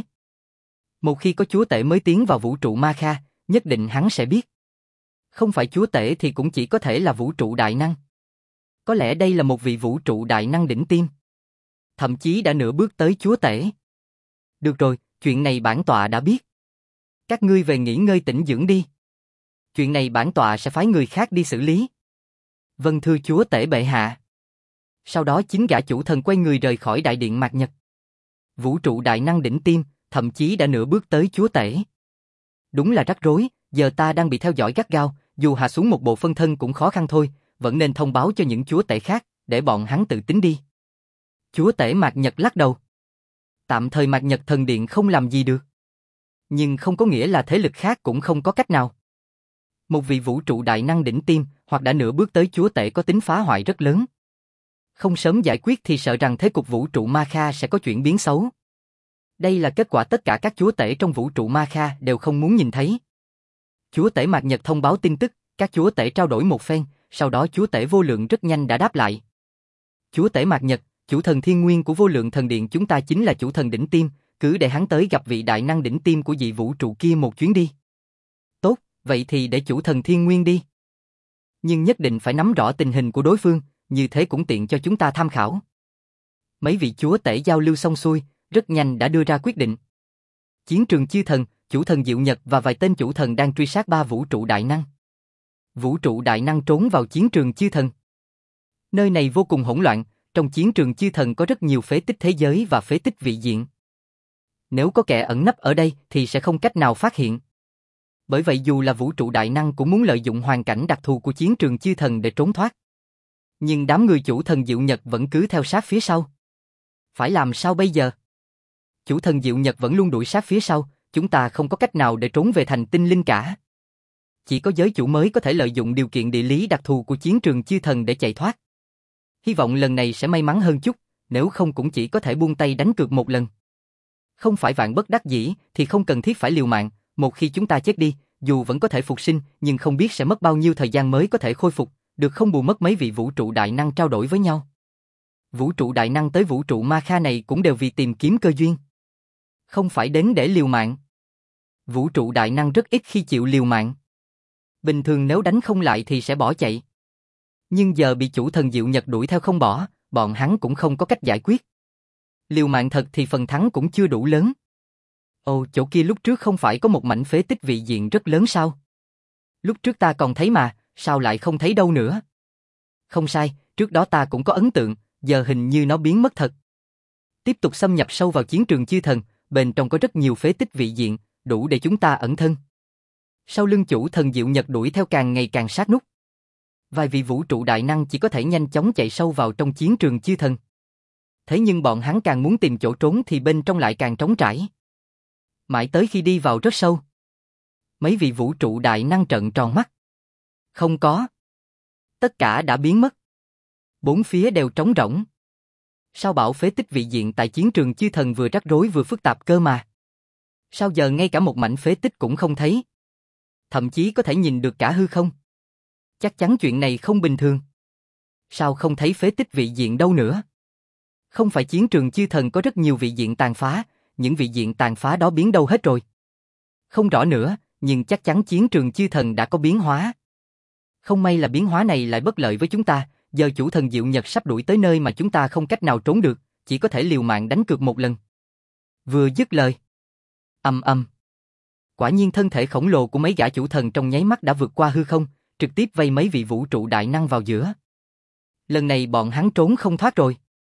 Một khi có chúa tể mới tiến vào vũ trụ Ma Kha, nhất định hắn sẽ biết. Không phải chúa tể thì cũng chỉ có thể là vũ trụ đại năng. Có lẽ đây là một vị vũ trụ đại năng đỉnh tiêm. Thậm chí đã nửa bước tới chúa tể. Được rồi, chuyện này bản tọa đã biết. Các ngươi về nghỉ ngơi tĩnh dưỡng đi. Chuyện này bản tọa sẽ phái người khác đi xử lý. Vâng thưa chúa tể bệ hạ. Sau đó chính gã chủ thần quay người rời khỏi đại điện Mạc Nhật. Vũ trụ đại năng đỉnh tiêm, thậm chí đã nửa bước tới chúa tể. Đúng là rắc rối, giờ ta đang bị theo dõi gắt gao, dù hạ xuống một bộ phân thân cũng khó khăn thôi, vẫn nên thông báo cho những chúa tể khác, để bọn hắn tự tính đi. Chúa tể Mạc Nhật lắc đầu. Tạm thời Mạc Nhật thần điện không làm gì được. Nhưng không có nghĩa là thế lực khác cũng không có cách nào. Một vị vũ trụ đại năng đỉnh tiêm, hoặc đã nửa bước tới chúa tể có tính phá hoại rất lớn. Không sớm giải quyết thì sợ rằng thế cục vũ trụ Ma Kha sẽ có chuyển biến xấu. Đây là kết quả tất cả các chúa tể trong vũ trụ Ma Kha đều không muốn nhìn thấy. Chúa tể Mạc Nhật thông báo tin tức, các chúa tể trao đổi một phen, sau đó chúa tể Vô Lượng rất nhanh đã đáp lại. Chúa tể Mạc Nhật, chủ thần thiên nguyên của Vô Lượng thần điện chúng ta chính là chủ thần đỉnh tiêm, cứ để hắn tới gặp vị đại năng đỉnh tiêm của dị vũ trụ kia một chuyến đi. Tốt, vậy thì để chủ thần thiên nguyên đi. Nhưng nhất định phải nắm rõ tình hình của đối phương, như thế cũng tiện cho chúng ta tham khảo. Mấy vị chúa tể giao lưu xong xuôi, rất nhanh đã đưa ra quyết định. Chiến trường chư thần, chủ thần Diệu Nhật và vài tên chủ thần đang truy sát ba vũ trụ đại năng. Vũ trụ đại năng trốn vào chiến trường chư thần. Nơi này vô cùng hỗn loạn, trong chiến trường chư thần có rất nhiều phế tích thế giới và phế tích vị diện. Nếu có kẻ ẩn nấp ở đây thì sẽ không cách nào phát hiện. Bởi vậy dù là vũ trụ đại năng cũng muốn lợi dụng hoàn cảnh đặc thù của chiến trường chư thần để trốn thoát. Nhưng đám người chủ thần Diệu Nhật vẫn cứ theo sát phía sau. Phải làm sao bây giờ? Chủ thần Diệu Nhật vẫn luôn đuổi sát phía sau, chúng ta không có cách nào để trốn về thành tinh linh cả. Chỉ có giới chủ mới có thể lợi dụng điều kiện địa lý đặc thù của chiến trường chư thần để chạy thoát. Hy vọng lần này sẽ may mắn hơn chút, nếu không cũng chỉ có thể buông tay đánh cược một lần. Không phải vạn bất đắc dĩ thì không cần thiết phải liều mạng, một khi chúng ta chết đi, dù vẫn có thể phục sinh, nhưng không biết sẽ mất bao nhiêu thời gian mới có thể khôi phục, được không bù mất mấy vị vũ trụ đại năng trao đổi với nhau. Vũ trụ đại năng tới vũ trụ Ma Kha này cũng đều vì tìm kiếm cơ duyên. Không phải đến để liều mạng. Vũ trụ đại năng rất ít khi chịu liều mạng. Bình thường nếu đánh không lại thì sẽ bỏ chạy. Nhưng giờ bị chủ thần Diệu Nhật đuổi theo không bỏ, bọn hắn cũng không có cách giải quyết. Liều mạng thật thì phần thắng cũng chưa đủ lớn. Ồ, chỗ kia lúc trước không phải có một mảnh phế tích vị diện rất lớn sao? Lúc trước ta còn thấy mà, sao lại không thấy đâu nữa? Không sai, trước đó ta cũng có ấn tượng, giờ hình như nó biến mất thật. Tiếp tục xâm nhập sâu vào chiến trường chư thần, bên trong có rất nhiều phế tích vị diện, đủ để chúng ta ẩn thân. Sau lưng chủ thần Diệu Nhật đuổi theo càng ngày càng sát nút. Vài vị vũ trụ đại năng chỉ có thể nhanh chóng chạy sâu vào trong chiến trường chư thần. Thế nhưng bọn hắn càng muốn tìm chỗ trốn thì bên trong lại càng trống trải. Mãi tới khi đi vào rất sâu. Mấy vị vũ trụ đại năng trợn tròn mắt. Không có. Tất cả đã biến mất. Bốn phía đều trống rỗng. Sao bảo phế tích vị diện tại chiến trường chư thần vừa rắc rối vừa phức tạp cơ mà. Sao giờ ngay cả một mảnh phế tích cũng không thấy. Thậm chí có thể nhìn được cả hư không. Chắc chắn chuyện này không bình thường. Sao không thấy phế tích vị diện đâu nữa? Không phải chiến trường chư thần có rất nhiều vị diện tàn phá, những vị diện tàn phá đó biến đâu hết rồi. Không rõ nữa, nhưng chắc chắn chiến trường chư thần đã có biến hóa. Không may là biến hóa này lại bất lợi với chúng ta, giờ chủ thần Diệu Nhật sắp đuổi tới nơi mà chúng ta không cách nào trốn được, chỉ có thể liều mạng đánh cược một lần. Vừa dứt lời. Ầm ầm. Quả nhiên thân thể khổng lồ của mấy gã chủ thần trong nháy mắt đã vượt qua hư không, trực tiếp vây mấy vị vũ trụ đại năng vào giữa. Lần này bọn hắn trốn không thoát rồi.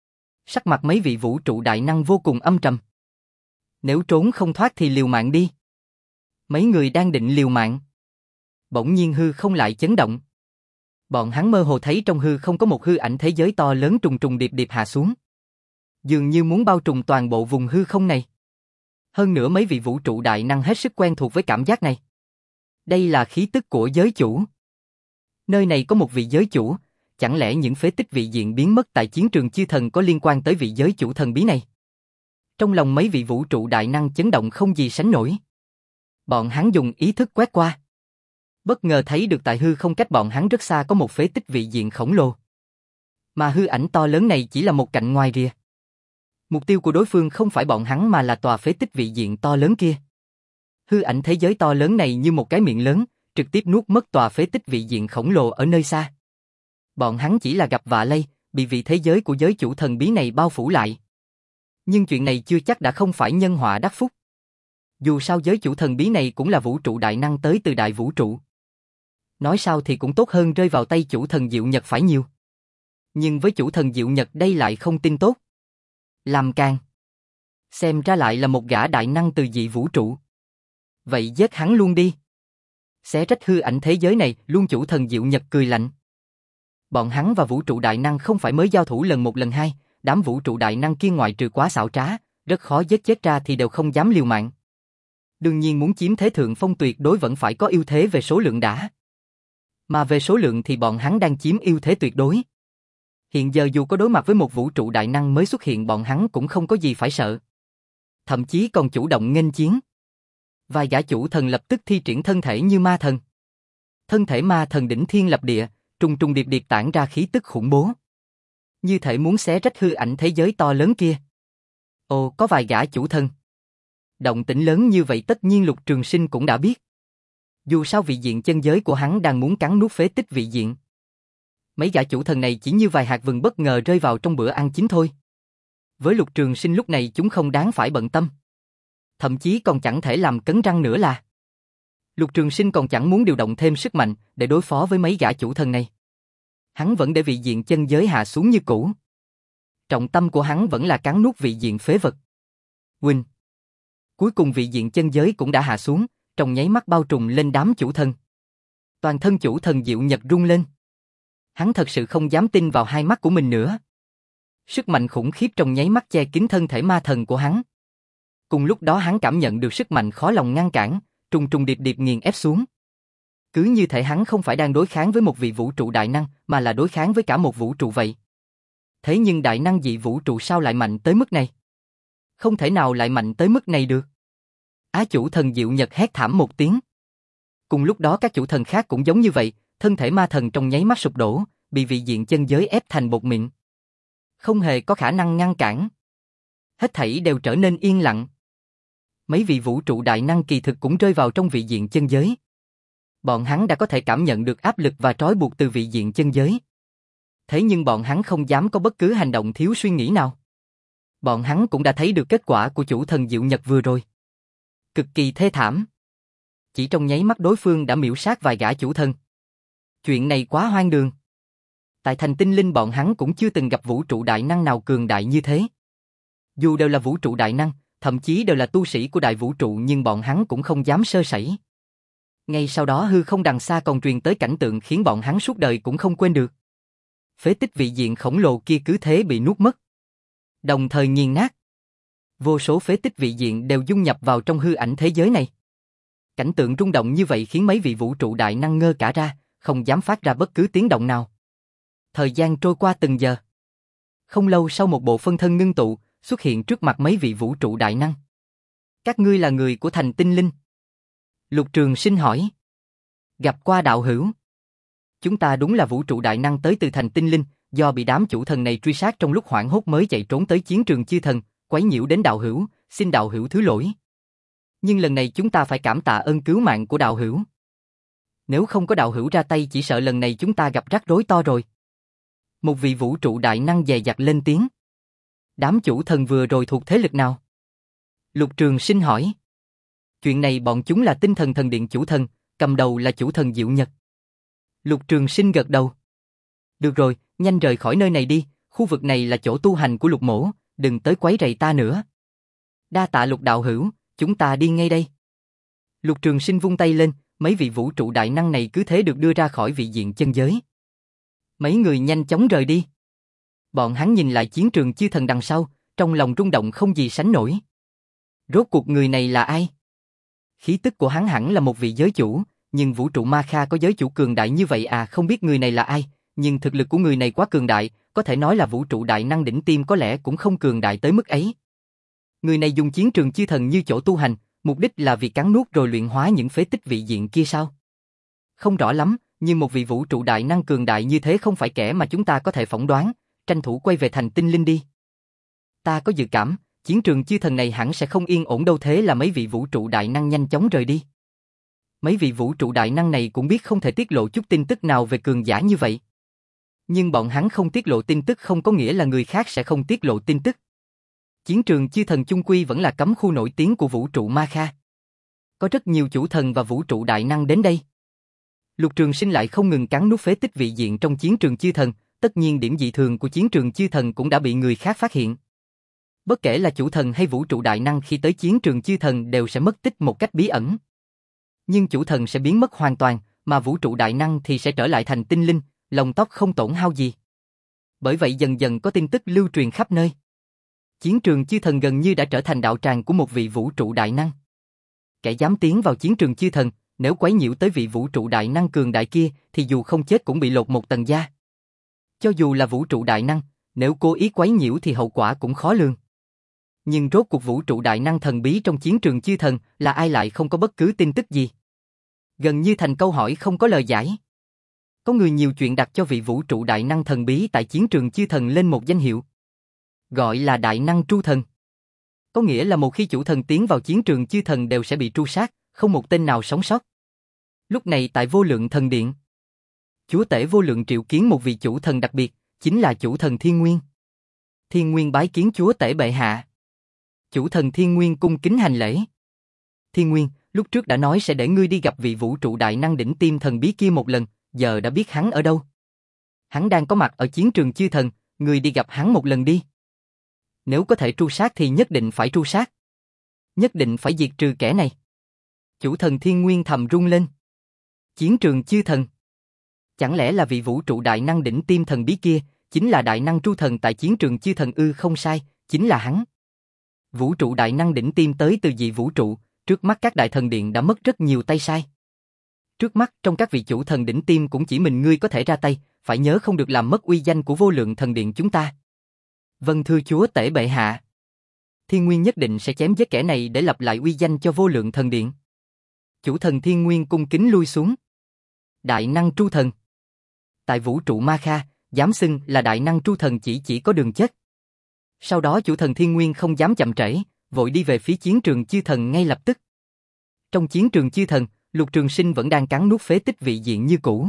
Sắc mặt mấy vị vũ trụ đại năng vô cùng âm trầm. Nếu trốn không thoát thì liều mạng đi. Mấy người đang định liều mạng. Bỗng nhiên hư không lại chấn động. Bọn hắn mơ hồ thấy trong hư không có một hư ảnh thế giới to lớn trùng trùng điệp điệp hạ xuống. Dường như muốn bao trùm toàn bộ vùng hư không này. Hơn nữa mấy vị vũ trụ đại năng hết sức quen thuộc với cảm giác này. Đây là khí tức của giới chủ. Nơi này có một vị giới chủ, chẳng lẽ những phế tích vị diện biến mất tại chiến trường chư thần có liên quan tới vị giới chủ thần bí này? Trong lòng mấy vị vũ trụ đại năng chấn động không gì sánh nổi. Bọn hắn dùng ý thức quét qua. Bất ngờ thấy được tại hư không cách bọn hắn rất xa có một phế tích vị diện khổng lồ. Mà hư ảnh to lớn này chỉ là một cạnh ngoài rìa. Mục tiêu của đối phương không phải bọn hắn mà là tòa phế tích vị diện to lớn kia. Hư ảnh thế giới to lớn này như một cái miệng lớn, trực tiếp nuốt mất tòa phế tích vị diện khổng lồ ở nơi xa. Bọn hắn chỉ là gặp vạ lây, bị vị thế giới của giới chủ thần bí này bao phủ lại. Nhưng chuyện này chưa chắc đã không phải nhân họa đắc phúc. Dù sao giới chủ thần bí này cũng là vũ trụ đại năng tới từ đại vũ trụ. Nói sao thì cũng tốt hơn rơi vào tay chủ thần Diệu Nhật phải nhiều. Nhưng với chủ thần Diệu Nhật đây lại không tin tốt. Làm càng. Xem ra lại là một gã đại năng từ dị vũ trụ. Vậy giết hắn luôn đi. Xé rách hư ảnh thế giới này, luôn chủ thần Diệu Nhật cười lạnh. Bọn hắn và vũ trụ đại năng không phải mới giao thủ lần một lần hai, đám vũ trụ đại năng kia ngoại trừ quá xảo trá, rất khó giết chết ra thì đều không dám liều mạng. Đương nhiên muốn chiếm thế thượng phong tuyệt đối vẫn phải có ưu thế về số lượng đã. Mà về số lượng thì bọn hắn đang chiếm ưu thế tuyệt đối. Hiện giờ dù có đối mặt với một vũ trụ đại năng mới xuất hiện bọn hắn cũng không có gì phải sợ. Thậm chí còn chủ động nghênh chiến. Vài gã chủ thần lập tức thi triển thân thể như ma thần. Thân thể ma thần đỉnh thiên lập địa, trùng trùng điệp điệp tản ra khí tức khủng bố. Như thể muốn xé rách hư ảnh thế giới to lớn kia. Ồ, có vài gã chủ thần. Động tĩnh lớn như vậy tất nhiên Lục Trường Sinh cũng đã biết. Dù sao vị diện chân giới của hắn đang muốn cắn nuốt phế tích vị diện. Mấy gã chủ thần này chỉ như vài hạt vừng bất ngờ rơi vào trong bữa ăn chính thôi. Với Lục Trường Sinh lúc này chúng không đáng phải bận tâm. Thậm chí còn chẳng thể làm cấn răng nữa là. Lục Trường Sinh còn chẳng muốn điều động thêm sức mạnh để đối phó với mấy gã chủ thần này. Hắn vẫn để vị diện chân giới hạ xuống như cũ. Trọng tâm của hắn vẫn là cắn nuốt vị diện phế vật. Huynh. Cuối cùng vị diện chân giới cũng đã hạ xuống, trong nháy mắt bao trùm lên đám chủ thần. Toàn thân chủ thần Diệu Nhật rung lên. Hắn thật sự không dám tin vào hai mắt của mình nữa. Sức mạnh khủng khiếp trong nháy mắt che kín thân thể ma thần của hắn. Cùng lúc đó hắn cảm nhận được sức mạnh khó lòng ngăn cản, trùng trùng điệp điệp nghiền ép xuống. Cứ như thể hắn không phải đang đối kháng với một vị vũ trụ đại năng, mà là đối kháng với cả một vũ trụ vậy. Thế nhưng đại năng dị vũ trụ sao lại mạnh tới mức này? Không thể nào lại mạnh tới mức này được. Á chủ thần Diệu Nhật hét thảm một tiếng. Cùng lúc đó các chủ thần khác cũng giống như vậy, thân thể ma thần trong nháy mắt sụp đổ, bị vị diện chân giới ép thành bột mịn. Không hề có khả năng ngăn cản. Hết thảy đều trở nên yên lặng. Mấy vị vũ trụ đại năng kỳ thực cũng rơi vào trong vị diện chân giới. Bọn hắn đã có thể cảm nhận được áp lực và trói buộc từ vị diện chân giới. Thế nhưng bọn hắn không dám có bất cứ hành động thiếu suy nghĩ nào. Bọn hắn cũng đã thấy được kết quả của chủ thần Diệu Nhật vừa rồi. Cực kỳ thê thảm. Chỉ trong nháy mắt đối phương đã miểu sát vài gã chủ thần. Chuyện này quá hoang đường. Tại thành tinh linh bọn hắn cũng chưa từng gặp vũ trụ đại năng nào cường đại như thế. Dù đều là vũ trụ đại năng, thậm chí đều là tu sĩ của đại vũ trụ nhưng bọn hắn cũng không dám sơ sẩy. Ngay sau đó hư không đằng xa còn truyền tới cảnh tượng khiến bọn hắn suốt đời cũng không quên được. Phế tích vị diện khổng lồ kia cứ thế bị nuốt mất. Đồng thời nghiền nát. Vô số phế tích vị diện đều dung nhập vào trong hư ảnh thế giới này. Cảnh tượng rung động như vậy khiến mấy vị vũ trụ đại năng ngơ cả ra, không dám phát ra bất cứ tiếng động nào. Thời gian trôi qua từng giờ. Không lâu sau một bộ phân thân ngưng tụ, xuất hiện trước mặt mấy vị vũ trụ đại năng. Các ngươi là người của thành tinh linh. Lục Trường Sinh hỏi. Gặp qua đạo hữu. Chúng ta đúng là vũ trụ đại năng tới từ thành tinh linh, do bị đám chủ thần này truy sát trong lúc hoảng hốt mới chạy trốn tới chiến trường chư thần, quấy nhiễu đến đạo hữu, xin đạo hữu thứ lỗi. Nhưng lần này chúng ta phải cảm tạ ơn cứu mạng của đạo hữu. Nếu không có đạo hữu ra tay chỉ sợ lần này chúng ta gặp rắc rối to rồi. Một vị vũ trụ đại năng dè dặt lên tiếng. Đám chủ thần vừa rồi thuộc thế lực nào? Lục Trường Sinh hỏi. Chuyện này bọn chúng là tinh thần thần điện chủ thần, cầm đầu là chủ thần Diệu Nhật. Lục Trường Sinh gật đầu. Được rồi, nhanh rời khỏi nơi này đi, khu vực này là chỗ tu hành của Lục Mỗ, đừng tới quấy rầy ta nữa. Đa tạ Lục đạo hữu, chúng ta đi ngay đây. Lục Trường Sinh vung tay lên, mấy vị vũ trụ đại năng này cứ thế được đưa ra khỏi vị diện chân giới. Mấy người nhanh chóng rời đi. Bọn hắn nhìn lại chiến trường chư thần đằng sau, trong lòng rung động không gì sánh nổi. Rốt cuộc người này là ai? Khí tức của hắn hẳn là một vị giới chủ, nhưng vũ trụ Ma Kha có giới chủ cường đại như vậy à? Không biết người này là ai, nhưng thực lực của người này quá cường đại, có thể nói là vũ trụ đại năng đỉnh tiêm có lẽ cũng không cường đại tới mức ấy. Người này dùng chiến trường chư thần như chỗ tu hành, mục đích là vì cắn nuốt rồi luyện hóa những phế tích vị diện kia sao? Không rõ lắm, nhưng một vị vũ trụ đại năng cường đại như thế không phải kẻ mà chúng ta có thể phỏng đoán, tranh thủ quay về thành tinh linh đi. Ta có dự cảm, chiến trường chư thần này hẳn sẽ không yên ổn đâu, thế là mấy vị vũ trụ đại năng nhanh chóng rời đi. Mấy vị vũ trụ đại năng này cũng biết không thể tiết lộ chút tin tức nào về cường giả như vậy. Nhưng bọn hắn không tiết lộ tin tức không có nghĩa là người khác sẽ không tiết lộ tin tức. Chiến trường chư thần chung quy vẫn là cấm khu nổi tiếng của vũ trụ Ma Kha. Có rất nhiều chủ thần và vũ trụ đại năng đến đây. Lục Trường Sinh lại không ngừng cắn nuốt phế tích vị diện trong chiến trường chư thần, tất nhiên điểm dị thường của chiến trường chư thần cũng đã bị người khác phát hiện. Bất kể là chủ thần hay vũ trụ đại năng khi tới chiến trường chư thần đều sẽ mất tích một cách bí ẩn. Nhưng chủ thần sẽ biến mất hoàn toàn, mà vũ trụ đại năng thì sẽ trở lại thành tinh linh, lông tóc không tổn hao gì. Bởi vậy dần dần có tin tức lưu truyền khắp nơi. Chiến trường chư thần gần như đã trở thành đạo tràng của một vị vũ trụ đại năng. Kẻ dám tiến vào chiến trường chư thần, nếu quấy nhiễu tới vị vũ trụ đại năng cường đại kia thì dù không chết cũng bị lột một tầng da. Cho dù là vũ trụ đại năng, nếu cố ý quấy nhiễu thì hậu quả cũng khó lường. Nhưng rốt cuộc vũ trụ đại năng thần bí trong chiến trường chư thần là ai lại không có bất cứ tin tức gì. Gần như thành câu hỏi không có lời giải. Có người nhiều chuyện đặt cho vị vũ trụ đại năng thần bí tại chiến trường chư thần lên một danh hiệu. Gọi là đại năng tru thần. Có nghĩa là một khi chủ thần tiến vào chiến trường chư thần đều sẽ bị tru sát, không một tên nào sống sót. Lúc này tại Vô Lượng Thần Điện, chúa tể Vô Lượng triệu kiến một vị chủ thần đặc biệt, chính là chủ thần Thiên Nguyên. Thiên Nguyên bái kiến chúa tể bệ hạ. Chủ thần Thiên Nguyên cung kính hành lễ. Thiên Nguyên, lúc trước đã nói sẽ để ngươi đi gặp vị vũ trụ đại năng đỉnh tiêm thần bí kia một lần, giờ đã biết hắn ở đâu. Hắn đang có mặt ở chiến trường chư thần, ngươi đi gặp hắn một lần đi. Nếu có thể tru sát thì nhất định phải tru sát. Nhất định phải diệt trừ kẻ này. Chủ thần Thiên Nguyên thầm rung lên. Chiến trường chư thần. Chẳng lẽ là vị vũ trụ đại năng đỉnh tiêm thần bí kia, chính là đại năng tru thần tại chiến trường chư thần ư? Không sai, chính là hắn. Vũ trụ đại năng đỉnh tiêm tới từ dị vũ trụ, trước mắt các đại thần điện đã mất rất nhiều tay sai. Trước mắt trong các vị chủ thần đỉnh tiêm cũng chỉ mình ngươi có thể ra tay, phải nhớ không được làm mất uy danh của Vô Lượng Thần Điện chúng ta. Vâng thưa chúa tể bệ hạ. Thiên Nguyên nhất định sẽ chém giết kẻ này để lập lại uy danh cho Vô Lượng Thần Điện. Chủ thần Thiên Nguyên cung kính lui xuống. Đại năng tru thần. Tại vũ trụ Ma Kha, dám xưng là đại năng tru thần chỉ chỉ có đường chết. Sau đó chủ thần Thiên Nguyên không dám chậm trễ, vội đi về phía chiến trường chư thần ngay lập tức. Trong chiến trường chư thần, Lục Trường Sinh vẫn đang cắn nuốt phế tích vị diện như cũ.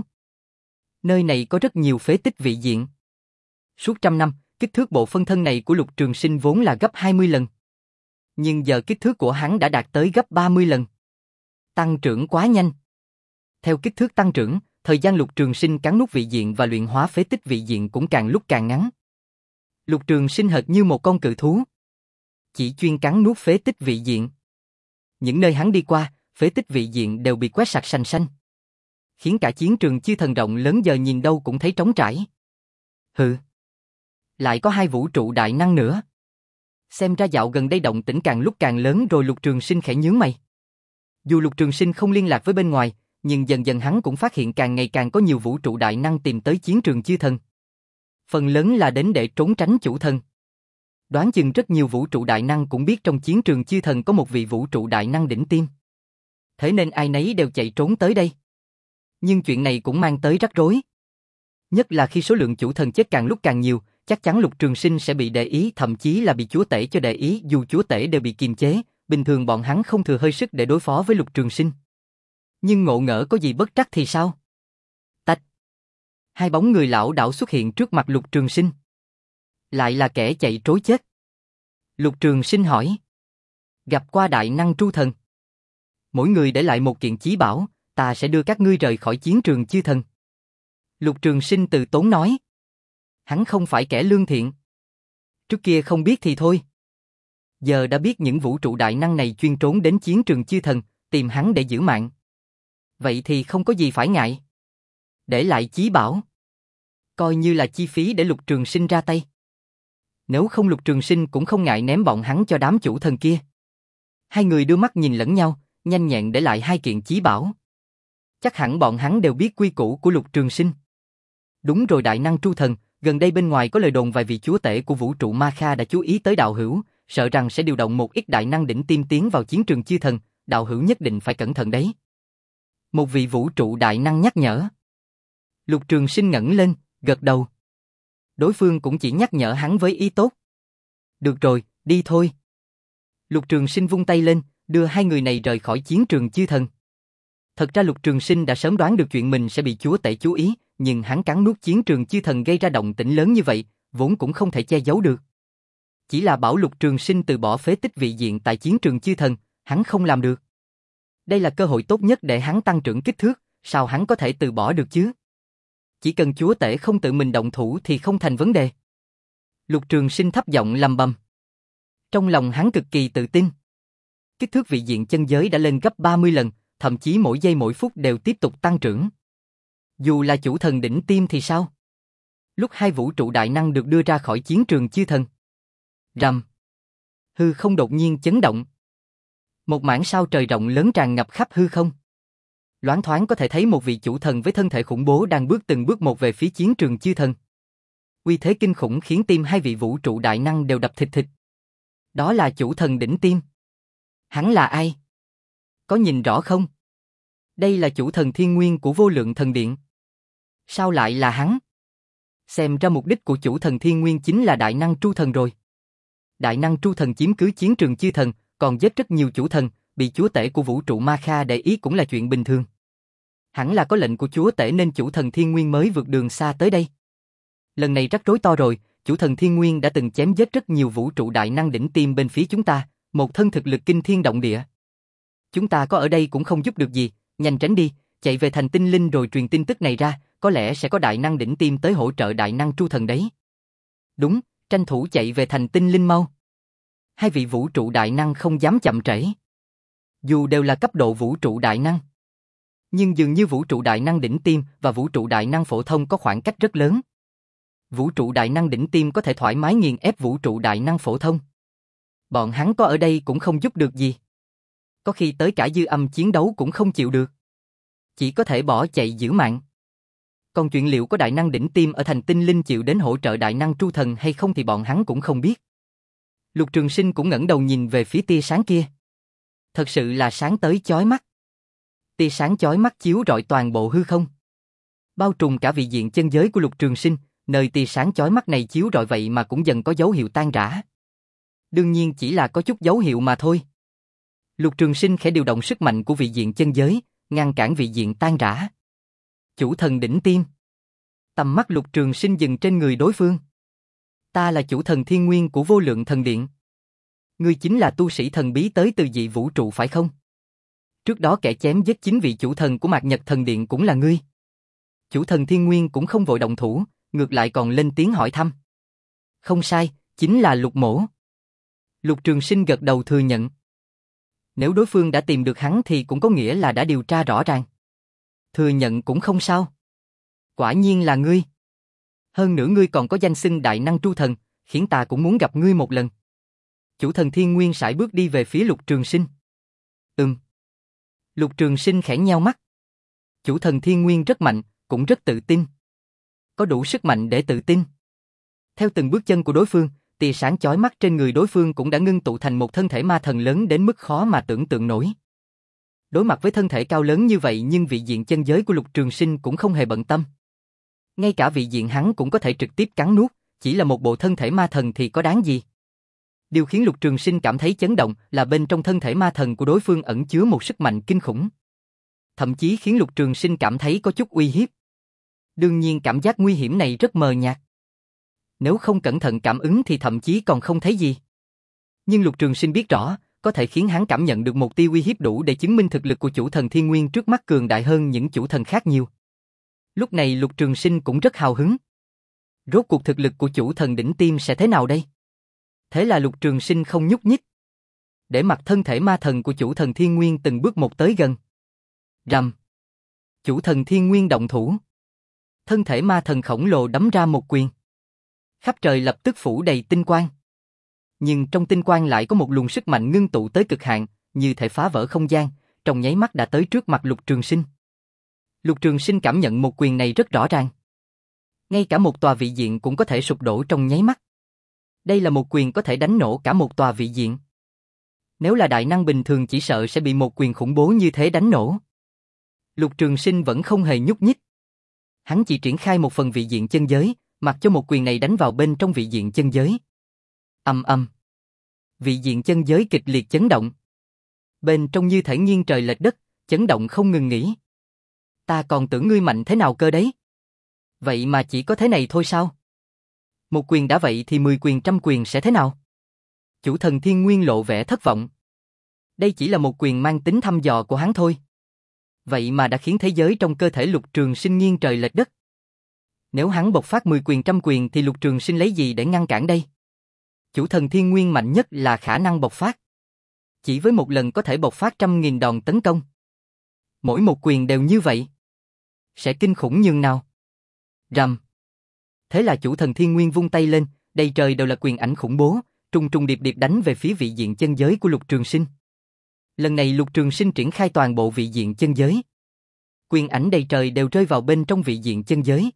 Nơi này có rất nhiều phế tích vị diện. Suốt trăm năm, kích thước bộ phân thân này của Lục Trường Sinh vốn là gấp hai mươi lần. Nhưng giờ kích thước của hắn đã đạt tới gấp ba mươi lần. Tăng trưởng quá nhanh. Theo kích thước tăng trưởng, thời gian Lục Trường Sinh cắn nuốt vị diện và luyện hóa phế tích vị diện cũng càng lúc càng ngắn. Lục Trường Sinh hệt như một con cự thú, chỉ chuyên cắn nuốt phế tích vị diện. Những nơi hắn đi qua, phế tích vị diện đều bị quét sạch sành xanh, khiến cả chiến trường chư thần rộng lớn giờ nhìn đâu cũng thấy trống trải. Hừ, lại có hai vũ trụ đại năng nữa. Xem ra dạo gần đây động tĩnh càng lúc càng lớn rồi. Lục Trường Sinh khẽ nhướng mày. Dù Lục Trường Sinh không liên lạc với bên ngoài, nhưng dần dần hắn cũng phát hiện càng ngày càng có nhiều vũ trụ đại năng tìm tới chiến trường chư thần. Phần lớn là đến để trốn tránh chủ thần. Đoán chừng rất nhiều vũ trụ đại năng cũng biết trong chiến trường chư thần có một vị vũ trụ đại năng đỉnh tiêm. Thế nên ai nấy đều chạy trốn tới đây. Nhưng chuyện này cũng mang tới rắc rối. Nhất là khi số lượng chủ thần chết càng lúc càng nhiều, chắc chắn Lục Trường Sinh sẽ bị để ý, thậm chí là bị chúa tể cho để ý. Dù chúa tể đều bị kiềm chế, bình thường bọn hắn không thừa hơi sức để đối phó với Lục Trường Sinh. Nhưng ngộ ngỡ có gì bất trắc thì sao? Tạch. Hai bóng người lão đảo xuất hiện trước mặt Lục Trường Sinh. Lại là kẻ chạy trối chết. Lục Trường Sinh hỏi. Gặp qua đại năng tru thần. Mỗi người để lại một kiện chí bảo, ta sẽ đưa các ngươi rời khỏi chiến trường chư thần. Lục Trường Sinh từ tốn nói. Hắn không phải kẻ lương thiện. Trước kia không biết thì thôi. Giờ đã biết những vũ trụ đại năng này chuyên trốn đến chiến trường chư thần, tìm hắn để giữ mạng. Vậy thì không có gì phải ngại. Để lại chí bảo. Coi như là chi phí để Lục Trường Sinh ra tay. Nếu không Lục Trường Sinh cũng không ngại ném bọn hắn cho đám chủ thần kia. Hai người đưa mắt nhìn lẫn nhau, nhanh nhẹn để lại hai kiện chí bảo. Chắc hẳn bọn hắn đều biết quy củ của Lục Trường Sinh. Đúng rồi đại năng tru thần, gần đây bên ngoài có lời đồn vài vị chúa tể của vũ trụ Ma Kha đã chú ý tới đạo hữu, sợ rằng sẽ điều động một ít đại năng đỉnh tiêm tiến vào chiến trường chư thần, đạo hữu nhất định phải cẩn thận đấy. Một vị vũ trụ đại năng nhắc nhở. Lục Trường Sinh ngẩng lên, gật đầu. Đối phương cũng chỉ nhắc nhở hắn với ý tốt. Được rồi, đi thôi. Lục Trường Sinh vung tay lên, đưa hai người này rời khỏi chiến trường chư thần. Thật ra Lục Trường Sinh đã sớm đoán được chuyện mình sẽ bị chúa tể chú ý, nhưng hắn cắn nuốt chiến trường chư thần gây ra động tĩnh lớn như vậy, vốn cũng không thể che giấu được. Chỉ là bảo Lục Trường Sinh từ bỏ phế tích vị diện tại chiến trường chư thần, hắn không làm được. Đây là cơ hội tốt nhất để hắn tăng trưởng kích thước, sao hắn có thể từ bỏ được chứ? Chỉ cần chúa tể không tự mình động thủ thì không thành vấn đề. Lục Trường Sinh thấp giọng lầm bầm. Trong lòng hắn cực kỳ tự tin. Kích thước vị diện chân giới đã lên gấp ba mươi lần, thậm chí mỗi giây mỗi phút đều tiếp tục tăng trưởng. Dù là chủ thần đỉnh tiêm thì sao? Lúc hai vũ trụ đại năng được đưa ra khỏi chiến trường chư thần. Rầm. Hư không đột nhiên chấn động. Một mảng sao trời rộng lớn tràn ngập khắp hư không. Loáng thoáng có thể thấy một vị chủ thần với thân thể khủng bố đang bước từng bước một về phía chiến trường chư thần. Uy thế kinh khủng khiến tim hai vị vũ trụ đại năng đều đập thịt thịt. Đó là chủ thần đỉnh tiêm. Hắn là ai? Có nhìn rõ không? Đây là chủ thần thiên nguyên của vô lượng thần điện. Sao lại là hắn? Xem ra mục đích của chủ thần thiên nguyên chính là đại năng tru thần rồi. Đại năng tru thần chiếm cứ chiến trường chư thần, còn giết rất nhiều chủ thần, bị chúa tể của vũ trụ Ma Kha để ý cũng là chuyện bình thường. Hẳn là có lệnh của chúa tể nên chủ thần thiên nguyên mới vượt đường xa tới đây. Lần này rắc rối to rồi, chủ thần thiên nguyên đã từng chém giết rất nhiều vũ trụ đại năng đỉnh tiêm bên phía chúng ta, một thân thực lực kinh thiên động địa. Chúng ta có ở đây cũng không giúp được gì, nhanh tránh đi, chạy về thành tinh linh rồi truyền tin tức này ra, có lẽ sẽ có đại năng đỉnh tiêm tới hỗ trợ đại năng tru thần đấy. Đúng, tranh thủ chạy về thành tinh linh mau. Hai vị vũ trụ đại năng không dám chậm trễ. Dù đều là cấp độ vũ trụ đại năng, nhưng dường như vũ trụ đại năng đỉnh tiêm và vũ trụ đại năng phổ thông có khoảng cách rất lớn. Vũ trụ đại năng đỉnh tiêm có thể thoải mái nghiền ép vũ trụ đại năng phổ thông. Bọn hắn có ở đây cũng không giúp được gì. Có khi tới cả dư âm chiến đấu cũng không chịu được. Chỉ có thể bỏ chạy giữ mạng. Còn chuyện liệu có đại năng đỉnh tiêm ở thành tinh linh chịu đến hỗ trợ đại năng tru thần hay không thì bọn hắn cũng không biết. Lục Trường Sinh cũng ngẩng đầu nhìn về phía tia sáng kia. Thật sự là sáng tới chói mắt. Tia sáng chói mắt chiếu rọi toàn bộ hư không. Bao trùm cả vị diện chân giới của Lục Trường Sinh, nơi tia sáng chói mắt này chiếu rọi vậy mà cũng dần có dấu hiệu tan rã. Đương nhiên chỉ là có chút dấu hiệu mà thôi. Lục Trường Sinh khẽ điều động sức mạnh của vị diện chân giới, ngăn cản vị diện tan rã. Chủ thần đỉnh tiêm. Tầm mắt Lục Trường Sinh dừng trên người đối phương. Ta là chủ thần thiên nguyên của vô lượng thần điện. Ngươi chính là tu sĩ thần bí tới từ dị vũ trụ phải không? Trước đó kẻ chém giết chính vị chủ thần của Mạc Nhật thần điện cũng là ngươi. Chủ thần thiên nguyên cũng không vội động thủ, ngược lại còn lên tiếng hỏi thăm. Không sai, chính là Lục mỗ. Lục Trường Sinh gật đầu thừa nhận. Nếu đối phương đã tìm được hắn thì cũng có nghĩa là đã điều tra rõ ràng. Thừa nhận cũng không sao. Quả nhiên là ngươi. Hơn nữa ngươi còn có danh xưng đại năng tru thần, khiến ta cũng muốn gặp ngươi một lần. Chủ thần thiên nguyên sải bước đi về phía Lục Trường Sinh. Ừm. Lục Trường Sinh khẽ nheo mắt. Chủ thần thiên nguyên rất mạnh, cũng rất tự tin. Có đủ sức mạnh để tự tin. Theo từng bước chân của đối phương, tia sáng chói mắt trên người đối phương cũng đã ngưng tụ thành một thân thể ma thần lớn đến mức khó mà tưởng tượng nổi. Đối mặt với thân thể cao lớn như vậy nhưng vị diện chân giới của Lục Trường Sinh cũng không hề bận tâm. Ngay cả vị diện hắn cũng có thể trực tiếp cắn nuốt, chỉ là một bộ thân thể ma thần thì có đáng gì. Điều khiến Lục Trường Sinh cảm thấy chấn động là bên trong thân thể ma thần của đối phương ẩn chứa một sức mạnh kinh khủng. Thậm chí khiến Lục Trường Sinh cảm thấy có chút uy hiếp. Đương nhiên cảm giác nguy hiểm này rất mờ nhạt. Nếu không cẩn thận cảm ứng thì thậm chí còn không thấy gì. Nhưng Lục Trường Sinh biết rõ, có thể khiến hắn cảm nhận được một tia uy hiếp đủ để chứng minh thực lực của chủ thần thiên nguyên trước mắt cường đại hơn những chủ thần khác nhiều. Lúc này Lục Trường Sinh cũng rất hào hứng. Rốt cuộc thực lực của chủ thần đỉnh tiêm sẽ thế nào đây? Thế là Lục Trường Sinh không nhúc nhích. Để mặc thân thể ma thần của chủ thần thiên nguyên từng bước một tới gần. Rầm. Chủ thần Thiên Nguyên động thủ. Thân thể ma thần khổng lồ đấm ra một quyền. Khắp trời lập tức phủ đầy tinh quang. Nhưng trong tinh quang lại có một luồng sức mạnh ngưng tụ tới cực hạn, như thể phá vỡ không gian, trong nháy mắt đã tới trước mặt Lục Trường Sinh. Lục Trường Sinh cảm nhận một quyền này rất rõ ràng. Ngay cả một tòa vị diện cũng có thể sụp đổ trong nháy mắt. Đây là một quyền có thể đánh nổ cả một tòa vị diện. Nếu là đại năng bình thường chỉ sợ sẽ bị một quyền khủng bố như thế đánh nổ. Lục Trường Sinh vẫn không hề nhúc nhích. Hắn chỉ triển khai một phần vị diện chân giới, mặc cho một quyền này đánh vào bên trong vị diện chân giới. Ầm ầm. Vị diện chân giới kịch liệt chấn động. Bên trong như thể nghiêng trời lệch đất, chấn động không ngừng nghỉ. Ta còn tưởng ngươi mạnh thế nào cơ đấy. Vậy mà chỉ có thế này thôi sao? Một quyền đã vậy thì mười quyền trăm quyền sẽ thế nào? Chủ thần Thiên Nguyên lộ vẻ thất vọng. Đây chỉ là một quyền mang tính thăm dò của hắn thôi. Vậy mà đã khiến thế giới trong cơ thể Lục Trường Sinh nghiêng trời lệch đất. Nếu hắn bộc phát mười quyền trăm quyền thì Lục Trường Sinh lấy gì để ngăn cản đây? Chủ thần Thiên Nguyên mạnh nhất là khả năng bộc phát. Chỉ với một lần có thể bộc phát trăm nghìn đòn tấn công. Mỗi một quyền đều như vậy. Sẽ kinh khủng nhường nào? Rầm. Thế là chủ thần Thiên Nguyên vung tay lên, đầy trời đều là quyền ảnh khủng bố, trùng trùng điệp điệp đánh về phía vị diện chân giới của Lục Trường Sinh. Lần này Lục Trường Sinh triển khai toàn bộ vị diện chân giới. Quyền ảnh đầy trời đều rơi vào bên trong vị diện chân giới.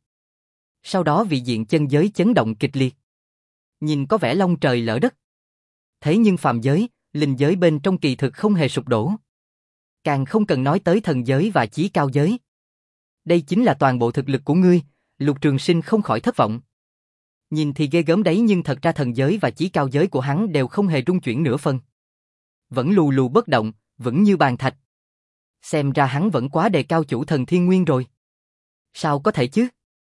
Sau đó vị diện chân giới chấn động kịch liệt. Nhìn có vẻ long trời lở đất. Thế nhưng phàm giới, linh giới bên trong kỳ thực không hề sụp đổ. Càng không cần nói tới thần giới và chí cao giới. Đây chính là toàn bộ thực lực của ngươi, Lục Trường Sinh không khỏi thất vọng. Nhìn thì ghê gớm đấy nhưng thật ra thần giới và chí cao giới của hắn đều không hề rung chuyển nửa phần. Vẫn lù lù bất động, vững như bàn thạch. Xem ra hắn vẫn quá đề cao chủ thần Thiên Nguyên rồi. Sao có thể chứ?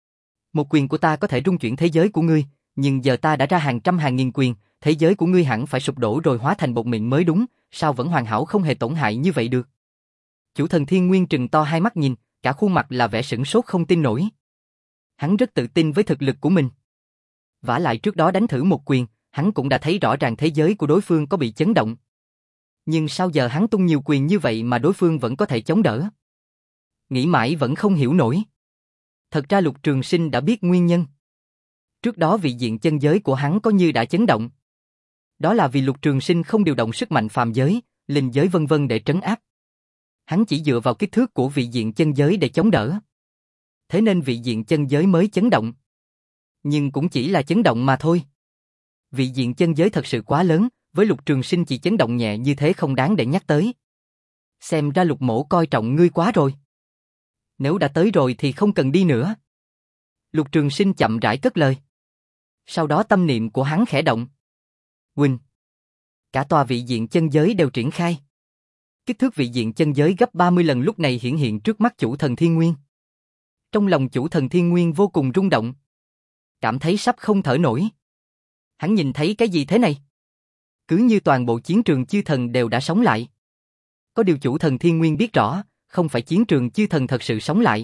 Một quyền của ta có thể rung chuyển thế giới của ngươi, nhưng giờ ta đã ra hàng trăm hàng nghìn quyền, thế giới của ngươi hẳn phải sụp đổ rồi hóa thành bột mịn mới đúng, sao vẫn hoàn hảo không hề tổn hại như vậy được? Chủ thần Thiên Nguyên trừng to hai mắt nhìn, cả khuôn mặt là vẻ sửng sốt không tin nổi. Hắn rất tự tin với thực lực của mình. Vả lại trước đó đánh thử một quyền, hắn cũng đã thấy rõ ràng thế giới của đối phương có bị chấn động. Nhưng sao giờ hắn tung nhiều quyền như vậy mà đối phương vẫn có thể chống đỡ? Nghĩ mãi vẫn không hiểu nổi. Thật ra Lục Trường Sinh đã biết nguyên nhân. Trước đó vị diện chân giới của hắn có như đã chấn động. Đó là vì Lục Trường Sinh không điều động sức mạnh phàm giới, linh giới vân vân để trấn áp. Hắn chỉ dựa vào kích thước của vị diện chân giới để chống đỡ. Thế nên vị diện chân giới mới chấn động. Nhưng cũng chỉ là chấn động mà thôi. Vị diện chân giới thật sự quá lớn, với Lục Trường Sinh chỉ chấn động nhẹ như thế không đáng để nhắc tới. Xem ra Lục Mỗ coi trọng ngươi quá rồi. Nếu đã tới rồi thì không cần đi nữa. Lục Trường Sinh chậm rãi cất lời. Sau đó tâm niệm của hắn khẽ động. Huynh. Cả tòa vị diện chân giới đều triển khai. Kích thước vị diện chân giới gấp ba mươi lần lúc này hiển hiện trước mắt chủ thần Thiên Nguyên. Trong lòng chủ thần Thiên Nguyên vô cùng rung động. Cảm thấy sắp không thở nổi. Hắn nhìn thấy cái gì thế này? Cứ như toàn bộ chiến trường chư thần đều đã sống lại. Có điều chủ thần Thiên Nguyên biết rõ, không phải chiến trường chư thần thật sự sống lại.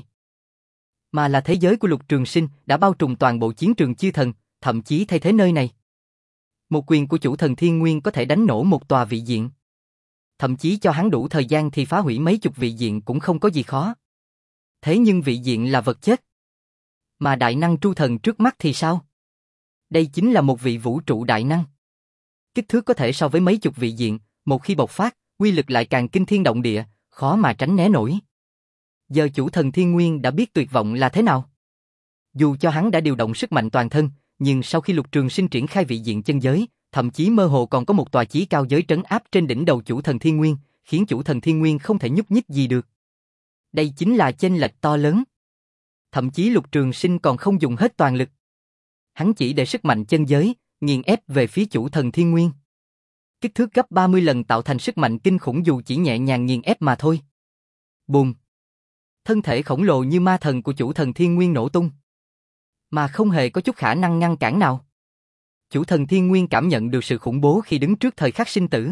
Mà là thế giới của Lục Trường Sinh đã bao trùm toàn bộ chiến trường chư thần, thậm chí thay thế nơi này. Một quyền của chủ thần Thiên Nguyên có thể đánh nổ một tòa vị diện. Thậm chí cho hắn đủ thời gian thì phá hủy mấy chục vị diện cũng không có gì khó. Thế nhưng vị diện là vật chết. Mà đại năng tru thần trước mắt thì sao? Đây chính là một vị vũ trụ đại năng. Kích thước có thể so với mấy chục vị diện, một khi bộc phát, uy lực lại càng kinh thiên động địa, khó mà tránh né nổi. Giờ chủ thần Thiên Nguyên đã biết tuyệt vọng là thế nào. Dù cho hắn đã điều động sức mạnh toàn thân, nhưng sau khi Lục Trường Sinh triển khai vị diện chân giới, thậm chí mơ hồ còn có một tòa chí cao giới trấn áp trên đỉnh đầu chủ thần Thiên Nguyên, khiến chủ thần Thiên Nguyên không thể nhúc nhích gì được. Đây chính là chênh lệch to lớn. Thậm chí Lục Trường Sinh còn không dùng hết toàn lực. Hắn chỉ để sức mạnh chân giới, nghiền ép về phía chủ thần Thiên Nguyên. Kích thước gấp ba mươi lần tạo thành sức mạnh kinh khủng dù chỉ nhẹ nhàng nghiền ép mà thôi. Bùm! Thân thể khổng lồ như ma thần của chủ thần Thiên Nguyên nổ tung. Mà không hề có chút khả năng ngăn cản nào. Chủ thần Thiên Nguyên cảm nhận được sự khủng bố khi đứng trước thời khắc sinh tử.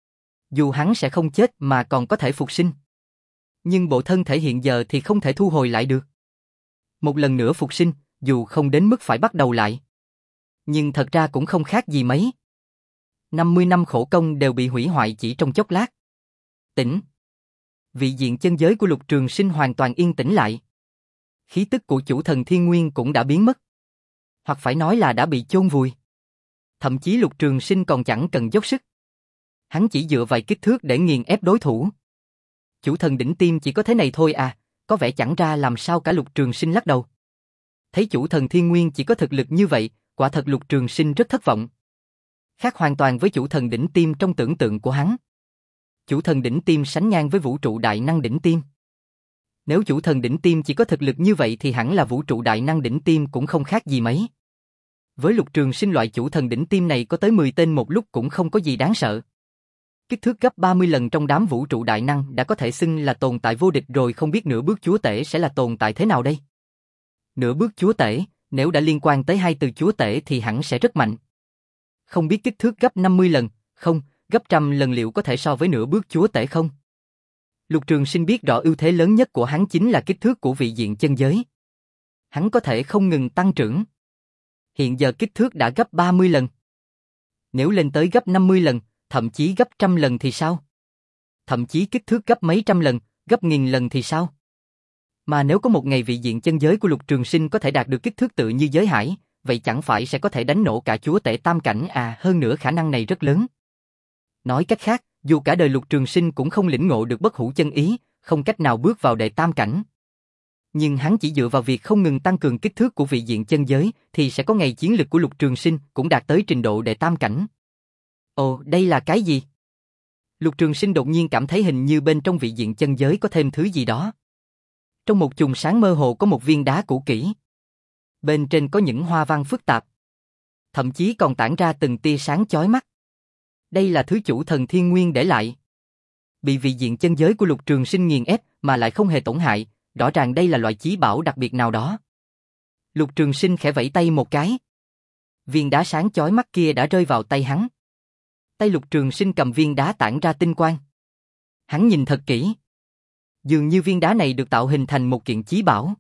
Dù hắn sẽ không chết mà còn có thể phục sinh. Nhưng bộ thân thể hiện giờ thì không thể thu hồi lại được. Một lần nữa phục sinh, dù không đến mức phải bắt đầu lại. Nhưng thật ra cũng không khác gì mấy. năm mươi năm khổ công đều bị hủy hoại chỉ trong chốc lát. Tỉnh. Vị diện chân giới của Lục Trường Sinh hoàn toàn yên tĩnh lại. Khí tức của chủ thần Thiên Nguyên cũng đã biến mất. Hoặc phải nói là đã bị chôn vùi. Thậm chí Lục Trường Sinh còn chẳng cần dốc sức. Hắn chỉ dựa vài kích thước để nghiền ép đối thủ. Chủ thần đỉnh tim chỉ có thế này thôi à, có vẻ chẳng ra làm sao cả. Lục Trường Sinh lắc đầu. Thấy chủ thần Thiên Nguyên chỉ có thực lực như vậy, quả thật Lục Trường Sinh rất thất vọng. Khác hoàn toàn với chủ thần đỉnh tim trong tưởng tượng của hắn. Chủ thần đỉnh tim sánh ngang với vũ trụ đại năng đỉnh tim. Nếu chủ thần đỉnh tim chỉ có thực lực như vậy thì hẳn là vũ trụ đại năng đỉnh tim cũng không khác gì mấy. Với Lục Trường Sinh, loại chủ thần đỉnh tim này có tới mười tên một lúc cũng không có gì đáng sợ. Kích thước gấp ba mươi lần trong đám vũ trụ đại năng đã có thể xưng là tồn tại vô địch rồi, không biết nửa bước chúa tể sẽ là tồn tại thế nào đây? Nửa bước chúa tể, nếu đã liên quan tới hai từ chúa tể thì hẳn sẽ rất mạnh. Không biết kích thước gấp năm mươi lần, không, gấp trăm lần liệu có thể so với nửa bước chúa tể không? Lục Trường Sinh biết rõ ưu thế lớn nhất của hắn chính là kích thước của vị diện chân giới. Hắn có thể không ngừng tăng trưởng. Hiện giờ kích thước đã gấp ba mươi lần. Nếu lên tới gấp năm mươi lần, thậm chí gấp trăm lần thì sao? Thậm chí kích thước gấp mấy trăm lần, gấp nghìn lần thì sao? Mà nếu có một ngày vị diện chân giới của Lục Trường Sinh có thể đạt được kích thước tự như giới hải, vậy chẳng phải sẽ có thể đánh nổ cả chúa tể tam cảnh à? Hơn nữa khả năng này rất lớn. Nói cách khác, dù cả đời Lục Trường Sinh cũng không lĩnh ngộ được bất hủ chân ý, không cách nào bước vào đệ tam cảnh. Nhưng hắn chỉ dựa vào việc không ngừng tăng cường kích thước của vị diện chân giới thì sẽ có ngày chiến lực của Lục Trường Sinh cũng đạt tới trình độ đệ tam cảnh. Ồ, đây là cái gì? Lục Trường Sinh đột nhiên cảm thấy hình như bên trong vị diện chân giới có thêm thứ gì đó. Trong một chùm sáng mơ hồ có một viên đá cũ kỹ. Bên trên có những hoa văn phức tạp. Thậm chí còn tản ra từng tia sáng chói mắt. Đây là thứ chủ thần Thiên Nguyên để lại. Bị vị diện chân giới của Lục Trường Sinh nghiền ép mà lại không hề tổn hại, rõ ràng đây là loại chí bảo đặc biệt nào đó. Lục Trường Sinh khẽ vẫy tay một cái. Viên đá sáng chói mắt kia đã rơi vào tay hắn. Tay Lục Trường Sinh cầm viên đá tản ra tinh quang. Hắn nhìn thật kỹ. Dường như viên đá này được tạo hình thành một kiện chí bảo.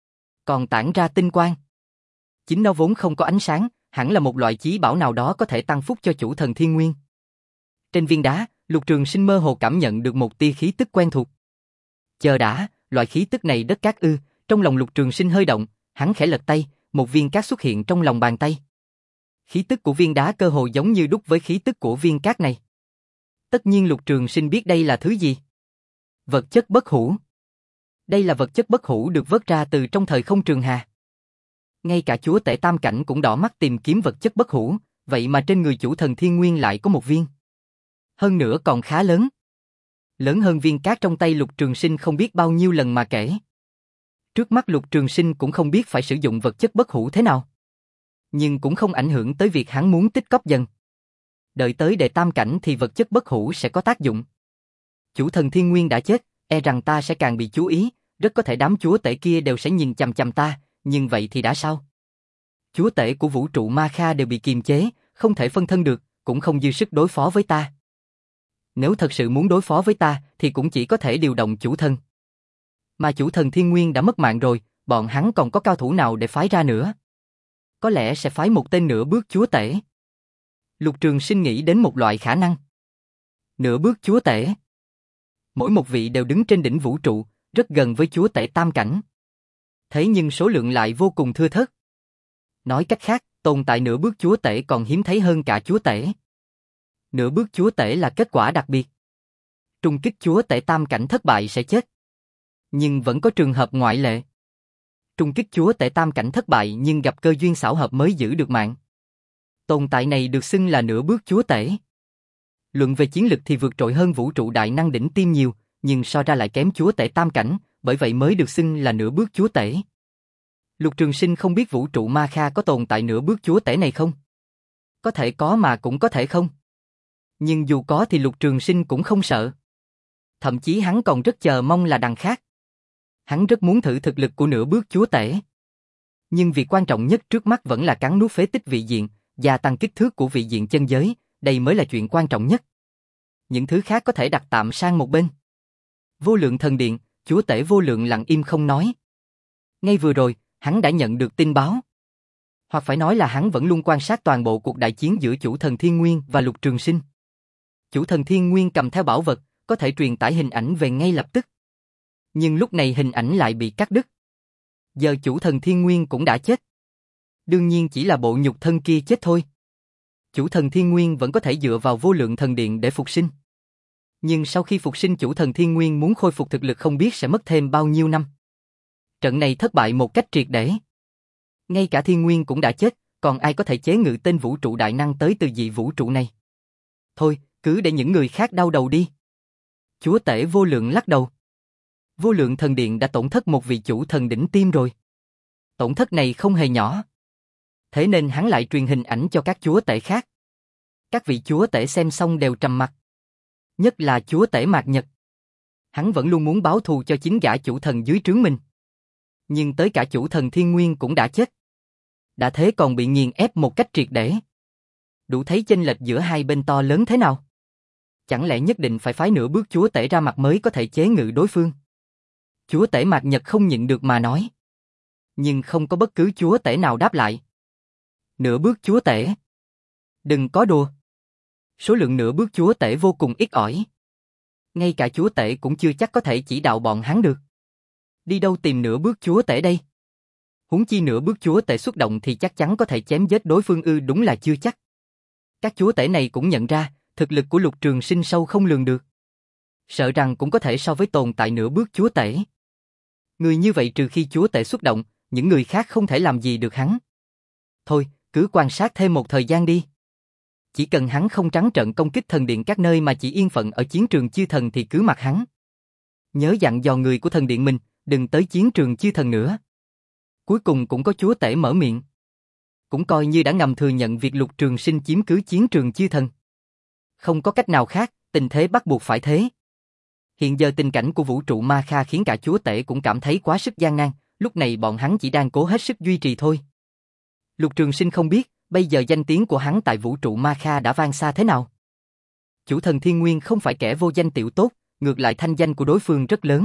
Còn tản ra tinh quang. Chính nó vốn không có ánh sáng, hẳn là một loại chí bảo nào đó có thể tăng phúc cho chủ thần Thiên Nguyên. Trên viên đá, Lục Trường Sinh mơ hồ cảm nhận được một tia khí tức quen thuộc. Chờ đã, loại khí tức này đất cát ư? Trong lòng Lục Trường Sinh hơi động, hắn khẽ lật tay, một viên cát xuất hiện trong lòng bàn tay. Khí tức của viên đá cơ hồ giống như đúc với khí tức của viên cát này. Tất nhiên Lục Trường Sinh biết đây là thứ gì. Vật chất bất hủ. Đây là vật chất bất hủ được vớt ra từ trong thời không trường hà. Ngay cả chúa tể tam cảnh cũng đỏ mắt tìm kiếm vật chất bất hủ, vậy mà trên người chủ thần Thiên Nguyên lại có một viên. Hơn nữa còn khá lớn. Lớn hơn viên cát trong tay Lục Trường Sinh không biết bao nhiêu lần mà kể. Trước mắt Lục Trường Sinh cũng không biết phải sử dụng vật chất bất hủ thế nào. Nhưng cũng không ảnh hưởng tới việc hắn muốn tích cóp dần. Đợi tới đệ tam cảnh thì vật chất bất hủ sẽ có tác dụng. Chủ thần Thiên Nguyên đã chết, e rằng ta sẽ càng bị chú ý, rất có thể đám chúa tể kia đều sẽ nhìn chằm chằm ta, nhưng vậy thì đã sao? Chúa tể của vũ trụ Ma Kha đều bị kiềm chế, không thể phân thân được, cũng không dư sức đối phó với ta. Nếu thật sự muốn đối phó với ta thì cũng chỉ có thể điều động chủ thần. Mà chủ thần Thiên Nguyên đã mất mạng rồi, bọn hắn còn có cao thủ nào để phái ra nữa? Có lẽ sẽ phái một tên nửa bước chúa tể. Lục Trường Sinh nghĩ đến một loại khả năng. Nửa bước chúa tể. Mỗi một vị đều đứng trên đỉnh vũ trụ, rất gần với chúa tể tam cảnh. Thế nhưng số lượng lại vô cùng thưa thớt. Nói cách khác, tồn tại nửa bước chúa tể còn hiếm thấy hơn cả chúa tể. Nửa bước chúa tể là kết quả đặc biệt. Trùng kích chúa tể tam cảnh thất bại sẽ chết. Nhưng vẫn có trường hợp ngoại lệ. Trùng kích chúa tể tam cảnh thất bại nhưng gặp cơ duyên xảo hợp mới giữ được mạng. Tồn tại này được xưng là nửa bước chúa tể. Luận về chiến lực thì vượt trội hơn vũ trụ đại năng đỉnh tim nhiều, nhưng so ra lại kém chúa tể tam cảnh, bởi vậy mới được xưng là nửa bước chúa tể. Lục Trường Sinh không biết vũ trụ Ma Kha có tồn tại nửa bước chúa tể này không? Có thể có mà cũng có thể không. Nhưng dù có thì Lục Trường Sinh cũng không sợ. Thậm chí hắn còn rất chờ mong là đằng khác. Hắn rất muốn thử thực lực của nửa bước chúa tể. Nhưng việc quan trọng nhất trước mắt vẫn là cắn nuốt phế tích vị diện, gia tăng kích thước của vị diện chân giới, đây mới là chuyện quan trọng nhất. Những thứ khác có thể đặt tạm sang một bên. Vô Lượng Thần Điện, chúa tể Vô Lượng lặng im không nói. Ngay vừa rồi, hắn đã nhận được tin báo. Hoặc phải nói là hắn vẫn luôn quan sát toàn bộ cuộc đại chiến giữa chủ thần Thiên Nguyên và Lục Trường Sinh. Chủ thần Thiên Nguyên cầm theo bảo vật, có thể truyền tải hình ảnh về ngay lập tức. Nhưng lúc này hình ảnh lại bị cắt đứt. Giờ chủ thần Thiên Nguyên cũng đã chết. Đương nhiên chỉ là bộ nhục thân kia chết thôi. Chủ thần Thiên Nguyên vẫn có thể dựa vào vô lượng thần điện để phục sinh. Nhưng sau khi phục sinh chủ thần Thiên Nguyên muốn khôi phục thực lực không biết sẽ mất thêm bao nhiêu năm. Trận này thất bại một cách triệt để. Ngay cả Thiên Nguyên cũng đã chết, còn ai có thể chế ngự tên vũ trụ đại năng tới từ dị vũ trụ này. Thôi, cứ để những người khác đau đầu đi. Chúa tể vô lượng lắc đầu. Vô lượng thần điện đã tổn thất một vị chủ thần đỉnh tiêm rồi. Tổn thất này không hề nhỏ. Thế nên hắn lại truyền hình ảnh cho các chúa tể khác. Các vị chúa tể xem xong đều trầm mặc. Nhất là chúa tể Mạc Nhật. Hắn vẫn luôn muốn báo thù cho chính gã chủ thần dưới trướng mình. Nhưng tới cả chủ thần Thiên Nguyên cũng đã chết. Đã thế còn bị nghiền ép một cách triệt để. Đủ thấy chênh lệch giữa hai bên to lớn thế nào. Chẳng lẽ nhất định phải phái nửa bước chúa tể ra mặt mới có thể chế ngự đối phương? Chúa tể Mạc Nhật không nhịn được mà nói. Nhưng không có bất cứ chúa tể nào đáp lại. Nửa bước chúa tể. Đừng có đùa. Số lượng nửa bước chúa tể vô cùng ít ỏi. Ngay cả chúa tể cũng chưa chắc có thể chỉ đạo bọn hắn được. Đi đâu tìm nửa bước chúa tể đây? Huống chi nửa bước chúa tể xuất động thì chắc chắn có thể chém giết đối phương ư? Đúng là chưa chắc. Các chúa tể này cũng nhận ra, thực lực của Lục Trường Sinh sâu không lường được. Sợ rằng cũng có thể so với tồn tại nửa bước chúa tể. Người như vậy trừ khi chúa tể xuất động, những người khác không thể làm gì được hắn. Thôi, cứ quan sát thêm một thời gian đi. Chỉ cần hắn không trắng trợn công kích thần điện các nơi mà chỉ yên phận ở chiến trường chư thần thì cứ mặc hắn. Nhớ dặn dò người của thần điện mình, đừng tới chiến trường chư thần nữa. Cuối cùng cũng có chúa tể mở miệng. Cũng coi như đã ngầm thừa nhận việc Lục Trường Sinh chiếm cứ chiến trường chư thần. Không có cách nào khác, tình thế bắt buộc phải thế. Hiện giờ tình cảnh của vũ trụ Ma Kha khiến cả chúa tể cũng cảm thấy quá sức gian nan, lúc này bọn hắn chỉ đang cố hết sức duy trì thôi. Lục Trường Sinh không biết, bây giờ danh tiếng của hắn tại vũ trụ Ma Kha đã vang xa thế nào. Chủ thần Thiên Nguyên không phải kẻ vô danh tiểu tốt, ngược lại thanh danh của đối phương rất lớn.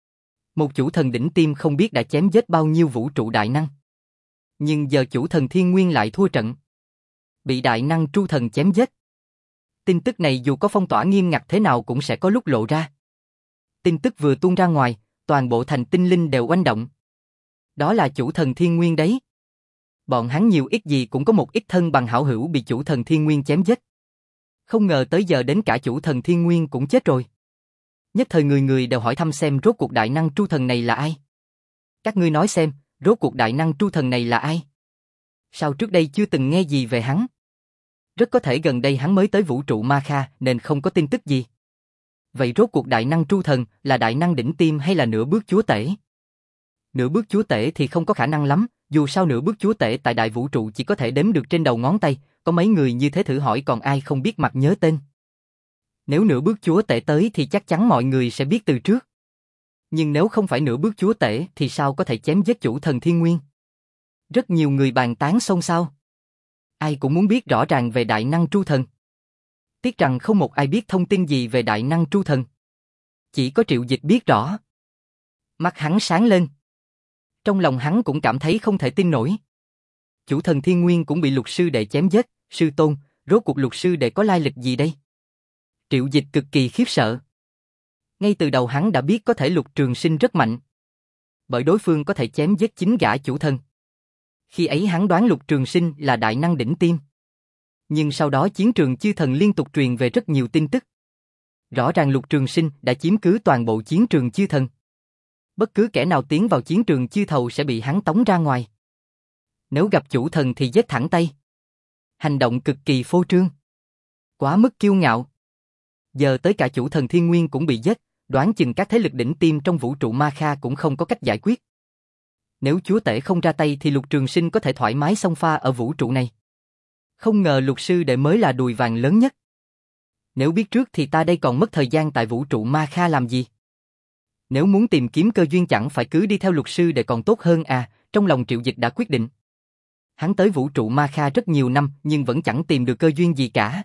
Một chủ thần đỉnh tiêm không biết đã chém giết bao nhiêu vũ trụ đại năng. Nhưng giờ chủ thần Thiên Nguyên lại thua trận. Bị đại năng tru thần chém giết. Tin tức này dù có phong tỏa nghiêm ngặt thế nào cũng sẽ có lúc lộ ra. Tin tức vừa tuôn ra ngoài, toàn bộ thành tinh linh đều oanh động. Đó là chủ thần Thiên Nguyên đấy. Bọn hắn nhiều ít gì cũng có một ít thân bằng hảo hữu bị chủ thần Thiên Nguyên chém giết. Không ngờ tới giờ đến cả chủ thần Thiên Nguyên cũng chết rồi. Nhất thời người người đều hỏi thăm xem rốt cuộc đại năng tru thần này là ai. Các ngươi nói xem, rốt cuộc đại năng tru thần này là ai? Sao trước đây chưa từng nghe gì về hắn? Rất có thể gần đây hắn mới tới vũ trụ Ma Kha nên không có tin tức gì. Vậy rốt cuộc đại năng tru thần là đại năng đỉnh tiêm hay là nửa bước chúa tể? Nửa bước chúa tể thì không có khả năng lắm, dù sao nửa bước chúa tể tại đại vũ trụ chỉ có thể đếm được trên đầu ngón tay, có mấy người như thế thử hỏi còn ai không biết mặt nhớ tên. Nếu nửa bước chúa tể tới thì chắc chắn mọi người sẽ biết từ trước. Nhưng nếu không phải nửa bước chúa tể thì sao có thể chém giết chủ thần Thiên Nguyên? Rất nhiều người bàn tán xôn xao. Ai cũng muốn biết rõ ràng về đại năng tru thần. Tiếc rằng không một ai biết thông tin gì về đại năng tru thần. Chỉ có Triệu Dịch biết rõ. Mắt hắn sáng lên. Trong lòng hắn cũng cảm thấy không thể tin nổi. Chủ thần Thiên Nguyên cũng bị lục sư đệ chém giết, sư tôn, rốt cuộc lục sư đệ có lai lịch gì đây? Triệu Dịch cực kỳ khiếp sợ. Ngay từ đầu hắn đã biết có thể Lục Trường Sinh rất mạnh. Bởi đối phương có thể chém giết chính gã chủ thần. Khi ấy hắn đoán Lục Trường Sinh là đại năng đỉnh tiêm. Nhưng sau đó chiến trường chư thần liên tục truyền về rất nhiều tin tức. Rõ ràng Lục Trường Sinh đã chiếm cứ toàn bộ chiến trường chư thần. Bất cứ kẻ nào tiến vào chiến trường chư thầu sẽ bị hắn tống ra ngoài. Nếu gặp chủ thần thì giết thẳng tay. Hành động cực kỳ phô trương. Quá mức kiêu ngạo. Giờ tới cả chủ thần Thiên Nguyên cũng bị giết, đoán chừng các thế lực đỉnh tiêm trong vũ trụ Ma Kha cũng không có cách giải quyết. Nếu chúa tể không ra tay thì Lục Trường Sinh có thể thoải mái xông pha ở vũ trụ này. Không ngờ lục sư đệ mới là đùi vàng lớn nhất. Nếu biết trước thì ta đây còn mất thời gian tại vũ trụ Ma Kha làm gì? Nếu muốn tìm kiếm cơ duyên chẳng phải cứ đi theo lục sư đệ còn tốt hơn à, trong lòng Triệu Dịch đã quyết định. Hắn tới vũ trụ Ma Kha rất nhiều năm nhưng vẫn chẳng tìm được cơ duyên gì cả.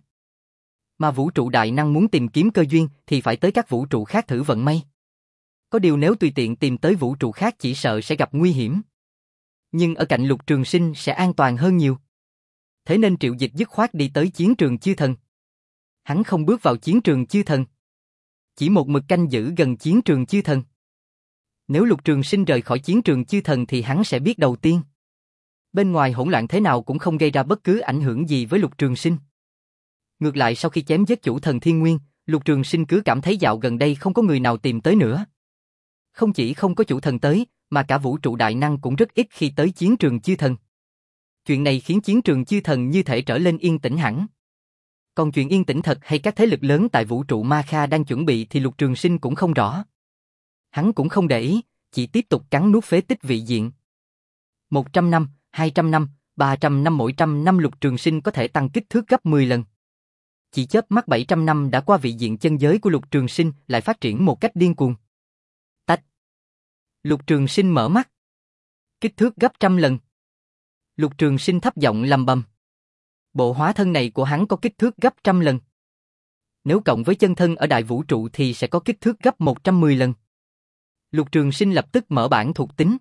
Mà vũ trụ đại năng muốn tìm kiếm cơ duyên thì phải tới các vũ trụ khác thử vận may. Có điều nếu tùy tiện tìm tới vũ trụ khác chỉ sợ sẽ gặp nguy hiểm. Nhưng ở cạnh Lục Trường Sinh sẽ an toàn hơn nhiều. Thế nên Triệu Dịch dứt khoát đi tới chiến trường chư thần. Hắn không bước vào chiến trường chư thần. chỉ một mực canh giữ gần chiến trường chư thần. Nếu Lục Trường Sinh rời khỏi chiến trường chư thần thì hắn sẽ biết đầu tiên. Bên ngoài hỗn loạn thế nào cũng không gây ra bất cứ ảnh hưởng gì với Lục Trường Sinh. Ngược lại sau khi chém giết chủ thần Thiên Nguyên, Lục Trường Sinh cứ cảm thấy dạo gần đây không có người nào tìm tới nữa. Không chỉ không có chủ thần tới, mà cả vũ trụ đại năng cũng rất ít khi tới chiến trường chư thần. Chuyện này khiến chiến trường chư thần như thể trở lên yên tĩnh hẳn. Còn chuyện yên tĩnh thật hay các thế lực lớn tại vũ trụ Ma Kha đang chuẩn bị thì Lục Trường Sinh cũng không rõ. Hắn cũng không để ý, chỉ tiếp tục cắn nuốt phế tích vị diện. một trăm năm, hai trăm năm, ba trăm năm, mỗi trăm năm Lục Trường Sinh có thể tăng kích thước gấp mười lần. Chỉ chớp mắt bảy trăm năm đã qua, vị diện chân giới của Lục Trường Sinh lại phát triển một cách điên cuồng. Tách. Lục Trường Sinh mở mắt. Kích thước gấp trăm lần. Lục Trường Sinh thấp giọng lầm bầm. Bộ hóa thân này của hắn có kích thước gấp trăm lần. Nếu cộng với chân thân ở đại vũ trụ thì sẽ có kích thước gấp một trăm mười lần. Lục Trường Sinh lập tức mở bảng thuộc tính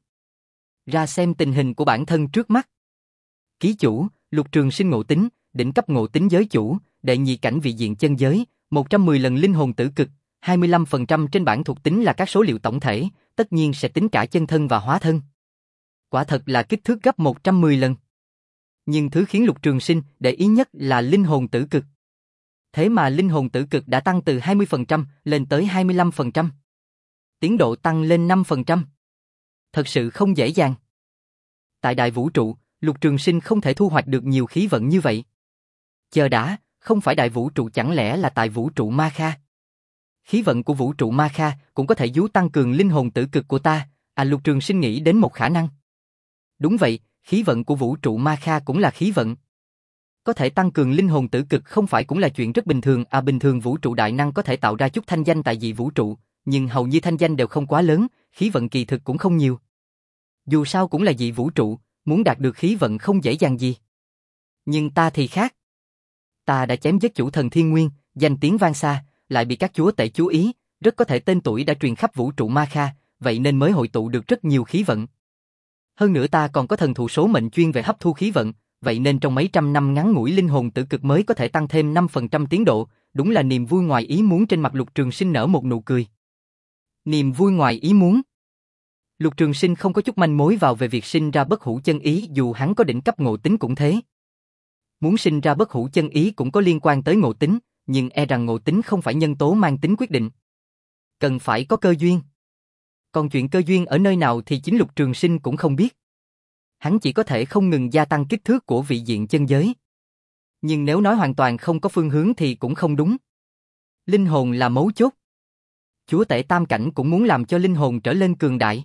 ra xem tình hình của bản thân trước mắt. Ký chủ, Lục Trường Sinh ngộ tính, đỉnh cấp ngộ tính giới chủ, đệ nhị cảnh vị diện chân giới, một trăm mười lần linh hồn tử cực, hai mươi lăm phần trăm trên bảng thuộc tính là các số liệu tổng thể, tất nhiên sẽ tính cả chân thân và hóa thân. Quả thật là kích thước gấp một trăm mười lần. Nhưng thứ khiến Lục Trường Sinh để ý nhất là linh hồn tử cực. Thế mà linh hồn tử cực đã tăng từ hai mươi phần trăm lên tới hai mươi lăm phần trăm. Tiến độ tăng lên năm phần trăm. Thật sự không dễ dàng. Tại đại vũ trụ, Lục Trường Sinh không thể thu hoạch được nhiều khí vận như vậy. Chờ đã, không phải đại vũ trụ chẳng lẽ là tại vũ trụ Ma Kha? Khí vận của vũ trụ Ma Kha cũng có thể giúp tăng cường linh hồn tử cực của ta, à Lục Trường Sinh nghĩ đến một khả năng. Đúng vậy, khí vận của vũ trụ Ma Kha cũng là khí vận. Có thể tăng cường linh hồn tử cực không phải cũng là chuyện rất bình thường, à bình thường vũ trụ đại năng có thể tạo ra chút thanh danh tại dị vũ trụ, nhưng hầu như thanh danh đều không quá lớn, khí vận kỳ thực cũng không nhiều. Dù sao cũng là dị vũ trụ, muốn đạt được khí vận không dễ dàng gì. Nhưng ta thì khác. Ta đã chém giết chủ thần Thiên Nguyên, danh tiếng vang xa, lại bị các chúa tể chú ý, rất có thể tên tuổi đã truyền khắp vũ trụ Ma Kha, vậy nên mới hội tụ được rất nhiều khí vận. Hơn nữa ta còn có thần thụ số mệnh chuyên về hấp thu khí vận, vậy nên trong mấy trăm năm ngắn ngủi linh hồn tử cực mới có thể tăng thêm năm phần trăm tiến độ, đúng là niềm vui ngoài ý muốn. Trên mặt Lục Trường Sinh nở một nụ cười. Niềm vui ngoài ý muốn. Lục Trường Sinh không có chút manh mối vào về việc sinh ra bất hủ chân ý, dù hắn có đỉnh cấp ngộ tính cũng thế. Muốn sinh ra bất hủ chân ý cũng có liên quan tới ngộ tính, nhưng e rằng ngộ tính không phải nhân tố mang tính quyết định. Cần phải có cơ duyên. Còn chuyện cơ duyên ở nơi nào thì chính Lục Trường Sinh cũng không biết. Hắn chỉ có thể không ngừng gia tăng kích thước của vị diện chân giới. Nhưng nếu nói hoàn toàn không có phương hướng thì cũng không đúng. Linh hồn là mấu chốt. Chúa tể tam cảnh cũng muốn làm cho linh hồn trở lên cường đại.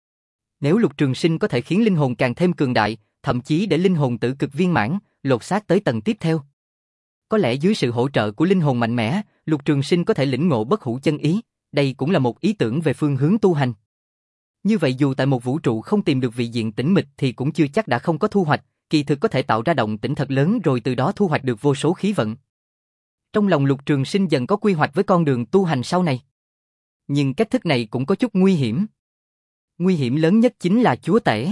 Nếu Lục Trường Sinh có thể khiến linh hồn càng thêm cường đại, thậm chí để linh hồn tử cực viên mãn, lột xác tới tầng tiếp theo. Có lẽ dưới sự hỗ trợ của linh hồn mạnh mẽ, Lục Trường Sinh có thể lĩnh ngộ bất hủ chân ý, đây cũng là một ý tưởng về phương hướng tu hành. Như vậy dù tại một vũ trụ không tìm được vị diện tĩnh mịch thì cũng chưa chắc đã không có thu hoạch, kỳ thực có thể tạo ra động tĩnh thật lớn rồi từ đó thu hoạch được vô số khí vận. Trong lòng Lục Trường Sinh dần có quy hoạch với con đường tu hành sau này. Nhưng cách thức này cũng có chút nguy hiểm. Nguy hiểm lớn nhất chính là chúa tể.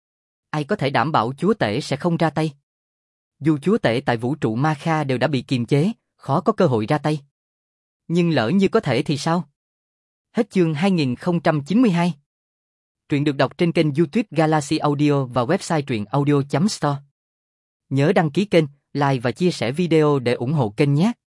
Ai có thể đảm bảo chúa tể sẽ không ra tay? Dù chúa tể tại vũ trụ Ma Kha đều đã bị kiềm chế, khó có cơ hội ra tay. Nhưng lỡ như có thể thì sao? Hết chương hai nghìn không trăm chín mươi hai. Truyện được đọc trên kênh YouTube Galaxy Audio và website truyện audio chấm store. Nhớ đăng ký kênh, like và chia sẻ video để ủng hộ kênh nhé.